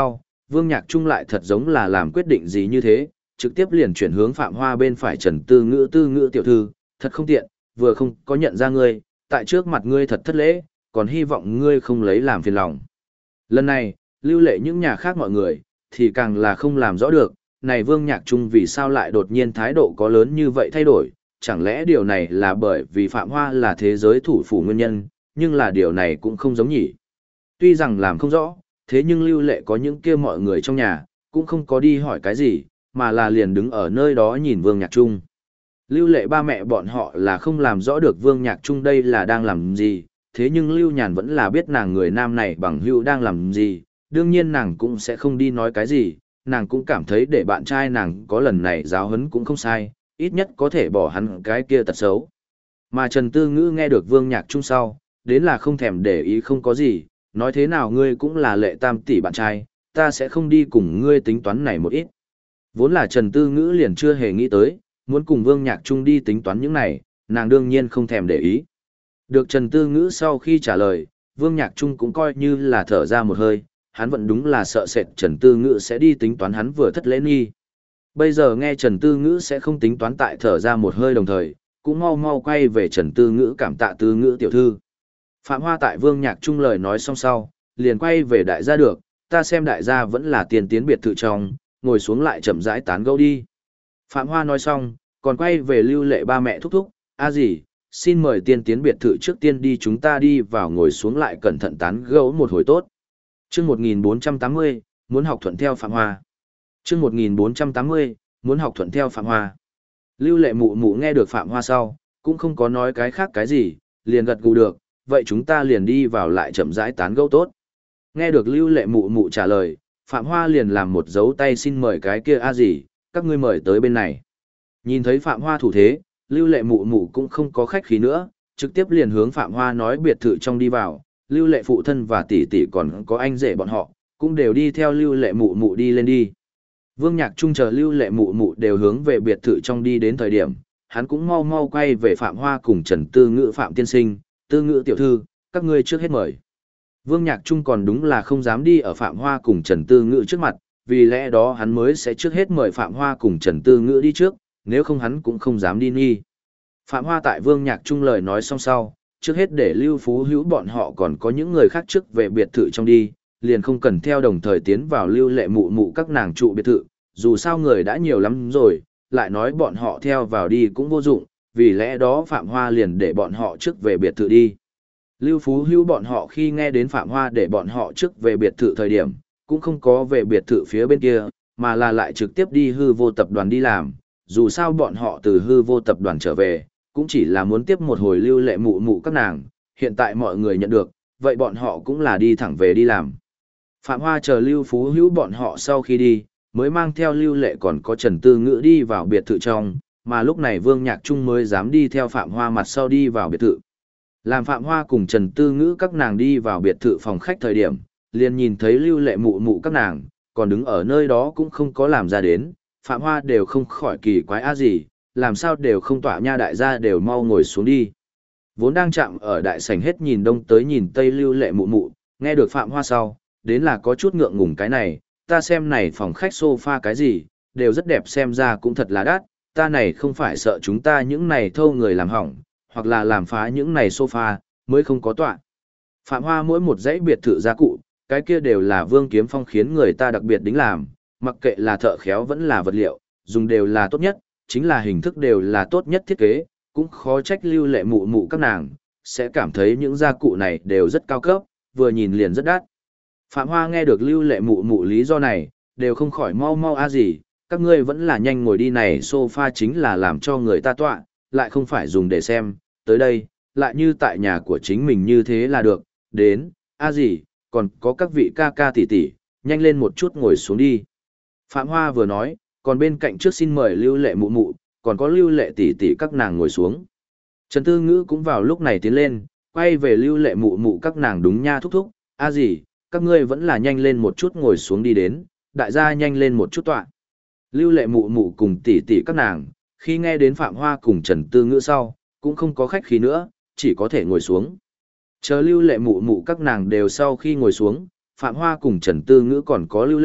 [SPEAKER 1] Vương Nhạc Trung lại thật giống là làm quyết định gì như thế, trực tiếp liền chuyển hướng Phạm Hoa bên phải Trần Tư Ngữ tiểu thư, thật không tiện, vừa không có nhận ra ngươi, tại trước mặt ngươi thật thất lễ, còn hy vọng ngươi không lấy làm phiền lòng. Lần này, lưu lệ những nhà khác mọi người, thì càng là không làm rõ được, này Vương Nhạc Trung vì sao lại đột nhiên thái độ có lớn như vậy thay đổi, chẳng lẽ điều này là bởi vì Phạm Hoa là thế giới thủ phủ nguyên nhân, nhưng là điều này cũng không giống nhỉ. Tuy rằng làm không rõ, thế nhưng lưu lệ có những kia mọi người trong nhà, cũng không có đi hỏi cái gì, mà là liền đứng ở nơi đó nhìn Vương Nhạc Trung. Lưu lệ ba mẹ bọn họ là không làm rõ được Vương Nhạc Trung đây là đang làm gì, thế nhưng Lưu Nhàn vẫn là biết nàng người nam này bằng hữu đang làm gì, đương nhiên nàng cũng sẽ không đi nói cái gì, nàng cũng cảm thấy để bạn trai nàng có lần này giáo huấn cũng không sai, ít nhất có thể bỏ hắn cái kia tật xấu. Mà Trần Tư Ngữ nghe được Vương Nhạc Trung sau, đến là không thèm để ý không có gì, nói thế nào ngươi cũng là Lệ Tam tỷ bạn trai, ta sẽ không đi cùng ngươi tính toán này một ít. Vốn là Trần Tư Ngữ liền chưa hề nghĩ tới, muốn cùng Vương Nhạc Trung đi tính toán những này, nàng đương nhiên không thèm để ý. Được Trần Tư Ngữ sau khi trả lời, Vương Nhạc Trung cũng coi như là thở ra một hơi, hắn vẫn đúng là sợ sệt Trần Tư Ngữ sẽ đi tính toán hắn vừa thất lễ nghi. Bây giờ nghe Trần Tư Ngữ sẽ không tính toán tại thở ra một hơi đồng thời, cũng mau mau quay về Trần Tư Ngữ cảm tạ Tư Ngữ tiểu thư. Phạm Hoa tại Vương Nhạc Trung lời nói xong sau, liền quay về đại gia được, ta xem đại gia vẫn là tiền tiến biệt thự trong, ngồi xuống lại chậm rãi tán gẫu đi. Phạm Hoa nói xong, còn quay về lưu lệ ba mẹ thúc thúc, gì, xin mời tiên tiến biệt thự trước tiên đi chúng ta đi vào ngồi xuống lại cẩn thận tán gẫu một hồi tốt. Chương 1480, muốn học thuận theo Phạm Hoa. Chương 1480, muốn học thuận theo Phạm Hoa. Lưu lệ mụ mụ nghe được Phạm Hoa sau, cũng không có nói cái khác cái gì, liền gật gù được, vậy chúng ta liền đi vào lại chậm rãi tán gẫu tốt. Nghe được lưu lệ mụ mụ trả lời, Phạm Hoa liền làm một dấu tay xin mời cái kia gì, các ngươi mời tới bên này. Nhìn thấy Phạm Hoa thủ thế, lưu lệ mụ mụ cũng không có khách khí nữa, trực tiếp liền hướng Phạm Hoa nói biệt thự trong đi vào, lưu lệ phụ thân và tỷ tỷ còn có anh rể bọn họ, cũng đều đi theo lưu lệ mụ mụ đi lên đi. Vương Nhạc Trung chờ lưu lệ mụ mụ đều hướng về biệt thự trong đi đến thời điểm, hắn cũng mau mau quay về Phạm Hoa cùng Trần Tư Ngữ Phạm tiên sinh, Tư Ngữ tiểu thư, các ngươi trước hết mời. Vương Nhạc Trung còn đúng là không dám đi ở Phạm Hoa cùng Trần Tư Ngữ trước mặt, vì lẽ đó hắn mới sẽ trước hết mời Phạm Hoa cùng Trần Tư Ngữ đi trước, nếu không hắn cũng không dám đi nghi. Phạm Hoa tại Vương Nhạc Trung lời nói xong sau, trước hết để Lưu Phú Hữu bọn họ còn có những người khác trước về biệt thự trong đi, liền không cần theo đồng thời tiến vào lưu lệ mụ mụ các nàng trụ biệt thự, dù sao người đã nhiều lắm rồi, lại nói bọn họ theo vào đi cũng vô dụng, vì lẽ đó Phạm Hoa liền để bọn họ trước về biệt thự đi. Lưu Phú Hữu bọn họ khi nghe đến Phạm Hoa để bọn họ trước về biệt thự thời điểm, cũng không có về biệt thự phía bên kia, mà là lại trực tiếp đi hư vô tập đoàn đi làm, dù sao bọn họ từ hư vô tập đoàn trở về, cũng chỉ là muốn tiếp một hồi lưu lệ mụ mụ các nàng, hiện tại mọi người nhận được, vậy bọn họ cũng là đi thẳng về đi làm. Phạm Hoa chờ Lưu Phú Hữu bọn họ sau khi đi, mới mang theo lưu lệ còn có Trần Tư Ngữ đi vào biệt thự trong, mà lúc này Vương Nhạc Trung mới dám đi theo Phạm Hoa mặt sau đi vào biệt thự. Làm Phạm Hoa cùng Trần Tư Ngữ các nàng đi vào biệt thự phòng khách thời điểm, liền nhìn thấy lưu lệ mụ mụ các nàng, còn đứng ở nơi đó cũng không có làm ra đến, Phạm Hoa đều không khỏi kỳ quái gì, làm sao đều không tỏa nha đại gia đều mau ngồi xuống đi. Vốn đang chạm ở đại sảnh hết nhìn đông tới nhìn tây lưu lệ mụ mụ, nghe được Phạm Hoa sau, đến là có chút ngượng ngùng cái này, ta xem này phòng khách sofa cái gì, đều rất đẹp xem ra cũng thật là đắt, ta này không phải sợ chúng ta những này thâu người làm hỏng, hoặc là làm phá những này sofa, mới không có tọa. Phạm Hoa mỗi một dãy biệt thự gia cụ, cái kia đều là Vương Kiếm Phong khiến người ta đặc biệt đính làm, mặc kệ là thợ khéo vẫn là vật liệu, dùng đều là tốt nhất, chính là hình thức đều là tốt nhất thiết kế, cũng khó trách lưu lệ mụ mụ các nàng, sẽ cảm thấy những gia cụ này đều rất cao cấp, vừa nhìn liền rất đắt. Phạm Hoa nghe được lưu lệ mụ mụ lý do này, đều không khỏi mau mau gì, các ngươi vẫn là nhanh ngồi đi này sofa chính là làm cho người ta tọa, lại không phải dùng để xem, tới đây, lại như tại nhà của chính mình như thế là được, đến, gì, còn có các vị ca ca tỷ tỷ, nhanh lên một chút ngồi xuống đi. Phạm Hoa vừa nói, còn bên cạnh trước xin mời lưu lệ mụ mụ, còn có lưu lệ tỷ tỷ các nàng ngồi xuống. Trần Tư Ngữ cũng vào lúc này tiến lên, quay về lưu lệ mụ mụ các nàng đúng nha thúc thúc, gì, các ngươi vẫn là nhanh lên một chút ngồi xuống đi đến, đại gia nhanh lên một chút tọa. Lưu lệ mụ mụ cùng tỷ tỷ các nàng, khi nghe đến Phạm Hoa cùng Trần Tư Ngữ sau, cũng không có khách khí nữa, chỉ có thể ngồi xuống. Chờ lưu lệ mụ mụ các nàng đều sau khi ngồi xuống, Phạm Hoa cùng Trần Tư Ngữ còn có lưu lệ,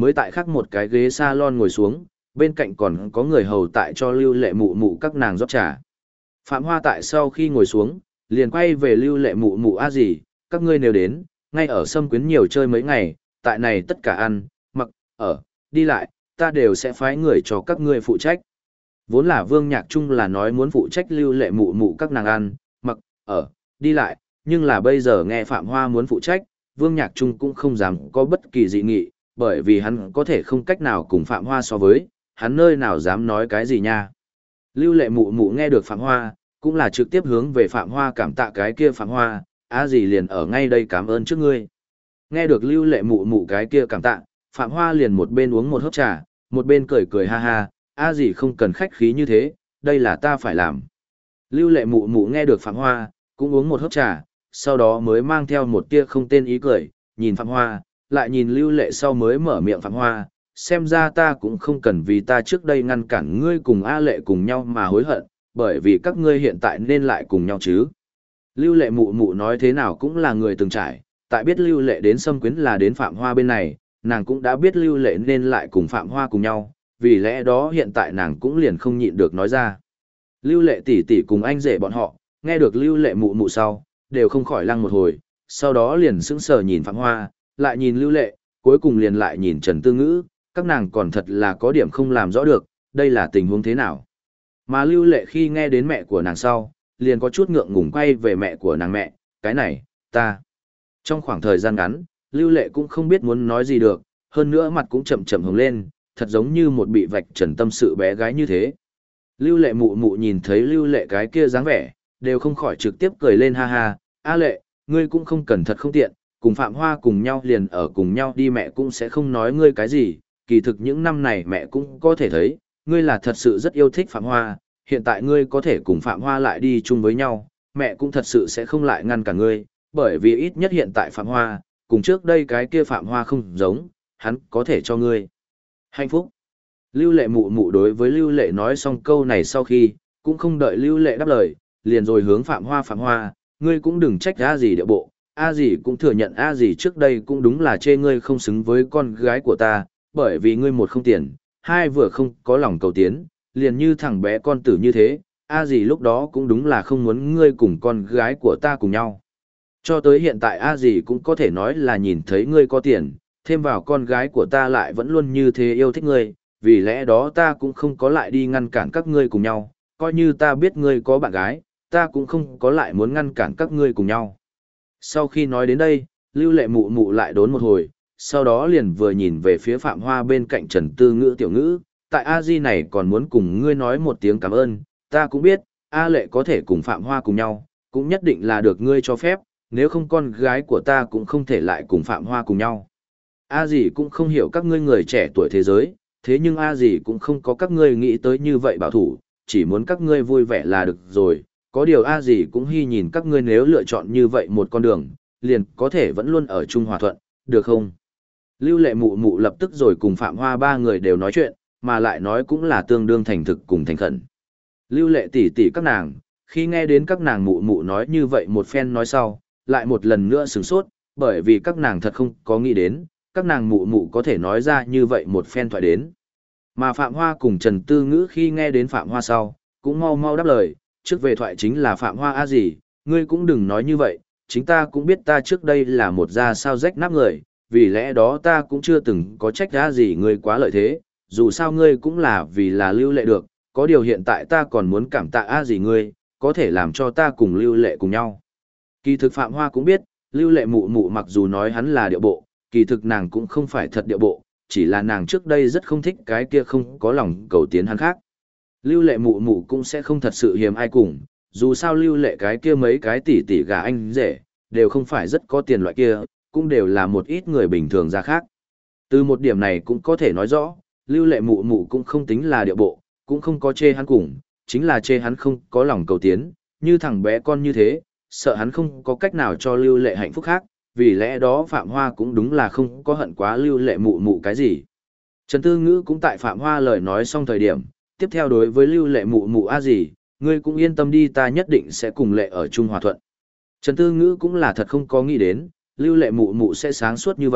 [SPEAKER 1] mới tại khắc một cái ghế salon ngồi xuống, bên cạnh còn có người hầu tại cho Lưu Lệ mụ mụ các nàng rót trà. Phạm Hoa tại sau khi ngồi xuống, liền quay về Lưu Lệ mụ mụ a gì, các ngươi nếu đến, ngay ở Sâm Quyến nhiều chơi mấy ngày, tại này tất cả ăn, mặc, ở, đi lại, ta đều sẽ phái người cho các ngươi phụ trách. Vốn là Vương Nhạc Trung là nói muốn phụ trách Lưu Lệ mụ mụ các nàng ăn, mặc, ở, đi lại, nhưng là bây giờ nghe Phạm Hoa muốn phụ trách, Vương Nhạc Trung cũng không dám có bất kỳ dị nghị, bởi vì hắn có thể không cách nào cùng Phạm Hoa so với, hắn nơi nào dám nói cái gì nha. Lưu Lệ mụ mụ nghe được Phạm Hoa, cũng là trực tiếp hướng về Phạm Hoa cảm tạ cái kia Phạm Hoa, á gì liền ở ngay đây cảm ơn trước ngươi. Nghe được Lưu Lệ mụ mụ cái kia cảm tạ, Phạm Hoa liền một bên uống một hớp trà, một bên cười cười ha ha, á gì không cần khách khí như thế, đây là ta phải làm. Lưu Lệ mụ mụ nghe được Phạm Hoa, cũng uống một hớp trà, sau đó mới mang theo một tia không tên ý cười, nhìn Phạm Hoa, lại nhìn Lưu Lệ sau mới mở miệng Phạm Hoa, xem ra ta cũng không cần vì ta trước đây ngăn cản ngươi cùng A Lệ cùng nhau mà hối hận, bởi vì các ngươi hiện tại nên lại cùng nhau chứ. Lưu Lệ mụ mụ nói thế nào cũng là người từng trải, tại biết Lưu Lệ đến Sâm Quyến là đến Phạm Hoa bên này, nàng cũng đã biết Lưu Lệ nên lại cùng Phạm Hoa cùng nhau, vì lẽ đó hiện tại nàng cũng liền không nhịn được nói ra. Lưu Lệ tỷ tỷ cùng anh rể bọn họ, nghe được Lưu Lệ mụ mụ sau, đều không khỏi lăng một hồi, sau đó liền sững sờ nhìn Phạm Hoa, lại nhìn Lưu Lệ, cuối cùng liền lại nhìn Trần Tư Ngữ, các nàng còn thật là có điểm không làm rõ được, đây là tình huống thế nào. Mà Lưu Lệ khi nghe đến mẹ của nàng sau, liền có chút ngượng ngùng quay về mẹ của nàng mẹ, cái này, ta. Trong khoảng thời gian ngắn, Lưu Lệ cũng không biết muốn nói gì được, hơn nữa mặt cũng chậm chậm hồng lên, thật giống như một bị vạch trần tâm sự bé gái như thế. Lưu Lệ mụ mụ nhìn thấy Lưu Lệ cái kia dáng vẻ, đều không khỏi trực tiếp cười lên ha ha, A Lệ, ngươi cũng không cần thật không tiện, cùng Phạm Hoa cùng nhau liền ở cùng nhau đi mẹ cũng sẽ không nói ngươi cái gì, kỳ thực những năm này mẹ cũng có thể thấy, ngươi là thật sự rất yêu thích Phạm Hoa, hiện tại ngươi có thể cùng Phạm Hoa lại đi chung với nhau, mẹ cũng thật sự sẽ không lại ngăn cả ngươi, bởi vì ít nhất hiện tại Phạm Hoa, cùng trước đây cái kia Phạm Hoa không giống, hắn có thể cho ngươi hạnh phúc. Lưu Lệ mụ mụ đối với Lưu Lệ nói xong câu này sau khi, cũng không đợi Lưu Lệ đáp lời, liền rồi hướng Phạm Hoa, ngươi cũng đừng trách A gì địa bộ, A gì cũng thừa nhận A gì trước đây cũng đúng là chê ngươi không xứng với con gái của ta, bởi vì ngươi một không tiền, hai vừa không có lòng cầu tiến, liền như thằng bé con tử như thế, A gì lúc đó cũng đúng là không muốn ngươi cùng con gái của ta cùng nhau. Cho tới hiện tại A gì cũng có thể nói là nhìn thấy ngươi có tiền, thêm vào con gái của ta lại vẫn luôn như thế yêu thích ngươi, vì lẽ đó ta cũng không có lại đi ngăn cản các ngươi cùng nhau, coi như ta biết ngươi có bạn gái, ta cũng không có lại muốn ngăn cản các ngươi cùng nhau. Sau khi nói đến đây, Lưu Lệ mụ mụ lại đốn một hồi, sau đó liền vừa nhìn về phía Phạm Hoa bên cạnh Trần Tư Ngữ tiểu ngữ, tại A Di này còn muốn cùng ngươi nói một tiếng cảm ơn, ta cũng biết, A Lệ có thể cùng Phạm Hoa cùng nhau, cũng nhất định là được ngươi cho phép, nếu không con gái của ta cũng không thể lại cùng Phạm Hoa cùng nhau. A Di cũng không hiểu các ngươi người trẻ tuổi thế giới, thế nhưng A Di cũng không có các ngươi nghĩ tới như vậy bảo thủ, chỉ muốn các ngươi vui vẻ là được rồi, có điều A Di cũng hy nhìn các ngươi nếu lựa chọn như vậy một con đường, liền có thể vẫn luôn ở chung hòa thuận, được không? Lưu Lệ mụ mụ lập tức rồi cùng Phạm Hoa ba người đều nói chuyện, mà lại nói cũng là tương đương thành thực cùng thành khẩn. Lưu Lệ tỷ tỷ các nàng, khi nghe đến các nàng mụ mụ nói như vậy một phen nói sau, lại một lần nữa sửng sốt, bởi vì các nàng thật không có nghĩ đến, các nàng mụ mụ có thể nói ra như vậy một phen thoại đến. Mà Phạm Hoa cùng Trần Tư Ngữ khi nghe đến Phạm Hoa sau, cũng mau mau đáp lời, trước về thoại chính là Phạm Hoa a gì, ngươi cũng đừng nói như vậy, chính ta cũng biết ta trước đây là một gia sao rách nát người, vì lẽ đó ta cũng chưa từng có trách ra gì ngươi quá lợi thế, dù sao ngươi cũng là vì là Lưu Lệ được, có điều hiện tại ta còn muốn cảm tạ a gì ngươi, có thể làm cho ta cùng Lưu Lệ cùng nhau. Kỳ thực Phạm Hoa cũng biết, Lưu Lệ mụ mụ mặc dù nói hắn là điệu bộ, kỳ thực nàng cũng không phải thật điệu bộ, chỉ là nàng trước đây rất không thích cái kia không có lòng cầu tiến hắn khác. Lưu Lệ mụ mụ cũng sẽ không thật sự hiếm ai cùng, dù sao Lưu Lệ cái kia mấy cái tỷ tỷ gà anh rể, đều không phải rất có tiền loại kia, cũng đều là một ít người bình thường ra khác. Từ một điểm này cũng có thể nói rõ, Lưu Lệ mụ mụ cũng không tính là điệu bộ, cũng không có chê hắn cùng, chính là chê hắn không có lòng cầu tiến, như thằng bé con như thế, sợ hắn không có cách nào cho Lưu Lệ hạnh phúc khác, vì lẽ đó Phạm Hoa cũng đúng là không có hận quá Lưu Lệ mụ mụ cái gì. Trần Tư Ngữ cũng tại Phạm Hoa lời nói xong thời điểm, tiếp theo đối với Lưu Lệ mụ mụ a gì, ngươi cũng yên tâm đi, ta nhất định sẽ cùng Lệ ở chung hòa thuận. Trần Tư Ngữ cũng là thật không có nghĩ đến, Lưu Lệ mụ mụ sẽ sáng suốt như vậy,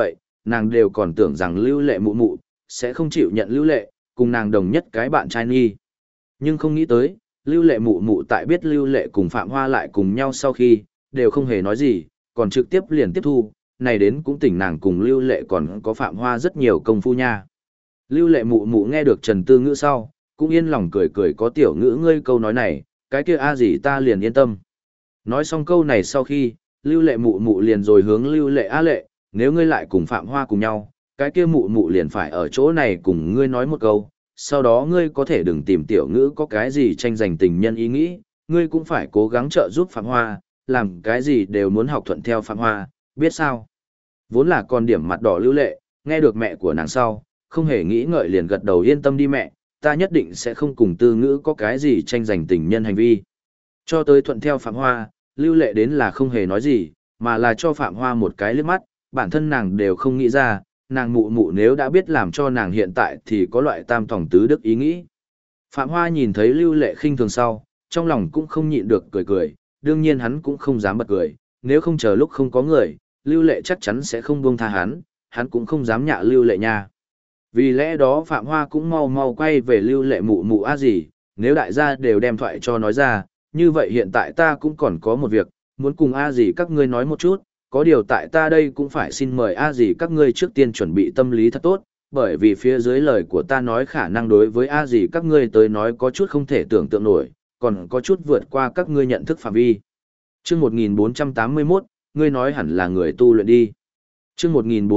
[SPEAKER 1] nàng đều còn tưởng rằng lưu lệ mụ mụ, sẽ không chịu nhận lưu lệ, cùng nàng đồng nhất cái bạn trai nghi. Nhưng không nghĩ tới, lưu lệ mụ mụ tại biết lưu lệ cùng Phạm Hoa lại cùng nhau sau khi, đều không hề nói gì, còn trực tiếp liền tiếp thu, này đến cũng tỉnh nàng cùng lưu lệ còn có Phạm Hoa rất nhiều công phu nha. Lưu lệ mụ mụ nghe được Trần Tư Ngữ sau, cũng yên lòng cười cười có tiểu ngữ ngươi câu nói này, cái kia a gì ta liền yên tâm. Nói xong câu này sau khi, lưu lệ mụ mụ liền rồi hướng lưu lệ a lệ, nếu ngươi lại cùng Phạm Hoa cùng nhau, cái kia mụ mụ liền phải ở chỗ này cùng ngươi nói một câu, sau đó ngươi có thể đừng tìm tiểu ngữ có cái gì tranh giành tình nhân ý nghĩ, ngươi cũng phải cố gắng trợ giúp Phạm Hoa, làm cái gì đều muốn học thuận theo Phạm Hoa, biết sao? Vốn là con điểm mặt đỏ lưu lệ, nghe được mẹ của nàng sau, không hề nghĩ ngợi liền gật đầu yên tâm đi mẹ, ta nhất định sẽ không cùng Tư Ngữ có cái gì tranh giành tình nhân hành vi. Cho tới thuận theo Phạm Hoa, lưu lệ đến là không hề nói gì, mà là cho Phạm Hoa một cái liếc mắt, bản thân nàng đều không nghĩ ra, nàng mụ mụ nếu đã biết làm cho nàng hiện tại thì có loại tam tòng tứ đức ý nghĩ. Phạm Hoa nhìn thấy lưu lệ khinh thường sau, trong lòng cũng không nhịn được cười cười, đương nhiên hắn cũng không dám bật cười, nếu không chờ lúc không có người, lưu lệ chắc chắn sẽ không buông tha hắn cũng không dám nhạ lưu lệ nha. Vì lẽ đó Phạm Hoa cũng mau mau quay về lưu lệ mụ mụ a gì, nếu đại gia đều đem thoại cho nói ra, như vậy hiện tại ta cũng còn có một việc, muốn cùng a gì các ngươi nói một chút, có điều tại ta đây cũng phải xin mời a gì các ngươi trước tiên chuẩn bị tâm lý thật tốt, bởi vì phía dưới lời của ta nói khả năng đối với a gì các ngươi tới nói có chút không thể tưởng tượng nổi, còn có chút vượt qua các ngươi nhận thức phạm vi. Chương 1481, ngươi nói hẳn là người tu luyện đi. Chương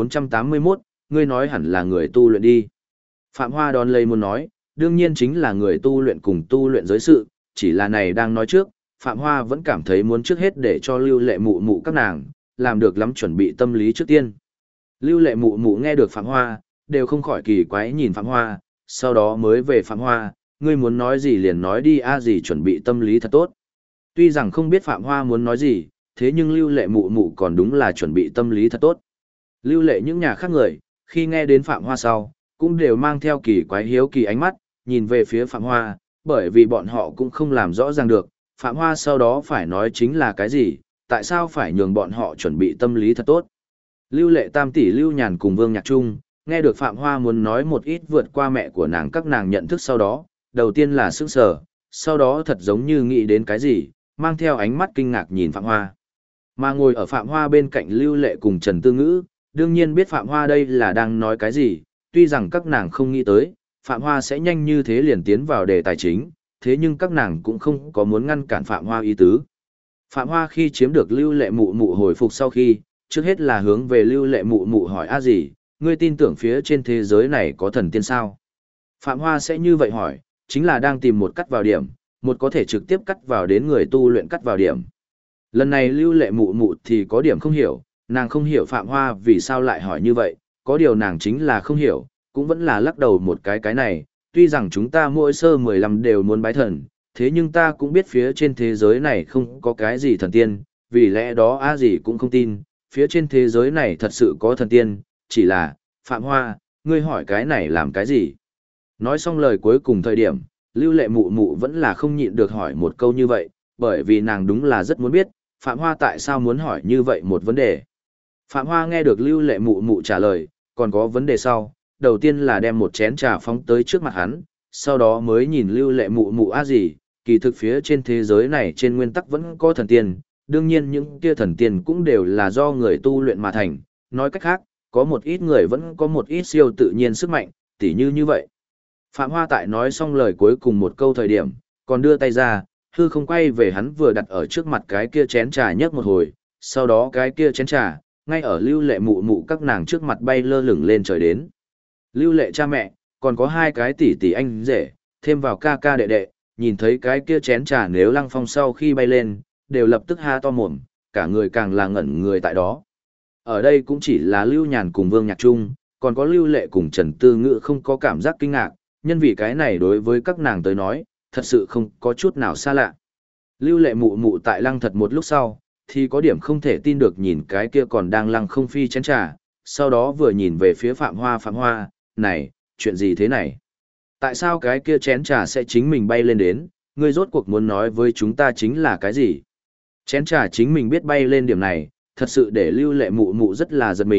[SPEAKER 1] 1481, ngươi nói hẳn là người tu luyện đi. Phạm Hoa đón lấy muốn nói, đương nhiên chính là người tu luyện cùng tu luyện giới sự, chỉ là này đang nói trước, Phạm Hoa vẫn cảm thấy muốn trước hết để cho lưu lệ mụ mụ các nàng, làm được lắm chuẩn bị tâm lý trước tiên. Lưu lệ mụ mụ nghe được Phạm Hoa, đều không khỏi kỳ quái nhìn Phạm Hoa, sau đó mới về Phạm Hoa, ngươi muốn nói gì liền nói đi a gì chuẩn bị tâm lý thật tốt. Tuy rằng không biết Phạm Hoa muốn nói gì, thế nhưng lưu lệ mụ mụ còn đúng là chuẩn bị tâm lý thật tốt. Lưu lệ những nhà khác người, khi nghe đến Phạm Hoa sau, cũng đều mang theo kỳ quái hiếu kỳ ánh mắt, nhìn về phía Phạm Hoa, bởi vì bọn họ cũng không làm rõ ràng được, Phạm Hoa sau đó phải nói chính là cái gì, tại sao phải nhường bọn họ chuẩn bị tâm lý thật tốt. Lưu lệ tam tỷ Lưu Nhàn cùng Vương Nhạc Trung, nghe được Phạm Hoa muốn nói một ít vượt qua mẹ của nàng các nàng nhận thức sau đó, đầu tiên là sững sờ, sau đó thật giống như nghĩ đến cái gì, mang theo ánh mắt kinh ngạc nhìn Phạm Hoa. Mà ngồi ở Phạm Hoa bên cạnh Lưu Lệ cùng Trần Tư Ngữ, đương nhiên biết Phạm Hoa đây là đang nói cái gì, tuy rằng các nàng không nghĩ tới, Phạm Hoa sẽ nhanh như thế liền tiến vào đề tài chính, thế nhưng các nàng cũng không có muốn ngăn cản Phạm Hoa ý tứ. Phạm Hoa khi chiếm được Lưu Lệ mụ mụ hồi phục sau khi, trước hết là hướng về Lưu Lệ mụ mụ hỏi a gì, ngươi tin tưởng phía trên thế giới này có thần tiên sao? Phạm Hoa sẽ như vậy hỏi, chính là đang tìm một cắt vào điểm, một có thể trực tiếp cắt vào đến người tu luyện cắt vào điểm. Lần này Lưu Lệ mụ mụ thì có điểm không hiểu, nàng không hiểu Phạm Hoa vì sao lại hỏi như vậy, có điều nàng chính là không hiểu, cũng vẫn là lắc đầu một cái này, tuy rằng chúng ta mỗi sơ 15 đều muốn bái thần, thế nhưng ta cũng biết phía trên thế giới này không có cái gì thần tiên, vì lẽ đó a gì cũng không tin, phía trên thế giới này thật sự có thần tiên, chỉ là, Phạm Hoa, ngươi hỏi cái này làm cái gì? Nói xong lời cuối cùng thời điểm, Lưu Lệ mụ mụ vẫn là không nhịn được hỏi một câu như vậy, bởi vì nàng đúng là rất muốn biết, Phạm Hoa tại sao muốn hỏi như vậy một vấn đề. Phạm Hoa nghe được Lưu Lệ mụ mụ trả lời, còn có vấn đề sau, đầu tiên là đem một chén trà phóng tới trước mặt hắn, sau đó mới nhìn Lưu Lệ mụ mụ a gì, kỳ thực phía trên thế giới này trên nguyên tắc vẫn có thần tiên, đương nhiên những kia thần tiên cũng đều là do người tu luyện mà thành, nói cách khác, có một ít người vẫn có một ít siêu tự nhiên sức mạnh, tỉ như vậy. Phạm Hoa tại nói xong lời cuối cùng một câu thời điểm, còn đưa tay ra, hư không quay về hắn vừa đặt ở trước mặt cái kia chén trà nhấc một hồi, sau đó cái kia chén trà, ngay ở Lưu Lệ mụ mụ các nàng trước mặt bay lơ lửng lên trời đến. Lưu Lệ cha mẹ, còn có hai cái tỷ tỷ anh rể, thêm vào ca ca đệ đệ, nhìn thấy cái kia chén trà nếu lăng phong sau khi bay lên, đều lập tức ha to mồm, cả người càng là ngẩn người tại đó. Ở đây cũng chỉ là Lưu Nhàn cùng Vương Nhạc Trung, còn có Lưu Lệ cùng Trần Tư Ngữ không có cảm giác kinh ngạc, nhân vì cái này đối với các nàng tới nói, thật sự không có chút nào xa lạ. Lưu Lệ mụ mụ tại lăng thật một lúc sau, thì có điểm không thể tin được nhìn cái kia còn đang lăng không phi chén trà, sau đó vừa nhìn về phía Phạm Hoa, này, chuyện gì thế này? Tại sao cái kia chén trà sẽ chính mình bay lên đến, ngươi rốt cuộc muốn nói với chúng ta chính là cái gì? Chén trà chính mình biết bay lên điểm này, thật sự để Lưu Lệ mụ mụ rất là giật mình,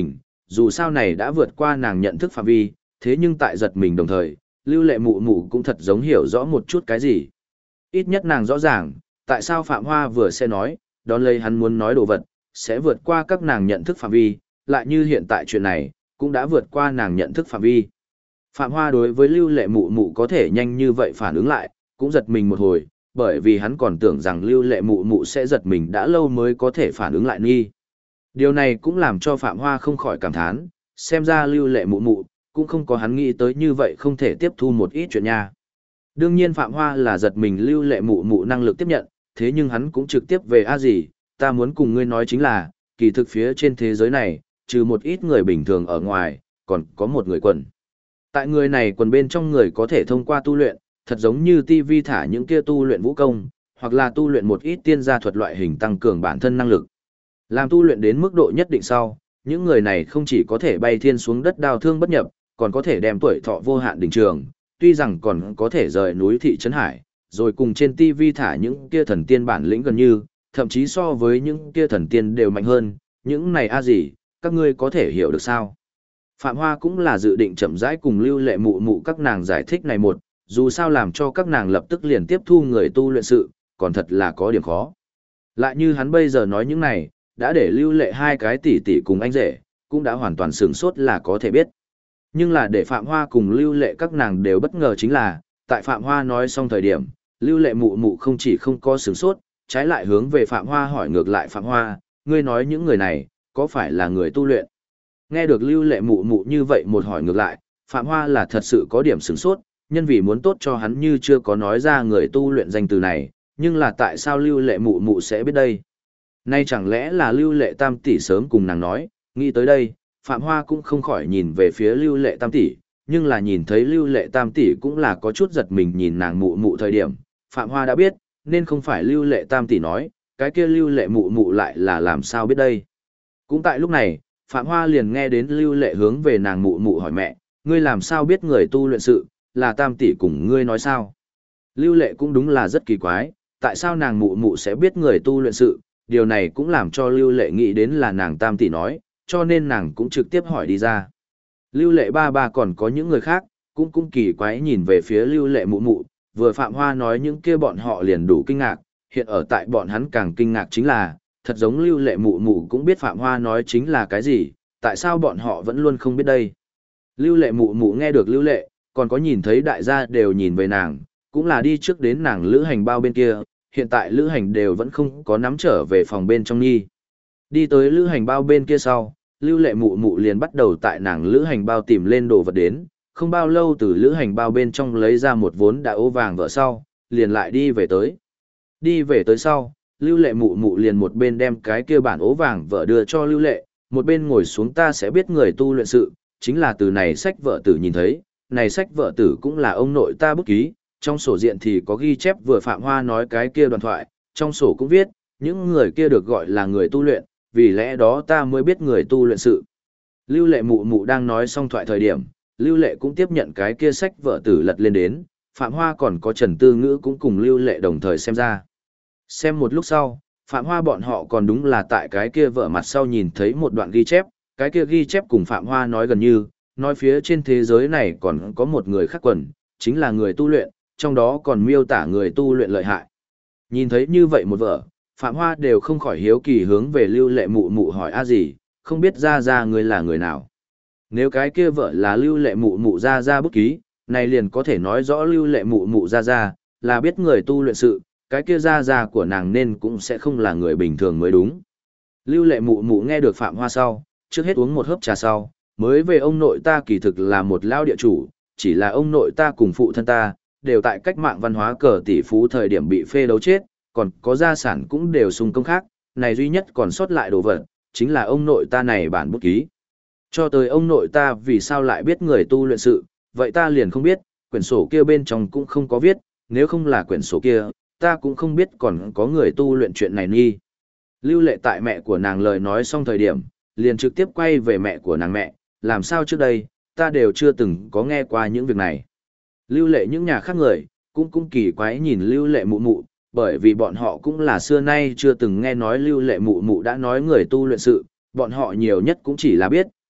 [SPEAKER 1] dù sao này đã vượt qua nàng nhận thức phạm vi, thế nhưng tại giật mình đồng thời, Lưu Lệ Mụ Mụ cũng thật giống hiểu rõ một chút cái gì. Ít nhất nàng rõ ràng, tại sao Phạm Hoa vừa sẽ nói, đón lấy hắn muốn nói đồ vật, sẽ vượt qua các nàng nhận thức phạm vi, lại như hiện tại chuyện này, cũng đã vượt qua nàng nhận thức phạm vi. Phạm Hoa đối với Lưu Lệ Mụ Mụ có thể nhanh như vậy phản ứng lại, cũng giật mình một hồi, bởi vì hắn còn tưởng rằng Lưu Lệ Mụ Mụ sẽ giật mình đã lâu mới có thể phản ứng lại nghi. Điều này cũng làm cho Phạm Hoa không khỏi cảm thán, xem ra Lưu Lệ Mụ Mụ, cũng không có hắn nghĩ tới như vậy không thể tiếp thu một ít chuyện nha. Đương nhiên Phạm Hoa là giật mình Lưu Lệ Mụ Mụ năng lực tiếp nhận, thế nhưng hắn cũng trực tiếp về gì, ta muốn cùng ngươi nói chính là, kỳ thực phía trên thế giới này, trừ một ít người bình thường ở ngoài, còn có một người quần. Tại người này quần bên trong người có thể thông qua tu luyện, thật giống như TV thả những kia tu luyện vũ công, hoặc là tu luyện một ít tiên gia thuật loại hình tăng cường bản thân năng lực. Làm tu luyện đến mức độ nhất định sau, những người này không chỉ có thể bay thiên xuống đất đao thương bất nhập, còn có thể đem tuổi thọ vô hạn đỉnh trường, tuy rằng còn có thể rời núi thị trấn hải, rồi cùng trên TV thả những kia thần tiên bản lĩnh gần như, thậm chí so với những kia thần tiên đều mạnh hơn, những này gì, các ngươi có thể hiểu được sao? Phạm Hoa cũng là dự định chậm rãi cùng Lưu Lệ Mụ Mụ các nàng giải thích này một, dù sao làm cho các nàng lập tức liền tiếp thu người tu luyện sự, còn thật là có điểm khó. Lại như hắn bây giờ nói những này, đã để Lưu Lệ hai cái tỷ tỷ cùng anh rể, cũng đã hoàn toàn sửng sốt là có thể biết. Nhưng là để Phạm Hoa cùng Lưu Lệ các nàng đều bất ngờ chính là, tại Phạm Hoa nói xong thời điểm, Lưu Lệ Mụ Mụ không chỉ không có sửng sốt, trái lại hướng về Phạm Hoa hỏi ngược lại Phạm Hoa, ngươi nói những người này, có phải là người tu luyện? Nghe được Lưu Lệ Mụ Mụ như vậy một hỏi ngược lại, Phạm Hoa là thật sự có điểm sửng sốt, nhân vì muốn tốt cho hắn như chưa có nói ra người tu luyện danh từ này, nhưng là tại sao Lưu Lệ Mụ Mụ sẽ biết đây? Nay chẳng lẽ là Lưu Lệ Tam tỷ sớm cùng nàng nói, nghĩ tới đây, Phạm Hoa cũng không khỏi nhìn về phía Lưu Lệ Tam tỷ, nhưng là nhìn thấy Lưu Lệ Tam tỷ cũng là có chút giật mình nhìn nàng Mụ Mụ thời điểm, Phạm Hoa đã biết, nên không phải Lưu Lệ Tam tỷ nói, cái kia Lưu Lệ Mụ Mụ lại là làm sao biết đây? Cũng tại lúc này, Phạm Hoa liền nghe đến Lưu Lệ hướng về nàng Mụ Mụ hỏi mẹ, ngươi làm sao biết người tu luyện sự, là Tam tỷ cùng ngươi nói sao? Lưu Lệ cũng đúng là rất kỳ quái, tại sao nàng Mụ Mụ sẽ biết người tu luyện sự, điều này cũng làm cho Lưu Lệ nghĩ đến là nàng Tam tỷ nói, cho nên nàng cũng trực tiếp hỏi đi ra. Lưu Lệ ba ba còn có những người khác, cũng kỳ quái nhìn về phía Lưu Lệ Mụ Mụ, vừa Phạm Hoa nói những kia bọn họ liền đủ kinh ngạc, hiện ở tại bọn hắn càng kinh ngạc chính là, thật giống Lưu Lệ Mụ Mụ cũng biết Phạm Hoa nói chính là cái gì, tại sao bọn họ vẫn luôn không biết đây. Lưu Lệ Mụ Mụ nghe được Lưu Lệ, còn có nhìn thấy đại gia đều nhìn về nàng, cũng là đi trước đến nàng lữ hành bao bên kia, hiện tại lữ hành đều vẫn không có nắm trở về phòng bên trong nghi. Đi tới lữ hành bao bên kia sau, Lưu Lệ Mụ Mụ liền bắt đầu tại nàng lữ hành bao tìm lên đồ vật đến, không bao lâu từ lữ hành bao bên trong lấy ra một vốn đã ố vàng vợ sau, liền lại đi về tới. Đi về tới sau, Lưu Lệ Mụ Mụ liền một bên đem cái kia bản ố vàng vợ đưa cho Lưu Lệ, một bên ngồi xuống ta sẽ biết người tu luyện sự, chính là từ này sách vợ tử nhìn thấy, này sách vợ tử cũng là ông nội ta bút ký, trong sổ diện thì có ghi chép vừa Phạm Hoa nói cái kia đoạn thoại, trong sổ cũng viết, những người kia được gọi là người tu luyện, vì lẽ đó ta mới biết người tu luyện sự. Lưu Lệ Mụ Mụ đang nói xong thoại thời điểm, Lưu Lệ cũng tiếp nhận cái kia sách vợ tử lật lên đến, Phạm Hoa còn có Trần Tư Ngữ cũng cùng Lưu Lệ đồng thời xem ra. Xem một lúc sau, Phạm Hoa bọn họ còn đúng là tại cái kia vợ mặt sau nhìn thấy một đoạn ghi chép, cái kia ghi chép cùng Phạm Hoa nói gần như, nói phía trên thế giới này còn có một người khác quần, chính là người tu luyện, trong đó còn miêu tả người tu luyện lợi hại. Nhìn thấy như vậy một vợ, Phạm Hoa đều không khỏi hiếu kỳ hướng về Lưu Lệ Mụ Mụ hỏi gì, không biết ra người là người nào. Nếu cái kia vợ là Lưu Lệ Mụ Mụ ra bút ký, này liền có thể nói rõ Lưu Lệ Mụ Mụ ra là biết người tu luyện sự, cái kia ra của nàng nên cũng sẽ không là người bình thường mới đúng. Lưu Lệ Mụ Mụ nghe được Phạm Hoa sau, trước hết uống một hớp trà sau, mới về ông nội ta kỳ thực là một lao địa chủ, chỉ là ông nội ta cùng phụ thân ta, đều tại cách mạng văn hóa cờ tỷ phú thời điểm bị phê đấu chết, còn có gia sản cũng đều sung công khác, này duy nhất còn sót lại đồ vật, chính là ông nội ta này bản bút ký. Cho tới ông nội ta vì sao lại biết người tu luyện sự, vậy ta liền không biết, quyển sổ kia bên trong cũng không có viết, nếu không là quyển sổ kia, ta cũng không biết còn có người tu luyện chuyện này nghi. Lưu Lệ tại mẹ của nàng lời nói xong thời điểm, liền trực tiếp quay về mẹ của nàng mẹ, làm sao trước đây, ta đều chưa từng có nghe qua những việc này. Lưu Lệ những nhà khác người, cũng kỳ quái nhìn Lưu Lệ Mụ Mụ, bởi vì bọn họ cũng là xưa nay chưa từng nghe nói Lưu Lệ Mụ Mụ đã nói người tu luyện sự, bọn họ nhiều nhất cũng chỉ là biết,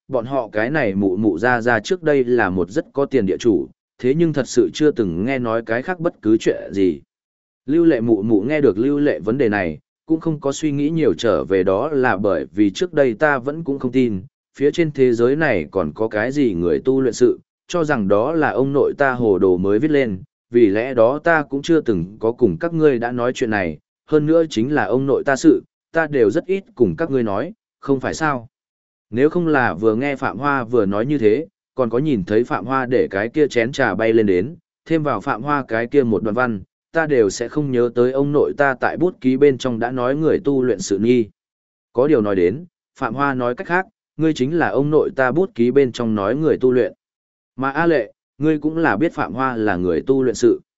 [SPEAKER 1] bọn họ cái này mụ mụ ra trước đây là một rất có tiền địa chủ, thế nhưng thật sự chưa từng nghe nói cái khác bất cứ chuyện gì. Lưu Lệ mụ mụ nghe được Lưu Lệ vấn đề này, cũng không có suy nghĩ nhiều trở về, đó là bởi vì trước đây ta vẫn cũng không tin, phía trên thế giới này còn có cái gì người tu luyện sự, cho rằng đó là ông nội ta hồ đồ mới viết lên, vì lẽ đó ta cũng chưa từng có cùng các ngươi đã nói chuyện này, hơn nữa chính là ông nội ta sự, ta đều rất ít cùng các ngươi nói, không phải sao. Nếu không là vừa nghe Phạm Hoa vừa nói như thế, còn có nhìn thấy Phạm Hoa để cái kia chén trà bay lên đến, thêm vào Phạm Hoa cái kia một đoạn văn, ta đều sẽ không nhớ tới ông nội ta tại bút ký bên trong đã nói người tu luyện sự nghi. Có điều nói đến, Phạm Hoa nói cách khác, ngươi chính là ông nội ta bút ký bên trong nói người tu luyện. Mà A Lệ, ngươi cũng là biết Phạm Hoa là người tu luyện sự.